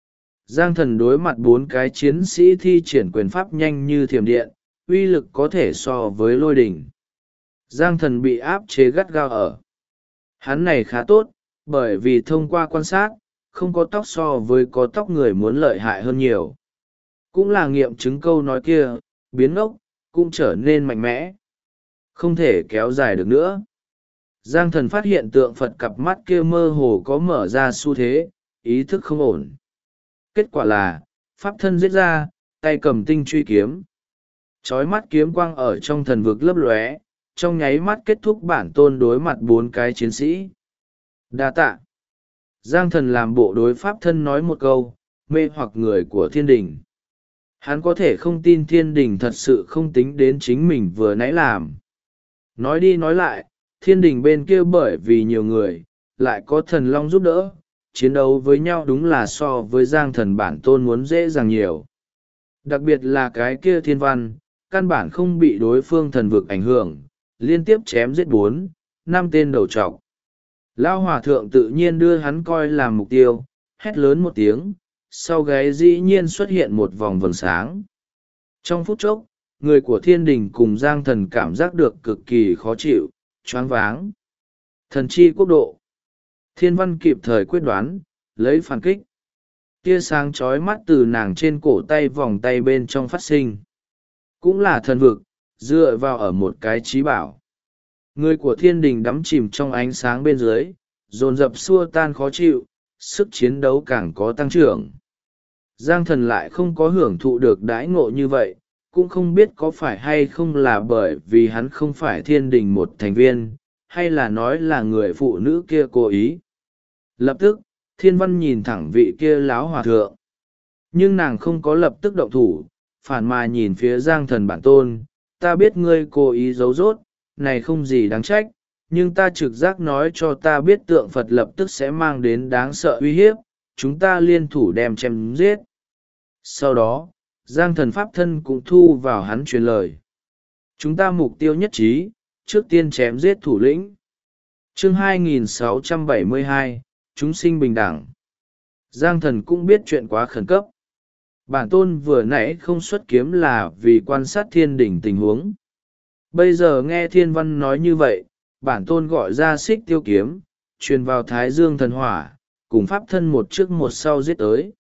Giang Thần đối mặt 4 cái chiến sĩ thi triển quyền pháp nhanh như thiểm điện, uy lực có thể so với lôi đỉnh. Giang Thần bị áp chế gắt gao ở. Hắn này khá tốt, bởi vì thông qua quan sát, không có tóc so với có tóc người muốn lợi hại hơn nhiều. Cũng là nghiệm chứng câu nói kia, biến ngốc cũng trở nên mạnh mẽ, không thể kéo dài được nữa. Giang Thần phát hiện tượng Phật cặp mắt kia mơ hồ có mở ra xu thế, ý thức không ổn. Kết quả là, pháp thân giết ra, tay cầm tinh truy kiếm. Chói mắt kiếm quang ở trong thần vực lấp lóe, trong nháy mắt kết thúc bản tôn đối mặt 4 cái chiến sĩ. Đa tạ. Giang Thần làm bộ đối pháp thân nói một câu, mê hoặc người của thiên đình. Hắn có thể không tin thiên đình thật sự không tính đến chính mình vừa nãy làm. Nói đi nói lại, thiên đình bên kia bởi vì nhiều người, lại có thần long giúp đỡ, chiến đấu với nhau đúng là so với Giang Thần bản tôn muốn dễ dàng nhiều. Đặc biệt là cái kia thiên văn, căn bản không bị đối phương thần vực ảnh hưởng, liên tiếp chém giết 4-5 tên đầu trọc. Lão hòa thượng tự nhiên đưa hắn coi làm mục tiêu, hét lớn một tiếng, sau gáy dĩ nhiên xuất hiện một vòng vầng sáng. Trong phút chốc, người của thiên đình cùng Giang Thần cảm giác được cực kỳ khó chịu, choáng váng. Thần chi quốc độ. Thiên văn kịp thời quyết đoán, lấy phản kích. Tia sáng chói mắt từ nàng trên cổ tay vòng tay bên trong phát sinh. Cũng là thần vực, dựa vào ở một cái trí bảo. Người của thiên đình đắm chìm trong ánh sáng bên dưới, dồn dập xua tan khó chịu, sức chiến đấu càng có tăng trưởng. Giang Thần lại không có hưởng thụ được đãi ngộ như vậy, cũng không biết có phải hay không là bởi vì hắn không phải thiên đình một thành viên, hay là nói là người phụ nữ kia cố ý. Lập tức, thiên văn nhìn thẳng vị kia láo hòa thượng. Nhưng nàng không có lập tức động thủ, phản mà nhìn phía Giang Thần bản tôn, ta biết ngươi cố ý giấu giốt, này không gì đáng trách, nhưng ta trực giác nói cho ta biết tượng Phật lập tức sẽ mang đến đáng sợ uy hiếp, chúng ta liên thủ đem chém giết. Sau đó, Giang Thần pháp thân cũng thu vào hắn truyền lời. Chúng ta mục tiêu nhất trí, trước tiên chém giết thủ lĩnh. Chương 2672, chúng sinh bình đẳng. Giang Thần cũng biết chuyện quá khẩn cấp. Bản tôn vừa nãy không xuất kiếm là vì quan sát thiên đỉnh tình huống. Bây giờ nghe thiên văn nói như vậy, bản tôn gọi ra xích tiêu kiếm, truyền vào thái dương thần hỏa, cùng pháp thân một trước một sau giết tới.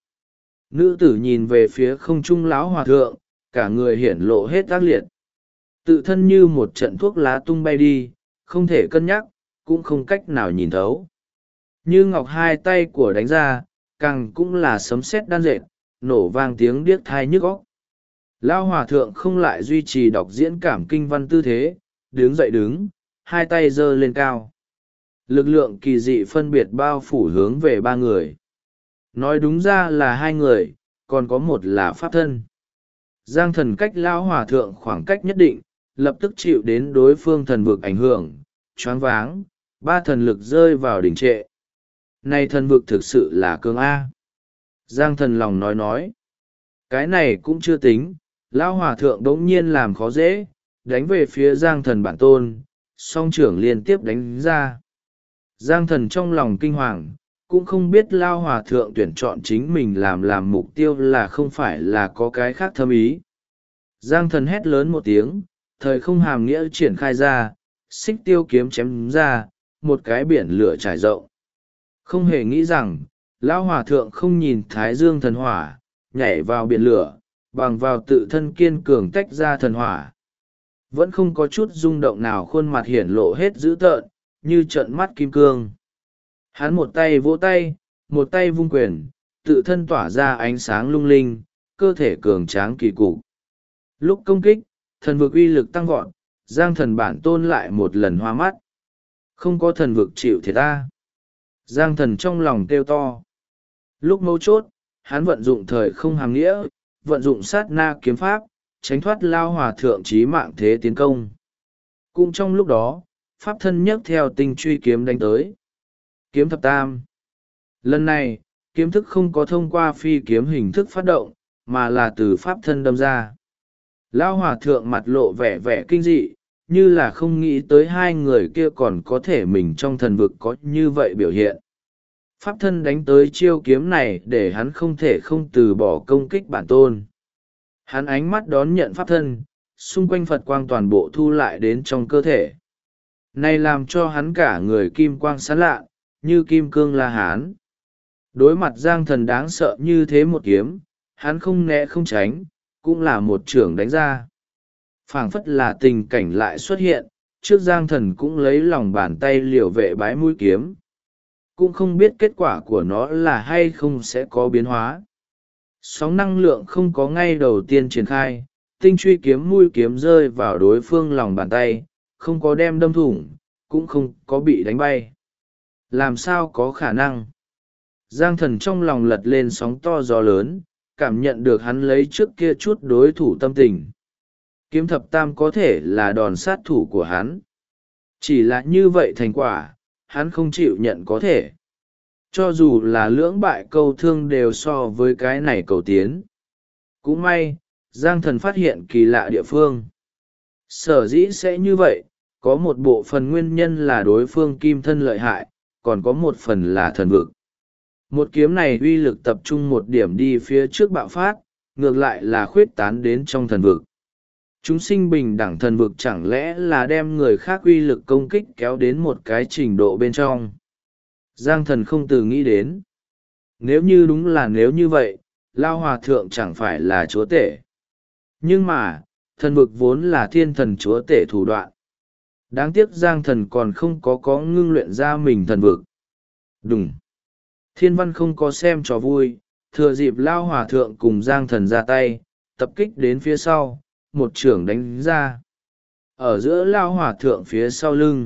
Nữ tử nhìn về phía không trung lão hòa thượng, cả người hiển lộ hết ác liệt. Tự thân như một trận thuốc lá tung bay đi, không thể cân nhắc, cũng không cách nào nhìn thấu. Như ngọc hai tay của đánh ra, càng cũng là sấm sét đan dệt, nổ vang tiếng điếc thai nhức óc. Lão hòa thượng không lại duy trì đọc diễn cảm kinh văn tư thế, đứng dậy đứng, hai tay giơ lên cao. Lực lượng kỳ dị phân biệt bao phủ hướng về 3 người. Nói đúng ra là 2 người, còn có một là pháp thân. Giang Thần cách Lão hòa thượng khoảng cách nhất định, lập tức chịu đến đối phương thần vực ảnh hưởng, choáng váng, 3 thần lực rơi vào đỉnh trệ. Này thần vực thực sự là cường A. Giang Thần lòng nói. Cái này cũng chưa tính, Lão hòa thượng đống nhiên làm khó dễ, đánh về phía Giang Thần bản tôn, song trưởng liên tiếp đánh ra. Giang Thần trong lòng kinh hoàng, cũng không biết Lao hòa thượng tuyển chọn chính mình làm mục tiêu là không phải là có cái khác thâm ý. Giang Thần hét lớn một tiếng, thời không hàm nghĩa triển khai ra, xích tiêu kiếm chém ra, một cái biển lửa trải rộng. Không hề nghĩ rằng, Lão hòa thượng không nhìn thái dương thần hỏa, nhảy vào biển lửa, bằng vào tự thân kiên cường tách ra thần hỏa. Vẫn không có chút rung động nào, khuôn mặt hiển lộ hết dữ tợn, như trận mắt kim cương. Hắn một tay vỗ tay, một tay vung quyền, tự thân tỏa ra ánh sáng lung linh, cơ thể cường tráng kỳ cục. Lúc công kích, thần vực uy lực tăng vọt, Giang Thần bản tôn lại một lần hoa mắt. Không có thần vực chịu thiệt ta. Giang Thần trong lòng kêu to. Lúc mấu chốt, hắn vận dụng thời không hàm nghĩa, vận dụng sát na kiếm pháp, tránh thoát Lao hòa thượng chí mạng thế tiến công. Cũng trong lúc đó, pháp thân nhấc theo tinh truy kiếm đánh tới. Kiếm thập tam. Lần này, kiếm thức không có thông qua phi kiếm hình thức phát động, mà là từ pháp thân đâm ra. Lao hòa thượng mặt lộ vẻ vẻ kinh dị, như là không nghĩ tới 2 người kia còn có thể mình trong thần vực có như vậy biểu hiện. Pháp thân đánh tới chiêu kiếm này để hắn không thể không từ bỏ công kích bản tôn. Hắn ánh mắt đón nhận pháp thân, xung quanh Phật quang toàn bộ thu lại đến trong cơ thể. Này làm cho hắn cả người kim quang sáng lạ, như kim cương La Hán. Đối mặt Giang Thần đáng sợ như thế một kiếm, hắn không né không tránh, cũng là một chưởng đánh ra. Phảng phất là tình cảnh lại xuất hiện, trước Giang Thần cũng lấy lòng bàn tay liều vệ bái mũi kiếm. Cũng không biết kết quả của nó là hay không sẽ có biến hóa. Sóng năng lượng không có ngay đầu tiên triển khai, tinh truy kiếm mũi kiếm rơi vào đối phương lòng bàn tay, không có đem đâm thủng, cũng không có bị đánh bay. Làm sao có khả năng? Giang Thần trong lòng lật lên sóng to gió lớn, cảm nhận được hắn lấy trước kia chút đối thủ tâm tình. Kiếm thập tam có thể là đòn sát thủ của hắn. Chỉ là như vậy thành quả, hắn không chịu nhận có thể. Cho dù là lưỡng bại câu thương đều so với cái này cầu tiến. Cũng may, Giang Thần phát hiện kỳ lạ địa phương. Sở dĩ sẽ như vậy, có một bộ phần nguyên nhân là đối phương kim thân lợi hại, còn có một phần là thần vực. Một kiếm này uy lực tập trung một điểm đi phía trước bạo phát, ngược lại là khuyết tán đến trong thần vực. Chúng sinh bình đẳng thần vực chẳng lẽ là đem người khác uy lực công kích kéo đến một cái trình độ bên trong. Giang Thần không từ nghĩ đến. Nếu như đúng là nếu như vậy, Lao Hòa Thượng chẳng phải là chúa tể. Nhưng mà, thần vực vốn là thiên thần chúa tể thủ đoạn. Đáng tiếc Giang Thần còn không có ngưng luyện ra mình thần vực. Đúng. Thiên Văn không có xem trò vui, thừa dịp Lao Hòa Thượng cùng Giang Thần ra tay, tập kích đến phía sau, một chưởng đánh ra. Ở giữa Lao Hòa Thượng phía sau lưng,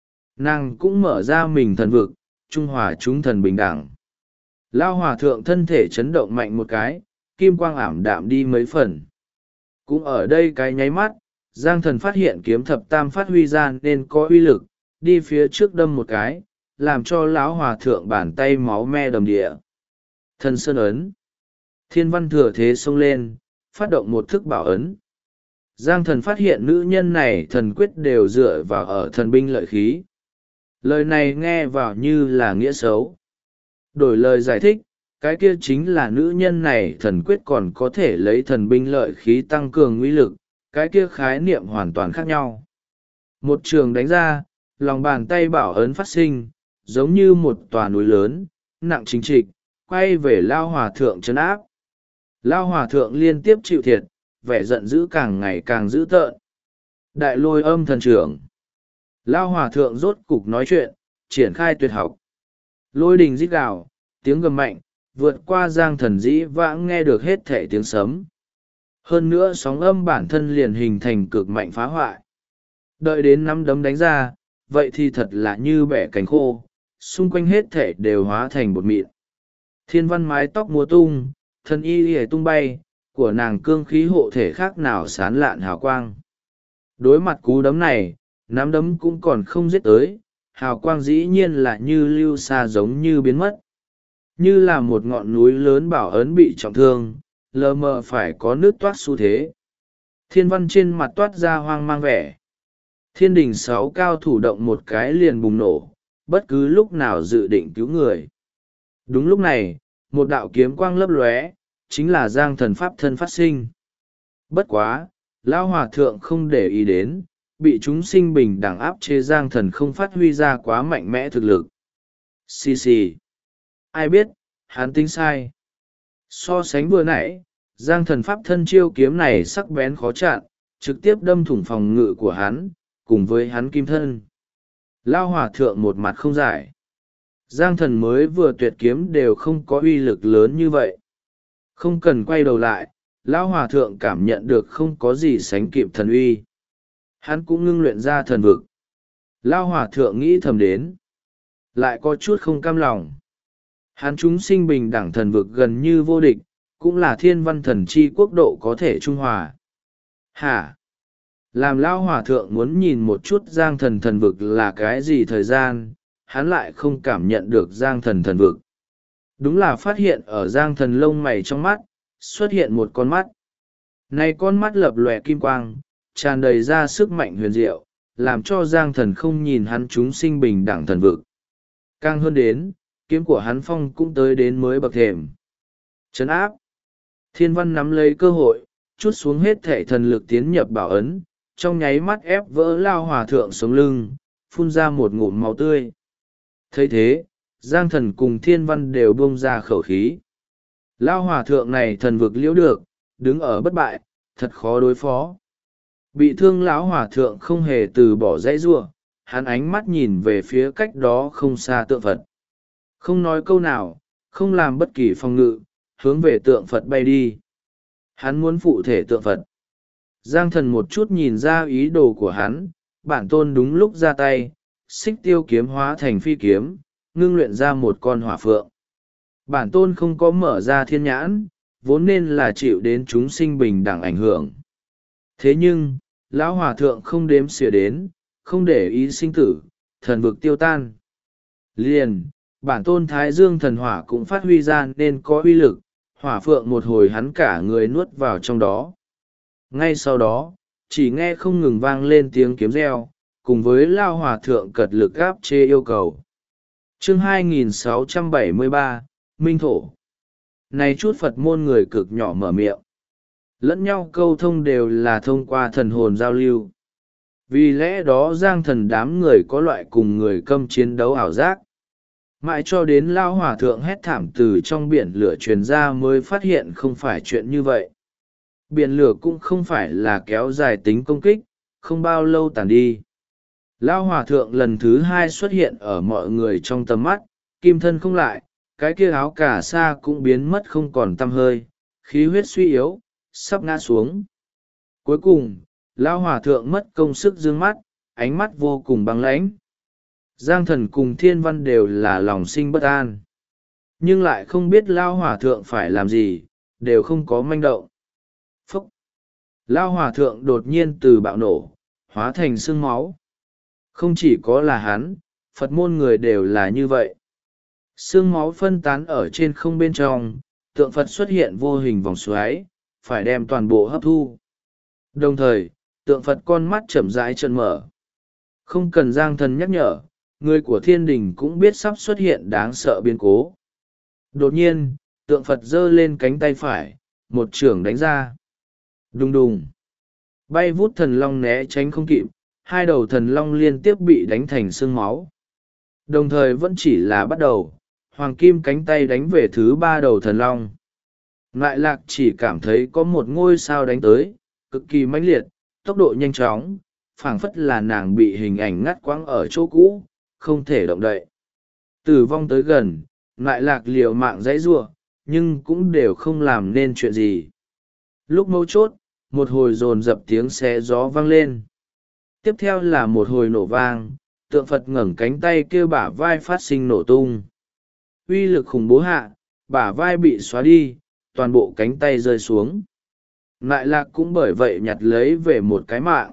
nàng cũng mở ra mình thần vực, trung hòa chúng thần bình đẳng. Lao Hòa Thượng thân thể chấn động mạnh một cái, kim quang ảm đạm đi mấy phần. Cũng ở đây cái nháy mắt, Giang Thần phát hiện kiếm thập tam phát huy ra nên có uy lực, đi phía trước đâm một cái, làm cho lão Hòa Thượng bàn tay máu me đầm địa. Thần sơn ấn. Thiên Văn thừa thế xông lên, phát động một thức bảo ấn. Giang Thần phát hiện nữ nhân này thần quyết đều dựa vào ở thần binh lợi khí. Lời này nghe vào như là nghĩa xấu. Đổi lời giải thích, cái kia chính là nữ nhân này thần quyết còn có thể lấy thần binh lợi khí tăng cường uy lực, cái kia khái niệm hoàn toàn khác nhau. Một trường đánh ra, lòng bàn tay bảo ấn phát sinh, giống như một tòa núi lớn, nặng chính trịch, quay về Lao Hòa Thượng trấn áp. Lao Hòa Thượng liên tiếp chịu thiệt, vẻ giận dữ càng ngày càng dữ tợn. Đại lôi âm thần trưởng. Lao Hòa Thượng rốt cục nói chuyện, triển khai tuyệt học. Lôi đình rít gào, tiếng gầm mạnh, vượt qua Giang Thần dĩ vãng nghe được hết thể tiếng sấm. Hơn nữa sóng âm bản thân liền hình thành cực mạnh phá hoại. Đợi đến nắm đấm đánh ra, vậy thì thật là như bẻ cánh khô, xung quanh hết thể đều hóa thành bột mịn. Thiên Văn mái tóc múa tung, thân y hề tung bay, của nàng cương khí hộ thể khác nào sán lạn hào quang. Đối mặt cú đấm này, nắm đấm cũng còn không giết tới, hào quang dĩ nhiên là như lưu xa giống như biến mất. Như là một ngọn núi lớn bảo ấn bị trọng thương, lờ mờ phải có nước toát xu thế. Thiên Văn trên mặt toát ra hoang mang vẻ. Thiên đình 6 cao thủ động một cái liền bùng nổ, bất cứ lúc nào dự định cứu người. Đúng lúc này, một đạo kiếm quang lấp lóe, chính là Giang Thần pháp thân phát sinh. Bất quá, Lão Hòa Thượng không để ý đến, bị chúng sinh bình đẳng áp chế Giang Thần không phát huy ra quá mạnh mẽ thực lực. Xì xì. Ai biết, hắn tính sai. So sánh vừa nãy, Giang Thần pháp thân chiêu kiếm này sắc bén khó chặn, trực tiếp đâm thủng phòng ngự của hắn, cùng với hắn kim thân. Lão Hòa Thượng một mặt không giải. Giang Thần mới vừa tuyệt kiếm đều không có uy lực lớn như vậy. Không cần quay đầu lại, Lão Hòa Thượng cảm nhận được không có gì sánh kịp thần uy. Hắn cũng ngưng luyện ra thần vực. Lão Hòa Thượng nghĩ thầm đến. Lại có chút không cam lòng. Hắn chúng sinh bình đẳng thần vực gần như vô địch, cũng là thiên văn thần chi quốc độ có thể trung hòa. Hả? Làm Lão Hòa Thượng muốn nhìn một chút Giang Thần thần vực là cái gì thời gian, hắn lại không cảm nhận được Giang Thần thần vực. Đúng là phát hiện ở Giang Thần lông mày trong mắt, xuất hiện một con mắt. Này con mắt lập lòe kim quang, tràn đầy ra sức mạnh huyền diệu, làm cho Giang Thần không nhìn hắn chúng sinh bình đẳng thần vực. Càng hơn đến, kiếm của hắn phong cũng tới đến mới bậc thềm. Trấn áp. Thiên Văn nắm lấy cơ hội, chút xuống hết thể thần lực tiến nhập bảo ấn, trong nháy mắt ép vỡ Lao Hòa Thượng sống lưng, phun ra một ngụm máu tươi. Thấy thế, Giang thần cùng thiên văn đều buông ra khẩu khí. Lao hòa thượng này thần vực liễu được, đứng ở bất bại, thật khó đối phó. Bị thương lão hòa thượng không hề từ bỏ dãy giụa, hắn ánh mắt nhìn về phía cách đó không xa tượng Phật. Không nói câu nào, không làm bất kỳ phòng ngự, hướng về tượng Phật bay đi. Hắn muốn phụ thể tượng Phật. Giang thần một chút nhìn ra ý đồ của hắn, bản tôn đúng lúc ra tay, xích tiêu kiếm hóa thành phi kiếm, ngưng luyện ra một con hỏa phượng. Bản tôn không có mở ra thiên nhãn, vốn nên là chịu đến chúng sinh bình đẳng ảnh hưởng. Thế nhưng, lão hòa thượng không đếm xỉa đến, không để ý sinh tử, thần vực tiêu tan. Liền, bản tôn thái dương thần hỏa cũng phát huy ra nên có uy lực, hỏa phượng một hồi hắn cả người nuốt vào trong đó. Ngay sau đó, chỉ nghe không ngừng vang lên tiếng kiếm reo, cùng với lao hòa thượng cật lực gáp chế yêu cầu. Chương 2673, Minh Thổ. Này chút Phật môn người cực nhỏ mở miệng. Lẫn nhau câu thông đều là thông qua thần hồn giao lưu. Vì lẽ đó giang thần đám người có loại cùng người câm chiến đấu ảo giác. Mãi cho đến lao hòa thượng hét thảm từ trong biển lửa truyền ra mới phát hiện không phải chuyện như vậy. Biển lửa cũng không phải là kéo dài tính công kích, không bao lâu tàn đi. Lao hòa thượng lần thứ hai xuất hiện ở mọi người trong tầm mắt, kim thân không lại, cái kia áo cà sa cũng biến mất không còn tăm hơi, khí huyết suy yếu, sắp ngã xuống. Cuối cùng, Lao hòa thượng mất công sức dương mắt, ánh mắt vô cùng băng lãnh. Giang thần cùng thiên văn đều là lòng sinh bất an. Nhưng lại không biết Lao hòa thượng phải làm gì, đều không có manh động. Phúc! Lao hòa thượng đột nhiên từ bạo nổ, hóa thành sương máu. Không chỉ có là hắn, Phật môn người đều là như vậy. Sương máu phân tán ở trên không bên trong, tượng Phật xuất hiện vô hình vòng xoáy, phải đem toàn bộ hấp thu. Đồng thời, tượng Phật con mắt chậm rãi trợn mở. Không cần giang thần nhắc nhở, người của thiên đình cũng biết sắp xuất hiện đáng sợ biến cố. Đột nhiên, tượng Phật giơ lên cánh tay phải, một chưởng đánh ra. Đùng đùng. Bay vút thần long né tránh không kịp, hai đầu thần long liên tiếp bị đánh thành xương máu. Đồng thời vẫn chỉ là bắt đầu, hoàng kim cánh tay đánh về thứ ba đầu thần long. Ngại lạc chỉ cảm thấy có một ngôi sao đánh tới, cực kỳ mãnh liệt, tốc độ nhanh chóng, phảng phất là nàng bị hình ảnh ngắt quãng ở chỗ cũ, không thể động đậy. Tử vong tới gần, ngại lạc liều mạng dãy giụa, nhưng cũng đều không làm nên chuyện gì. Lúc mấu chốt, một hồi dồn dập tiếng xé gió vang lên. Tiếp theo là một hồi nổ vang, tượng Phật ngẩng cánh tay kêu bả vai phát sinh nổ tung. Uy lực khủng bố hạ, bả vai bị xóa đi, toàn bộ cánh tay rơi xuống. Ngại lạc cũng bởi vậy nhặt lấy về một cái mạng.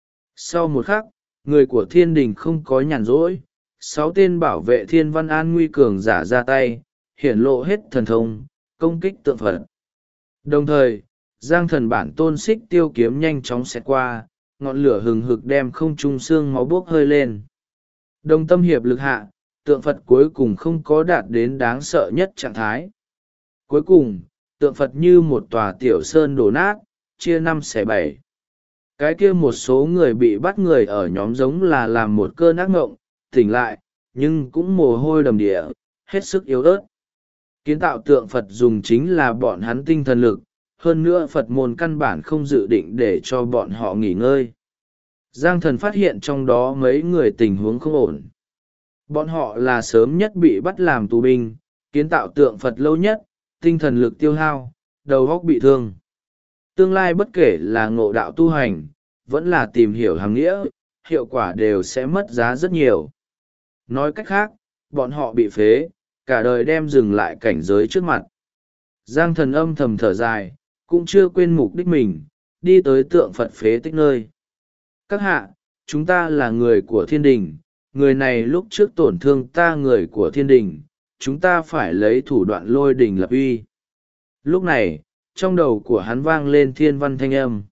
Sau một khắc, người của thiên đình không có nhàn rỗi, 6 tên bảo vệ thiên văn an nguy cường giả ra tay, hiển lộ hết thần thông, công kích tượng Phật. Đồng thời, giang thần bản tôn xích tiêu kiếm nhanh chóng xẹt qua, ngọn lửa hừng hực đem không trung xương máu bốc hơi lên. Đồng tâm hiệp lực hạ, tượng Phật cuối cùng không có đạt đến đáng sợ nhất trạng thái. Cuối cùng, tượng Phật như một tòa tiểu sơn đổ nát, chia 5 xẻ 7. Cái kia một số người bị bắt người ở nhóm giống là làm một cơn ác ngộng, tỉnh lại, nhưng cũng mồ hôi đầm địa, hết sức yếu ớt. Kiến tạo tượng Phật dùng chính là bọn hắn tinh thần lực, hơn nữa Phật môn căn bản không dự định để cho bọn họ nghỉ ngơi. Giang thần phát hiện trong đó mấy người tình huống không ổn. Bọn họ là sớm nhất bị bắt làm tù binh, kiến tạo tượng Phật lâu nhất, tinh thần lực tiêu hao, đầu óc bị thương. Tương lai bất kể là ngộ đạo tu hành, vẫn là tìm hiểu hàng nghĩa, hiệu quả đều sẽ mất giá rất nhiều. Nói cách khác, bọn họ bị phế, cả đời đem dừng lại cảnh giới trước mặt. Giang thần âm thầm thở dài, cũng chưa quên mục đích mình, đi tới tượng Phật phế tích nơi. Các hạ, chúng ta là người của thiên đình, người này lúc trước tổn thương ta người của thiên đình, chúng ta phải lấy thủ đoạn lôi đình lập uy. Lúc này, trong đầu của hắn vang lên thiên văn thanh âm.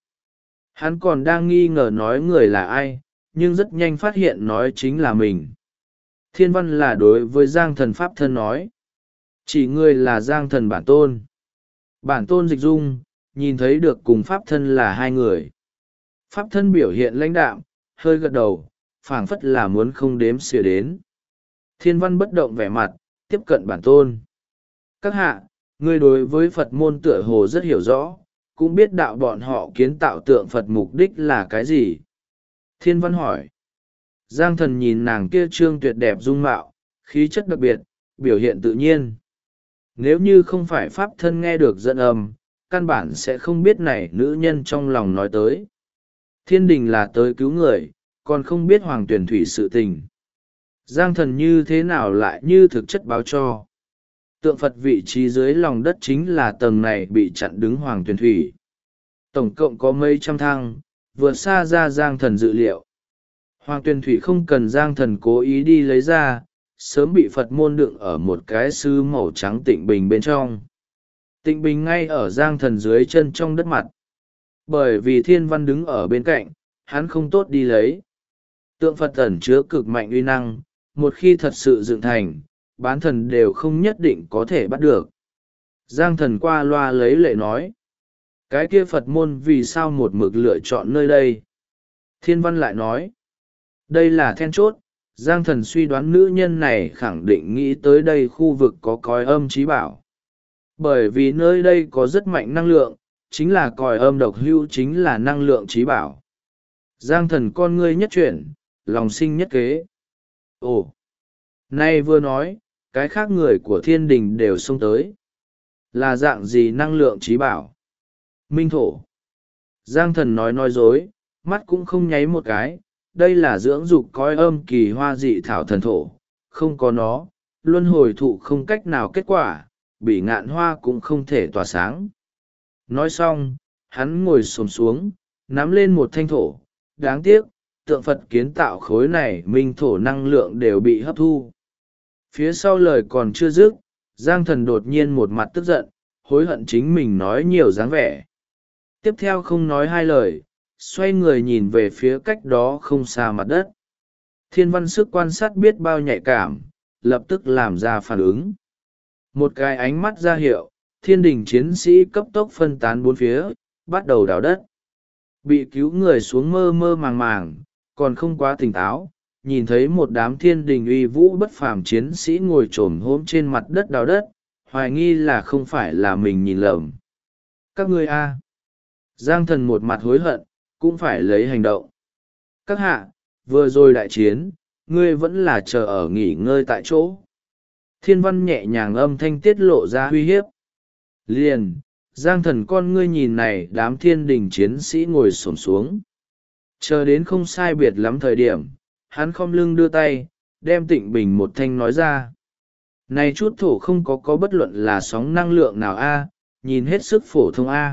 Hắn còn đang nghi ngờ nói người là ai, nhưng rất nhanh phát hiện nói chính là mình. Thiên văn là đối với giang thần pháp thân nói. Chỉ ngươi là giang thần bản tôn. Bản tôn dịch dung, nhìn thấy được cùng pháp thân là hai người. Pháp thân biểu hiện lãnh đạm, hơi gật đầu, phảng phất là muốn không đếm xỉa đến. Thiên văn bất động vẻ mặt, tiếp cận bản tôn. Các hạ, ngươi đối với Phật môn tựa hồ rất hiểu rõ, cũng biết đạo bọn họ kiến tạo tượng Phật mục đích là cái gì. Thiên văn hỏi. Giang thần nhìn nàng kia trương tuyệt đẹp dung mạo, khí chất đặc biệt, biểu hiện tự nhiên. Nếu như không phải pháp thân nghe được dẫn âm, căn bản sẽ không biết này nữ nhân trong lòng nói tới. Thiên đình là tới cứu người, còn không biết hoàng tuyển thủy sự tình. Giang thần như thế nào lại như thực chất báo cho. Tượng Phật vị trí dưới lòng đất chính là tầng này bị chặn đứng hoàng tuyển thủy. Tổng cộng có mấy trăm thang, vượt xa ra Giang thần dự liệu. Hoàng tuyển thủy không cần Giang thần cố ý đi lấy ra, sớm bị Phật môn đựng ở một cái sứ màu trắng tịnh bình bên trong. Tịnh bình ngay ở Giang thần dưới chân trong đất mặt. Bởi vì thiên văn đứng ở bên cạnh, hắn không tốt đi lấy. Tượng Phật ẩn chứa cực mạnh uy năng, một khi thật sự dựng thành, bán thần đều không nhất định có thể bắt được. Giang thần qua loa lấy lệ nói. Cái kia Phật môn vì sao một mực lựa chọn nơi đây? Thiên văn lại nói. Đây là then chốt, Giang thần suy đoán nữ nhân này khẳng định nghĩ tới đây khu vực có còi âm trí bảo. Bởi vì nơi đây có rất mạnh năng lượng, chính là còi âm độc hưu chính là năng lượng trí bảo. Giang thần con ngươi nhất chuyển, lòng sinh nhất kế. Ồ! Nay vừa nói, cái khác người của thiên đình đều xông tới. Là dạng gì năng lượng trí bảo? Minh thổ. Giang thần nói dối, mắt cũng không nháy một cái. Đây là dưỡng dục cõi âm kỳ hoa dị thảo thần thổ. Không có nó, luân hồi thụ không cách nào kết quả, bỉ ngạn hoa cũng không thể tỏa sáng. Nói xong, hắn ngồi xổm xuống, nắm lên một thanh thổ. Đáng tiếc, tượng Phật kiến tạo khối này minh thổ năng lượng đều bị hấp thu. Phía sau lời còn chưa dứt, Giang thần đột nhiên một mặt tức giận, hối hận chính mình nói nhiều dáng vẻ. Tiếp theo không nói hai lời, xoay người nhìn về phía cách đó không xa mặt đất. Thiên văn sức quan sát biết bao nhạy cảm, lập tức làm ra phản ứng. Một cái ánh mắt ra hiệu, thiên đình chiến sĩ cấp tốc phân tán bốn phía, bắt đầu đào đất. Bị cứu người xuống mơ mơ màng màng, còn không quá tỉnh táo, nhìn thấy một đám thiên đình uy vũ bất phàm chiến sĩ ngồi trồm hôm trên mặt đất đào đất, hoài nghi là không phải là mình nhìn lầm. Các ngươi a. Giang thần một mặt hối hận, cũng phải lấy hành động. Các hạ, vừa rồi đại chiến, ngươi vẫn là chờ ở nghỉ ngơi tại chỗ. Thiên văn nhẹ nhàng âm thanh tiết lộ ra uy hiếp. Liền, Giang thần con ngươi nhìn này đám thiên đình chiến sĩ ngồi xổm xuống. Chờ đến không sai biệt lắm thời điểm, hắn khom lưng đưa tay, đem tịnh bình một thanh nói ra. Này chút thổ không có bất luận là sóng năng lượng nào a, nhìn hết sức phổ thông a.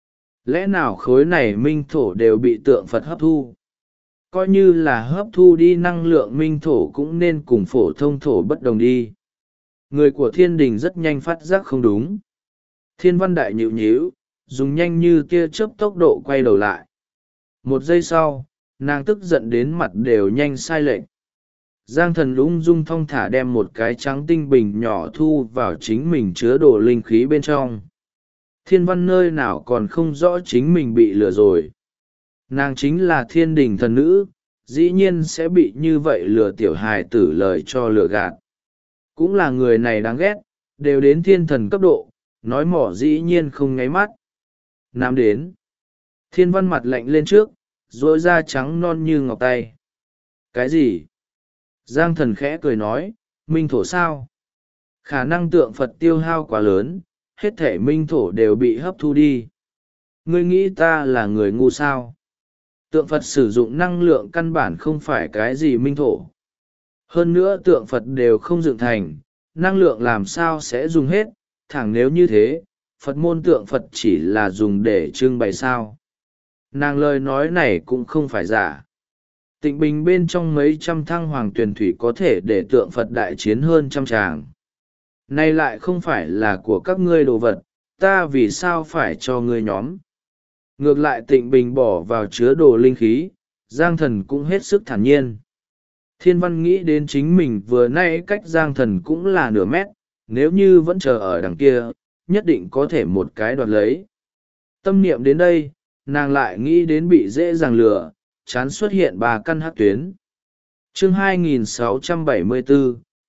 Lẽ nào khối này minh thổ đều bị tượng Phật hấp thu? Coi như là hấp thu đi năng lượng minh thổ cũng nên cùng phổ thông thổ bất đồng đi. Người của thiên đình rất nhanh phát giác không đúng. Thiên văn đại nhịu nhíu, dùng nhanh như tia chớp tốc độ quay đầu lại. Một giây sau, nàng tức giận đến mặt đều nhanh sai lệch. Giang thần ung dung thong thả đem một cái trắng tinh bình nhỏ thu vào chính mình chứa đồ linh khí bên trong. Thiên văn nơi nào còn không rõ chính mình bị lừa rồi. Nàng chính là thiên đình thần nữ, dĩ nhiên sẽ bị như vậy lừa tiểu hài tử lời cho lừa gạt. Cũng là người này đáng ghét, đều đến thiên thần cấp độ, nói mỏ dĩ nhiên không ngáy mắt. Nam đến. Thiên văn mặt lạnh lên trước, rối da trắng non như ngọc tay. Cái gì? Giang thần khẽ cười nói, minh thổ sao? Khả năng tượng Phật tiêu hao quá lớn, hết thể minh thổ đều bị hấp thu đi. Ngươi nghĩ ta là người ngu sao? Tượng Phật sử dụng năng lượng căn bản không phải cái gì minh thổ. Hơn nữa tượng Phật đều không dựng thành, năng lượng làm sao sẽ dùng hết, thẳng nếu như thế, Phật môn tượng Phật chỉ là dùng để trưng bày sao. Nàng lời nói này cũng không phải giả. Tịnh bình bên trong mấy trăm thăng hoàng tuyển thủy có thể để tượng Phật đại chiến hơn trăm tràng. Này lại không phải là của các ngươi đồ vật, ta vì sao phải cho ngươi nhóm. Ngược lại tịnh bình bỏ vào chứa đồ linh khí, Giang thần cũng hết sức thản nhiên. Thiên văn nghĩ đến chính mình vừa nay cách Giang thần cũng là nửa mét, nếu như vẫn chờ ở đằng kia, nhất định có thể một cái đoạt lấy. Tâm niệm đến đây, nàng lại nghĩ đến bị dễ dàng lừa, chán xuất hiện 3 căn hắc tuyến. Chương 2674,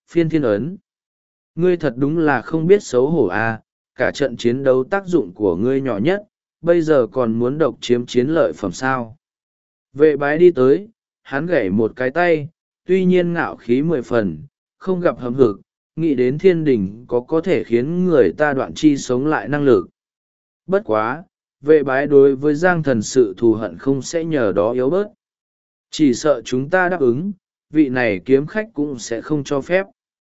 phiên thiên ấn. Ngươi thật đúng là không biết xấu hổ à, cả trận chiến đấu tác dụng của ngươi nhỏ nhất, bây giờ còn muốn độc chiếm chiến lợi phẩm sao. Vệ bái đi tới, hắn gảy một cái tay, tuy nhiên ngạo khí 10 phần, không gặp hậm hực, nghĩ đến thiên đình có thể khiến người ta đoạn chi sống lại năng lực. Bất quá, vệ bái đối với Giang Thần sự thù hận không sẽ nhờ đó yếu bớt. Chỉ sợ chúng ta đáp ứng, vị này kiếm khách cũng sẽ không cho phép.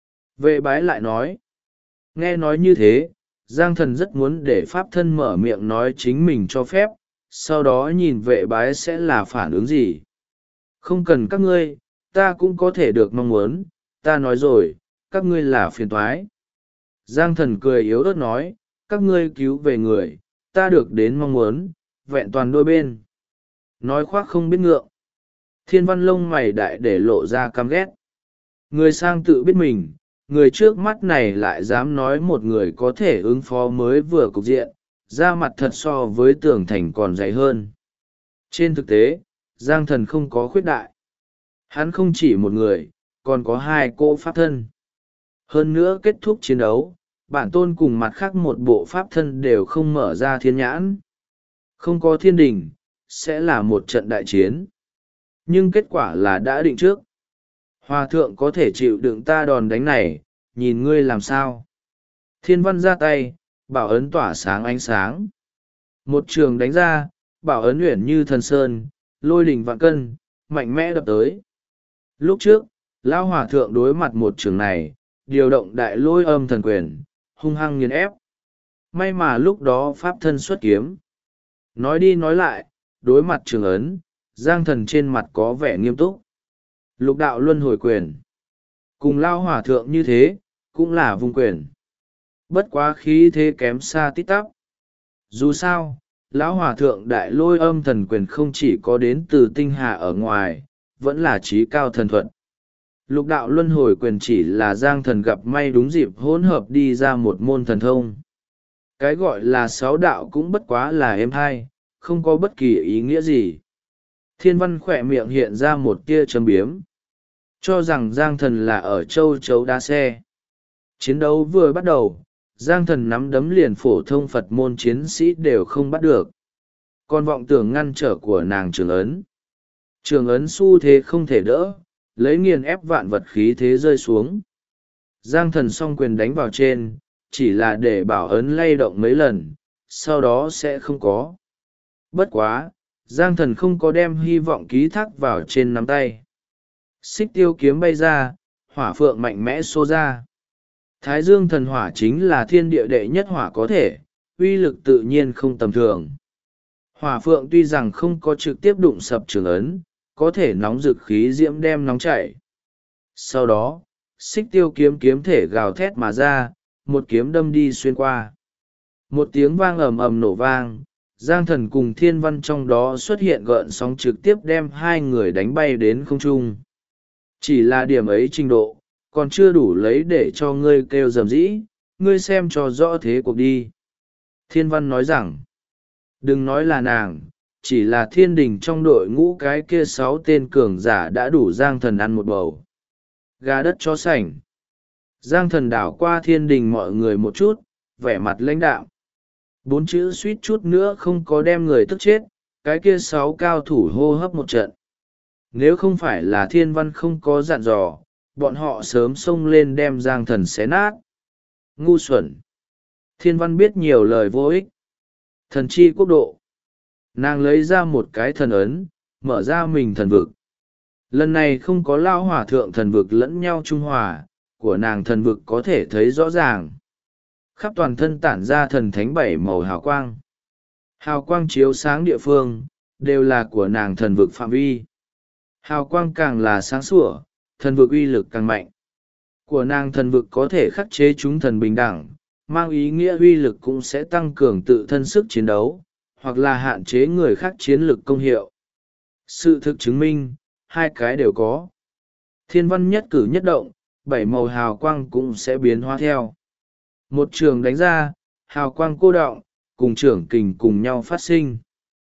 Vệ bái lại nói. Nghe nói như thế, Giang Thần rất muốn để pháp thân mở miệng nói chính mình cho phép, sau đó nhìn vệ bái sẽ là phản ứng gì. Không cần các ngươi, ta cũng có thể được mong muốn, ta nói rồi, các ngươi là phiền toái. Giang Thần cười yếu ớt nói, các ngươi cứu về người, ta được đến mong muốn, vẹn toàn đôi bên. Nói khoác không biết ngượng. Thiên Văn lông mày đại để lộ ra căm ghét. Người sang tự biết mình, người trước mắt này lại dám nói một người có thể ứng phó mới vừa cục diện, da mặt thật so với tường thành còn dày hơn. Trên thực tế, Giang Thần không có khuyết đại. Hắn không chỉ một người, còn có 2 cỗ pháp thân. Hơn nữa kết thúc chiến đấu, bản tôn cùng mặt khác một bộ pháp thân đều không mở ra thiên nhãn. Không có thiên đình, sẽ là một trận đại chiến. Nhưng kết quả là đã định trước. Hòa thượng có thể chịu đựng ta đòn đánh này, nhìn ngươi làm sao. Thiên Văn ra tay, bảo ấn tỏa sáng ánh sáng. Một trường đánh ra, bảo ấn uyển như thần sơn, lôi đỉnh vạn cân, mạnh mẽ đập tới. Lúc trước, lão hòa thượng đối mặt một trường này, điều động đại lôi âm thần quyền, hung hăng nghiền ép. May mà lúc đó pháp thân xuất kiếm. Nói đi nói lại, đối mặt trường ấn, Giang Thần trên mặt có vẻ nghiêm túc. Lục đạo luân hồi quyền. Cùng lao hòa thượng như thế, cũng là vùng quyền. Bất quá khí thế kém xa tít tắp. Dù sao, lão hòa thượng đại lôi âm thần quyền không chỉ có đến từ tinh hà ở ngoài, vẫn là trí cao thần thuật. Lục đạo luân hồi quyền chỉ là Giang Thần gặp may đúng dịp hỗn hợp đi ra một môn thần thông. Cái gọi là 6 đạo cũng bất quá là êm hai, không có bất kỳ ý nghĩa gì. Thiên Văn khỏe miệng hiện ra một tia châm biếm. Cho rằng Giang Thần là ở châu chấu đá xe. Chiến đấu vừa bắt đầu, Giang Thần nắm đấm liền phổ thông Phật môn chiến sĩ đều không bắt được. Còn vọng tưởng ngăn trở của nàng Trường Ấn. Trường Ấn xu thế không thể đỡ, lấy nghiền ép vạn vật khí thế rơi xuống. Giang Thần song quyền đánh vào trên, chỉ là để bảo ấn lay động mấy lần, sau đó sẽ không có. Bất quá, Giang Thần không có đem hy vọng ký thác vào trên nắm tay. Xích tiêu kiếm bay ra, hỏa phượng mạnh mẽ xô ra. Thái dương thần hỏa chính là thiên địa đệ nhất hỏa có thể, uy lực tự nhiên không tầm thường. Hỏa phượng tuy rằng không có trực tiếp đụng sập Trường Ấn, có thể nóng rực khí diễm đem nóng chảy. Sau đó, xích tiêu kiếm kiếm thể gào thét mà ra, một kiếm đâm đi xuyên qua. Một tiếng vang ầm ầm nổ vang, Giang Thần cùng Thiên Văn trong đó xuất hiện gợn sóng trực tiếp đem 2 người đánh bay đến không trung. Chỉ là điểm ấy trình độ, còn chưa đủ lấy để cho ngươi kêu rầm rĩ, ngươi xem cho rõ thế cuộc đi. Thiên Văn nói rằng, đừng nói là nàng, chỉ là thiên đình trong đội ngũ cái kia 6 tên cường giả đã đủ Giang Thần ăn một bầu. Gà đất chó sành. Giang Thần đảo qua thiên đình mọi người một chút, vẻ mặt lãnh đạm. 4 chữ suýt chút nữa không có đem người tức chết, cái kia 6 cao thủ hô hấp một trận. Nếu không phải là Thiên Văn không có dặn dò, bọn họ sớm xông lên đem Giang Thần xé nát. Ngu xuẩn. Thiên Văn biết nhiều lời vô ích. Thần chi quốc độ. Nàng lấy ra một cái thần ấn, mở ra mình thần vực. Lần này không có lao hỏa thượng thần vực lẫn nhau trung hòa, của nàng thần vực có thể thấy rõ ràng. Khắp toàn thân tản ra thần thánh 7 màu hào quang. Hào quang chiếu sáng địa phương, đều là của nàng thần vực phạm vi. Hào quang càng là sáng sủa, thần vực uy lực càng mạnh. Của nàng thần vực có thể khắc chế chúng thần bình đẳng, mang ý nghĩa uy lực cũng sẽ tăng cường tự thân sức chiến đấu, hoặc là hạn chế người khác chiến lực công hiệu. Sự thực chứng minh, 2 cái đều có. Thiên Văn nhất cử nhất động, 7 màu hào quang cũng sẽ biến hóa theo. Một trường đánh ra, hào quang cô đọng, cùng trưởng kình cùng nhau phát sinh.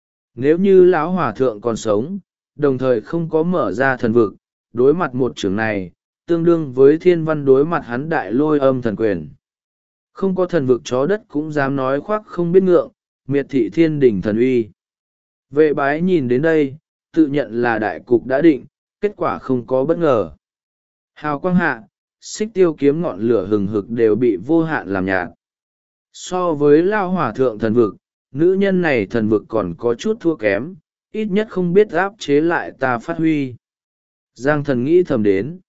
Nếu như lão hòa thượng còn sống, đồng thời không có mở ra thần vực, đối mặt một trường này, tương đương với thiên văn đối mặt hắn đại lôi âm thần quyền. Không có thần vực chó đất cũng dám nói khoác không biết ngượng, miệt thị thiên đình thần uy. Vệ bái nhìn đến đây, tự nhận là đại cục đã định, kết quả không có bất ngờ. Hào quang hạ, xích tiêu kiếm ngọn lửa hừng hực đều bị vô hạn làm nhạt. So với lao hỏa thượng thần vực, nữ nhân này thần vực còn có chút thua kém, ít nhất không biết áp chế lại ta phát huy. Giang thần nghĩ thầm đến.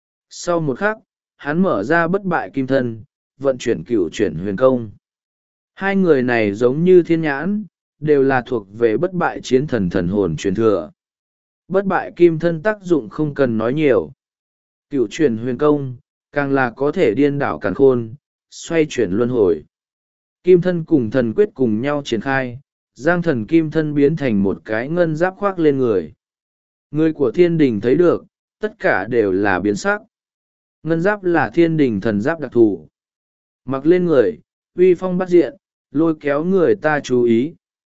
Sau một khắc, hắn mở ra bất bại kim thân, vận chuyển cửu chuyển huyền công. Hai người này giống như thiên nhãn, đều là thuộc về bất bại chiến thần thần hồn truyền thừa. Bất bại kim thân tác dụng không cần nói nhiều. Cửu chuyển huyền công, càng là có thể điên đảo càn khôn, xoay chuyển luân hồi. Kim thân cùng thần quyết cùng nhau triển khai, giang thần kim thân biến thành một cái ngân giáp khoác lên người. Người của thiên đình thấy được, tất cả đều là biến sắc. Ngân giáp là thiên đình thần giáp đặc thù. Mặc lên người, uy phong bắt diện, lôi kéo người ta chú ý.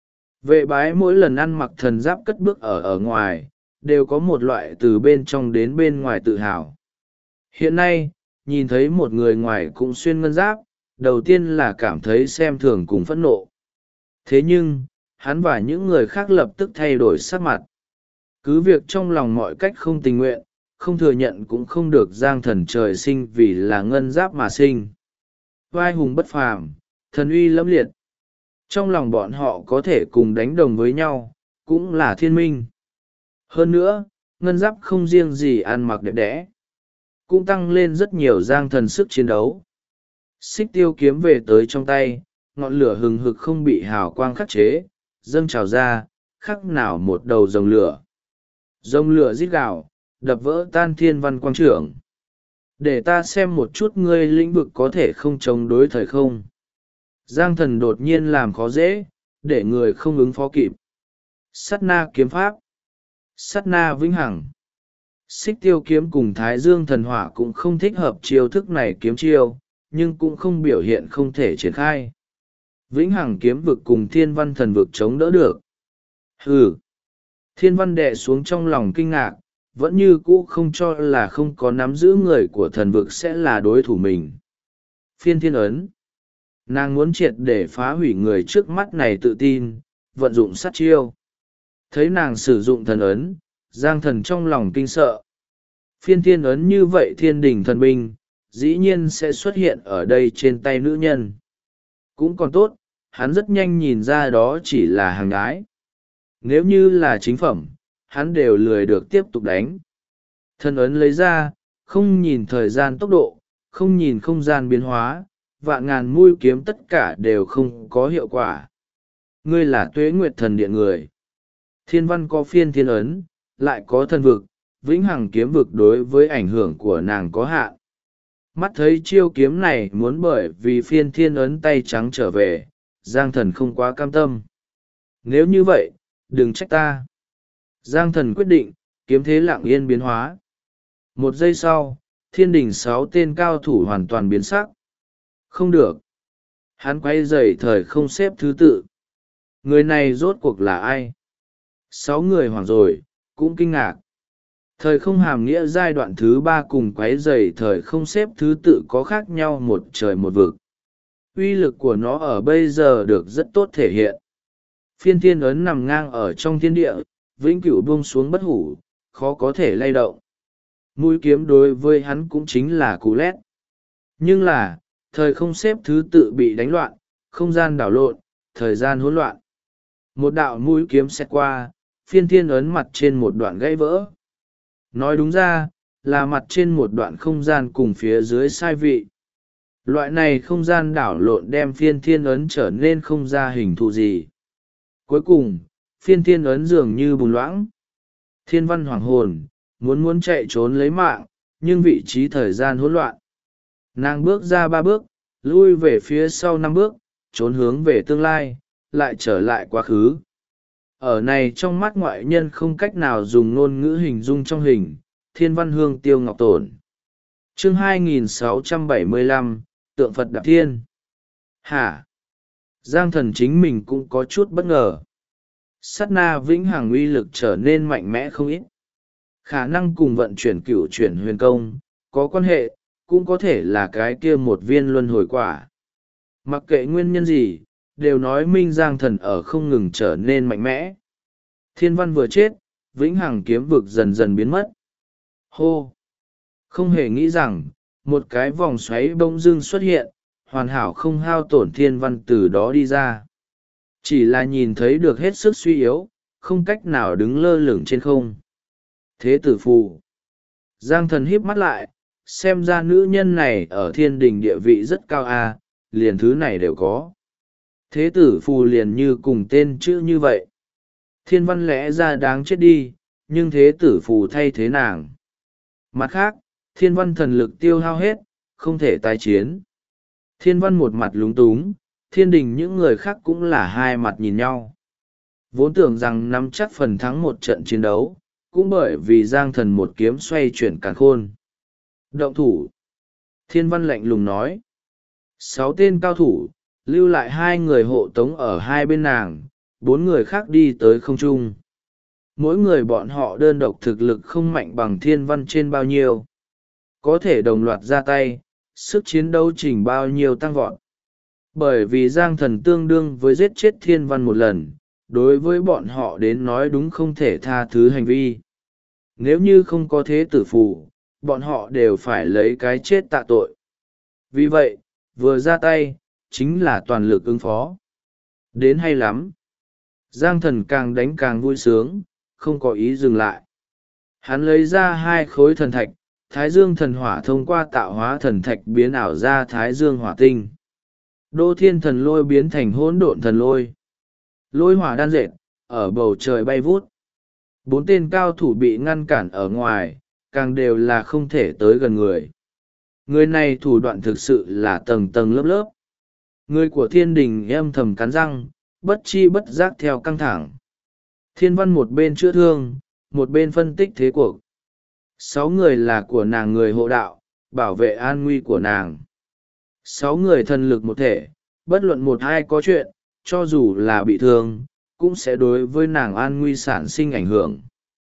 Vệ bái mỗi lần ăn mặc thần giáp cất bước ở ngoài, đều có một loại từ bên trong đến bên ngoài tự hào. Hiện nay, nhìn thấy một người ngoài cũng xuyên ngân giáp, đầu tiên là cảm thấy xem thường cùng phẫn nộ. Thế nhưng, hắn và những người khác lập tức thay đổi sắc mặt. Cứ việc trong lòng mọi cách không tình nguyện, không thừa nhận cũng không được giang thần trời sinh vì là ngân giáp mà sinh. Vai hùng bất phàm, thần uy lẫm liệt. Trong lòng bọn họ có thể cùng đánh đồng với nhau, cũng là thiên minh. Hơn nữa, ngân giáp không riêng gì ăn mặc đẹp đẽ, cũng tăng lên rất nhiều giang thần sức chiến đấu. Xích tiêu kiếm về tới trong tay, ngọn lửa hừng hực không bị hào quang khắc chế, dâng trào ra, khắc nào một đầu rồng lửa. Rồng lửa rít gào, đập vỡ tan thiên văn quang trưởng. Để ta xem một chút ngươi lĩnh vực có thể không chống đối thời không. Giang thần đột nhiên làm khó dễ, để người không ứng phó kịp. Sát na kiếm pháp. Sát na vĩnh hằng. Xích tiêu kiếm cùng thái dương thần hỏa cũng không thích hợp chiêu thức này kiếm chiêu, nhưng cũng không biểu hiện không thể triển khai. Vĩnh hằng kiếm vực cùng thiên văn thần vực chống đỡ được. Hừ. Thiên văn đệ xuống trong lòng kinh ngạc, vẫn như cũ không cho là không có nắm giữ người của thần vực sẽ là đối thủ mình. Phiên thiên ấn. Nàng muốn triệt để phá hủy người trước mắt này tự tin, vận dụng sát chiêu. Thấy nàng sử dụng thần ấn, giang thần trong lòng kinh sợ. Phiên thiên ấn như vậy thiên đình thần binh, dĩ nhiên sẽ xuất hiện ở đây trên tay nữ nhân. Cũng còn tốt, hắn rất nhanh nhìn ra đó chỉ là hàng ái. Nếu như là chính phẩm, hắn đều lười được tiếp tục đánh. Thần ấn lấy ra, không nhìn thời gian tốc độ, không nhìn không gian biến hóa, vạn ngàn mũi kiếm tất cả đều không có hiệu quả. Ngươi là Tuế Nguyệt Thần Điện người. Thiên văn có phiên thiên ấn, lại có thần vực, vĩnh hằng kiếm vực đối với ảnh hưởng của nàng có hạn. Mắt thấy chiêu kiếm này muốn bởi vì phiên thiên ấn tay trắng trở về, giang thần không quá cam tâm. Nếu như vậy, đừng trách ta. Giang thần quyết định, kiếm thế lặng yên biến hóa. Một giây sau, thiên đình 6 tên cao thủ hoàn toàn biến sắc. Không được. Hắn quay dậy thời không xếp thứ tự. Người này rốt cuộc là ai? 6 người hoảng rồi, cũng kinh ngạc. Thời không hàm nghĩa giai đoạn thứ 3 cùng quấy dày thời không xếp thứ tự có khác nhau một trời một vực. Uy lực của nó ở bây giờ được rất tốt thể hiện. Phiên thiên ấn nằm ngang ở trong thiên địa, vĩnh cửu buông xuống bất hủ, khó có thể lay động. Mũi kiếm đối với hắn cũng chính là cú lét. Nhưng là, thời không xếp thứ tự bị đánh loạn, không gian đảo lộn, thời gian hỗn loạn. Một đạo mũi kiếm xẹt qua, phiên thiên ấn mặt trên một đoạn gãy vỡ. Nói đúng ra, là mặt trên một đoạn không gian cùng phía dưới sai vị. Loại này không gian đảo lộn đem phiên thiên ấn trở nên không ra hình thù gì. Cuối cùng, phiên thiên ấn dường như bùn loãng. Thiên văn hoàng hồn, muốn chạy trốn lấy mạng, nhưng vị trí thời gian hỗn loạn. Nàng bước ra 3 bước, lui về phía sau 5 bước, trốn hướng về tương lai, lại trở lại quá khứ. Ở này trong mắt ngoại nhân không cách nào dùng ngôn ngữ hình dung trong hình, thiên văn hương tiêu ngọc tổn. Chương 2675, Tượng Phật Đạp Thiên. Hả? Giang thần chính mình cũng có chút bất ngờ. Sát na vĩnh hằng uy lực trở nên mạnh mẽ không ít. Khả năng cùng vận chuyển cửu chuyển huyền công, có quan hệ, cũng có thể là cái kia một viên luân hồi quả. Mặc kệ nguyên nhân gì, đều nói Minh Giang Thần ở không ngừng trở nên mạnh mẽ. Thiên văn vừa chết, vĩnh hằng kiếm vực dần dần biến mất. Hô! Không hề nghĩ rằng, một cái vòng xoáy bỗng dưng xuất hiện, hoàn hảo không hao tổn thiên văn từ đó đi ra. Chỉ là nhìn thấy được hết sức suy yếu, không cách nào đứng lơ lửng trên không. Thế tử phù. Giang Thần híp mắt lại, xem ra nữ nhân này ở thiên đình địa vị rất cao a, liền thứ này đều có. Thế tử phù liền như cùng tên chữ như vậy. Thiên văn lẽ ra đáng chết đi, nhưng thế tử phù thay thế nàng. Mặt khác, thiên văn thần lực tiêu hao hết, không thể tái chiến. Thiên văn một mặt lúng túng, thiên đình những người khác cũng là hai mặt nhìn nhau. Vốn tưởng rằng nắm chắc phần thắng một trận chiến đấu, cũng bởi vì Giang Thần một kiếm xoay chuyển càn khôn. Động thủ. Thiên văn lạnh lùng nói. 6 tên cao thủ, lưu lại 2 người hộ tống ở hai bên nàng, 4 người khác đi tới không trung. Mỗi người bọn họ đơn độc thực lực không mạnh bằng thiên văn trên bao nhiêu. Có thể đồng loạt ra tay, sức chiến đấu trình bao nhiêu tăng vọt. Bởi vì Giang Thần tương đương với giết chết thiên văn một lần, đối với bọn họ đến nói đúng không thể tha thứ hành vi. Nếu như không có thế tử phù, bọn họ đều phải lấy cái chết tạ tội. Vì vậy, vừa ra tay, chính là toàn lực ứng phó. Đến hay lắm. Giang Thần càng đánh càng vui sướng, không có ý dừng lại. Hắn lấy ra 2 khối thần thạch, Thái Dương thần hỏa thông qua tạo hóa thần thạch biến ảo ra Thái Dương hỏa tinh. Đô thiên thần lôi biến thành hỗn độn thần lôi. Lôi hỏa đan dệt, ở bầu trời bay vút. 4 tên cao thủ bị ngăn cản ở ngoài, càng đều là không thể tới gần người. Người này thủ đoạn thực sự là tầng tầng lớp lớp. Người của thiên đình âm thầm cắn răng, bất chi bất giác theo căng thẳng. Thiên văn một bên chữa thương, một bên phân tích thế cuộc. 6 người là của nàng người hộ đạo, bảo vệ an nguy của nàng. 6 người thần lực một thể, bất luận một ai có chuyện, cho dù là bị thương, cũng sẽ đối với nàng an nguy sản sinh ảnh hưởng.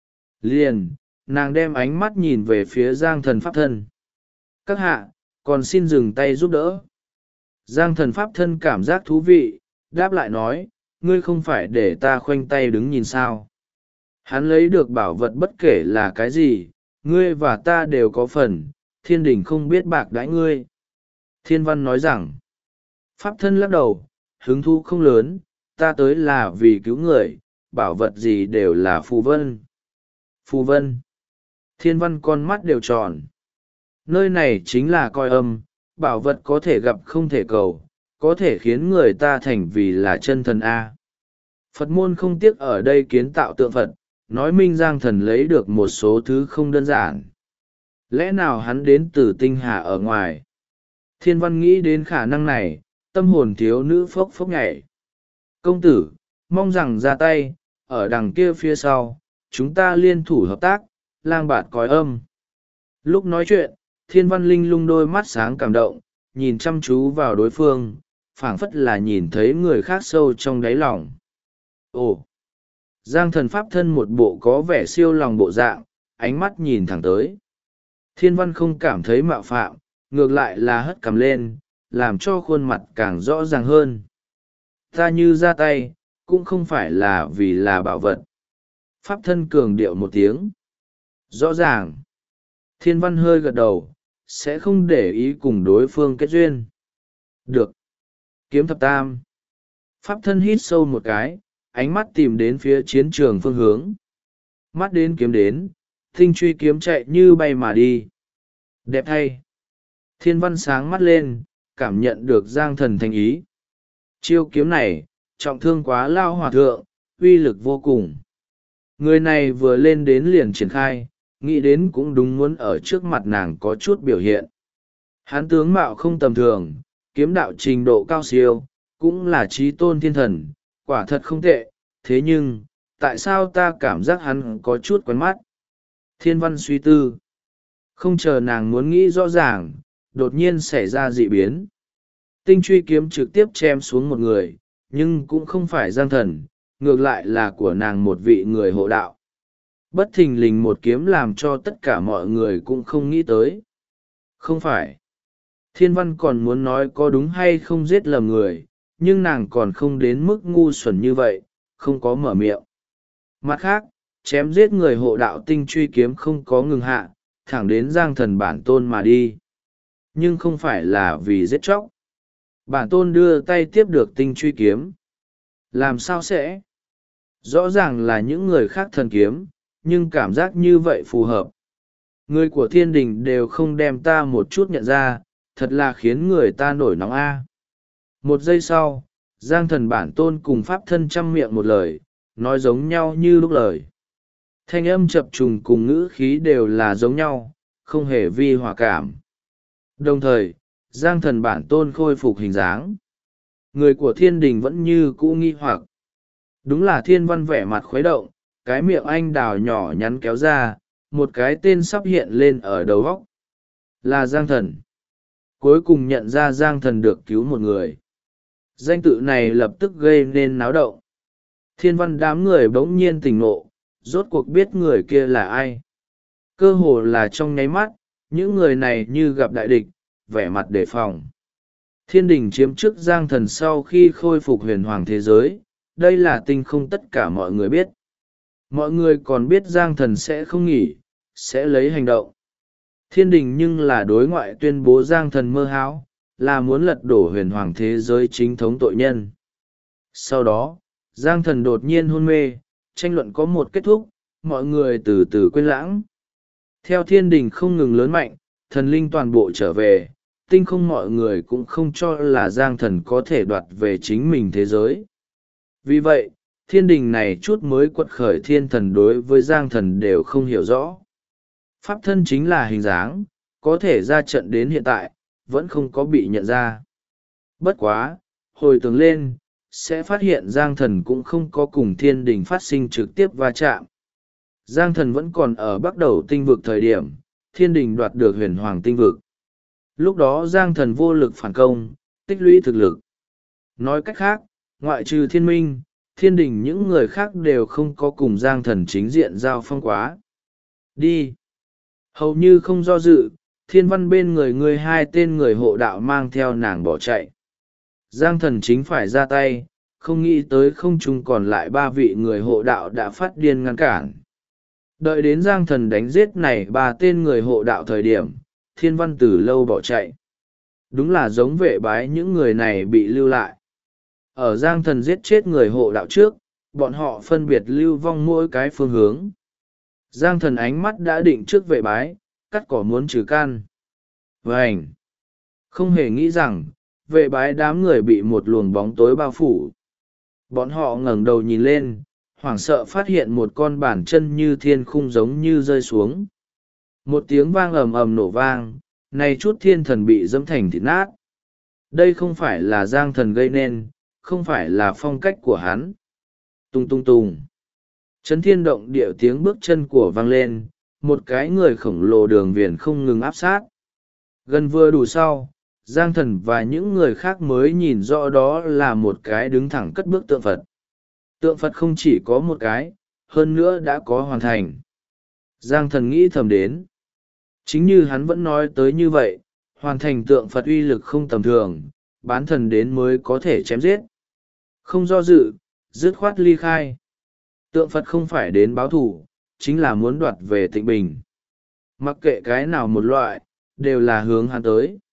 Liền, nàng đem ánh mắt nhìn về phía Giang Thần Pháp Thân. Các hạ, còn xin dừng tay giúp đỡ. Giang Thần Pháp Thân cảm giác thú vị, đáp lại nói, ngươi không phải để ta khoanh tay đứng nhìn sao. Hắn lấy được bảo vật bất kể là cái gì, ngươi và ta đều có phần, thiên đình không biết bạc đãi ngươi. Thiên văn nói rằng, Pháp Thân lắc đầu, hứng thú không lớn, ta tới là vì cứu người, bảo vật gì đều là phù vân. Phù vân. Thiên văn con mắt đều tròn. Nơi này chính là coi âm, bảo vật có thể gặp không thể cầu, có thể khiến người ta thành vì là chân thần A. Phật môn không tiếc ở đây kiến tạo tượng Phật, nói Minh Giang Thần lấy được một số thứ không đơn giản. Lẽ nào hắn đến từ tinh hà ở ngoài? Thiên văn nghĩ đến khả năng này, tâm hồn thiếu nữ phốc phốc nhảy. Công tử, mong rằng ra tay, ở đằng kia phía sau, chúng ta liên thủ hợp tác, lang bạt cõi âm. Lúc nói chuyện, thiên văn linh lung đôi mắt sáng cảm động, nhìn chăm chú vào đối phương, phảng phất là nhìn thấy người khác sâu trong đáy lòng. Ồ! Giang Thần Pháp Thân một bộ có vẻ siêu lòng bộ dạng, ánh mắt nhìn thẳng tới. Thiên văn không cảm thấy mạo phạm, ngược lại là hất cằm lên, làm cho khuôn mặt càng rõ ràng hơn. Ta như ra tay, cũng không phải là vì là bảo vật. Pháp Thân cường điệu một tiếng. Rõ ràng. Thiên văn hơi gật đầu, sẽ không để ý cùng đối phương kết duyên. Được. Kiếm thập tam. Pháp Thân hít sâu một cái, ánh mắt tìm đến phía chiến trường phương hướng. Mắt đến kiếm đến, tinh truy kiếm chạy như bay mà đi. Đẹp thay. Thiên văn sáng mắt lên, cảm nhận được Giang Thần thành ý. Chiêu kiếm này, trọng thương quá lao hòa thượng, uy lực vô cùng. Người này vừa lên đến liền triển khai, nghĩ đến cũng đúng muốn ở trước mặt nàng có chút biểu hiện. Hán tướng mạo không tầm thường, kiếm đạo trình độ cao siêu, cũng là trí tôn thiên thần, quả thật không tệ, thế nhưng, tại sao ta cảm giác hắn có chút quen mắt? Thiên văn suy tư. Không chờ nàng muốn nghĩ rõ ràng, đột nhiên xảy ra dị biến. Tinh truy kiếm trực tiếp chém xuống một người, nhưng cũng không phải Giang Thần, ngược lại là của nàng một vị người hộ đạo. Bất thình lình một kiếm làm cho tất cả mọi người cũng không nghĩ tới. Không phải. Thiên văn còn muốn nói có đúng hay không giết lầm người, nhưng nàng còn không đến mức ngu xuẩn như vậy, không có mở miệng. Mặt khác, chém giết người hộ đạo tinh truy kiếm không có ngừng hạ, thẳng đến Giang Thần bản tôn mà đi. Nhưng không phải là vì giết chóc. Bản tôn đưa tay tiếp được tinh truy kiếm. Làm sao sẽ? Rõ ràng là những người khác thần kiếm, nhưng cảm giác như vậy phù hợp. Người của thiên đình đều không đem ta một chút nhận ra, thật là khiến người ta nổi nóng a. Một giây sau, Giang Thần bản tôn cùng pháp thân chăm miệng một lời, nói giống nhau như lúc lời. Thanh âm chập trùng cùng ngữ khí đều là giống nhau, không hề vi hòa cảm. Đồng thời, Giang Thần bản tôn khôi phục hình dáng. Người của thiên đình vẫn như cũ nghi hoặc. Đúng là thiên văn vẻ mặt khuấy động, cái miệng anh đào nhỏ nhắn kéo ra, một cái tên sắp hiện lên ở đầu góc. Là Giang Thần. Cuối cùng nhận ra Giang Thần được cứu một người. Danh tự này lập tức gây nên náo động. Thiên văn đám người bỗng nhiên tỉnh ngộ, rốt cuộc biết người kia là ai. Cơ hồ là trong nháy mắt, những người này như gặp đại địch, vẻ mặt đề phòng. Thiên đình chiếm chức Giang Thần sau khi khôi phục huyền hoàng thế giới, đây là tinh không tất cả mọi người biết. Mọi người còn biết Giang Thần sẽ không nghỉ, sẽ lấy hành động. Thiên đình nhưng là đối ngoại tuyên bố Giang Thần mơ hão, là muốn lật đổ huyền hoàng thế giới chính thống tội nhân. Sau đó, Giang Thần đột nhiên hôn mê, tranh luận có một kết thúc, mọi người từ từ quên lãng. Theo thiên đình không ngừng lớn mạnh, thần linh toàn bộ trở về, tinh không mọi người cũng không cho là Giang Thần có thể đoạt về chính mình thế giới. Vì vậy, thiên đình này chút mới quật khởi thiên thần đối với Giang Thần đều không hiểu rõ. Pháp thân chính là hình dáng, có thể ra trận đến hiện tại, vẫn không có bị nhận ra. Bất quá, hồi tưởng lên, sẽ phát hiện Giang Thần cũng không có cùng thiên đình phát sinh trực tiếp va chạm. Giang Thần vẫn còn ở bắt đầu tinh vực thời điểm, thiên đình đoạt được huyền hoàng tinh vực. Lúc đó Giang Thần vô lực phản công, tích lũy thực lực. Nói cách khác, ngoại trừ thiên minh, thiên đình những người khác đều không có cùng Giang Thần chính diện giao phong quá. Đi! Hầu như không do dự, thiên văn bên người hai tên người hộ đạo mang theo nàng bỏ chạy. Giang Thần chính phải ra tay, không nghĩ tới không trung còn lại 3 vị người hộ đạo đã phát điên ngăn cản. Đợi đến Giang Thần đánh giết này 3 tên người hộ đạo thời điểm, thiên văn từ lâu bỏ chạy. Đúng là giống vệ bái những người này bị lưu lại. Ở Giang Thần giết chết người hộ đạo trước, bọn họ phân biệt lưu vong mỗi cái phương hướng. Giang Thần ánh mắt đã định trước vệ bái, cắt cỏ muốn trừ can. Vânh! Không hề nghĩ rằng, vệ bái đám người bị một luồng bóng tối bao phủ. Bọn họ ngẩng đầu nhìn lên, hoảng sợ phát hiện một con bàn chân như thiên khung giống như rơi xuống. Một tiếng vang ầm ầm nổ vang, này chút thiên thần bị dẫm thành thịt nát. Đây không phải là Giang Thần gây nên, không phải là phong cách của hắn. Tung tung tung. Chấn thiên động địa tiếng bước chân của vang lên, một cái người khổng lồ đường viền không ngừng áp sát. Gần vừa đủ sau, Giang Thần và những người khác mới nhìn rõ đó là một cái đứng thẳng cất bước tượng Phật. Tượng Phật không chỉ có một cái, hơn nữa đã có hoàn thành. Giang Thần nghĩ thầm đến. Chính như hắn vẫn nói tới như vậy, hoàn thành tượng Phật uy lực không tầm thường, bán thần đến mới có thể chém giết. Không do dự, dứt khoát ly khai. Tượng Phật không phải đến báo thủ, chính là muốn đoạt về tịnh bình. Mặc kệ cái nào một loại, đều là hướng hắn tới.